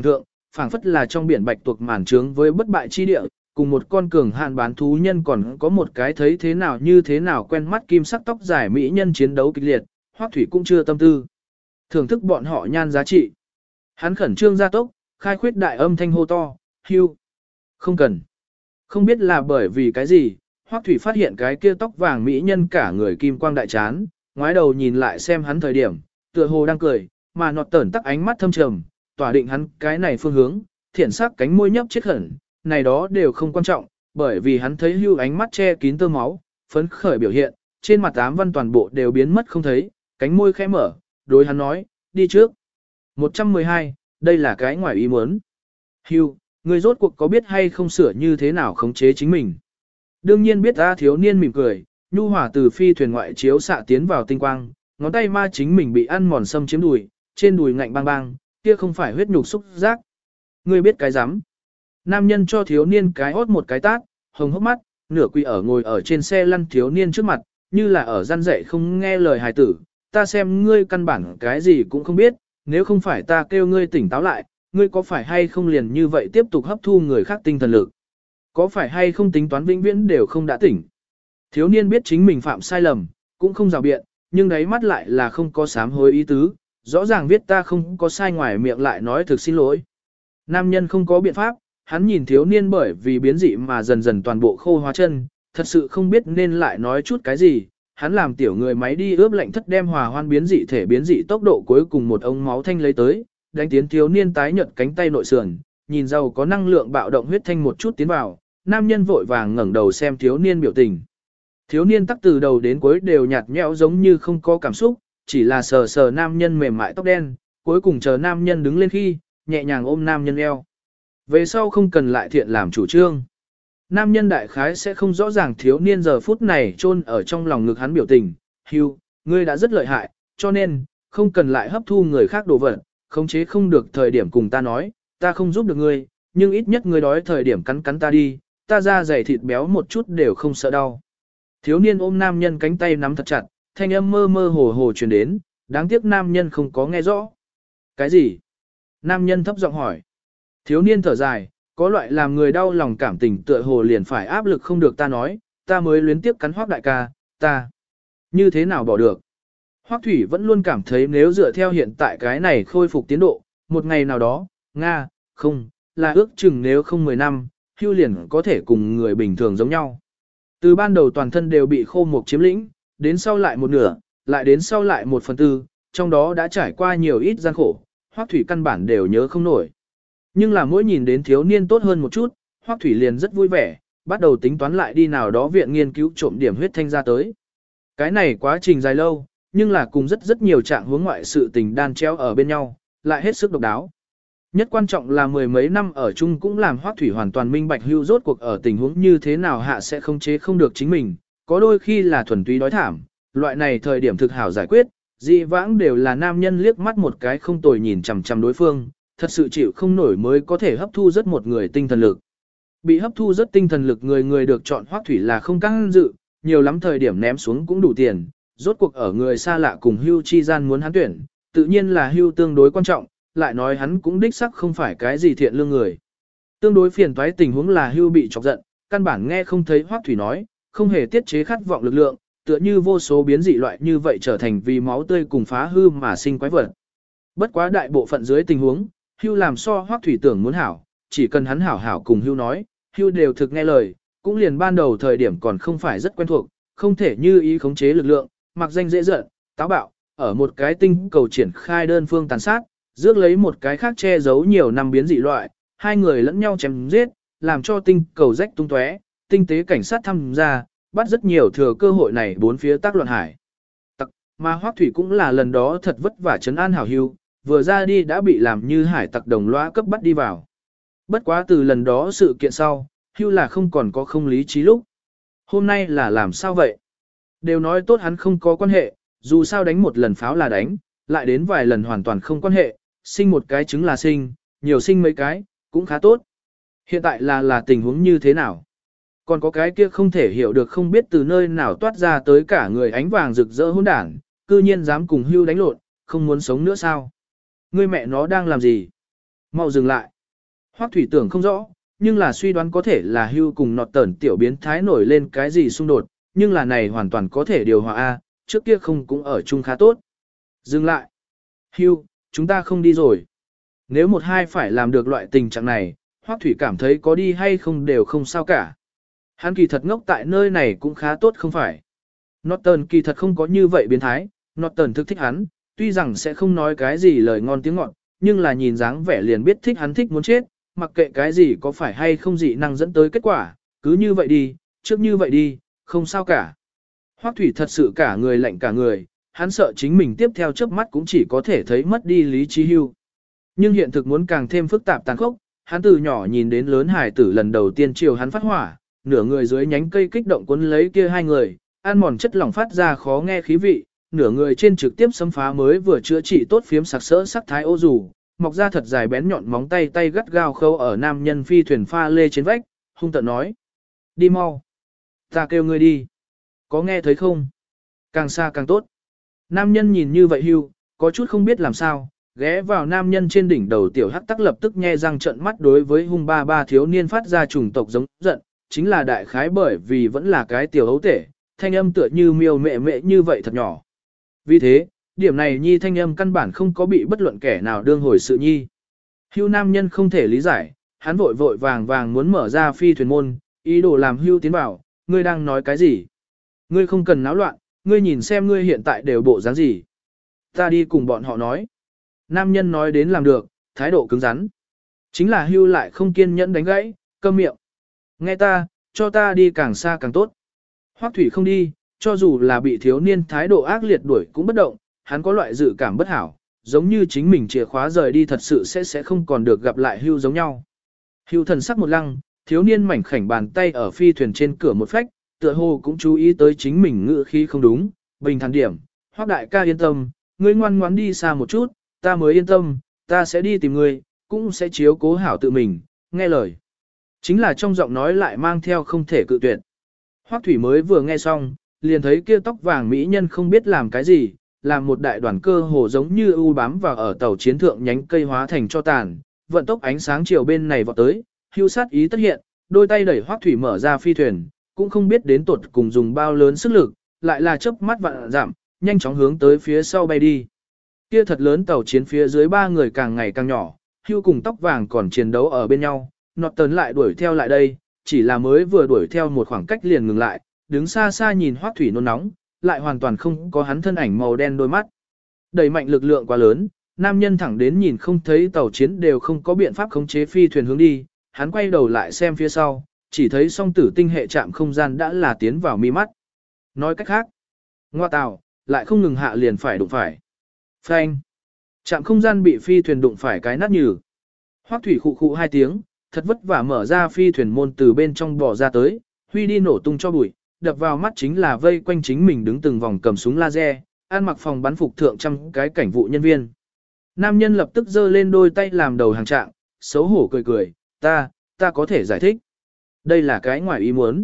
phảng phất là trong biển bạch tuộc màn trướng với bất bại chi địa, cùng một con cường hạn bán thú nhân còn có một cái thấy thế nào như thế nào quen mắt kim sắc tóc dài mỹ nhân chiến đấu kịch liệt, Hoắc Thủy cũng chưa tâm tư thưởng thức bọn họ nhan giá trị. Hắn khẩn trương gia tốc, khai khuyết đại âm thanh hô to, hưu. Không cần. Không biết là bởi vì cái gì, Hoắc Thủy phát hiện cái kia tóc vàng mỹ nhân cả người kim quang đại chán, ngoái đầu nhìn lại xem hắn thời điểm, tựa hồ đang cười, mà nọt tởn tắc ánh mắt thâm trầm, tỏa định hắn cái này phương hướng, thiện sắc cánh môi nhấp chết khẩn, này đó đều không quan trọng, bởi vì hắn thấy hưu ánh mắt che kín tơ máu, phấn khởi biểu hiện, trên mặt ám văn toàn bộ đều biến mất không thấy, cánh môi khẽ mở, đối hắn nói, đi trước. 112, đây là cái ngoài ý muốn. Hưu, người rốt cuộc có biết hay không sửa như thế nào khống chế chính mình? Đương nhiên biết ta thiếu niên mỉm cười, nhu hòa từ phi thuyền ngoại chiếu xạ tiến vào tinh quang, ngón tay ma chính mình bị ăn mòn xâm chiếm đùi, trên đùi ngạnh bang bang, kia không phải huyết nhục xúc giác. Ngươi biết cái rắm Nam nhân cho thiếu niên cái hót một cái tát, hồng hốc mắt, nửa quỳ ở ngồi ở trên xe lăn thiếu niên trước mặt, như là ở gian dạy không nghe lời hài tử. Ta xem ngươi căn bản cái gì cũng không biết, nếu không phải ta kêu ngươi tỉnh táo lại, ngươi có phải hay không liền như vậy tiếp tục hấp thu người khác tinh thần lực? Có phải hay không tính toán vĩnh viễn đều không đã tỉnh? Thiếu niên biết chính mình phạm sai lầm, cũng không rào biện, nhưng đáy mắt lại là không có sám hối ý tứ, rõ ràng viết ta không có sai ngoài miệng lại nói thực xin lỗi. Nam nhân không có biện pháp, hắn nhìn thiếu niên bởi vì biến dị mà dần dần toàn bộ khô hóa chân, thật sự không biết nên lại nói chút cái gì, hắn làm tiểu người máy đi ướp lạnh thất đem hòa hoan biến dị thể biến dị tốc độ cuối cùng một ống máu thanh lấy tới, đánh tiến thiếu niên tái nhợt cánh tay nội sườn, nhìn giàu có năng lượng bạo động huyết thanh một chút tiến vào, nam nhân vội vàng ngẩng đầu xem thiếu niên biểu tình. Thiếu niên tắc từ đầu đến cuối đều nhạt nhẽo giống như không có cảm xúc, chỉ là sờ sờ nam nhân mềm mại tóc đen, cuối cùng chờ nam nhân đứng lên khi, nhẹ nhàng ôm nam nhân eo. Về sau không cần lại thiện làm chủ trương. Nam nhân đại khái sẽ không rõ ràng thiếu niên giờ phút này chôn ở trong lòng ngực hắn biểu tình, Hugh, ngươi đã rất lợi hại, cho nên, không cần lại hấp thu người khác đồ vật, khống chế không được thời điểm cùng ta nói, ta không giúp được ngươi, nhưng ít nhất ngươi đói thời điểm cắn cắn ta đi, ta ra dày thịt béo một chút đều không sợ đau. Thiếu niên ôm nam nhân cánh tay nắm thật chặt, thanh âm mơ mơ hồ hồ truyền đến, đáng tiếc nam nhân không có nghe rõ. Cái gì? Nam nhân thấp giọng hỏi. Thiếu niên thở dài, có loại làm người đau lòng cảm tình tựa hồ liền phải áp lực không được ta nói, ta mới luyến tiếp cắn Hoắc đại ca, ta. Như thế nào bỏ được? Hoắc Thủy vẫn luôn cảm thấy nếu dựa theo hiện tại cái này khôi phục tiến độ, một ngày nào đó, Nga, không, là ước chừng nếu không 10 năm, Hưu liền có thể cùng người bình thường giống nhau. Từ ban đầu toàn thân đều bị khô mục chiếm lĩnh, đến sau lại một nửa, lại đến sau lại 1/4, trong đó đã trải qua nhiều ít gian khổ, Hoắc Thủy căn bản đều nhớ không nổi. Nhưng là mỗi nhìn đến thiếu niên tốt hơn một chút, Hoắc Thủy liền rất vui vẻ, bắt đầu tính toán lại đi nào đó viện nghiên cứu trộm điểm huyết thanh ra tới. Cái này quá trình dài lâu, nhưng là cùng rất nhiều trạng hướng ngoại sự tình đan treo ở bên nhau, lại hết sức độc đáo. Nhất quan trọng là mười mấy năm ở chung cũng làm Hoắc Thủy hoàn toàn minh bạch Hưu rốt cuộc ở tình huống như thế nào hạ sẽ không chế không được chính mình, có đôi khi là thuần túy đói thảm, loại này thời điểm thực hảo giải quyết, dị vãng đều là nam nhân liếc mắt một cái không tồi nhìn chằm chằm đối phương, thật sự chịu không nổi mới có thể hấp thu rất một người tinh thần lực. Bị hấp thu rất tinh thần lực người được chọn Hoắc Thủy là không căng dự, nhiều lắm thời điểm ném xuống cũng đủ tiền, rốt cuộc ở người xa lạ cùng Hưu chi gian muốn hắn tuyển, tự nhiên là Hưu tương đối quan trọng, lại nói hắn cũng đích sắc không phải cái gì thiện lương người. Tương đối phiền toái tình huống là Hưu bị chọc giận, căn bản nghe không thấy Hoắc Thủy nói, không hề tiết chế khát vọng lực lượng, tựa như vô số biến dị loại như vậy trở thành vì máu tươi cùng phá hư mà sinh quái vật. Bất quá đại bộ phận dưới tình huống, Hưu làm so Hoắc Thủy tưởng muốn hảo, chỉ cần hắn hảo hảo cùng Hưu nói, Hưu đều thực nghe lời, cũng liền ban đầu thời điểm còn không phải rất quen thuộc, không thể như ý khống chế lực lượng, mặc danh dễ giận, táo bạo, ở một cái tinh cầu triển khai đơn phương tàn sát, rước lấy một cái khác che giấu nhiều năm biến dị loại, hai người lẫn nhau chém giết, làm cho tinh cầu rách tung tóe, tinh tế cảnh sát tham gia, bắt rất nhiều thừa cơ hội này bốn phía tác loạn hải. Mà Hoắc Thủy cũng là lần đó thật vất vả trấn an hảo Hưu, vừa ra đi đã bị làm như hải tặc đồng lõa cấp bắt đi vào. Bất quá từ lần đó sự kiện sau, Hưu là không còn có không lý trí lúc. Hôm nay là làm sao vậy? Đều nói tốt hắn không có quan hệ, dù sao đánh một lần pháo là đánh, lại đến vài lần hoàn toàn không quan hệ, sinh một cái trứng là sinh, nhiều sinh mấy cái, cũng khá tốt. Hiện tại là tình huống như thế nào? Còn có cái kia không thể hiểu được không biết từ nơi nào toát ra tới cả người ánh vàng rực rỡ hỗn đảng, cư nhiên dám cùng Hưu đánh lộn, không muốn sống nữa sao? Ngươi mẹ nó đang làm gì? Mau dừng lại. Hoắc Thủy tưởng không rõ, nhưng là suy đoán có thể là Hưu cùng nọt tẩn tiểu biến thái nổi lên cái gì xung đột, nhưng là này hoàn toàn có thể điều hòa A, trước kia không cũng ở chung khá tốt. Dừng lại. Hưu, chúng ta không đi rồi. Nếu một hai phải làm được loại tình trạng này, Hoắc Thủy cảm thấy có đi hay không đều không sao cả. Hắn kỳ thật ngốc tại nơi này cũng khá tốt không phải. Norton kỳ thật không có như vậy biến thái, Norton thực thích hắn, tuy rằng sẽ không nói cái gì lời ngon tiếng ngọt, nhưng là nhìn dáng vẻ liền biết thích hắn thích muốn chết, mặc kệ cái gì có phải hay không dị năng dẫn tới kết quả, cứ như vậy đi, trước như vậy đi, không sao cả. Hoắc Thủy thật sự cả người lạnh cả người, hắn sợ chính mình tiếp theo chớp mắt cũng chỉ có thể thấy mất đi lý trí hưu. Nhưng hiện thực muốn càng thêm phức tạp tàn khốc, hắn từ nhỏ nhìn đến lớn hải tử lần đầu tiên chiều hắn phát hỏa, nửa người dưới nhánh cây kích động cuốn lấy kia hai người, ăn mòn chất lỏng phát ra khó nghe khí vị, nửa người trên trực tiếp xâm phá mới vừa chữa trị tốt phiếm sặc sỡ sắc thái ô dù, mọc ra thật dài bén nhọn móng tay tay gắt gao khâu ở nam nhân phi thuyền pha lê trên vách, hung tợn nói: "Đi mau, ta kêu ngươi đi. Có nghe thấy không? Càng xa càng tốt." Nam nhân nhìn như vậy hưu, có chút không biết làm sao, ghé vào nam nhân trên đỉnh đầu tiểu hắc tắc lập tức nhe răng trợn mắt đối với hung ba ba thiếu niên phát ra chủng tộc giống giận, chính là đại khái bởi vì vẫn là cái tiểu hấu tể, thanh âm tựa như miêu mẹ mẹ như vậy thật nhỏ. Vì thế, điểm này nhi thanh âm căn bản không có bị bất luận kẻ nào đương hồi sự nhi. Hưu nam nhân không thể lý giải, hắn vội vội vàng vàng muốn mở ra phi thuyền môn, ý đồ làm Hưu tiến bảo, ngươi đang nói cái gì? Ngươi không cần náo loạn, ngươi nhìn xem ngươi hiện tại đều bộ dáng gì. Ta đi cùng bọn họ nói. Nam nhân nói đến làm được, thái độ cứng rắn. Chính là Hưu lại không kiên nhẫn đánh gãy, câm miệng. Nghe ta, cho ta đi càng xa càng tốt. Hoắc Thủy không đi, cho dù là bị thiếu niên thái độ ác liệt đuổi cũng bất động, hắn có loại dự cảm bất hảo, giống như chính mình chìa khóa rời đi thật sự sẽ không còn được gặp lại Hưu giống nhau. Hưu thần sắc một lăng, thiếu niên mảnh khảnh bàn tay ở phi thuyền trên cửa một phách, tựa hồ cũng chú ý tới chính mình ngữ khí không đúng, bình thản điểm, Hoắc đại ca yên tâm, ngươi ngoan ngoãn đi xa một chút, ta mới yên tâm, ta sẽ đi tìm ngươi, cũng sẽ chiếu cố hảo tự mình, nghe lời. Chính là trong giọng nói lại mang theo không thể cự tuyệt. Hoắc Thủy mới vừa nghe xong, liền thấy kia tóc vàng mỹ nhân không biết làm cái gì, làm một đại đoàn cơ hồ giống như u bám vào ở tàu chiến thượng nhánh cây hóa thành cho tàn, vận tốc ánh sáng chiều bên này vọt tới, Hưu sát ý tất hiện, đôi tay đẩy Hoắc Thủy mở ra phi thuyền, cũng không biết đến tột cùng dùng bao lớn sức lực, lại là chớp mắt vạn giảm, nhanh chóng hướng tới phía sau bay đi. Kia thật lớn tàu chiến phía dưới ba người càng ngày càng nhỏ, Hưu cùng tóc vàng còn chiến đấu ở bên nhau, Norton lại đuổi theo lại đây, chỉ là mới vừa đuổi theo một khoảng cách liền ngừng lại, đứng xa xa nhìn Hoắc Thủy nôn nóng, lại hoàn toàn không có hắn thân ảnh màu đen đôi mắt. Đẩy mạnh lực lượng quá lớn, nam nhân thẳng đến nhìn không thấy tàu chiến đều không có biện pháp khống chế phi thuyền hướng đi, hắn quay đầu lại xem phía sau, chỉ thấy song tử tinh hệ trạm không gian đã là tiến vào mi mắt. Nói cách khác, ngoa tào, lại không ngừng hạ liền phải đụng phải. Phanh. Trạm không gian bị phi thuyền đụng phải cái nát nhừ. Hoắc Thủy khụ khụ hai tiếng, thật vất vả mở ra phi thuyền môn từ bên trong bò ra tới, huy đi nổ tung cho bụi, đập vào mắt chính là vây quanh chính mình đứng từng vòng cầm súng laser, ăn mặc phòng bắn phục thượng trăm cái cảnh vụ nhân viên. Nam nhân lập tức giơ lên đôi tay làm đầu hàng trạng, xấu hổ cười cười, ta có thể giải thích. Đây là cái ngoài ý muốn.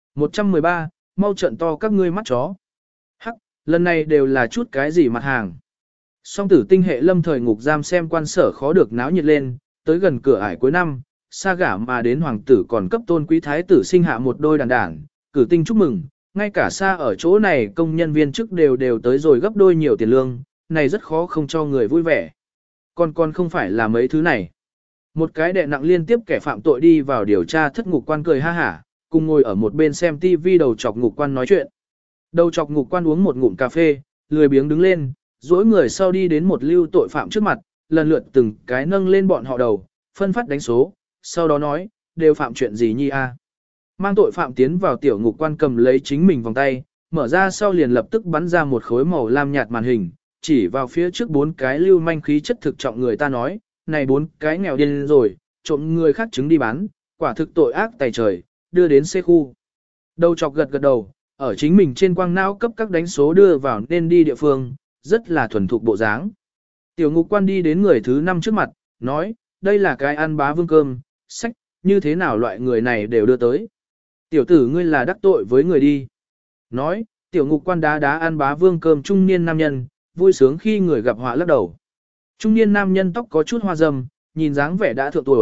113, mau trận to các ngươi mắt chó. Hắc, lần này đều là chút cái gì mặt hàng. Song tử tinh hệ lâm thời ngục giam xem quan sở khó được náo nhiệt lên, tới gần cửa ải cuối năm, xa gả mà đến hoàng tử còn cấp tôn quý thái tử sinh hạ một đôi đàn đảng, cử tinh chúc mừng, ngay cả xa ở chỗ này công nhân viên chức đều tới rồi gấp đôi nhiều tiền lương, này rất khó không cho người vui vẻ. Còn không phải là mấy thứ này. Một cái đệ nặng liên tiếp kẻ phạm tội đi vào điều tra thất ngục quan cười ha hả, cùng ngồi ở một bên xem TV đầu chọc ngục quan nói chuyện. Đầu chọc ngục quan uống một ngụm cà phê, lười biếng đứng lên, duỗi người sau đi đến một lưu tội phạm trước mặt, lần lượt từng cái nâng lên bọn họ đầu, phân phát đánh số, sau đó nói, đều phạm chuyện gì nhi a? Mang tội phạm tiến vào tiểu ngục quan cầm lấy chính mình vòng tay, mở ra sau liền lập tức bắn ra một khối màu lam nhạt màn hình, chỉ vào phía trước bốn cái lưu manh khí chất thực trọng người ta nói, này bốn cái nghèo điên rồi, trộm người khác trứng đi bán, quả thực tội ác tày trời, đưa đến xe khu. Đầu chọc gật gật đầu, ở chính mình trên quang não cấp các đánh số đưa vào nên đi địa phương, rất là thuần thục bộ dáng. Tiểu ngục quan đi đến người thứ 5 trước mặt, nói, đây là cái ăn bá vương cơm, sách, như thế nào loại người này đều đưa tới. Tiểu tử ngươi là đắc tội với người đi. Nói, tiểu ngục quan đá ăn bá vương cơm trung niên nam nhân, vui sướng khi người gặp họa lắc đầu. Trung niên nam nhân tóc có chút hoa râm, nhìn dáng vẻ đã thượng tuổi,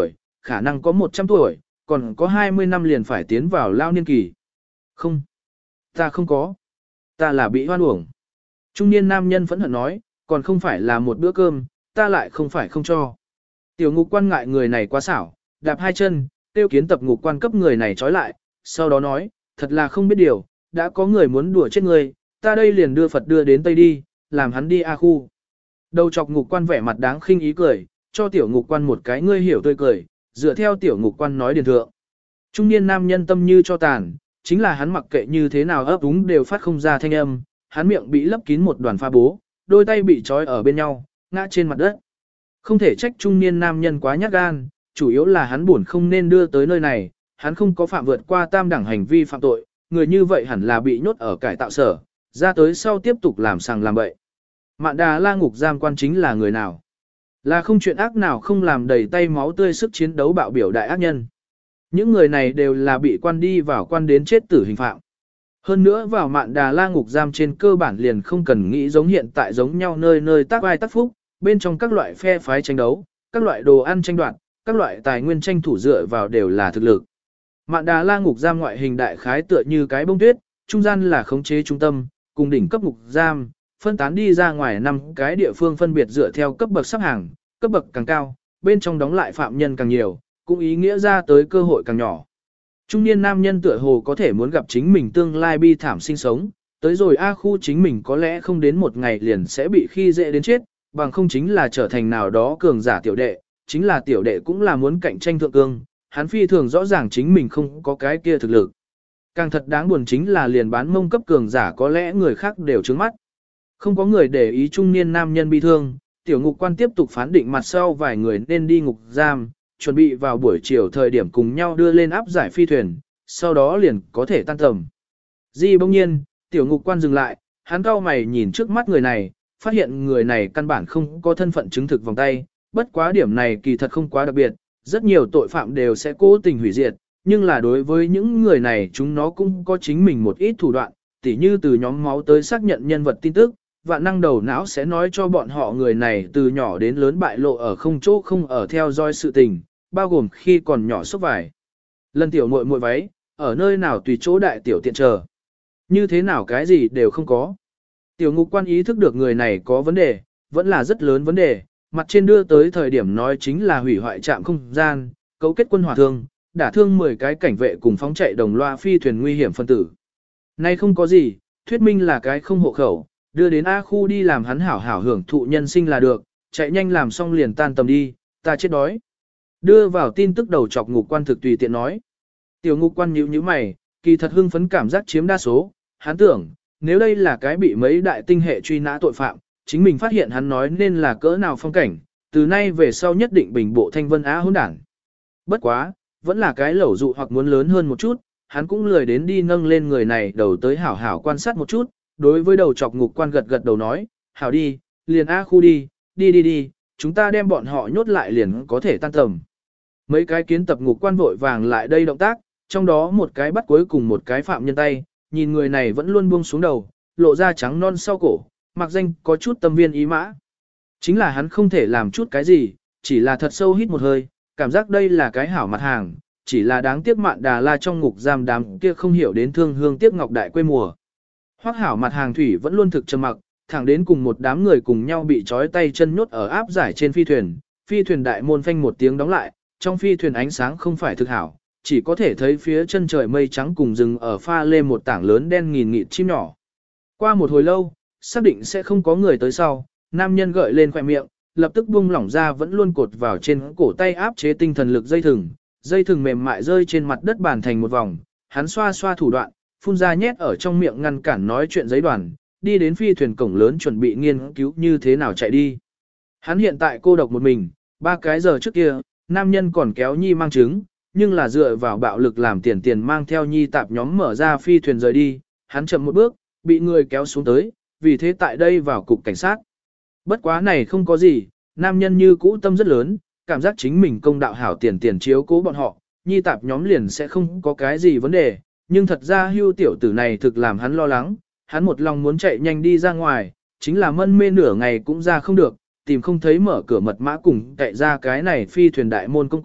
khả năng có 100 tuổi, còn có 20 năm liền phải tiến vào lao niên kỳ. Không, ta không có. Ta là bị hoan uổng. Trung niên nam nhân phẫn hận nói, còn không phải là một bữa cơm, ta lại không phải không cho. Tiểu ngục quan ngại người này quá xảo, đạp hai chân, tiêu kiến tập ngục quan cấp người này trói lại, sau đó nói, thật là không biết điều, đã có người muốn đùa chết người, ta đây liền đưa Phật đưa đến Tây đi, làm hắn đi A khu. Đầu chọc ngục quan vẻ mặt đáng khinh ý cười, cho tiểu ngục quan một cái ngươi hiểu tươi cười, dựa theo tiểu ngục quan nói điền thượng. Trung niên nam nhân tâm như cho tàn, chính là hắn mặc kệ như thế nào ấp úng đều phát không ra thanh âm, hắn miệng bị lấp kín một đoàn pha bố, đôi tay bị trói ở bên nhau, ngã trên mặt đất. Không thể trách trung niên nam nhân quá nhát gan, chủ yếu là hắn buồn không nên đưa tới nơi này, hắn không có phạm vượt qua tam đẳng hành vi phạm tội, người như vậy hẳn là bị nhốt ở cải tạo sở, ra tới sau tiếp tục làm sàng làm bậy. Mạn Đà La ngục giam quan chính là người nào? Là không chuyện ác nào không làm đầy tay máu tươi sức chiến đấu bạo biểu đại ác nhân. Những người này đều là bị quan đi vào quan đến chết tử hình phạm. Hơn nữa vào Mạn Đà La ngục giam trên cơ bản liền không cần nghĩ giống hiện tại giống nhau nơi nơi tác vai tác phúc, bên trong các loại phe phái tranh đấu, các loại đồ ăn tranh đoạt, các loại tài nguyên tranh thủ dựa vào đều là thực lực. Mạn Đà La ngục giam ngoại hình đại khái tựa như cái bông tuyết, trung gian là khống chế trung tâm, cùng đỉnh cấp ngục giam, phân tán đi ra ngoài 5 cái địa phương phân biệt dựa theo cấp bậc sắp hàng, cấp bậc càng cao, bên trong đóng lại phạm nhân càng nhiều, cũng ý nghĩa ra tới cơ hội càng nhỏ. Trung niên nam nhân tựa hồ có thể muốn gặp chính mình tương lai bi thảm sinh sống, tới rồi A khu chính mình có lẽ không đến một ngày liền sẽ bị khi dễ đến chết, bằng không chính là trở thành nào đó cường giả tiểu đệ, chính là tiểu đệ cũng là muốn cạnh tranh thượng cương, hắn phi thường rõ ràng chính mình không có cái kia thực lực. Càng thật đáng buồn chính là liền bán mông cấp cường giả có lẽ người khác đều trướng mắt. Không có người để ý trung niên nam nhân bi thương, tiểu ngục quan tiếp tục phán định mặt sau vài người nên đi ngục giam, chuẩn bị vào buổi chiều thời điểm cùng nhau đưa lên áp giải phi thuyền, sau đó liền có thể tan tầm. Di bỗng nhiên, tiểu ngục quan dừng lại, hắn cau mày nhìn trước mắt người này, phát hiện người này căn bản không có thân phận chứng thực vòng tay, bất quá điểm này kỳ thật không quá đặc biệt, rất nhiều tội phạm đều sẽ cố tình hủy diệt, nhưng là đối với những người này chúng nó cũng có chính mình một ít thủ đoạn, tỉ như từ nhóm máu tới xác nhận nhân vật tin tức, vạn năng đầu não sẽ nói cho bọn họ người này từ nhỏ đến lớn bại lộ ở không chỗ không ở theo dõi sự tình, bao gồm khi còn nhỏ xúc vải. Lần tiểu muội muội váy, ở nơi nào tùy chỗ đại tiểu tiện chờ. Như thế nào cái gì đều không có. Tiểu ngục quan ý thức được người này có vấn đề, vẫn là rất lớn vấn đề, mặt trên đưa tới thời điểm nói chính là hủy hoại trạm không gian, cấu kết quân hỏa thương, đả thương 10 cái cảnh vệ cùng phóng chạy đồng loa phi thuyền nguy hiểm phân tử. Nay không có gì, thuyết minh là cái không hộ khẩu, đưa đến A khu đi làm hắn hảo hảo hưởng thụ nhân sinh là được, chạy nhanh làm xong liền tan tầm đi, ta chết đói. Đưa vào tin tức đầu chọc ngục quan thực tùy tiện nói. Tiểu ngục quan nhíu nhíu mày, kỳ thật hưng phấn cảm giác chiếm đa số, hắn tưởng, nếu đây là cái bị mấy đại tinh hệ truy nã tội phạm, chính mình phát hiện hắn nói nên là cỡ nào phong cảnh, từ nay về sau nhất định bình bộ thanh vân á hỗn đảng. Bất quá, vẫn là cái lẩu dụ hoặc muốn lớn hơn một chút, hắn cũng lười đến đi nâng lên người này đầu tới hảo hảo quan sát một chút, đối với đầu chọc ngục quan gật gật đầu nói, hảo đi, liền A khu đi, đi, chúng ta đem bọn họ nhốt lại liền có thể tan tầm. Mấy cái kiến tập ngục quan vội vàng lại đây động tác, trong đó một cái bắt cuối cùng một cái phạm nhân tay, nhìn người này vẫn luôn buông xuống đầu, lộ ra trắng non sau cổ, mặc danh có chút tâm viên ý mã. Chính là hắn không thể làm chút cái gì, chỉ là thật sâu hít một hơi, cảm giác đây là cái hảo mặt hàng, chỉ là đáng tiếc Mạn Đà La trong ngục giam đám kia không hiểu đến thương hương tiếc ngọc đại quê mùa. Hoắc hảo mặt hàng thủy vẫn luôn thực trầm mặc, thẳng đến cùng một đám người cùng nhau bị trói tay chân nhốt ở áp giải trên phi thuyền đại môn phanh một tiếng đóng lại, trong phi thuyền ánh sáng không phải thực hảo, chỉ có thể thấy phía chân trời mây trắng cùng rừng ở pha lê một tảng lớn đen nghìn nghịt chim nhỏ. Qua một hồi lâu, xác định sẽ không có người tới sau, nam nhân gợi lên khóe miệng, lập tức buông lỏng ra vẫn luôn cột vào trên cổ tay áp chế tinh thần lực dây thừng mềm mại rơi trên mặt đất bàn thành một vòng, hắn xoa xoa thủ đoạn, phun ra nhét ở trong miệng ngăn cản nói chuyện giấy đoàn, đi đến phi thuyền cổng lớn chuẩn bị nghiên cứu như thế nào chạy đi. Hắn hiện tại cô độc một mình, 3 cái giờ trước kia, nam nhân còn kéo Nhi mang trứng, nhưng là dựa vào bạo lực làm tiền mang theo Nhi tạp nhóm mở ra phi thuyền rời đi, hắn chậm một bước, bị người kéo xuống tới, vì thế tại đây vào cục cảnh sát. Bất quá này không có gì, nam nhân như cũ tâm rất lớn, cảm giác chính mình công đạo hảo tiền chiếu cố bọn họ, Nhi tạp nhóm liền sẽ không có cái gì vấn đề, nhưng thật ra hưu tiểu tử này thực làm hắn lo lắng, hắn một lòng muốn chạy nhanh đi ra ngoài, chính là mân mê nửa ngày cũng ra không được, tìm không thấy mở cửa mật mã cùng cậy ra cái này phi thuyền đại môn công cụ,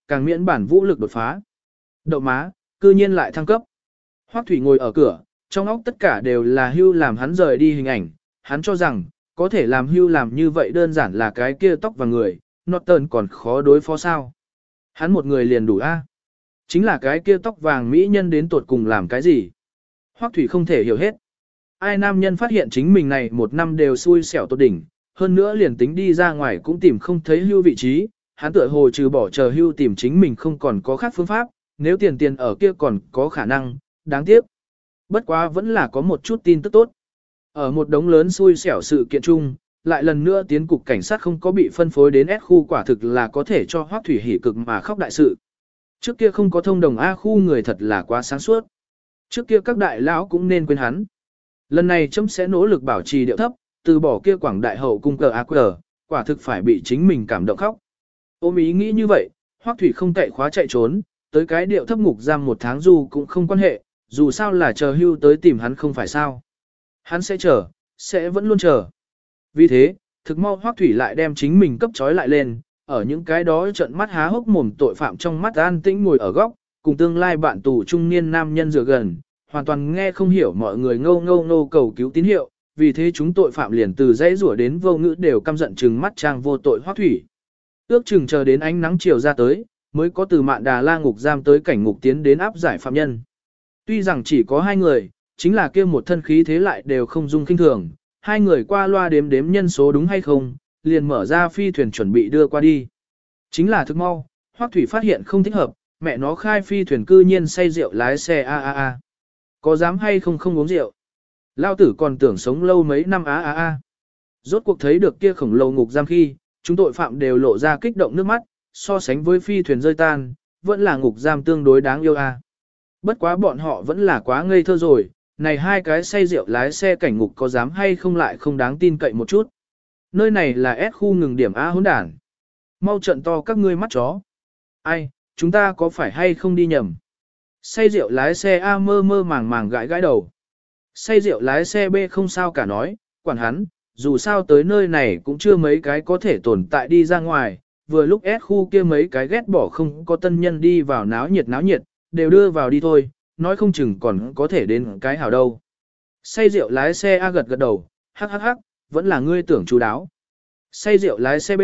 càng miễn bản vũ lực đột phá. Đậu má, cư nhiên lại thăng cấp. Hoắc Thủy ngồi ở cửa, trong óc tất cả đều là Hưu làm hắn rời đi hình ảnh, hắn cho rằng, có thể làm Hưu làm như vậy đơn giản là cái kia tóc và người, Norton còn khó đối phó sao. Hắn một người liền đủ a. Chính là cái kia tóc vàng mỹ nhân đến tuột cùng làm cái gì. Hoắc Thủy không thể hiểu hết. Ai nam nhân phát hiện chính mình này một năm đều xui xẻo tột đỉnh, hơn nữa liền tính đi ra ngoài cũng tìm không thấy Hưu vị trí, hắn tựa hồ trừ bỏ chờ Hưu tìm chính mình không còn có khác phương pháp, nếu tiền ở kia còn có khả năng, đáng tiếc. Bất quá vẫn là có một chút tin tức tốt. Ở một đống lớn xui xẻo sự kiện chung, lại lần nữa tiến cục cảnh sát không có bị phân phối đến S khu, quả thực là có thể cho Hoắc Thủy hỉ cực mà khóc đại sự. Trước kia không có thông đồng A khu người thật là quá sáng suốt. Trước kia các đại lão cũng nên quên hắn. Lần này chấm sẽ nỗ lực bảo trì điệu thấp, từ bỏ kia quảng đại hậu cung cờ AQ, quả thực phải bị chính mình cảm động khóc. Ôm ý nghĩ như vậy, Hoắc Thủy không cậy khóa chạy trốn, tới cái điệu thấp ngục giam một tháng dù cũng không quan hệ, dù sao là chờ Hưu tới tìm hắn không phải sao. Hắn sẽ chờ, sẽ vẫn luôn chờ. Vì thế, thực mau Hoắc Thủy lại đem chính mình cấp trói lại lên, ở những cái đó trợn mắt há hốc mồm tội phạm trong mắt an tĩnh ngồi ở góc, cùng tương lai bạn tù trung niên nam nhân dựa gần, hoàn toàn nghe không hiểu mọi người ngâu ngâu nô cầu cứu tín hiệu, vì thế chúng tội phạm liền từ dãy rủa đến vô ngữ đều căm giận trừng mắt trang vô tội Hoắc Thủy. Ước chừng chờ đến ánh nắng chiều ra tới, mới có từ Mạn Đà La ngục giam tới cảnh ngục tiến đến áp giải phạm nhân. Tuy rằng chỉ có 2 người, chính là kia một thân khí thế lại đều không dung kinh thường, 2 người qua loa đếm nhân số đúng hay không, liền mở ra phi thuyền chuẩn bị đưa qua đi. Chính là thức mau, Hoắc Thủy phát hiện không thích hợp, mẹ nó khai phi thuyền cư nhiên say rượu lái xe a. Có dám hay không uống rượu? Lao tử còn tưởng sống lâu mấy năm a. Rốt cuộc thấy được kia khổng lồ ngục giam khi, chúng tội phạm đều lộ ra kích động nước mắt, so sánh với phi thuyền rơi tan, vẫn là ngục giam tương đối đáng yêu a. Bất quá bọn họ vẫn là quá ngây thơ rồi, này 2 cái say rượu lái xe cảnh ngục có dám hay không lại không đáng tin cậy một chút. Nơi này là S khu ngừng điểm A hỗn đản. Mau trận to các ngươi mắt chó. Ai, chúng ta có phải hay không đi nhầm? Say rượu lái xe A mơ mơ màng màng gãi đầu. Say rượu lái xe B không sao cả nói, quản hắn, dù sao tới nơi này cũng chưa mấy cái có thể tồn tại đi ra ngoài, vừa lúc S khu kia mấy cái ghét bỏ không có tân nhân đi vào náo nhiệt, đều đưa vào đi thôi, nói không chừng còn có thể đến cái hảo đâu. Say rượu lái xe A gật đầu, hắc, vẫn là ngươi tưởng chú đáo. Say rượu lái xe B,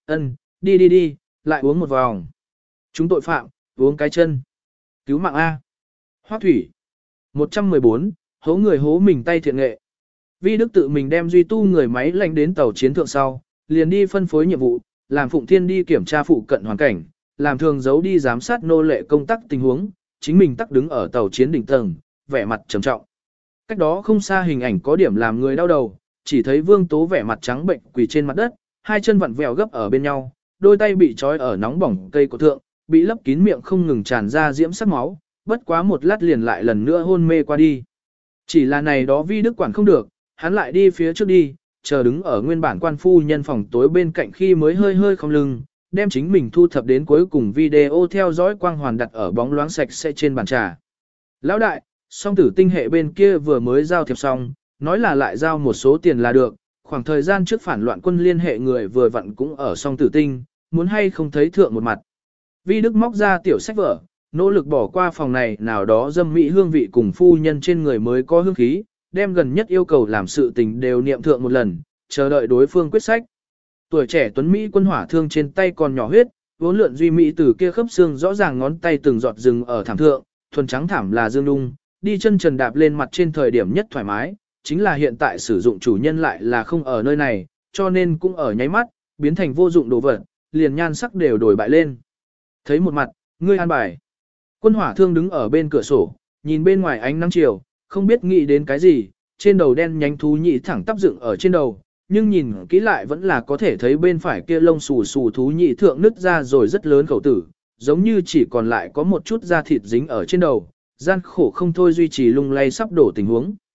đi, lại uống một vòng. Chúng tội phạm, uống cái chân. Cứu mạng A. Hoắc Thủy. 114, hố người hố mình tay thiện nghệ. Vi Đức tự mình đem duy tu người máy lệnh đến tàu chiến thượng sau, liền đi phân phối nhiệm vụ, làm Phụng Thiên đi kiểm tra phụ cận hoàn cảnh, làm thường giấu đi giám sát nô lệ công tác tình huống, chính mình tắc đứng ở tàu chiến đỉnh tầng, vẻ mặt trầm trọng. Cách đó không xa hình ảnh có điểm làm người đau đầu, chỉ thấy Vương Tố vẻ mặt trắng bệnh quỳ trên mặt đất, 2 chân vặn vẹo gấp ở bên nhau, đôi tay bị trói ở nóng bỏng cây của thượng, bị lấp kín miệng không ngừng tràn ra diễm sắc máu, bất quá một lát liền lại lần nữa hôn mê qua đi. Chỉ là này đó Vi Đức quản không được, hắn lại đi phía trước đi, chờ đứng ở nguyên bản quan phu nhân phòng tối bên cạnh khi mới hơi không lưng, đem chính mình thu thập đến cuối cùng video theo dõi quang hoàn đặt ở bóng loáng sạch sẽ trên bàn trà. Lão đại, song tử tinh hệ bên kia vừa mới giao thiệp xong, nói là lại giao một số tiền là được, khoảng thời gian trước phản loạn quân liên hệ người vừa vặn cũng ở song tử tinh, muốn hay không thấy thượng một mặt. Vi Đức móc ra tiểu sách vở, nỗ lực bỏ qua phòng này nào đó dâm mỹ hương vị cùng phu nhân trên người mới có hương khí, đem gần nhất yêu cầu làm sự tình đều niệm thượng một lần, chờ đợi đối phương quyết sách. Tuổi trẻ tuấn Mỹ quân hỏa thương trên tay còn nhỏ huyết, vốn lượn duy Mỹ từ kia khớp xương rõ ràng ngón tay từng giọt rừng ở thảm thượng, thuần trắng thảm là dương đung, đi chân trần đạp lên mặt trên thời điểm nhất thoải mái, chính là hiện tại sử dụng chủ nhân lại là không ở nơi này, cho nên cũng ở nháy mắt, biến thành vô dụng đồ vật, liền nhan sắc đều đổi bại lên. Thấy một mặt, ngươi an bài. Quân hỏa thương đứng ở bên cửa sổ, nhìn bên ngoài ánh nắng chiều, không biết nghĩ đến cái gì, trên đầu đen nhánh thú nhị thẳng tắp dựng ở trên đầu, nhưng nhìn kỹ lại vẫn là có thể thấy bên phải kia lông xù xù thú nhị thượng nứt ra rồi rất lớn khẩu tử, giống như chỉ còn lại có một chút da thịt dính ở trên đầu, gian khổ không thôi duy trì lung lay sắp đổ tình huống.